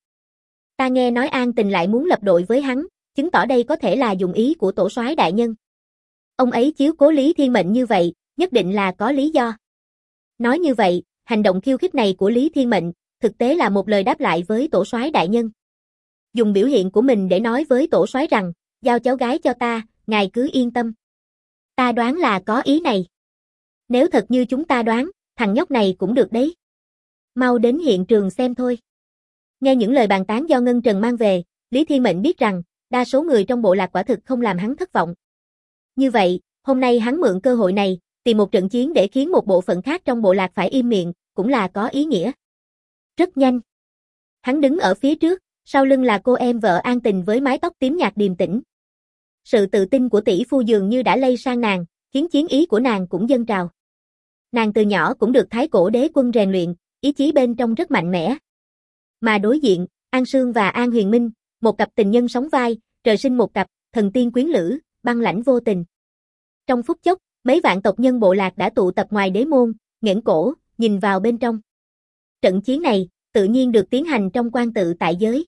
Ta nghe nói An Tình lại muốn lập đội với hắn, chứng tỏ đây có thể là dụng ý của tổ soái đại nhân. Ông ấy chiếu cố Lý Thiên Mệnh như vậy, nhất định là có lý do. Nói như vậy, hành động khiêu khích này của Lý Thiên Mệnh, thực tế là một lời đáp lại với tổ soái đại nhân. Dùng biểu hiện của mình để nói với tổ soái rằng, giao cháu gái cho ta, ngài cứ yên tâm. Ta đoán là có ý này. Nếu thật như chúng ta đoán, thằng nhóc này cũng được đấy. Mau đến hiện trường xem thôi. Nghe những lời bàn tán do Ngân Trần mang về, Lý Thiên Mệnh biết rằng, đa số người trong bộ lạc quả thực không làm hắn thất vọng. Như vậy, hôm nay hắn mượn cơ hội này, tìm một trận chiến để khiến một bộ phận khác trong bộ lạc phải im miệng, cũng là có ý nghĩa. Rất nhanh. Hắn đứng ở phía trước, sau lưng là cô em vợ An Tình với mái tóc tím nhạt điềm tĩnh. Sự tự tin của tỷ phu dường như đã lây sang nàng, khiến chiến ý của nàng cũng dâng trào. Nàng từ nhỏ cũng được Thái Cổ Đế Quân rèn luyện, ý chí bên trong rất mạnh mẽ. Mà đối diện, An Sương và An Huyền Minh, một cặp tình nhân sóng vai, trời sinh một cặp, thần tiên quyến lữ, băng lãnh vô tình. Trong phút chốc, mấy vạn tộc nhân bộ lạc đã tụ tập ngoài đế môn, nghển cổ, nhìn vào bên trong. Trận chiến này, tự nhiên được tiến hành trong quan tự tại giới.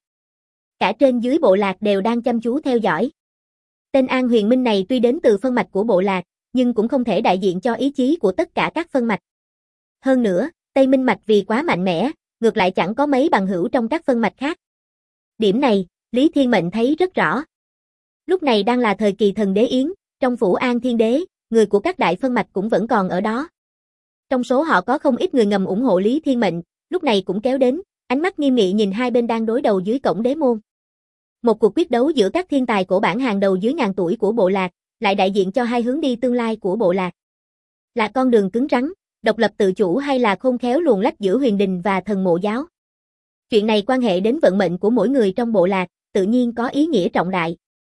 Cả trên dưới bộ lạc đều đang chăm chú theo dõi. Tên An Huyền Minh này tuy đến từ phân mạch của bộ lạc, nhưng cũng không thể đại diện cho ý chí của tất cả các phân mạch. Hơn nữa, Tây Minh mạch vì quá mạnh mẽ, ngược lại chẳng có mấy bằng hữu trong các phân mạch khác. Điểm này, Lý Thiên Mệnh thấy rất rõ. Lúc này đang là thời kỳ thần đế yến, trong phủ An Thiên Đế, người của các đại phân mạch cũng vẫn còn ở đó. Trong số họ có không ít người ngầm ủng hộ Lý Thiên Mệnh, lúc này cũng kéo đến, ánh mắt nghiêm nghị nhìn hai bên đang đối đầu dưới cổng đế môn. Một cuộc quyết đấu giữa các thiên tài cổ bản hàng đầu dưới ngàn tuổi của bộ lạc, lại đại diện cho hai hướng đi tương lai của bộ lạc. Là con đường cứng rắn, độc lập tự chủ hay là khôn khéo luồn lách giữa huyền đình và thần mộ giáo. Chuyện này quan hệ đến vận mệnh của mỗi người trong bộ lạc, tự nhiên có ý nghĩa trọng đại.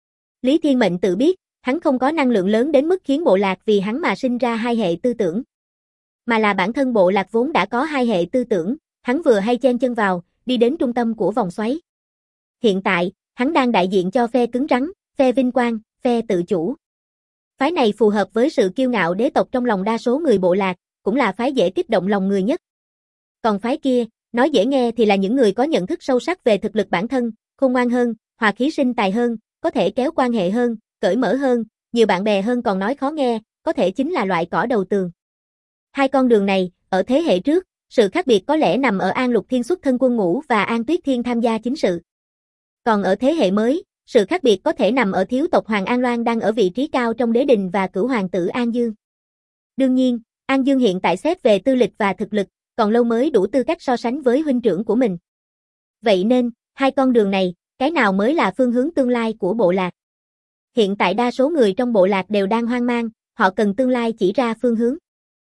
Lý Thiên Mệnh tự biết, hắn không có năng lượng lớn đến mức khiến bộ lạc vì hắn mà sinh ra hai hệ tư tưởng. Mà là bản thân bộ lạc vốn đã có hai hệ tư tưởng, hắn vừa hay chen chân vào, đi đến trung tâm của vòng xoáy. Hiện tại, hắn đang đại diện cho phe cứng rắn, phe vinh quang, phe tự chủ. Phái này phù hợp với sự kiêu ngạo đế tộc trong lòng đa số người bộ lạc, cũng là phái dễ kích động lòng người nhất. Còn phái kia, nói dễ nghe thì là những người có nhận thức sâu sắc về thực lực bản thân, khôn ngoan hơn, hòa khí sinh tài hơn, có thể kéo quan hệ hơn, cởi mở hơn, nhiều bạn bè hơn, còn nói khó nghe, có thể chính là loại cỏ đầu tường. Hai con đường này, ở thế hệ trước, sự khác biệt có lẽ nằm ở An Lục Thiên xuất thân quân ngũ và An Tuyết Thiên tham gia chính sự. Còn ở thế hệ mới, sự khác biệt có thể nằm ở thiếu tộc Hoàng An Loan đang ở vị trí cao trong đế đình và cửu hoàng tử An Dương. Đương nhiên, An Dương hiện tại xét về tư lịch và thực lực, còn lâu mới đủ tư cách so sánh với huynh trưởng của mình. Vậy nên, hai con đường này, cái nào mới là phương hướng tương lai của bộ lạc? Hiện tại đa số người trong bộ lạc đều đang hoang mang, họ cần tương lai chỉ ra phương hướng.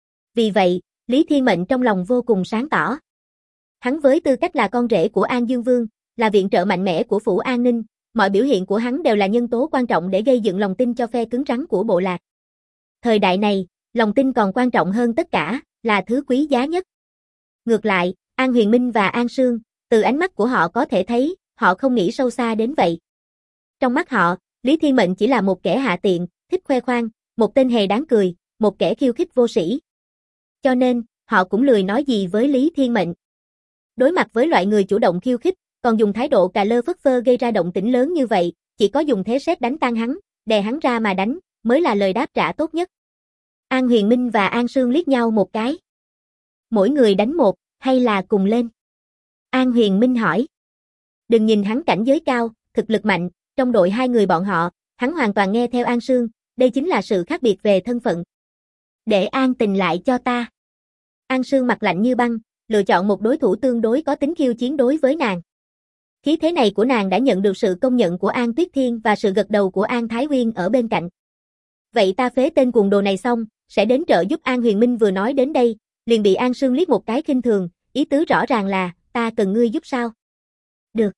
Vì vậy, Lý Thiên Mệnh trong lòng vô cùng sáng tỏ. Hắn với tư cách là con rể của An Dương Vương, là viện trợ mạnh mẽ của Phủ An Ninh, mọi biểu hiện của hắn đều là nhân tố quan trọng để gây dựng lòng tin cho phe cứng rắn của bộ lạc. Thời đại này, lòng tin còn quan trọng hơn tất cả, là thứ quý giá nhất. Ngược lại, An Huyền Minh và An Sương, từ ánh mắt của họ có thể thấy, họ không nghĩ sâu xa đến vậy. Trong mắt họ, Lý Thiên Mệnh chỉ là một kẻ hạ tiện, thích khoe khoang, một tên hề đáng cười, một kẻ khiêu khích vô sĩ. Cho nên, họ cũng lười nói gì với Lý Thiên Mệnh. Đối mặt với loại người chủ động khiêu khích, còn dùng thái độ cà lơ phất phơ gây ra động tĩnh lớn như vậy, chỉ có dùng thế sét đánh tan hắn, đè hắn ra mà đánh, mới là lời đáp trả tốt nhất. An Huyền Minh và An Sương liếc nhau một cái. Mỗi người đánh một, hay là cùng lên? An Huyền Minh hỏi. Đừng nhìn hắn cảnh giới cao, thực lực mạnh, trong đội hai người bọn họ, hắn hoàn toàn nghe theo An Sương, đây chính là sự khác biệt về thân phận. Để An Tình lại cho ta. An Sương mặt lạnh như băng, lựa chọn một đối thủ tương đối có tính khiêu chiến đối với nàng. Khí thế này của nàng đã nhận được sự công nhận của An Tuyết Thiên và sự gật đầu của An Thái Uyên ở bên cạnh. Vậy ta phế tên cuồng đồ này xong, sẽ đến trợ giúp. An Huyền Minh vừa nói đến đây, liền bị An Sương liếc một cái khinh thường, ý tứ rõ ràng là, ta cần ngươi giúp sao? Được.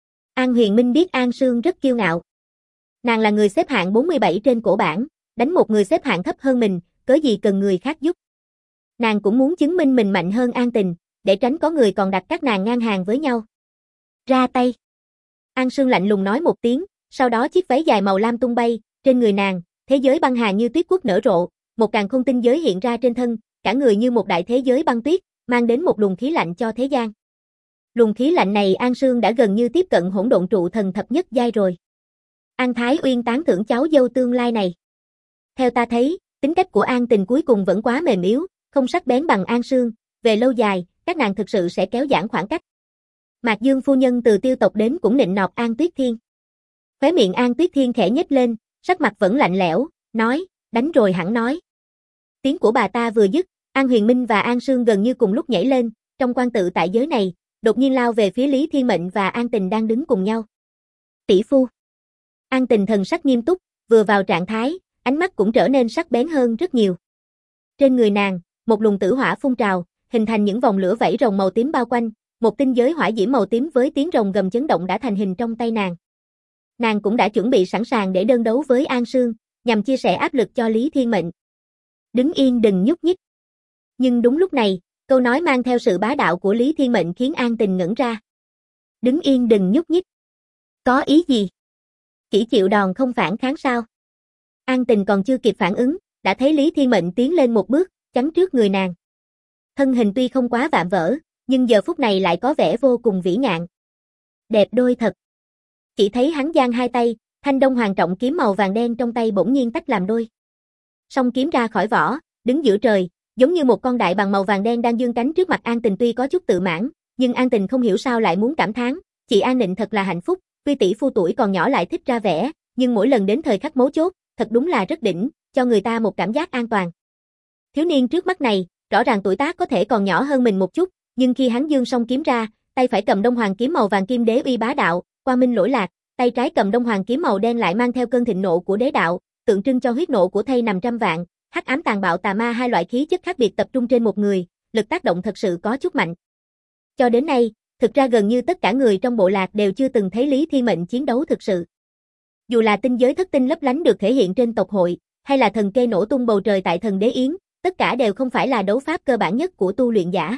An Huyền Minh biết An Sương rất kiêu ngạo. Nàng là người xếp hạng 47 trên cổ bảng, đánh một người xếp hạng thấp hơn mình, cớ gì cần người khác giúp. Nàng cũng muốn chứng minh mình mạnh hơn An Tình, để tránh có người còn đặt các nàng ngang hàng với nhau. Ra tay. An Sương lạnh lùng nói một tiếng, sau đó chiếc váy dài màu lam tung bay, trên người nàng, thế giới băng hà như tuyết quốc nở rộ, một càn khôn tinh giới hiện ra trên thân, cả người như một đại thế giới băng tuyết, mang đến một luồng khí lạnh cho thế gian. Luồng khí lạnh này An Sương đã gần như tiếp cận hỗn độn trụ thần thập nhất giai rồi. An Thái Uyên tán thưởng cháu dâu tương lai này. Theo ta thấy, tính cách của An Tình cuối cùng vẫn quá mềm yếu, không sắc bén bằng An Sương, về lâu dài, các nàng thực sự sẽ kéo giãn khoảng cách. Mạc Dương phu nhân từ Tiêu tộc đến cũng nịnh nọt An Tuyết Thiên. Khóe miệng An Tuyết Thiên khẽ nhếch lên, sắc mặt vẫn lạnh lẽo, nói, đánh rồi hẳn nói. Tiếng của bà ta vừa dứt, An Huyền Minh và An Sương gần như cùng lúc nhảy lên, trong quan tự tại giới này, đột nhiên lao về phía Lý Thiên Mệnh và An Tình đang đứng cùng nhau. Tỷ phu. An Tình thần sắc nghiêm túc, vừa vào trạng thái, ánh mắt cũng trở nên sắc bén hơn rất nhiều. Trên người nàng, một luồng tử hỏa phun trào, hình thành những vòng lửa vảy rồng màu tím bao quanh, một tinh giới hỏa diễm màu tím với tiếng rồng gầm chấn động đã thành hình trong tay nàng. Nàng cũng đã chuẩn bị sẵn sàng để đơn đấu với An Sương, nhằm chia sẻ áp lực cho Lý Thiên Mệnh. Đứng yên đừng nhúc nhích. Nhưng đúng lúc này, câu nói mang theo sự bá đạo của Lý Thiên Mệnh khiến An Tình ngẩn ra. Đứng yên đừng nhúc nhích. Có ý gì? Chỉ chịu đòn không phản kháng sao? An Tình còn chưa kịp phản ứng, đã thấy Lý Thiên Mệnh tiến lên một bước, chắn trước người nàng. Thân hình tuy không quá vạm vỡ, nhưng giờ phút này lại có vẻ vô cùng vĩ ngạn. Đẹp đôi thật. Chỉ thấy hắn giang hai tay, thanh đông hoàng trọng kiếm màu vàng đen trong tay bỗng nhiên tách làm đôi. Song kiếm ra khỏi vỏ, đứng giữa trời, giống như một con đại bàng màu vàng đen đang dương cánh trước mặt An Tình. Tuy có chút tự mãn, nhưng An Tình không hiểu sao lại muốn cảm thán, chị An Nịnh thật là hạnh phúc, tuy tỷ phu tuổi còn nhỏ lại thích ra vẻ, nhưng mỗi lần đến thời khắc mấu chốt, thật đúng là rất đỉnh, cho người ta một cảm giác an toàn. Thiếu niên trước mắt này, rõ ràng tuổi tác có thể còn nhỏ hơn mình một chút, nhưng khi hắn giương song kiếm ra, tay phải cầm đông hoàng kiếm màu vàng kim đế uy bá đạo, quang minh lỗi lạc, tay trái cầm đông hoàng kiếm màu đen lại mang theo cơn thịnh nộ của đế đạo, tượng trưng cho huyết nộ của thây nằm trăm vạn, hắc ám tàn bạo tà ma, hai loại khí chất khác biệt tập trung trên một người, lực tác động thật sự có chút mạnh. Cho đến nay, thực ra gần như tất cả người trong bộ lạc đều chưa từng thấy Lý Thiên Mệnh chiến đấu thực sự. Dù là tinh giới thất tinh lấp lánh được thể hiện trên tộc hội, hay là thần kê nổ tung bầu trời tại thần đế yến, tất cả đều không phải là đấu pháp cơ bản nhất của tu luyện giả.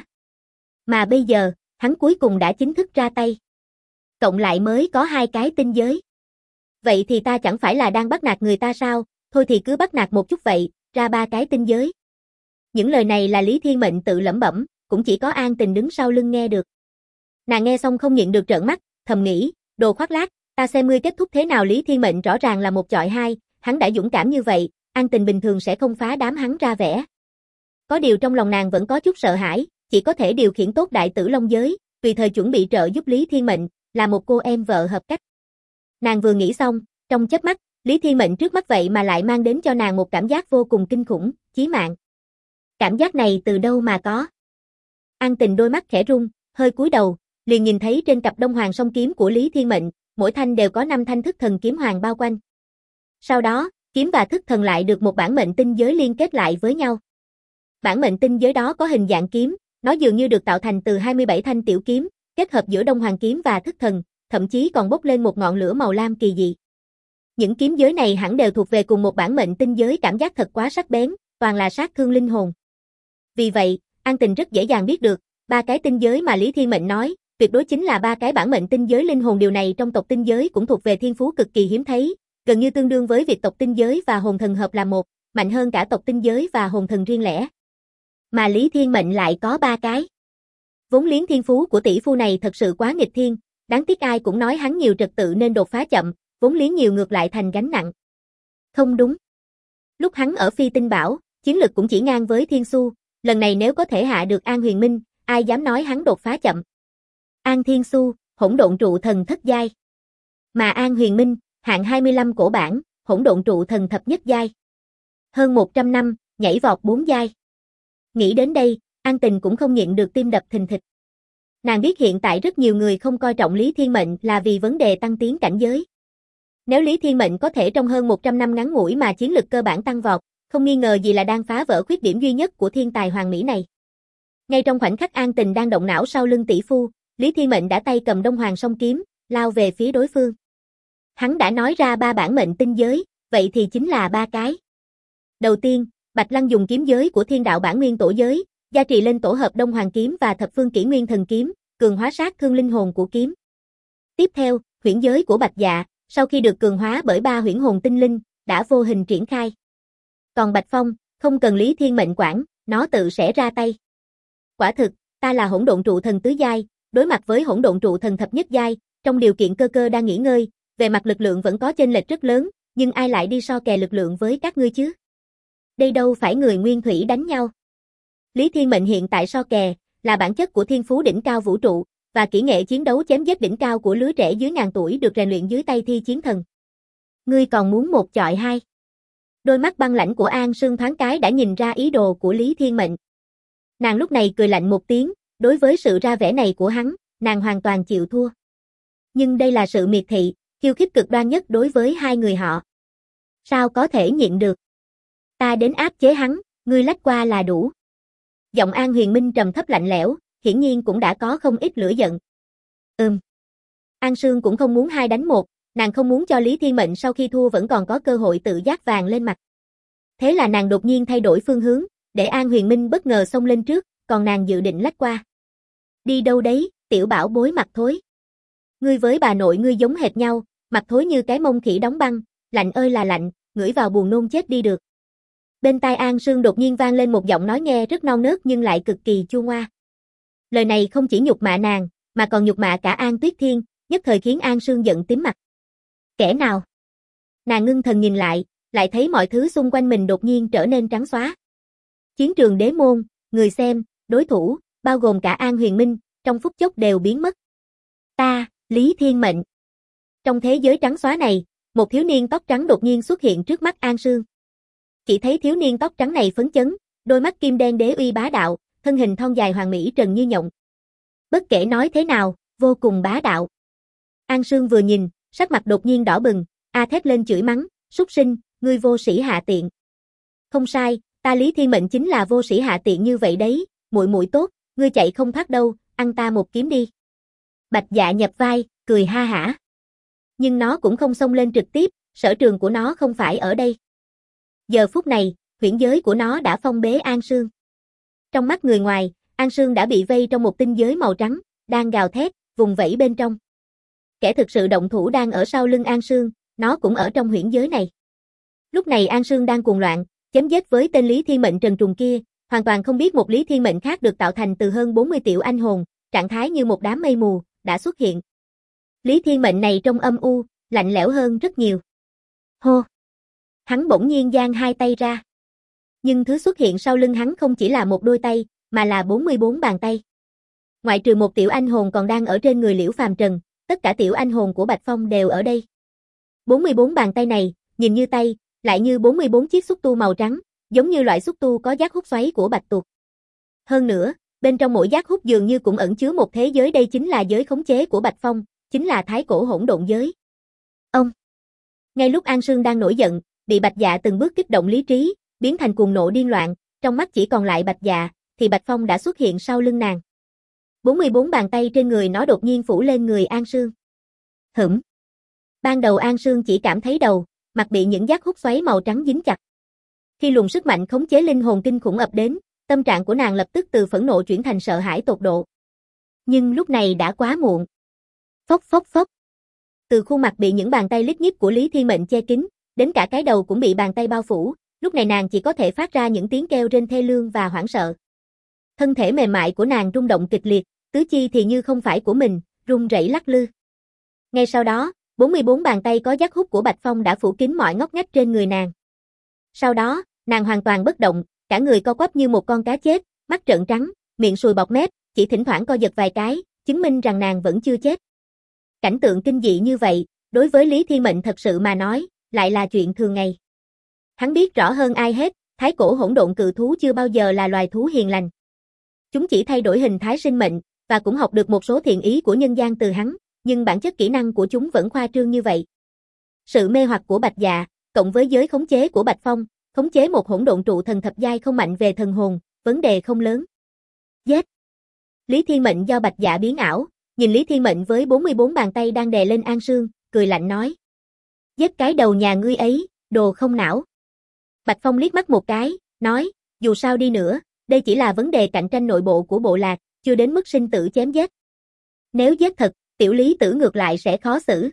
Mà bây giờ, hắn cuối cùng đã chính thức ra tay. Cộng lại mới có 2 cái tinh giới. Vậy thì ta chẳng phải là đang bắt nạt người ta sao, thôi thì cứ bắt nạt một chút vậy, ra 3 cái tinh giới. Những lời này là Lý Thiên Mệnh tự lẩm bẩm, cũng chỉ có An Tình đứng sau lưng nghe được. Nàng nghe xong không nhịn được trợn mắt, thầm nghĩ, đồ khoác lác, ta xem ngươi kết thúc thế nào. Lý Thiên Mệnh rõ ràng là một chọi hai, hắn đã dũng cảm như vậy, An Tình bình thường sẽ không phá đám hắn ra vẻ. Có điều trong lòng nàng vẫn có chút sợ hãi, chỉ có thể điều khiển tốt đại tử long giới, tùy thời chuẩn bị trợ giúp Lý Thiên Mệnh, là một cô em vợ hợp cách. Nàng vừa nghĩ xong, trong chớp mắt, Lý Thiên Mệnh trước mắt vậy mà lại mang đến cho nàng một cảm giác vô cùng kinh khủng, chí mạng. Cảm giác này từ đâu mà có? An Tình đôi mắt khẽ rung, hơi cúi đầu, liền nhìn thấy trên cặp Đông Hoàng song kiếm của Lý Thiên Mệnh, mỗi thanh đều có 5 thanh thức thần kiếm hoàng bao quanh. Sau đó, kiếm và thức thần lại được một bản mệnh tinh giới liên kết lại với nhau. Bản mệnh tinh giới đó có hình dạng kiếm, nó dường như được tạo thành từ 27 thanh tiểu kiếm, kết hợp giữa Đông Hoàng kiếm và thức thần, thậm chí còn bốc lên một ngọn lửa màu lam kỳ dị. Những kiếm giới này hẳn đều thuộc về cùng một bản mệnh tinh giới, cảm giác thật quá sắc bén, toàn là sát thương linh hồn. Vì vậy, An Tình rất dễ dàng biết được, 3 cái tinh giới mà Lý Thiên Mệnh nói, tuyệt đối chính là 3 cái bản mệnh tinh giới linh hồn. Điều này trong tộc tinh giới cũng thuộc về thiên phú cực kỳ hiếm thấy, gần như tương đương với việc tộc tinh giới và hồn thần hợp làm một, mạnh hơn cả tộc tinh giới và hồn thần riêng lẻ. Mà Lý Thiên Mệnh lại có 3 cái. Vốn liếng thiên phú của tỷ phu này thật sự quá nghịch thiên, đáng tiếc ai cũng nói hắn nhiều trật tự nên đột phá chậm, vốn liếng nhiều ngược lại thành gánh nặng. Không đúng. Lúc hắn ở Phi Tinh Bảo, chiến lực cũng chỉ ngang với Thiên Xu, lần này nếu có thể hạ được An Huyền Minh, ai dám nói hắn đột phá chậm. An Thiên Xu, hỗn độn trụ thần thất giai. Mà An Huyền Minh, hạng 25 cổ bản, hỗn độn trụ thần thập nhất giai. Hơn 100 năm, nhảy vọt 4 giai. Nghĩ đến đây, An Tình cũng không nhịn được tim đập thình thịch. Nàng biết hiện tại rất nhiều người không coi trọng Lý Thiên Mệnh là vì vấn đề tăng tiến cảnh giới. Nếu Lý Thiên Mệnh có thể trong hơn 100 năm ngắn ngủi mà chiến lực cơ bản tăng vọt, không nghi ngờ gì là đang phá vỡ khuyết điểm duy nhất của thiên tài hoàng mỹ này. Ngay trong khoảnh khắc An Tình đang động não sau lưng tỷ phu, Lý Thiên Mệnh đã tay cầm Đông Hoàng song kiếm, lao về phía đối phương. Hắn đã nói ra 3 bản mệnh tinh giới, vậy thì chính là 3 cái. Đầu tiên, Bạch Lăng dùng kiếm giới của Thiên Đạo bản nguyên tổ giới, gia trì lên tổ hợp Đông Hoàng kiếm và Thập Phương Kỷ Nguyên thần kiếm, cường hóa sát thương linh hồn của kiếm. Tiếp theo, huyễn giới của Bạch Dạ, sau khi được cường hóa bởi 3 huyễn hồn tinh linh, đã vô hình triển khai. Còn Bạch Phong, không cần Lý Thiên Mệnh quản, nó tự sẽ ra tay. Quả thực, ta là hỗn độn trụ thần tứ giai, đối mặt với hỗn độn trụ thần thập nhất giai, trong điều kiện cơ cơ đang nghỉ ngơi, về mặt lực lượng vẫn có chênh lệch rất lớn, nhưng ai lại đi so kè lực lượng với các ngươi chứ? Đây đâu phải người nguyên thủy đánh nhau. Lý Thiên Mệnh hiện tại so kè, là bản chất của thiên phú đỉnh cao vũ trụ, và kỹ nghệ chiến đấu chém giết đỉnh cao của lứa trẻ dưới ngàn tuổi được rèn luyện dưới tay Thi Chiến Thần. Ngươi còn muốn một chọi hai? Đôi mắt băng lãnh của An Sương thoáng cái đã nhìn ra ý đồ của Lý Thiên Mệnh. Nàng lúc này cười lạnh một tiếng, đối với sự ra vẻ này của hắn, nàng hoàn toàn chịu thua. Nhưng đây là sự miệt thị, khiêu khích cực đoan nhất đối với hai người họ. Sao có thể nhịn được? Ta đến áp chế hắn, ngươi lách qua là đủ. Giọng An Huyền Minh trầm thấp lạnh lẽo, hiển nhiên cũng đã có không ít lửa giận. An Sương cũng không muốn 2 đánh 1, nàng không muốn cho Lý Thiên Mệnh sau khi thua vẫn còn có cơ hội tự giác vàng lên mặt. Thế là nàng đột nhiên thay đổi phương hướng, để An Huyền Minh bất ngờ xông lên trước, còn nàng dự định lách qua. Đi đâu đấy, tiểu bảo bối mặt thối. Ngươi với bà nội ngươi giống hệt nhau, mặt thối như cái mông khỉ đóng băng, lạnh ơi là lạnh, ngửi vào buồn nôn chết đi được. Bên tai An Sương đột nhiên vang lên một giọng nói nghe rất non nớt nhưng lại cực kỳ chua ngoa. Lời này không chỉ nhục mạ nàng, mà còn nhục mạ cả An Tuyết Thiên, nhất thời khiến An Sương giận tím mặt. Kẻ nào? Nàng ngưng thần nhìn lại thấy mọi thứ xung quanh mình đột nhiên trở nên trắng xóa. Chiến trường đế môn, người xem, đối thủ, bao gồm cả An Huyền Minh, trong phút chốc đều biến mất. Ta, Lý Thiên Mệnh. Trong thế giới trắng xóa này, một thiếu niên tóc trắng đột nhiên xuất hiện trước mắt An Sương. Chỉ thấy thiếu niên tóc trắng này phấn chấn, đôi mắt kim đen đế uy bá đạo, thân hình thon dài hoàn mỹ trần như nhộng. Bất kể nói thế nào, vô cùng bá đạo. An Sương vừa nhìn, sắc mặt đột nhiên đỏ bừng, thét lên chửi mắng, súc sinh, ngươi vô sĩ hạ tiện. Không sai, ta Lý Thiên Mệnh chính là vô sĩ hạ tiện như vậy đấy, muội muội tốt, ngươi chạy không thoát đâu, ăn ta một kiếm đi. Bạch Dạ nhập vai, cười ha hả. Nhưng nó cũng không xông lên trực tiếp, sở trường của nó không phải ở đây. Giờ phút này, huyễn giới của nó đã phong bế An Sương. Trong mắt người ngoài, An Sương đã bị vây trong một tinh giới màu trắng, đang gào thét, vùng vẫy bên trong. Kẻ thực sự động thủ đang ở sau lưng An Sương, nó cũng ở trong huyễn giới này. Lúc này An Sương đang cuồng loạn, chém giết với tên Lý Thiên Mệnh trần truồng kia, Hoàn toàn không biết một Lý Thiên Mệnh khác được tạo thành từ hơn 40 tiểu anh hồn, trạng thái như một đám mây mù, đã xuất hiện. Lý Thiên Mệnh này trông âm u, lạnh lẽo hơn rất nhiều. Hô! Hắn bỗng nhiên giang hai tay ra. Nhưng thứ xuất hiện sau lưng hắn không chỉ là một đôi tay, mà là 44 bàn tay. Ngoại trừ một tiểu anh hồn còn đang ở trên người Liễu Phàm Trần, tất cả tiểu anh hồn của Bạch Phong đều ở đây. 44 bàn tay này, nhìn như tay, lại như 44 chiếc xúc tu màu trắng, giống như loại xúc tu có giác hút xoáy của bạch tuộc. Hơn nữa, bên trong mỗi giác hút dường như cũng ẩn chứa một thế giới, đây chính là giới khống chế của Bạch Phong, chính là thái cổ hỗn độn giới. Ông! Ngay lúc An Sương đang nổi giận, bị Bạch Dạ từng bước kích động lý trí, biến thành cuồng nộ điên loạn, trong mắt chỉ còn lại Bạch Dạ, thì Bạch Phong đã xuất hiện sau lưng nàng. 44 bàn tay trên người nó đột nhiên phủ lên người An Sương. Hửm! Ban đầu An Sương chỉ cảm thấy đầu, mặt bị những giác hút xoáy màu trắng dính chặt. Khi luồng sức mạnh khống chế linh hồn kinh khủng ập đến, tâm trạng của nàng lập tức từ phẫn nộ chuyển thành sợ hãi tột độ. Nhưng lúc này đã quá muộn. Phốc phốc phốc. Từ khuôn mặt bị những bàn tay lít nhít của Lý Thiên Mệnh che kín, đến cả cái đầu cũng bị bàn tay bao phủ, lúc này nàng chỉ có thể phát ra những tiếng kêu rên thê lương và hoảng sợ. Thân thể mềm mại của nàng rung động kịch liệt, tứ chi thì như không phải của mình, run rẩy lắc lư. Ngay sau đó, 44 bàn tay có giác hút của Bạch Phong đã phủ kín mọi ngóc ngách trên người nàng. Sau đó, nàng hoàn toàn bất động, cả người co quắp như một con cá chết, mắt trợn trắng, miệng sùi bọt mép, chỉ thỉnh thoảng co giật vài cái, chứng minh rằng nàng vẫn chưa chết. Cảnh tượng kinh dị như vậy, đối với Lý Thiên Mệnh thật sự mà nói, lại là chuyện thường ngày. Hắn biết rõ hơn ai hết, thái cổ hỗn độn cự thú chưa bao giờ là loài thú hiền lành. Chúng chỉ thay đổi hình thái sinh mệnh, và cũng học được một số thiện ý của nhân gian từ hắn, nhưng bản chất kỹ năng của chúng vẫn khoa trương như vậy. Sự mê hoặc của Bạch Dạ, cộng với giới khống chế của Bạch Phong, khống chế một hỗn độn trụ thần thập giai không mạnh về thần hồn, vấn đề không lớn. Giết! Lý Thiên Mệnh do Bạch Dạ biến ảo, nhìn Lý Thiên Mệnh với 44 bàn tay đang đè lên An Sương, cười lạnh nói. Giết cái đầu nhà ngươi ấy, đồ không não. Bạch Phong liếc mắt một cái, nói, dù sao đi nữa, đây chỉ là vấn đề cạnh tranh nội bộ của bộ lạc, chưa đến mức sinh tử chém giết. Nếu giết thật, tiểu Lý tử ngược lại sẽ khó xử.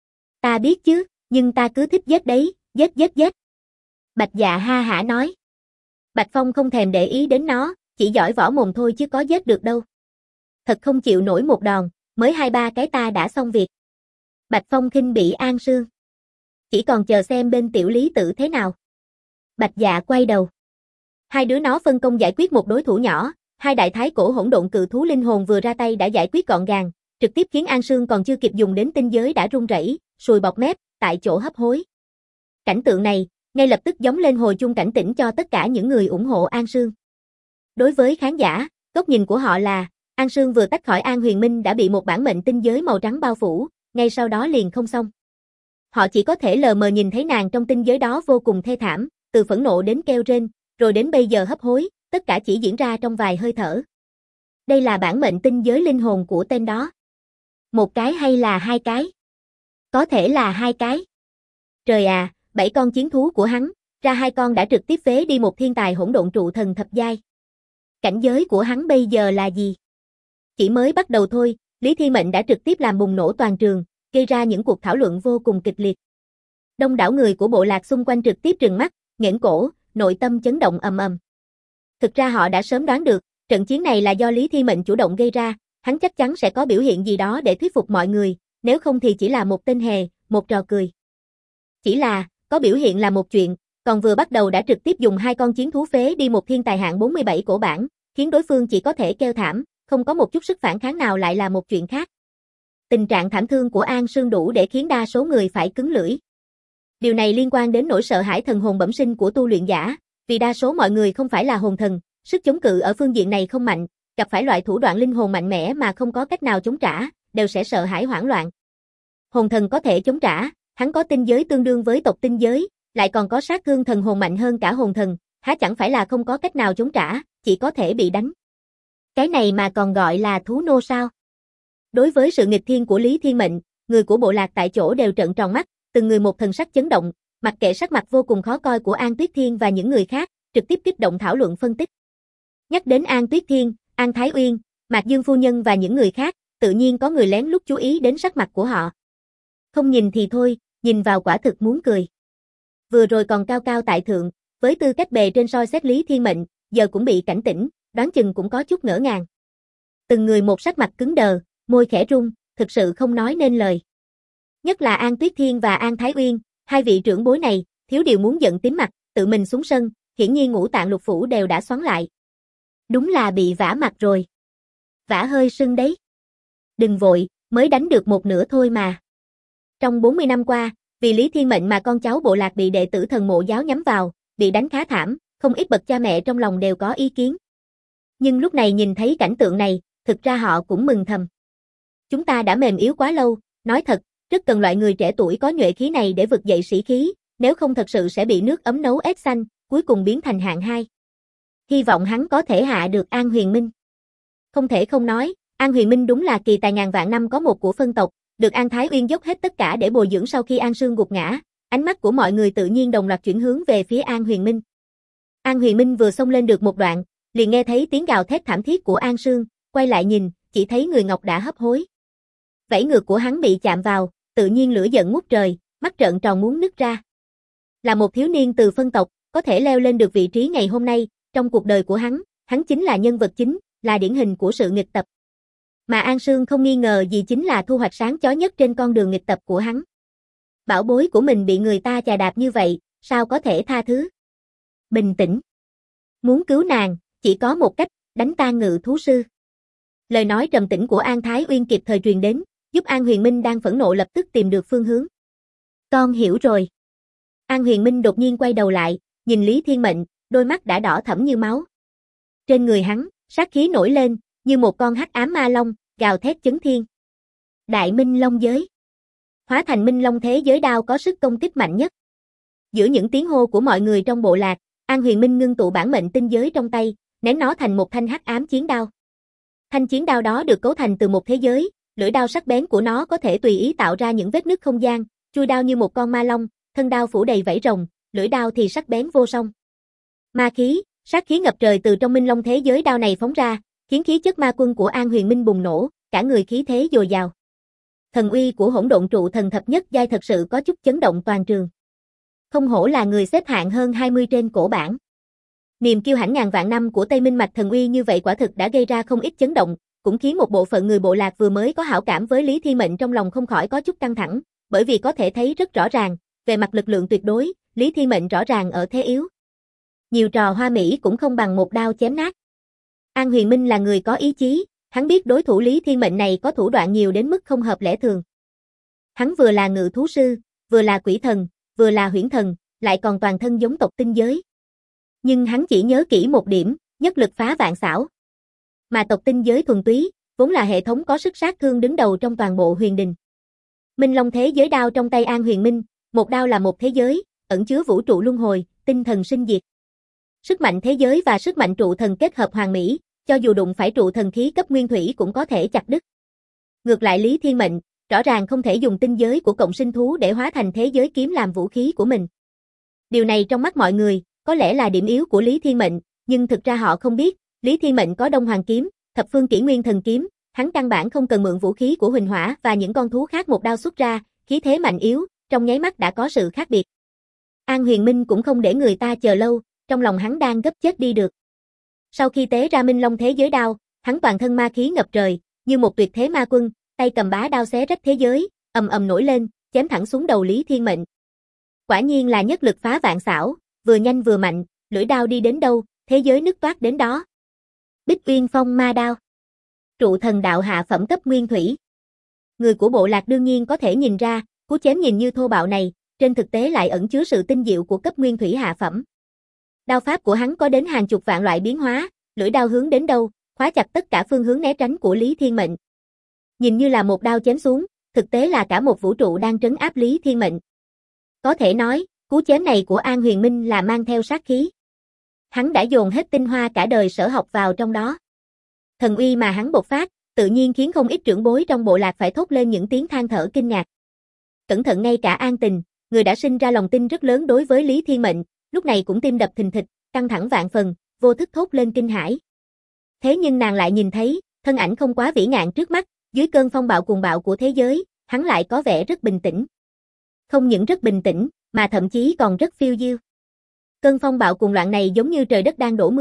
Ta biết chứ, nhưng ta cứ thích giết đấy, giết giết giết. Bạch Dạ ha hả nói. Bạch Phong không thèm để ý đến nó, chỉ giỏi võ mồm thôi chứ có giết được đâu. Thật không chịu nổi một đòn, mới 2-3 cái ta đã xong việc. Bạch Phong khinh bỉ An Sương. Chỉ còn chờ xem bên tiểu Lý tử thế nào. Bạch Dạ quay đầu. Hai đứa nó phân công giải quyết một đối thủ nhỏ, hai đại thái cổ hỗn độn cự thú linh hồn vừa ra tay đã giải quyết gọn gàng, trực tiếp khiến An Sương còn chưa kịp dùng đến tinh giới đã run rẩy, sùi bọt mép, tại chỗ hấp hối. Cảnh tượng này, ngay lập tức giống lên hồi chuông cảnh tỉnh cho tất cả những người ủng hộ An Sương. Đối với khán giả, góc nhìn của họ là, An Sương vừa tách khỏi An Huyền Minh đã bị một bản mệnh tinh giới màu trắng bao phủ, ngay sau đó liền không xong. Họ chỉ có thể lờ mờ nhìn thấy nàng trong tinh giới đó vô cùng thê thảm, từ phẫn nộ đến kêu rên, rồi đến bây giờ hấp hối, tất cả chỉ diễn ra trong vài hơi thở. Đây là bản mệnh tinh giới linh hồn của tên đó. Một cái hay là hai cái? Có thể là hai cái. Trời à, 7 con chiến thú của hắn, ra 2 con đã trực tiếp phế đi một thiên tài hỗn độn trụ thần thập giai. Cảnh giới của hắn bây giờ là gì? Chỉ mới bắt đầu thôi, Lý Thiên Mệnh đã trực tiếp làm bùng nổ toàn trường, gây ra những cuộc thảo luận vô cùng kịch liệt. Đông đảo người của bộ lạc xung quanh trực tiếp trừng mắt, nghển cổ, nội tâm chấn động ầm ầm. Thực ra họ đã sớm đoán được, trận chiến này là do Lý Thiên Mệnh chủ động gây ra, hắn chắc chắn sẽ có biểu hiện gì đó để thuyết phục mọi người, nếu không thì chỉ là một tên hề, một trò cười. Chỉ là, có biểu hiện là một chuyện, còn vừa bắt đầu đã trực tiếp dùng 2 con chiến thú phế đi một thiên tài hạng 47 cổ bản, khiến đối phương chỉ có thể kêu thảm, không có một chút sức phản kháng nào lại là một chuyện khác. Tình trạng thảm thương của An Sương đủ để khiến đa số người phải cứng lưỡi. Điều này liên quan đến nỗi sợ hãi thần hồn bẩm sinh của tu luyện giả, vì đa số mọi người không phải là hồn thần, sức chống cự ở phương diện này không mạnh, gặp phải loại thủ đoạn linh hồn mạnh mẽ mà không có cách nào chống trả, đều sẽ sợ hãi hoảng loạn. Hồn thần có thể chống trả, hắn có tinh giới tương đương với tộc tinh giới, lại còn có sát thương thần hồn mạnh hơn cả hồn thần, há chẳng phải là không có cách nào chống trả, chỉ có thể bị đánh. Cái này mà còn gọi là thú nô sao? Đối với sự nghịch thiên của Lý Thiên Mệnh, người của bộ lạc tại chỗ đều trợn tròn mắt, từng người một thần sắc chấn động, mặc kệ sắc mặt vô cùng khó coi của An Tuyết Thiên và những người khác, trực tiếp kích động thảo luận phân tích. Nhắc đến An Tuyết Thiên, An Thái Uyên, Mạc Dương phu nhân và những người khác, tự nhiên có người lén lút chú ý đến sắc mặt của họ. Không nhìn thì thôi, nhìn vào quả thực muốn cười. Vừa rồi còn cao cao tại thượng, với tư cách bề trên soi xét Lý Thiên Mệnh, giờ cũng bị cảnh tỉnh, đoán chừng cũng có chút ngỡ ngàng. Từng người một sắc mặt cứng đờ, môi khẽ run, thực sự không nói nên lời. Nhất là An Tuyết Thiên và An Thái Uyên, hai vị trưởng bối này, thiếu điều muốn giận tím mặt, tự mình xuống sân, hiển nhiên ngũ tạng lục phủ đều đã xoắn lại. Đúng là bị vả mặt rồi. Vả hơi sưng đấy. Đừng vội, mới đánh được một nửa thôi mà. Trong 40 năm qua, vì Lý Thiên Mệnh mà con cháu bộ lạc bị đệ tử thần mộ giáo nhắm vào, bị đánh khá thảm, không ít bậc cha mẹ trong lòng đều có ý kiến. Nhưng lúc này nhìn thấy cảnh tượng này, thực ra họ cũng mừng thầm. Chúng ta đã mềm yếu quá lâu, nói thật, rất cần loại người trẻ tuổi có nhuệ khí này để vực dậy sĩ khí, nếu không thật sự sẽ bị nước ấm nấu ếch xanh, cuối cùng biến thành hạng hai. Hy vọng hắn có thể hạ được An Huyền Minh. Không thể không nói, An Huyền Minh đúng là kỳ tài ngàn vạn năm có một của phân tộc, được An Thái Uyên dốc hết tất cả để bồi dưỡng sau khi An Sương gục ngã, ánh mắt của mọi người tự nhiên đồng loạt chuyển hướng về phía An Huyền Minh. An Huyền Minh vừa xông lên được một đoạn, liền nghe thấy tiếng gào thét thảm thiết của An Sương, quay lại nhìn, chỉ thấy người ngọc đã hấp hối. Vảy ngược của hắn bị chạm vào, tự nhiên lửa giận ngút trời, mắt trợn tròn muốn nứt ra. Là một thiếu niên từ phân tộc, có thể leo lên được vị trí ngày hôm nay, trong cuộc đời của hắn chính là nhân vật chính, là điển hình của sự nghịch tập. Mà An Sương không nghi ngờ gì chính là thu hoạch sáng chói nhất trên con đường nghịch tập của hắn. Bảo bối của mình bị người ta chà đạp như vậy, sao có thể tha thứ? Bình tĩnh. Muốn cứu nàng, chỉ có một cách, đánh tan ngự thú sư. Lời nói trầm tĩnh của An Thái Uyên kịp thời truyền đến, giúp An Huyền Minh đang phẫn nộ lập tức tìm được phương hướng. Con hiểu rồi. An Huyền Minh đột nhiên quay đầu lại, nhìn Lý Thiên Mệnh, đôi mắt đã đỏ thẫm như máu. Trên người hắn, sát khí nổi lên, như một con hắc ám ma long, gào thét chấn thiên. Đại Minh Long giới. Hóa thành Minh Long thế giới đao có sức công kích mạnh nhất. Giữa những tiếng hô của mọi người trong bộ lạc, An Huyền Minh ngưng tụ bản mệnh tinh giới trong tay, ném nó thành một thanh hắc ám chiến đao. Thanh chiến đao đó được cấu thành từ một thế giới, lưỡi đao sắc bén của nó có thể tùy ý tạo ra những vết nứt không gian, chui đao như một con ma long, thân đao phủ đầy vảy rồng, lưỡi đao thì sắc bén vô song. Ma khí, sát khí ngập trời từ trong Minh Long thế giới đao này phóng ra, khiến khí chất ma quân của An Huyền Minh bùng nổ, cả người khí thế dồi dào. Thần uy của hỗn độn trụ thần thập nhất giai thật sự có chút chấn động toàn trường. Không hổ là người xếp hạng hơn 20 trên cổ bảng. Niềm kiêu hãnh ngàn vạn năm của Tây Minh Mạch thần uy như vậy quả thực đã gây ra không ít chấn động, cũng khiến một bộ phận người bộ lạc vừa mới có hảo cảm với Lý Thiên Mệnh trong lòng không khỏi có chút căng thẳng, bởi vì có thể thấy rất rõ ràng, về mặt lực lượng tuyệt đối, Lý Thiên Mệnh rõ ràng ở thế yếu. Nhiều trò hoa mỹ cũng không bằng một đao chém nát. An Huyền Minh là người có ý chí, hắn biết đối thủ Lý Thiên Mệnh này có thủ đoạn nhiều đến mức không hợp lẽ thường. Hắn vừa là ngự thú sư, vừa là quỷ thần, vừa là huyễn thần, lại còn toàn thân giống tộc tinh giới. Nhưng hắn chỉ nhớ kỹ một điểm, nhất lực phá vạn xảo. Mà tộc tinh giới thuần túy, vốn là hệ thống có sức sát thương đứng đầu trong toàn bộ huyền đình. Minh Long thế giới đao trong tay An Huyền Minh, một đao là một thế giới, ẩn chứa vũ trụ luân hồi, tinh thần sinh diệt. Sức mạnh thế giới và sức mạnh trụ thần kết hợp hoàn mỹ, cho dù đụng phải trụ thần khí cấp nguyên thủy cũng có thể chặt đứt. Ngược lại Lý Thiên Mệnh, rõ ràng không thể dùng tinh giới của cộng sinh thú để hóa thành thế giới kiếm làm vũ khí của mình. Điều này trong mắt mọi người, có lẽ là điểm yếu của Lý Thiên Mệnh, nhưng thực ra họ không biết, Lý Thiên Mệnh có Đông Hoàng kiếm, Thập Phương Kỷ Nguyên Thần kiếm, hắn căn bản không cần mượn vũ khí của Huỳnh Hỏa và những con thú khác một đao xuất ra, khí thế mạnh yếu, trong nháy mắt đã có sự khác biệt. An Huyền Minh cũng không để người ta chờ lâu, trong lòng hắn đang gấp chết đi được. Sau khi tế ra Minh Long thế giới đao, hắn toàn thân ma khí ngập trời, như một tuyệt thế ma quân, tay cầm bá đao xé rách thế giới, ầm ầm nổi lên, chém thẳng xuống đầu Lý Thiên Mệnh. Quả nhiên là nhất lực phá vạn xảo, vừa nhanh vừa mạnh, lưỡi đao đi đến đâu, thế giới nứt toát đến đó. Bích Uyên Phong ma đao. Trụ thần đạo hạ phẩm cấp nguyên thủy. Người của bộ lạc đương nhiên có thể nhìn ra, cú chém nhìn như thô bạo này, trên thực tế lại ẩn chứa sự tinh diệu của cấp nguyên thủy hạ phẩm. Đao pháp của hắn có đến hàng chục vạn loại biến hóa, lưỡi đao hướng đến đâu, khóa chặt tất cả phương hướng né tránh của Lý Thiên Mệnh. Nhìn như là một đao chém xuống, thực tế là cả một vũ trụ đang trấn áp Lý Thiên Mệnh. Có thể nói, cú chém này của An Huyền Minh là mang theo sát khí. Hắn đã dồn hết tinh hoa cả đời sở học vào trong đó. Thần uy mà hắn bộc phát, tự nhiên khiến không ít trưởng bối trong bộ lạc phải thốt lên những tiếng than thở kinh ngạc. Cẩn thận ngay cả An Tình, người đã sinh ra lòng tin rất lớn đối với Lý Thiên Mệnh, lúc này cũng tim đập thình thịch, căng thẳng vạn phần, vô thức thốt lên kinh hãi. Thế nhưng nàng lại nhìn thấy, thân ảnh không quá vĩ ngạn trước mắt, dưới cơn phong bạo cuồng bạo của thế giới, hắn lại có vẻ rất bình tĩnh. Không những rất bình tĩnh, mà thậm chí còn rất phiêu diêu. Cơn phong bạo cuồng loạn này giống như trời đất đang đổ mưa,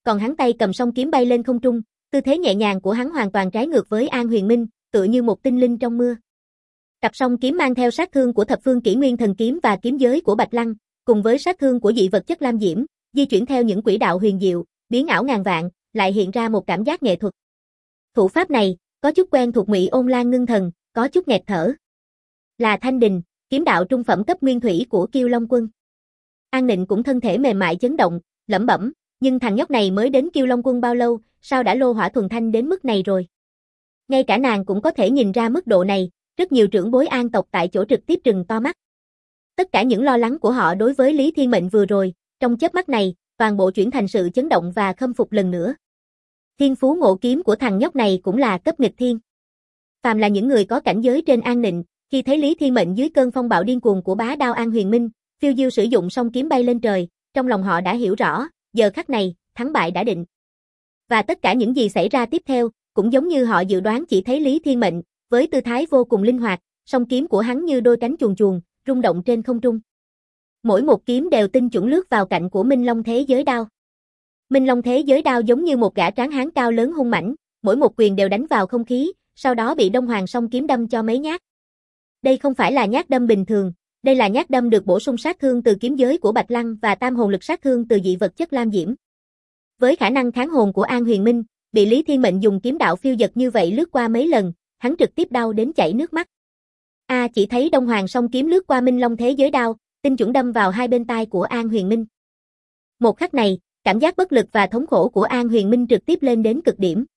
còn hắn tay cầm song kiếm bay lên không trung, tư thế nhẹ nhàng của hắn hoàn toàn trái ngược với An Huyền Minh, tựa như một tinh linh trong mưa. Cặp song kiếm mang theo sát thương của thập phương kỷ nguyên thần kiếm và kiếm giới của Bạch Lăng, cùng với sát thương của dị vật chất lam diễm, di chuyển theo những quỹ đạo huyền diệu, biến ảo ngàn vạn, lại hiện ra một cảm giác nghệ thuật. Thủ pháp này, có chút quen thuộc Ngụy Ôn Lan ngưng thần, có chút nghẹt thở. Là Thanh Đình, kiếm đạo trung phẩm cấp nguyên thủy của Kiêu Long Quân. An Nịnh cũng thân thể mềm mại chấn động, lẩm bẩm, nhưng thằng nhóc này mới đến Kiêu Long Quân bao lâu, sao đã lô hỏa thuần thanh đến mức này rồi? Ngay cả nàng cũng có thể nhìn ra mức độ này, rất nhiều trưởng bối An tộc tại chỗ trực tiếp trừng to mắt. Tất cả những lo lắng của họ đối với Lý Thiên Mệnh vừa rồi, trong chớp mắt này, toàn bộ chuyển thành sự chấn động và khâm phục lần nữa. Thiên phú ngộ kiếm của thằng nhóc này cũng là cấp nghịch thiên. Phàm là những người có cảnh giới trên An Nịnh, khi thấy Lý Thiên Mệnh dưới cơn phong bạo điên cuồng của bá đao An Huyền Minh, phiêu diêu sử dụng song kiếm bay lên trời, trong lòng họ đã hiểu rõ, giờ khắc này, thắng bại đã định. Và tất cả những gì xảy ra tiếp theo, cũng giống như họ dự đoán, chỉ thấy Lý Thiên Mệnh, với tư thái vô cùng linh hoạt, song kiếm của hắn như đôi cánh chuồn chuồn, rung động trên không trung. Mỗi một kiếm đều tinh chuẩn lướt vào cạnh của Minh Long Thế Giới Đao. Minh Long Thế Giới Đao giống như một gã tráng hán cao lớn hung mãnh, mỗi một quyền đều đánh vào không khí, sau đó bị Đông Hoàng song kiếm đâm cho mấy nhát. Đây không phải là nhát đâm bình thường, đây là nhát đâm được bổ sung sát thương từ kiếm giới của Bạch Lăng và tam hồn lực sát thương từ dị vật chất lam diễm. Với khả năng kháng hồn của An Huyền Minh, bị Lý Thiên Mệnh dùng kiếm đạo phiêu dật như vậy lướt qua mấy lần, hắn trực tiếp đau đến chảy nước mắt. Chỉ thấy Đông Hoàng song kiếm lướt qua Minh Long Thế Giới Đao, tinh chuẩn đâm vào hai bên tai của An Huyền Minh. Một khắc này, cảm giác bất lực và thống khổ của An Huyền Minh trực tiếp lên đến cực điểm.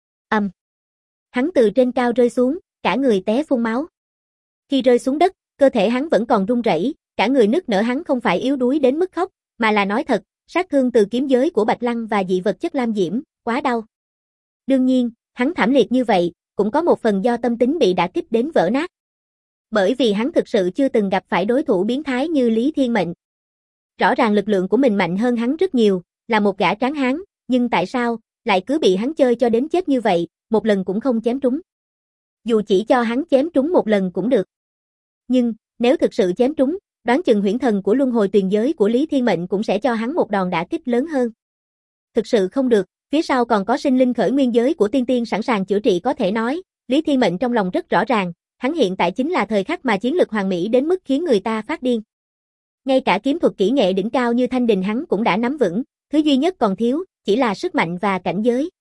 Hắn từ trên cao rơi xuống, cả người té phun máu. Khi rơi xuống đất, cơ thể hắn vẫn còn run rẩy, cả người nức nở. Hắn không phải yếu đuối đến mức khóc, mà là nói thật, sát thương từ kiếm giới của Bạch Lăng và dị vật chất lam diễm, quá đau. Đương nhiên, hắn thảm liệt như vậy, cũng có một phần do tâm tính bị đả kích đến vỡ nát. Bởi vì hắn thực sự chưa từng gặp phải đối thủ biến thái như Lý Thiên Mệnh. Rõ ràng lực lượng của mình mạnh hơn hắn rất nhiều, là một gã tráng hán, nhưng tại sao lại cứ bị hắn chơi cho đến chết như vậy, một lần cũng không chém trúng. Dù chỉ cho hắn chém trúng một lần cũng được. Nhưng, nếu thực sự chém trúng, đoán chừng huyễn thần của luân hồi tuyền giới của Lý Thiên Mệnh cũng sẽ cho hắn một đòn đả kích lớn hơn. Thực sự không được, phía sau còn có sinh linh khởi nguyên giới của tiên tiên sẵn sàng chữa trị. Có thể nói, Lý Thiên Mệnh trong lòng rất rõ ràng, hắn hiện tại chính là thời khắc mà chiến lực hoàn mỹ đến mức khiến người ta phát điên. Ngay cả kiếm thuật kỹ nghệ đỉnh cao như Thanh Đình hắn cũng đã nắm vững, thứ duy nhất còn thiếu, chỉ là sức mạnh và cảnh giới.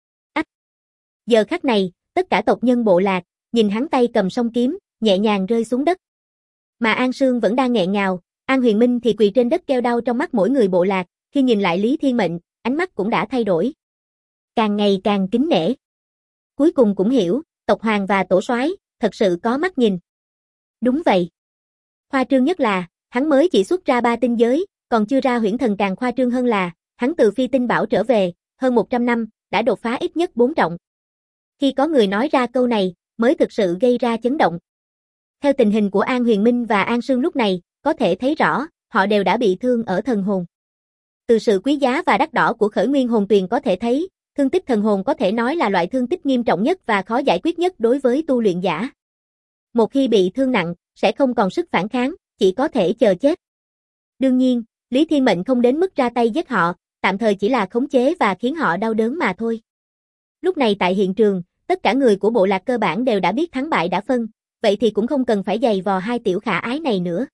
Giờ khắc này, tất cả tộc nhân bộ lạc, nhìn hắn tay cầm song kiếm, nhẹ nhàng rơi xuống đất. Mà An Sương vẫn đang nghẹn ngào, An Huyền Minh thì quỳ trên đất kêu đau. Trong mắt mỗi người bộ lạc, khi nhìn lại Lý Thiên Mệnh, ánh mắt cũng đã thay đổi. Càng ngày càng kính nể. Cuối cùng cũng hiểu, tộc hoàng và tổ soái thật sự có mắt nhìn. Đúng vậy. Khoa trương nhất là, hắn mới chỉ xuất ra 3 tinh giới, còn chưa ra huyễn thần. Càng khoa trương hơn là, hắn từ phi tinh bảo trở về, hơn 100 năm, đã đột phá ít nhất 4 trọng. Khi có người nói ra câu này, mới thực sự gây ra chấn động. Theo tình hình của An Huyền Minh và An Sương lúc này, có thể thấy rõ, họ đều đã bị thương ở thần hồn. Từ sự quý giá và đắt đỏ của khởi nguyên hồn tuyền có thể thấy, thương tích thần hồn có thể nói là loại thương tích nghiêm trọng nhất và khó giải quyết nhất đối với tu luyện giả. Một khi bị thương nặng, sẽ không còn sức phản kháng, chỉ có thể chờ chết. Đương nhiên, Lý Thiên Mệnh không đến mức ra tay giết họ, tạm thời chỉ là khống chế và khiến họ đau đớn mà thôi. Lúc này tại hiện trường, tất cả người của bộ lạc cơ bản đều đã biết thắng bại đã phân, vậy thì cũng không cần phải giày vò hai tiểu khả ái này nữa.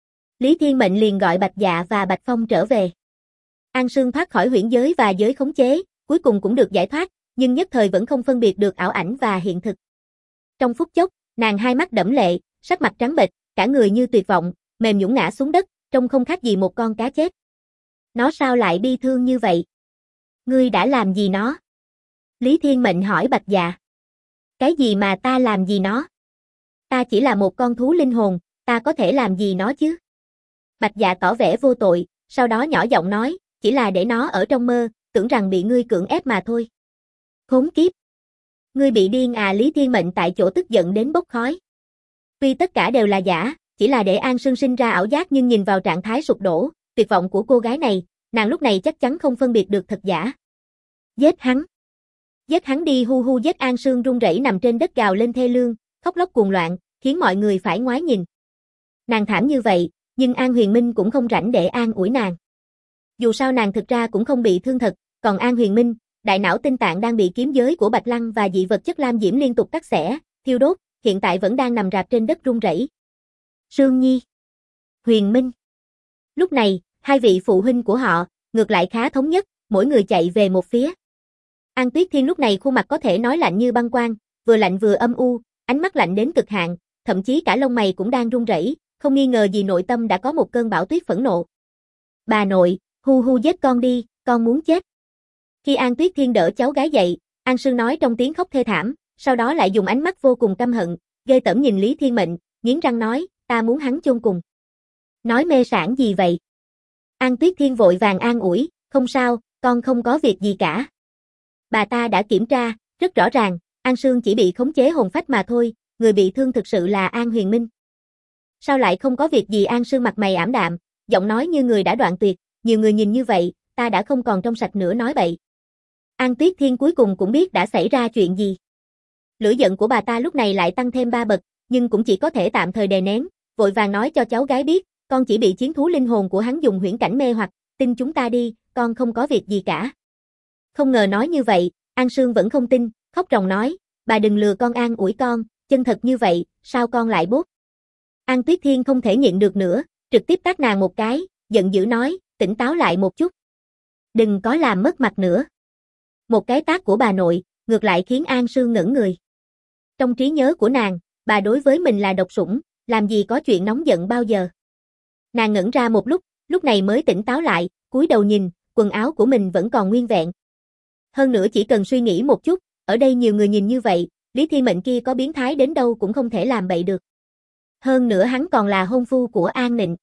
Lý Thiên Mệnh liền gọi Bạch Dạ và Bạch Phong trở về. An Sương thoát khỏi huyễn giới và giới khống chế, cuối cùng cũng được giải thoát, nhưng nhất thời vẫn không phân biệt được ảo ảnh và hiện thực. Trong phút chốc, nàng hai mắt đẫm lệ, sắc mặt trắng bệch, cả người như tuyệt vọng, mềm nhũn ngã xuống đất, trông không khác gì một con cá chết. Nó sao lại bi thương như vậy? Ngươi đã làm gì nó? Lý Thiên Mệnh hỏi Bạch Dạ. Cái gì mà ta làm gì nó? Ta chỉ là một con thú linh hồn, ta có thể làm gì nó chứ? Bạch Dạ tỏ vẻ vô tội, sau đó nhỏ giọng nói, chỉ là để nó ở trong mơ, tưởng rằng bị ngươi cưỡng ép mà thôi. Khốn kiếp! Ngươi bị điên à? Lý Thiên Mệnh tại chỗ tức giận đến bốc khói. Tuy tất cả đều là giả, chỉ là để An Sương sinh ra ảo giác, nhưng nhìn vào trạng thái sụp đổ, tuyệt vọng của cô gái này, nàng lúc này chắc chắn không phân biệt được thật giả. Giết hắn! Giết hắn đi! Hu hu! Giết! An Sương run rẩy nằm trên đất gào lên thê lương, khóc lóc cuồng loạn, khiến mọi người phải ngoái nhìn. Nàng thảm như vậy, nhưng An Huyền Minh cũng không rảnh để an ủi nàng. Dù sao nàng thực ra cũng không bị thương thật, còn An Huyền Minh, đại não tinh tạng đang bị kiếm giới của Bạch Lăng và dị vật chất lam diễm liên tục cắt xẻ, thiêu đốt, hiện tại vẫn đang nằm rạp trên đất run rẩy. Sương Nhi, Huyền Minh. Lúc này, hai vị phụ huynh của họ, ngược lại khá thống nhất, mỗi người chạy về một phía. An Tuyết Thiên lúc này khuôn mặt có thể nói lạnh như băng quan, vừa lạnh vừa âm u, ánh mắt lạnh đến cực hạn, thậm chí cả lông mày cũng đang run rẩy, không nghi ngờ gì nội tâm đã có một cơn bão tuyết phẫn nộ. Bà nội, hu hu giết con đi, con muốn chết. Khi An Tuyết Thiên đỡ cháu gái dậy, An Sương nói trong tiếng khóc thê thảm, sau đó lại dùng ánh mắt vô cùng căm hận, ghê tởm nhìn Lý Thiên Mệnh, nghiến răng nói, ta muốn hắn chôn cùng. Nói mê sảng gì vậy? An Tuyết Thiên vội vàng an ủi, không sao, con không có việc gì cả. Bà ta đã kiểm tra, rất rõ ràng, An Sương chỉ bị khống chế hồn phách mà thôi, người bị thương thực sự là An Huyền Minh. Sao lại không có việc gì? An Sương mặt mày ảm đạm, giọng nói như người đã đoạn tuyệt, nhiều người nhìn như vậy, ta đã không còn trong sạch nữa nói bậy. An Tuyết Thiên cuối cùng cũng biết đã xảy ra chuyện gì. Lửa giận của bà ta lúc này lại tăng thêm 3 bậc, nhưng cũng chỉ có thể tạm thời đè nén, vội vàng nói cho cháu gái biết, con chỉ bị chiến thú linh hồn của hắn dùng huyễn cảnh mê hoặc, tin chúng ta đi, con không có việc gì cả. Không ngờ nói như vậy, An Sương vẫn không tin, khóc ròng nói, bà đừng lừa con, an ủi con, chân thật như vậy, sao con lại bốt? An Tuyết Thiên không thể nhịn được nữa, trực tiếp tát nàng một cái, giận dữ nói, tỉnh táo lại một chút. Đừng có làm mất mặt nữa. Một cái tát của bà nội, ngược lại khiến An Sương ngẩn người. Trong trí nhớ của nàng, bà đối với mình là độc sủng, làm gì có chuyện nóng giận bao giờ. Nàng ngẩn ra một lúc này mới tỉnh táo lại, cúi đầu nhìn, quần áo của mình vẫn còn nguyên vẹn. Hơn nữa chỉ cần suy nghĩ một chút, ở đây nhiều người nhìn như vậy, Lý Thiên Mệnh kia có biến thái đến đâu cũng không thể làm bậy được. Hơn nữa hắn còn là hôn phu của An Nịnh.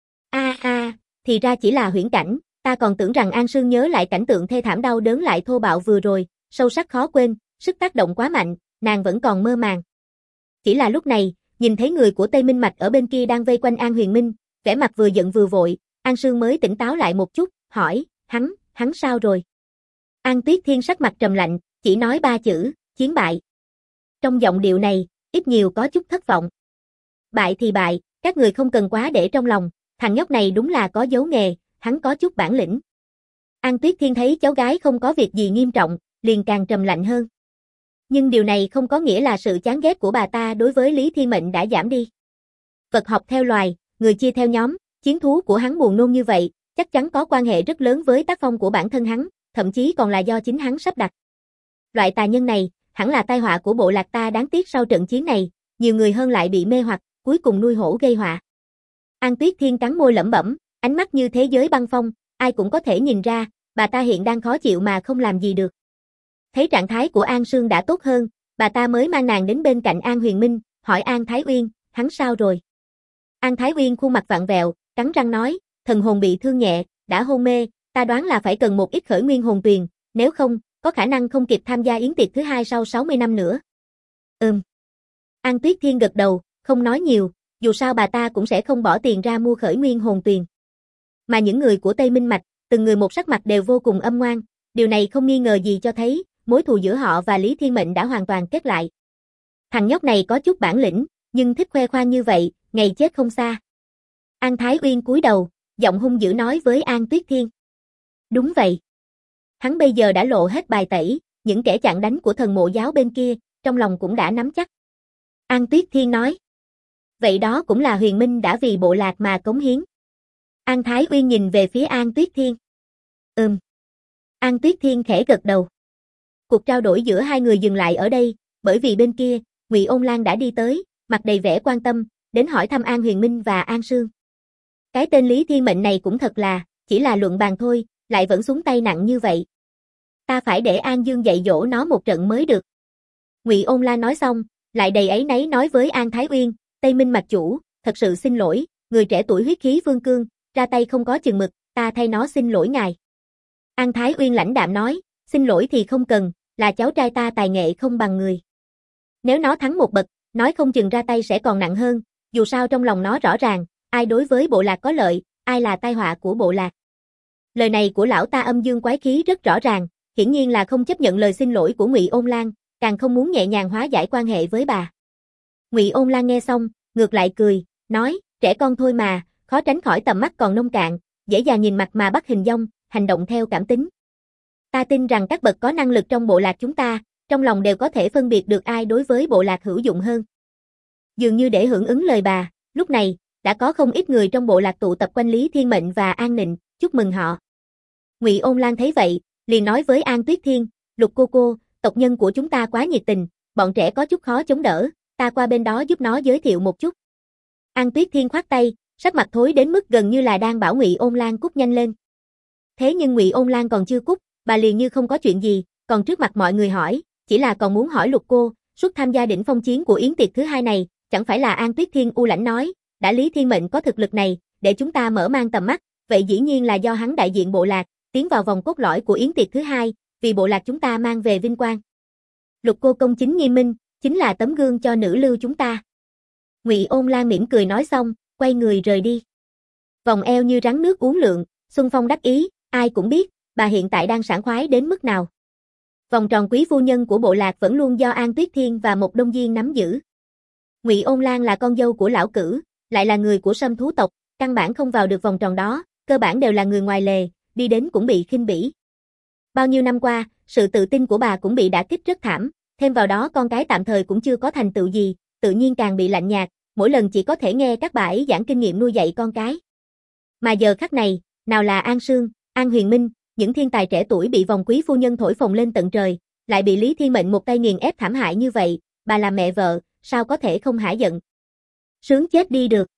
Thì ra chỉ là huyễn cảnh, ta còn tưởng rằng An Sương nhớ lại cảnh tượng thê thảm đau đớn lại thô bạo vừa rồi, sâu sắc khó quên, sức tác động quá mạnh, nàng vẫn còn mơ màng. Chỉ là lúc này, nhìn thấy người của Tây Minh Mạch ở bên kia đang vây quanh An Huyền Minh, vẻ mặt vừa giận vừa vội, An Sương mới tỉnh táo lại một chút, hỏi, hắn sao rồi? An Tuyết Thiên sắc mặt trầm lạnh, chỉ nói 3 chữ, chiến bại. Trong giọng điệu này, ít nhiều có chút thất vọng. Bại thì bại, các người không cần quá để trong lòng, thằng nhóc này đúng là có dấu nghề, hắn có chút bản lĩnh. An Tuyết Thiên thấy cháu gái không có việc gì nghiêm trọng, liền càng trầm lạnh hơn. Nhưng điều này không có nghĩa là sự chán ghét của bà ta đối với Lý Thiên Mệnh đã giảm đi. Vật học theo loài, người chia theo nhóm, chiến thú của hắn buồn nôn như vậy, chắc chắn có quan hệ rất lớn với tác phong của bản thân hắn, thậm chí còn là do chính hắn sắp đặt. Loại tà nhân này, hẳn là tai họa của bộ lạc ta, đáng tiếc sau trận chiến này, nhiều người hơn lại bị mê hoặc, cuối cùng nuôi hổ gây họa. An Tuyết Thiên cắn môi lẩm bẩm, ánh mắt như thế giới băng phong, ai cũng có thể nhìn ra, bà ta hiện đang khó chịu mà không làm gì được. Thấy trạng thái của An Sương đã tốt hơn, bà ta mới mang nàng đến bên cạnh An Huyền Minh, hỏi An Thái Uyên, hắn sao rồi? An Thái Uyên khuôn mặt vặn vẹo, cắn răng nói, thần hồn bị thương nhẹ, đã hôn mê, ta đoán là phải cần một ít khởi nguyên hồn tuyền, nếu không, có khả năng không kịp tham gia yến tiệc thứ 2 sau 60 năm nữa. An Tuyết Thiên gật đầu, không nói nhiều, dù sao bà ta cũng sẽ không bỏ tiền ra mua khởi nguyên hồn tuyền. Mà những người của Tây Minh Mạch, từng người một sắc mặt đều vô cùng âm ngoan, điều này không nghi ngờ gì cho thấy, mối thù giữa họ và Lý Thiên Mệnh đã hoàn toàn kết lại. Thằng nhóc này có chút bản lĩnh, nhưng thích khoe khoang như vậy, ngày chết không xa. An Thái Uyên cúi đầu, giọng hung dữ nói với An Tuyết Thiên. Đúng vậy. Hắn bây giờ đã lộ hết bài tẩy, những kẻ chặn đánh của thần mộ giáo bên kia, trong lòng cũng đã nắm chắc. An Tuyết Thiên nói. Vậy đó cũng là Huyền Minh đã vì bộ lạc mà cống hiến. An Thái Uyên nhìn về phía An Tuyết Thiên. An Tuyết Thiên khẽ gật đầu. Cuộc trao đổi giữa hai người dừng lại ở đây, bởi vì bên kia, Ngụy Ôn Lan đã đi tới, mặt đầy vẻ quan tâm, đến hỏi thăm An Huyền Minh và An Sương. Cái tên Lý Thiên Mệnh này cũng thật là, chỉ là luận bàn thôi, lại vẫn xuống tay nặng như vậy. Ta phải để An Dương dạy dỗ nó một trận mới được. Ngụy Ôn Lan nói xong, lại đầy áy náy nói với An Thái Uyên, Tây Minh Mạch chủ, thật sự xin lỗi, người trẻ tuổi huyết khí phương cương, ra tay không có chừng mực, ta thay nó xin lỗi ngài. An Thái Uyên lãnh đạm nói, xin lỗi thì không cần, là cháu trai ta tài nghệ không bằng người. Nếu nó thắng một bậc, nói không chừng ra tay sẽ còn nặng hơn, dù sao trong lòng nó rõ ràng, ai đối với bộ lạc có lợi, ai là tai họa của bộ lạc. Lời này của lão ta âm dương quái khí rất rõ ràng, hiển nhiên là không chấp nhận lời xin lỗi của Ngụy Ôn Lan, càng không muốn nhẹ nhàng hóa giải quan hệ với bà. Ngụy Ôn Lan nghe xong, ngược lại cười, nói, trẻ con thôi mà, khó tránh khỏi tầm mắt còn nông cạn, dễ dàng nhìn mặt mà bắt hình dong, hành động theo cảm tính. Ta tin rằng các bậc có năng lực trong bộ lạc chúng ta, trong lòng đều có thể phân biệt được ai đối với bộ lạc hữu dụng hơn. Dường như để hưởng ứng lời bà, lúc này, đã có không ít người trong bộ lạc tụ tập quanh Lý Thiên Mệnh và An Nịnh, chúc mừng họ. Ngụy Ôn Lan thấy vậy, liền nói với An Tuyết Thiên, Lục cô, tộc nhân của chúng ta quá nhiệt tình, bọn trẻ có chút khó chống đỡ, ta qua bên đó giúp nó giới thiệu một chút. An Tuyết Thiên khoát tay, sắc mặt thối đến mức gần như là đang bảo Ngụy Ôn Lan cút nhanh lên. Thế nhưng Ngụy Ôn Lan còn chưa cút, bà liền như không có chuyện gì, còn trước mặt mọi người hỏi, chỉ là còn muốn hỏi Lục cô, suất tham gia đỉnh phong chiến của yến tiệc thứ hai này, chẳng phải là An Tuyết Thiên u lãnh nói, đã Lý Thiên Mệnh có thực lực này, để chúng ta mở mang tầm mắt, vậy dĩ nhiên là do hắn đại diện bộ lạc, tiến vào vòng cốt lõi của yến tiệc thứ hai, vì bộ lạc chúng ta mang về vinh quang. Lục cô công chính nghiêm minh, chính là tấm gương cho nữ lưu chúng ta. Ngụy Ôn Lan mỉm cười nói xong, quay người rời đi. Vòng eo như rắn nước uốn lượn, Xuân Phong đắc ý, ai cũng biết, bà hiện tại đang sảng khoái đến mức nào. Vòng tròn quý phu nhân của bộ lạc vẫn luôn do An Tuyết Thiên và Mộc Đông Diên nắm giữ. Ngụy Ôn Lan là con dâu của lão cử, lại là người của Sâm thú tộc, căn bản không vào được vòng tròn đó, cơ bản đều là người ngoài lề, đi đến cũng bị khinh bỉ. Bao nhiêu năm qua, sự tự tin của bà cũng bị đả kích rất thảm, thêm vào đó con cái tạm thời cũng chưa có thành tựu gì, tự nhiên càng bị lạnh nhạt, mỗi lần chỉ có thể nghe các bà ấy giảng kinh nghiệm nuôi dạy con cái. Mà giờ khắc này, nào là An Sương, An Huyền Minh, những thiên tài trẻ tuổi bị vòng quý phu nhân thổi phồng lên tận trời, lại bị Lý Thiên Mệnh một tay nghiền ép thảm hại như vậy, bà là mẹ vợ, sao có thể không hả giận. Sướng chết đi được.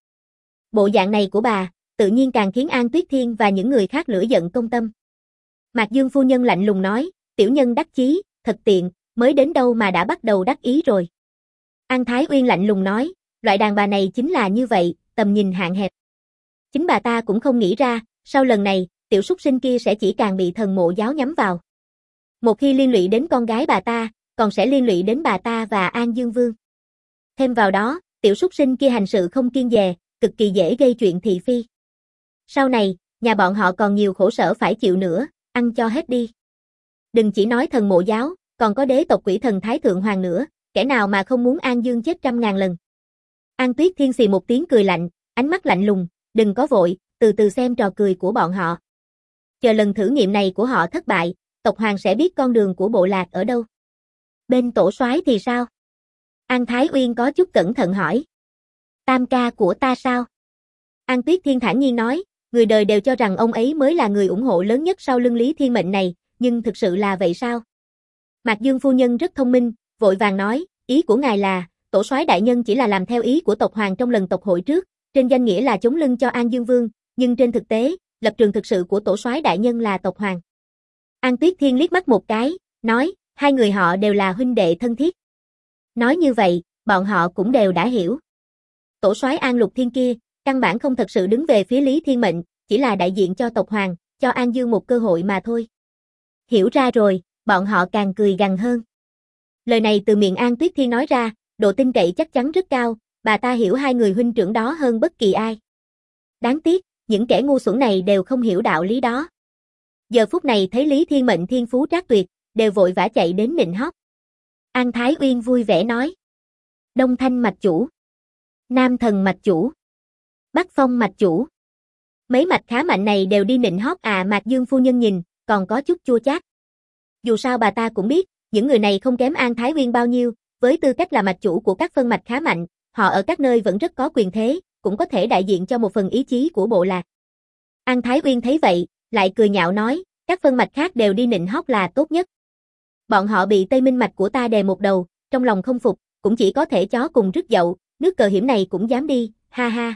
Bộ dạng này của bà, tự nhiên càng khiến An Tuyết Thiên và những người khác lửa giận công tâm. Mạc Dương phu nhân lạnh lùng nói, tiểu nhân đắc chí, thật tiện, mới đến đâu mà đã bắt đầu đắc ý rồi. An Thái Uyên lạnh lùng nói, loại đàn bà này chính là như vậy, tầm nhìn hạn hẹp. Chính bà ta cũng không nghĩ ra, sau lần này, tiểu súc sinh kia sẽ chỉ càng bị thần mộ giáo nhắm vào. Một khi liên lụy đến con gái bà ta, còn sẽ liên lụy đến bà ta và An Dương Vương. Thêm vào đó, tiểu súc sinh kia hành sự không kiêng dè, cực kỳ dễ gây chuyện thị phi. Sau này, nhà bọn họ còn nhiều khổ sở phải chịu nữa, ăn cho hết đi. Đừng chỉ nói thần mộ giáo, còn có đế tộc quỷ thần Thái Thượng Hoàng nữa, kẻ nào mà không muốn An Dương chết 100.000 lần. An Tuyết Thiên xì một tiếng cười lạnh, ánh mắt lạnh lùng, đừng có vội, từ từ xem trò cười của bọn họ. Chờ lần thử nghiệm này của họ thất bại, tộc hoàng sẽ biết con đường của bộ lạc ở đâu. Bên tổ soái thì sao? An Thái Uyên có chút cẩn thận hỏi. Tam ca của ta sao? An Tuyết Thiên thản nhiên nói, người đời đều cho rằng ông ấy mới là người ủng hộ lớn nhất sau lưng Lý Thiên Mệnh này, nhưng thực sự là vậy sao? Mạc Dương phu nhân rất thông minh, vội vàng nói, ý của ngài là, tổ soái đại nhân chỉ là làm theo ý của tộc hoàng trong lần tộc hội trước, trên danh nghĩa là chống lưng cho An Dương Vương, nhưng trên thực tế, lập trường thực sự của tổ soái đại nhân là tộc hoàng. An Tuyết Thiên liếc mắt một cái, nói, hai người họ đều là huynh đệ thân thiết. Nói như vậy, bọn họ cũng đều đã hiểu. Tổ soái An Lục Thiên kia, căn bản không thật sự đứng về phía Lý Thiên Mệnh, chỉ là đại diện cho tộc hoàng, cho An Dương một cơ hội mà thôi. Hiểu ra rồi, bọn họ càng cười gằn hơn. Lời này từ miệng An Tuyết Thiên nói ra, độ tin cậy chắc chắn rất cao, bà ta hiểu hai người huynh trưởng đó hơn bất kỳ ai. Đáng tiếc, những kẻ ngu xuẩn này đều không hiểu đạo lý đó. Giờ phút này thấy Lý Thiên Mệnh thiên phú trác tuyệt, đều vội vã chạy đến nịnh hót. An Thái Uyên vui vẻ nói. Đông Thanh mạch chủ. Nam Thần mạch chủ. Bắc Phong mạch chủ. Mấy mạch khá mạnh này đều đi nịnh hót à. Mạc Dương phu nhân nhìn, còn có chút chua chát. Dù sao bà ta cũng biết, những người này không kém An Thái Uyên bao nhiêu, với tư cách là mạch chủ của các phân mạch khá mạnh, họ ở các nơi vẫn rất có quyền thế, cũng có thể đại diện cho một phần ý chí của bộ lạc. An Thái Uyên thấy vậy, lại cười nhạo nói, các phân mạch khác đều đi nịnh hót là tốt nhất. Bọn họ bị Tây Minh mạch của ta đè một đầu, trong lòng không phục, cũng chỉ có thể chó cùng rứt dậu, nước cờ hiểm này cũng dám đi, ha ha.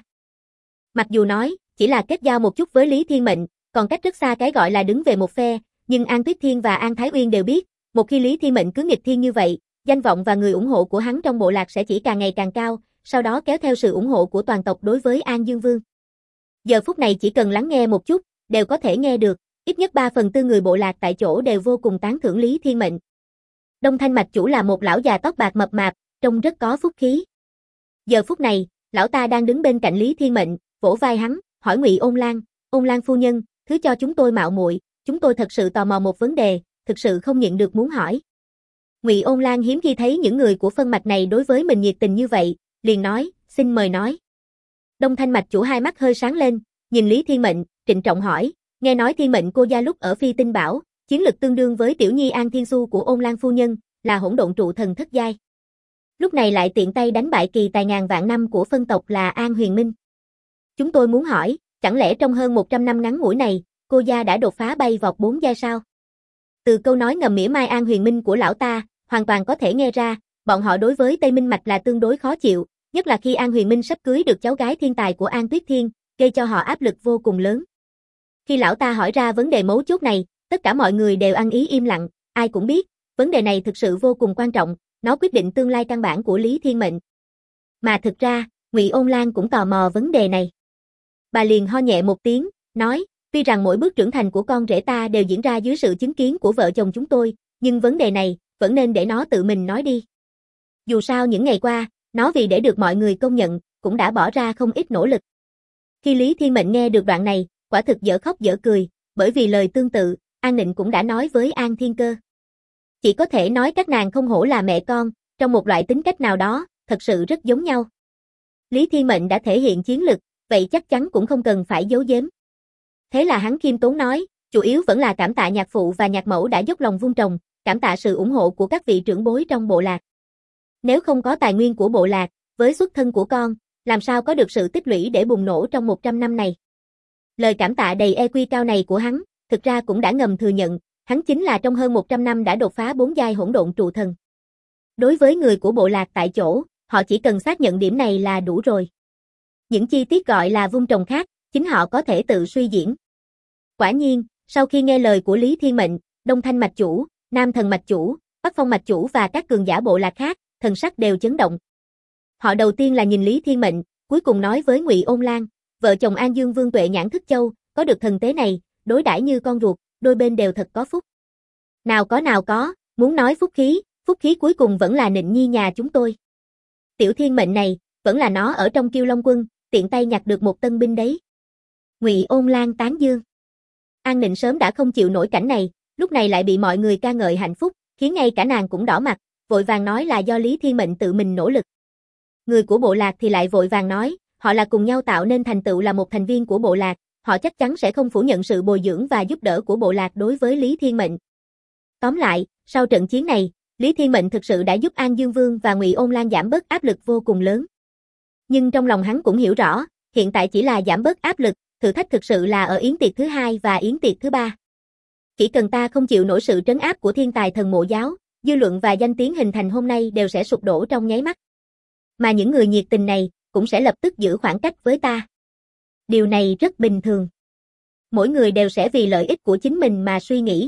Mặc dù nói, chỉ là kết giao một chút với Lý Thiên Mệnh, còn cách rất xa cái gọi là đứng về một phe, nhưng An Tuyết Thiên và An Thái Uyên đều biết, một khi Lý Thiên Mệnh cứ nghịch thiên như vậy, danh vọng và người ủng hộ của hắn trong bộ lạc sẽ chỉ càng ngày càng cao, sau đó kéo theo sự ủng hộ của toàn tộc đối với An Dương Vương. Giờ phút này chỉ cần lắng nghe một chút, đều có thể nghe được, ít nhất 3/4 người bộ lạc tại chỗ đều vô cùng tán thưởng Lý Thiên Mệnh. Đông Thanh mạch chủ là một lão già tóc bạc mập mạp, trông rất có phúc khí. Giờ phút này, lão ta đang đứng bên cạnh Lý Thiên Mệnh, vỗ vai hắn, hỏi Ngụy Ôn Lan phu nhân, thứ cho chúng tôi mạo muội, chúng tôi thật sự tò mò một vấn đề, thực sự không nhịn được muốn hỏi. Ngụy Ôn Lan hiếm khi thấy những người của phân mạch này đối với mình nhiệt tình như vậy, liền nói, xin mời nói. Đông Thanh mạch chủ hai mắt hơi sáng lên, nhìn Lý Thiên Mệnh, trịnh trọng hỏi, nghe nói Thiên Mệnh cô gia lúc ở Phi Tinh Bảo, chiến lực tương đương với tiểu nhi An Thiên Xu của Ôn Lan phu nhân, là hỗn độn trụ thần thất giai. Lúc này lại tiện tay đánh bại kỳ tài ngàn vạn năm của phân tộc là An Huyền Minh. Chúng tôi muốn hỏi, chẳng lẽ trong hơn 100 năm ngắn ngủi này, cô gia đã đột phá bay vọt 4 giai sao? Từ câu nói ngầm mỉa mai An Huyền Minh của lão ta, hoàn toàn có thể nghe ra, bọn họ đối với Tây Minh Mạch là tương đối khó chịu, nhất là khi An Huyền Minh sắp cưới được cháu gái thiên tài của An Tuyết Thiên, gây cho họ áp lực vô cùng lớn. Khi lão ta hỏi ra vấn đề mấu chốt này, tất cả mọi người đều ăn ý im lặng, ai cũng biết, vấn đề này thực sự vô cùng quan trọng, nó quyết định tương lai căn bản của Lý Thiên Mệnh. Mà thực ra, Ngụy Ôn Lan cũng tò mò vấn đề này. Bà liền ho nhẹ một tiếng, nói, tuy rằng mỗi bước trưởng thành của con rể ta đều diễn ra dưới sự chứng kiến của vợ chồng chúng tôi, nhưng vấn đề này, vẫn nên để nó tự mình nói đi. Dù sao những ngày qua, nó vì để được mọi người công nhận, cũng đã bỏ ra không ít nỗ lực. Khi Lý Thiên Mệnh nghe được đoạn này, quả thực dở khóc dở cười, bởi vì lời tương tự, An Nịnh cũng đã nói với An Thiên Cơ. Chỉ có thể nói các nàng không hổ là mẹ con, trong một loại tính cách nào đó, thật sự rất giống nhau. Lý Thiên Mệnh đã thể hiện chiến lực, vậy chắc chắn cũng không cần phải giấu giếm. Thế là hắn khiêm tốn nói, chủ yếu vẫn là cảm tạ nhạc phụ và nhạc mẫu đã dốc lòng vun trồng, cảm tạ sự ủng hộ của các vị trưởng bối trong bộ lạc. Nếu không có tài nguyên của bộ lạc, với xuất thân của con, làm sao có được sự tích lũy để bùng nổ trong 100 năm này. Lời cảm tạ đầy EQ cao này của hắn, thực ra cũng đã ngầm thừa nhận, hắn chính là trong hơn 100 năm đã đột phá 4 giai hỗn độn trụ thần. Đối với người của bộ lạc tại chỗ, họ chỉ cần xác nhận điểm này là đủ rồi. Những chi tiết gọi là vun trồng khác, chính họ có thể tự suy diễn. Quả nhiên, sau khi nghe lời của Lý Thiên Mệnh, Đông Thanh mạch chủ, Nam Thần mạch chủ, Bắc Phong mạch chủ và các cường giả bộ lạc khác, thần sắc đều chấn động. Họ đầu tiên là nhìn Lý Thiên Mệnh, cuối cùng nói với Ngụy Ôn Lan, vợ chồng An Dương Vương Tuệ Nhãn Thức Châu, có được thần tế này, đối đãi như con ruột, đôi bên đều thật có phúc. Nào có, muốn nói phúc khí cuối cùng vẫn là Nịnh Nhi nhà chúng tôi. Tiểu Thiên Mệnh này, vẫn là nó ở trong Kiêu Long quân, tiện tay nhặt được một tân binh đấy. Ngụy Ôn Lan tán dương. An Nịnh sớm đã không chịu nổi cảnh này, lúc này lại bị mọi người ca ngợi hạnh phúc, khiến ngay cả nàng cũng đỏ mặt, vội vàng nói là do Lý Thiên Mệnh tự mình nỗ lực. Người của bộ lạc thì lại vội vàng nói, họ là cùng nhau tạo nên thành tựu là một thành viên của bộ lạc, họ chắc chắn sẽ không phủ nhận sự bồi dưỡng và giúp đỡ của bộ lạc đối với Lý Thiên Mệnh. Tóm lại, sau trận chiến này, Lý Thiên Mệnh thực sự đã giúp An Dương Vương và Ngụy Ôn Lan giảm bớt áp lực vô cùng lớn. Nhưng trong lòng hắn cũng hiểu rõ, hiện tại chỉ là giảm bớt áp lực, thử thách thực sự là ở yến tiệc thứ 2 và yến tiệc thứ 3. Chỉ cần ta không chịu nổi sự trấn áp của thiên tài thần mộ giáo, dư luận và danh tiếng hình thành hôm nay đều sẽ sụp đổ trong nháy mắt. Mà những người nhiệt tình này, cũng sẽ lập tức giữ khoảng cách với ta. Điều này rất bình thường. Mỗi người đều sẽ vì lợi ích của chính mình mà suy nghĩ.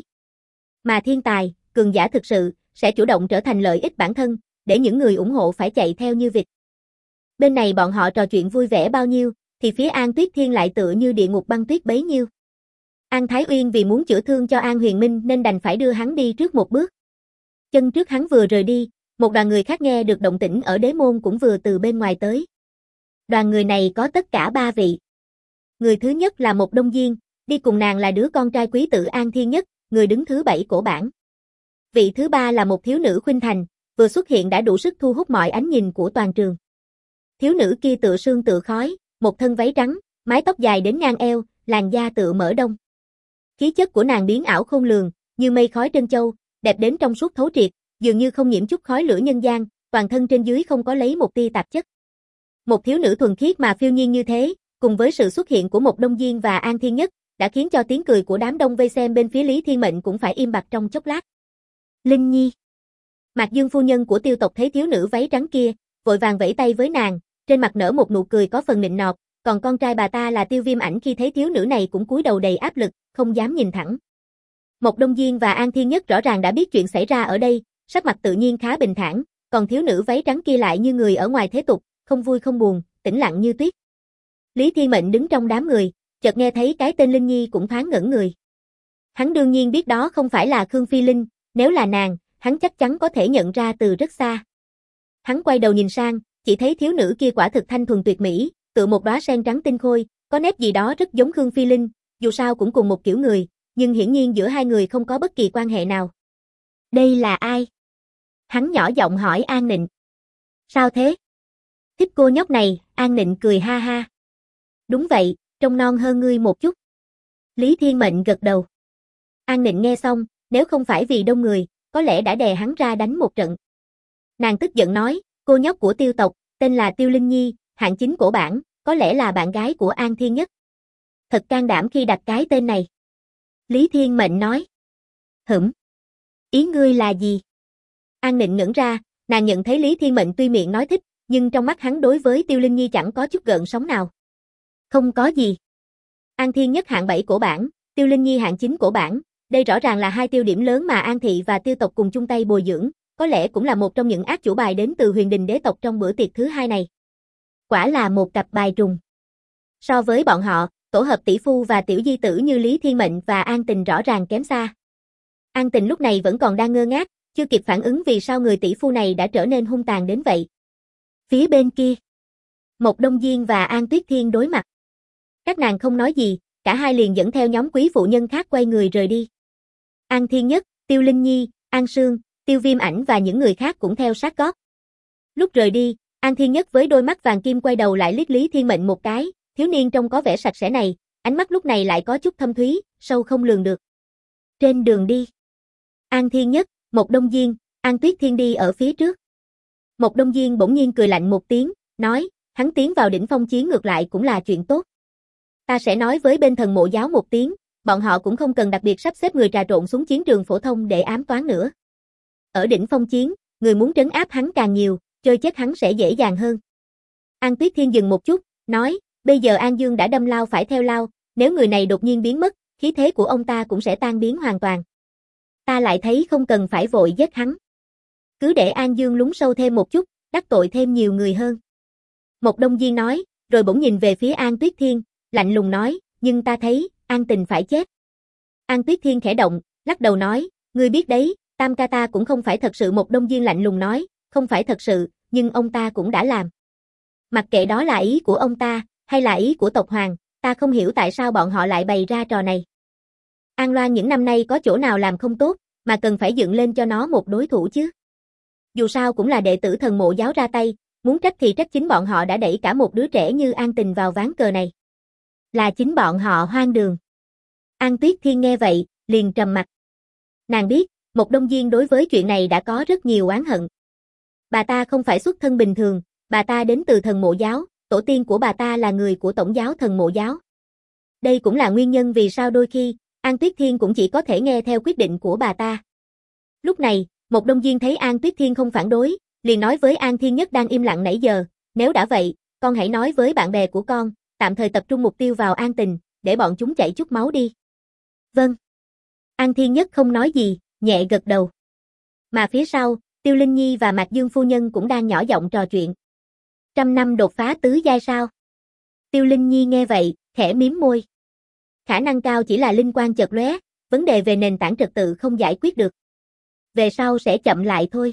Mà thiên tài, cường giả thực sự, sẽ chủ động trở thành lợi ích bản thân, để những người ủng hộ phải chạy theo như vịt. Bên này bọn họ trò chuyện vui vẻ bao nhiêu, thì phía An Tuyết Thiên lại tựa như địa ngục băng tuyết bấy nhiêu. An Thái Uyên vì muốn chữa thương cho An Huyền Minh nên đành phải đưa hắn đi trước một bước. Chân trước hắn vừa rời đi, một đoàn người khác nghe được động tĩnh ở đế môn cũng vừa từ bên ngoài tới. Đoàn người này có tất cả 3 vị. Người thứ nhất là một Đông Diên, đi cùng nàng là đứa con trai quý tử An Thiên Nhất, người đứng thứ 7 cổ bảng. Vị thứ 3 là một thiếu nữ khuynh thành, vừa xuất hiện đã đủ sức thu hút mọi ánh nhìn của toàn trường. Thiếu nữ kia tựa sương tựa khói, một thân váy trắng, mái tóc dài đến ngang eo, làn da tựa mỡ đông. Khí chất của nàng biến ảo khôn lường, như mây khói trân châu, đẹp đến trong suốt thấu triệt, dường như không nhiễm chút khói lửa nhân gian, toàn thân trên dưới không có lấy một tia tạp chất. Một thiếu nữ thuần khiết mà phiêu nhiên như thế, cùng với sự xuất hiện của một Đông Diên và An Thiên Nhất, đã khiến cho tiếng cười của đám đông vây xem bên phía Lý Thiên Mệnh cũng phải im bặt trong chốc lát. Linh Nhi. Mạc Dương phu nhân của Tiêu tộc thấy thiếu nữ váy trắng kia, vội vàng vẫy tay với nàng, trên mặt nở một nụ cười có phần nịnh nọt, còn con trai bà ta là Tiêu Viêm Ảnh khi thấy thiếu nữ này cũng cúi đầu đầy áp lực, không dám nhìn thẳng. Một Đông Diên và An Thiên Nhất rõ ràng đã biết chuyện xảy ra ở đây, sắc mặt tự nhiên khá bình thản, còn thiếu nữ váy trắng kia lại như người ở ngoài thế tục, không vui không buồn, tĩnh lặng như tuyết. Lý Thiên Mệnh đứng trong đám người, chợt nghe thấy cái tên Linh Nhi cũng thoáng ngẩn người. Hắn đương nhiên biết đó không phải là Khương Phi Linh, nếu là nàng, hắn chắc chắn có thể nhận ra từ rất xa. Hắn quay đầu nhìn sang, chỉ thấy thiếu nữ kia quả thực thanh thuần tuyệt mỹ, tựa một đóa sen trắng tinh khôi, có nét gì đó rất giống Khương Phi Linh, dù sao cũng cùng một kiểu người, nhưng hiển nhiên giữa hai người không có bất kỳ quan hệ nào. Đây là ai? Hắn nhỏ giọng hỏi An Nịnh. Sao thế? Thích cô nhóc này, An Nịnh cười ha ha. Đúng vậy, trông non hơn ngươi một chút. Lý Thiên Mệnh gật đầu. An Nịnh nghe xong, nếu không phải vì đông người, có lẽ đã đè hắn ra đánh một trận. Nàng tức giận nói, cô nhóc của Tiêu tộc, tên là Tiêu Linh Nhi, hạng 9 cổ bản, có lẽ là bạn gái của An Thiên Nhất. Thật can đảm khi đặt cái tên này. Lý Thiên Mệnh nói. Ý ngươi là gì? An Nịnh ngẩn ra, nàng nhận thấy Lý Thiên Mệnh tuy miệng nói thích, nhưng trong mắt hắn đối với Tiêu Linh Nhi chẳng có chút gợn sóng nào. Không có gì. An Thiên Nhất hạng 7 cổ bản, Tiêu Linh Nhi hạng 9 cổ bản, đây rõ ràng là hai tiêu điểm lớn mà An Thị và Tiêu tộc cùng chung tay bồi dưỡng, có lẽ cũng là một trong những át chủ bài đến từ Huyền Đình đế tộc trong bữa tiệc thứ hai này. Quả là một cặp bài trùng. So với bọn họ, tổ hợp tỷ phu và tiểu di tử như Lý Thiên Mệnh và An Tình rõ ràng kém xa. An Tình lúc này vẫn còn đang ngơ ngác, chưa kịp phản ứng vì sao người tỷ phu này đã trở nên hung tàn đến vậy. Phía bên kia, Mộc Đông Diên và An Tuyết Thiên đối mặt. Các nàng không nói gì, cả hai liền dẫn theo nhóm quý phụ nhân khác quay người rời đi. An Thiên Nhất, Tiêu Linh Nhi, An Sương, Tiêu Viêm Ảnh và những người khác cũng theo sát gót. Lúc rời đi, An Thiên Nhất với đôi mắt vàng kim quay đầu lại liếc Lý Thiên Mệnh một cái, thiếu niên trông có vẻ sạch sẽ này, ánh mắt lúc này lại có chút thâm thúy, sâu không lường được. Trên đường đi, An Thiên Nhất, Mộc Đông Diên, An Tuyết Thiên đi ở phía trước. Mộc Đông Diên bỗng nhiên cười lạnh một tiếng, nói, hắn tiến vào đỉnh phong chiến ngược lại cũng là chuyện tốt. Ta sẽ nói với bên thần mộ giáo một tiếng, bọn họ cũng không cần đặc biệt sắp xếp người trà trộn xuống chiến trường phổ thông để ám toán nữa. Ở đỉnh phong chiến, người muốn trấn áp hắn càng nhiều, chơi chết hắn sẽ dễ dàng hơn. An Tuyết Thiên dừng một chút, nói, bây giờ An Dương đã đâm lao phải theo lao, nếu người này đột nhiên biến mất, khí thế của ông ta cũng sẽ tan biến hoàn toàn. Ta lại thấy không cần phải vội giết hắn. Cứ để An Dương lún sâu thêm một chút, đắc tội thêm nhiều người hơn. Mộc Đông Diên nói, rồi bỗng nhìn về phía An Tuyết Thiên, lạnh lùng nói, nhưng ta thấy, An Tình phải chết. An Tuyết Thiên khẽ động, lắc đầu nói, ngươi biết đấy, Tam ca ta cũng không phải thật sự. Mộc Đông Diên lạnh lùng nói, không phải thật sự, nhưng ông ta cũng đã làm. Mặc kệ đó là ý của ông ta, hay là ý của tộc Hoàng, ta không hiểu tại sao bọn họ lại bày ra trò này. An Loan những năm nay có chỗ nào làm không tốt, mà cần phải dựng lên cho nó một đối thủ chứ. Dù sao cũng là đệ tử thần mộ giáo ra tay, muốn trách thì trách chính bọn họ đã đẩy cả một đứa trẻ như An Tình vào ván cờ này. Là chính bọn họ hoang đường. An Tuyết Thiên nghe vậy, liền trầm mặt. Nàng biết, Mộc Đông Diên đối với chuyện này đã có rất nhiều oán hận. Bà ta không phải xuất thân bình thường, bà ta đến từ thần mộ giáo, tổ tiên của bà ta là người của tổng giáo thần mộ giáo. Đây cũng là nguyên nhân vì sao đôi khi, An Tuyết Thiên cũng chỉ có thể nghe theo quyết định của bà ta. Lúc này, Mộc Đông Diên thấy An Tuyết Thiên không phản đối, liền nói với An Thiên Nhất đang im lặng nãy giờ, nếu đã vậy, con hãy nói với bạn bè của con, tạm thời tập trung mục tiêu vào An Tình, để bọn chúng chảy chút máu đi. Vâng. An Thiên Nhất không nói gì, nhẹ gật đầu. Mà phía sau, Tiêu Linh Nhi và Mạc Dương phu nhân cũng đang nhỏ giọng trò chuyện. 100 năm đột phá tứ giai sao? Tiêu Linh Nhi nghe vậy, khẽ mím môi. Khả năng cao chỉ là linh quang chợt lóe, vấn đề về nền tảng trật tự không giải quyết được. Về sau sẽ chậm lại thôi.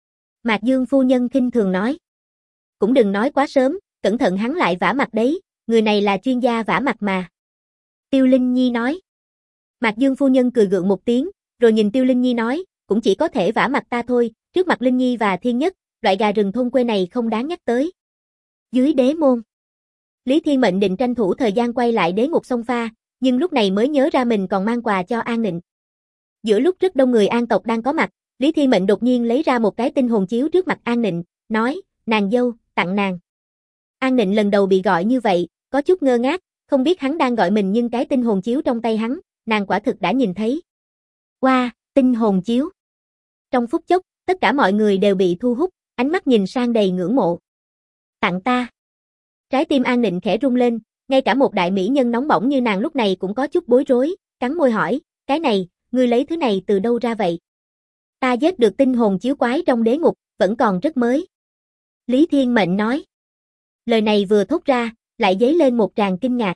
Mạc Dương phu nhân khinh thường nói. Cũng đừng nói quá sớm, cẩn thận hắn lại vả mặt đấy, người này là chuyên gia vả mặt mà. Tiêu Linh Nhi nói. Mạc Dương phu nhân cười gượng một tiếng, rồi nhìn Tiêu Linh Nhi nói, cũng chỉ có thể vả mặt ta thôi, trước mặt Linh Nhi và Thiên Nhất, loại gà rừng thôn quê này không đáng nhắc tới. Dưới đế môn, Lý Thiên Mệnh định tranh thủ thời gian quay lại đế ngục sông pha, nhưng lúc này mới nhớ ra mình còn mang quà cho An Nịnh. Giữa lúc rất đông người An tộc đang có mặt, Lý Thiên Mệnh đột nhiên lấy ra một cái tinh hồn chiếu trước mặt An Nịnh, nói, nàng dâu, tặng nàng. An Nịnh lần đầu bị gọi như vậy, có chút ngơ ngác, không biết hắn đang gọi mình nhưng cái tinh hồn chiếu trong tay hắn, nàng quả thực đã nhìn thấy. Wow, tinh hồn chiếu. Trong phút chốc, tất cả mọi người đều bị thu hút, ánh mắt nhìn sang đầy ngưỡng mộ. Tặng ta. Trái tim An Nịnh khẽ rung lên, ngay cả một đại mỹ nhân nóng bỏng như nàng lúc này cũng có chút bối rối, cắn môi hỏi, cái này, ngươi lấy thứ này từ đâu ra vậy? Ta giết được tinh hồn chiếu quái trong đế ngục, vẫn còn rất mới. Lý Thiên Mệnh nói. Lời này vừa thốt ra, lại dấy lên một tràng kinh ngạc.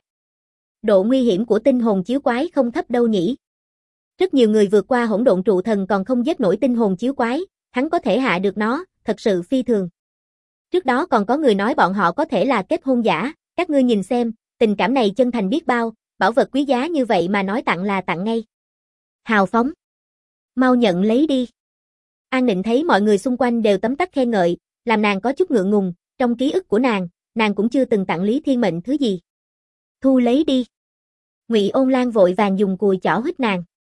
Độ nguy hiểm của tinh hồn chiếu quái không thấp đâu nhỉ. Rất nhiều người vượt qua hỗn độn trụ thần còn không giết nổi tinh hồn chiếu quái, hắn có thể hạ được nó, thật sự phi thường. Trước đó còn có người nói bọn họ có thể là kết hôn giả, các ngươi nhìn xem, tình cảm này chân thành biết bao, bảo vật quý giá như vậy mà nói tặng là tặng ngay. Hào phóng. Mau nhận lấy đi. An Nịnh thấy mọi người xung quanh đều tấm tắc khen ngợi, làm nàng có chút ngượng ngùng, trong ký ức của nàng cũng chưa từng tặng Lý Thiên Mệnh thứ gì. Thu lấy đi. Ngụy Ôn Lan vội vàng dùng cùi chỏ hít nàng.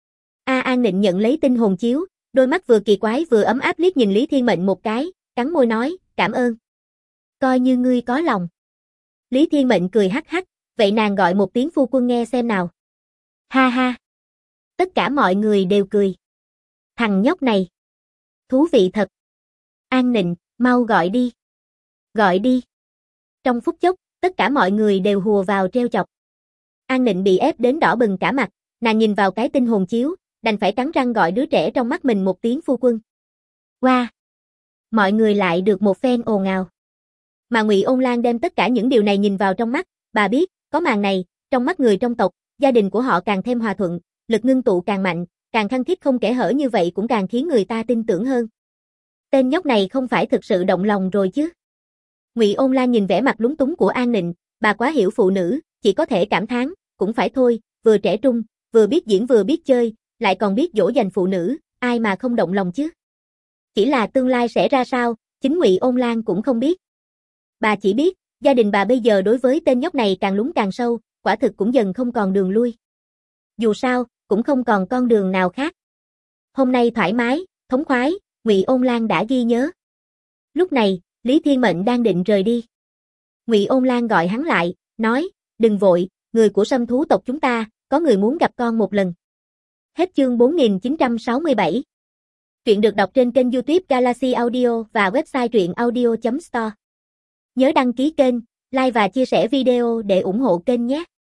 An Nịnh nhận lấy tinh hồn chiếu, đôi mắt vừa kỳ quái vừa ấm áp liếc nhìn Lý Thiên Mệnh một cái, cắn môi nói, cảm ơn. Coi như ngươi có lòng. Lý Thiên Mệnh cười hắc hắc, vậy nàng gọi một tiếng phu quân nghe xem nào. Ha ha. Tất cả mọi người đều cười. Thằng nhóc này. Thú vị thật. An Nịnh, mau gọi đi. Gọi đi. Trong phút chốc, tất cả mọi người đều hùa vào trêu chọc. An Nịnh bị ép đến đỏ bừng cả mặt, nàng nhìn vào cái tinh hồn chiếu, đành phải cắn răng gọi đứa trẻ trong mắt mình một tiếng phu quân. Wow! Mọi người lại được một phen ồn ào. Mà Ngụy Ôn Lan đem tất cả những điều này nhìn vào trong mắt, bà biết, có màn này, trong mắt người trong tộc, gia đình của họ càng thêm hòa thuận, lực ngưng tụ càng mạnh, càng khăng khít không kẽ hở như vậy cũng càng khiến người ta tin tưởng hơn. Tên nhóc này không phải thực sự động lòng rồi chứ? Ngụy Ôn Lan nhìn vẻ mặt lúng túng của An Nịnh, bà quá hiểu phụ nữ, chỉ có thể cảm thán, cũng phải thôi, vừa trẻ trung, vừa biết diễn vừa biết chơi, lại còn biết dỗ dành phụ nữ, ai mà không động lòng chứ? Chỉ là tương lai sẽ ra sao, chính Ngụy Ôn Lan cũng không biết. Bà chỉ biết, gia đình bà bây giờ đối với tên nhóc này càng lún càng sâu, quả thực cũng dần không còn đường lui. Dù sao, cũng không còn con đường nào khác. Hôm nay thoải mái, thống khoái, Ngụy Ôn Lan đã ghi nhớ. Lúc này, Lý Thiên Mệnh đang định rời đi. Ngụy Ôn Lan gọi hắn lại, nói, đừng vội, người của Sâm Thú tộc chúng ta, có người muốn gặp con một lần. Hết chương 4967. Truyện được đọc trên kênh YouTube Galaxy Audio và website truyệnaudio.store. Nhớ đăng ký kênh, like và chia sẻ video để ủng hộ kênh nhé.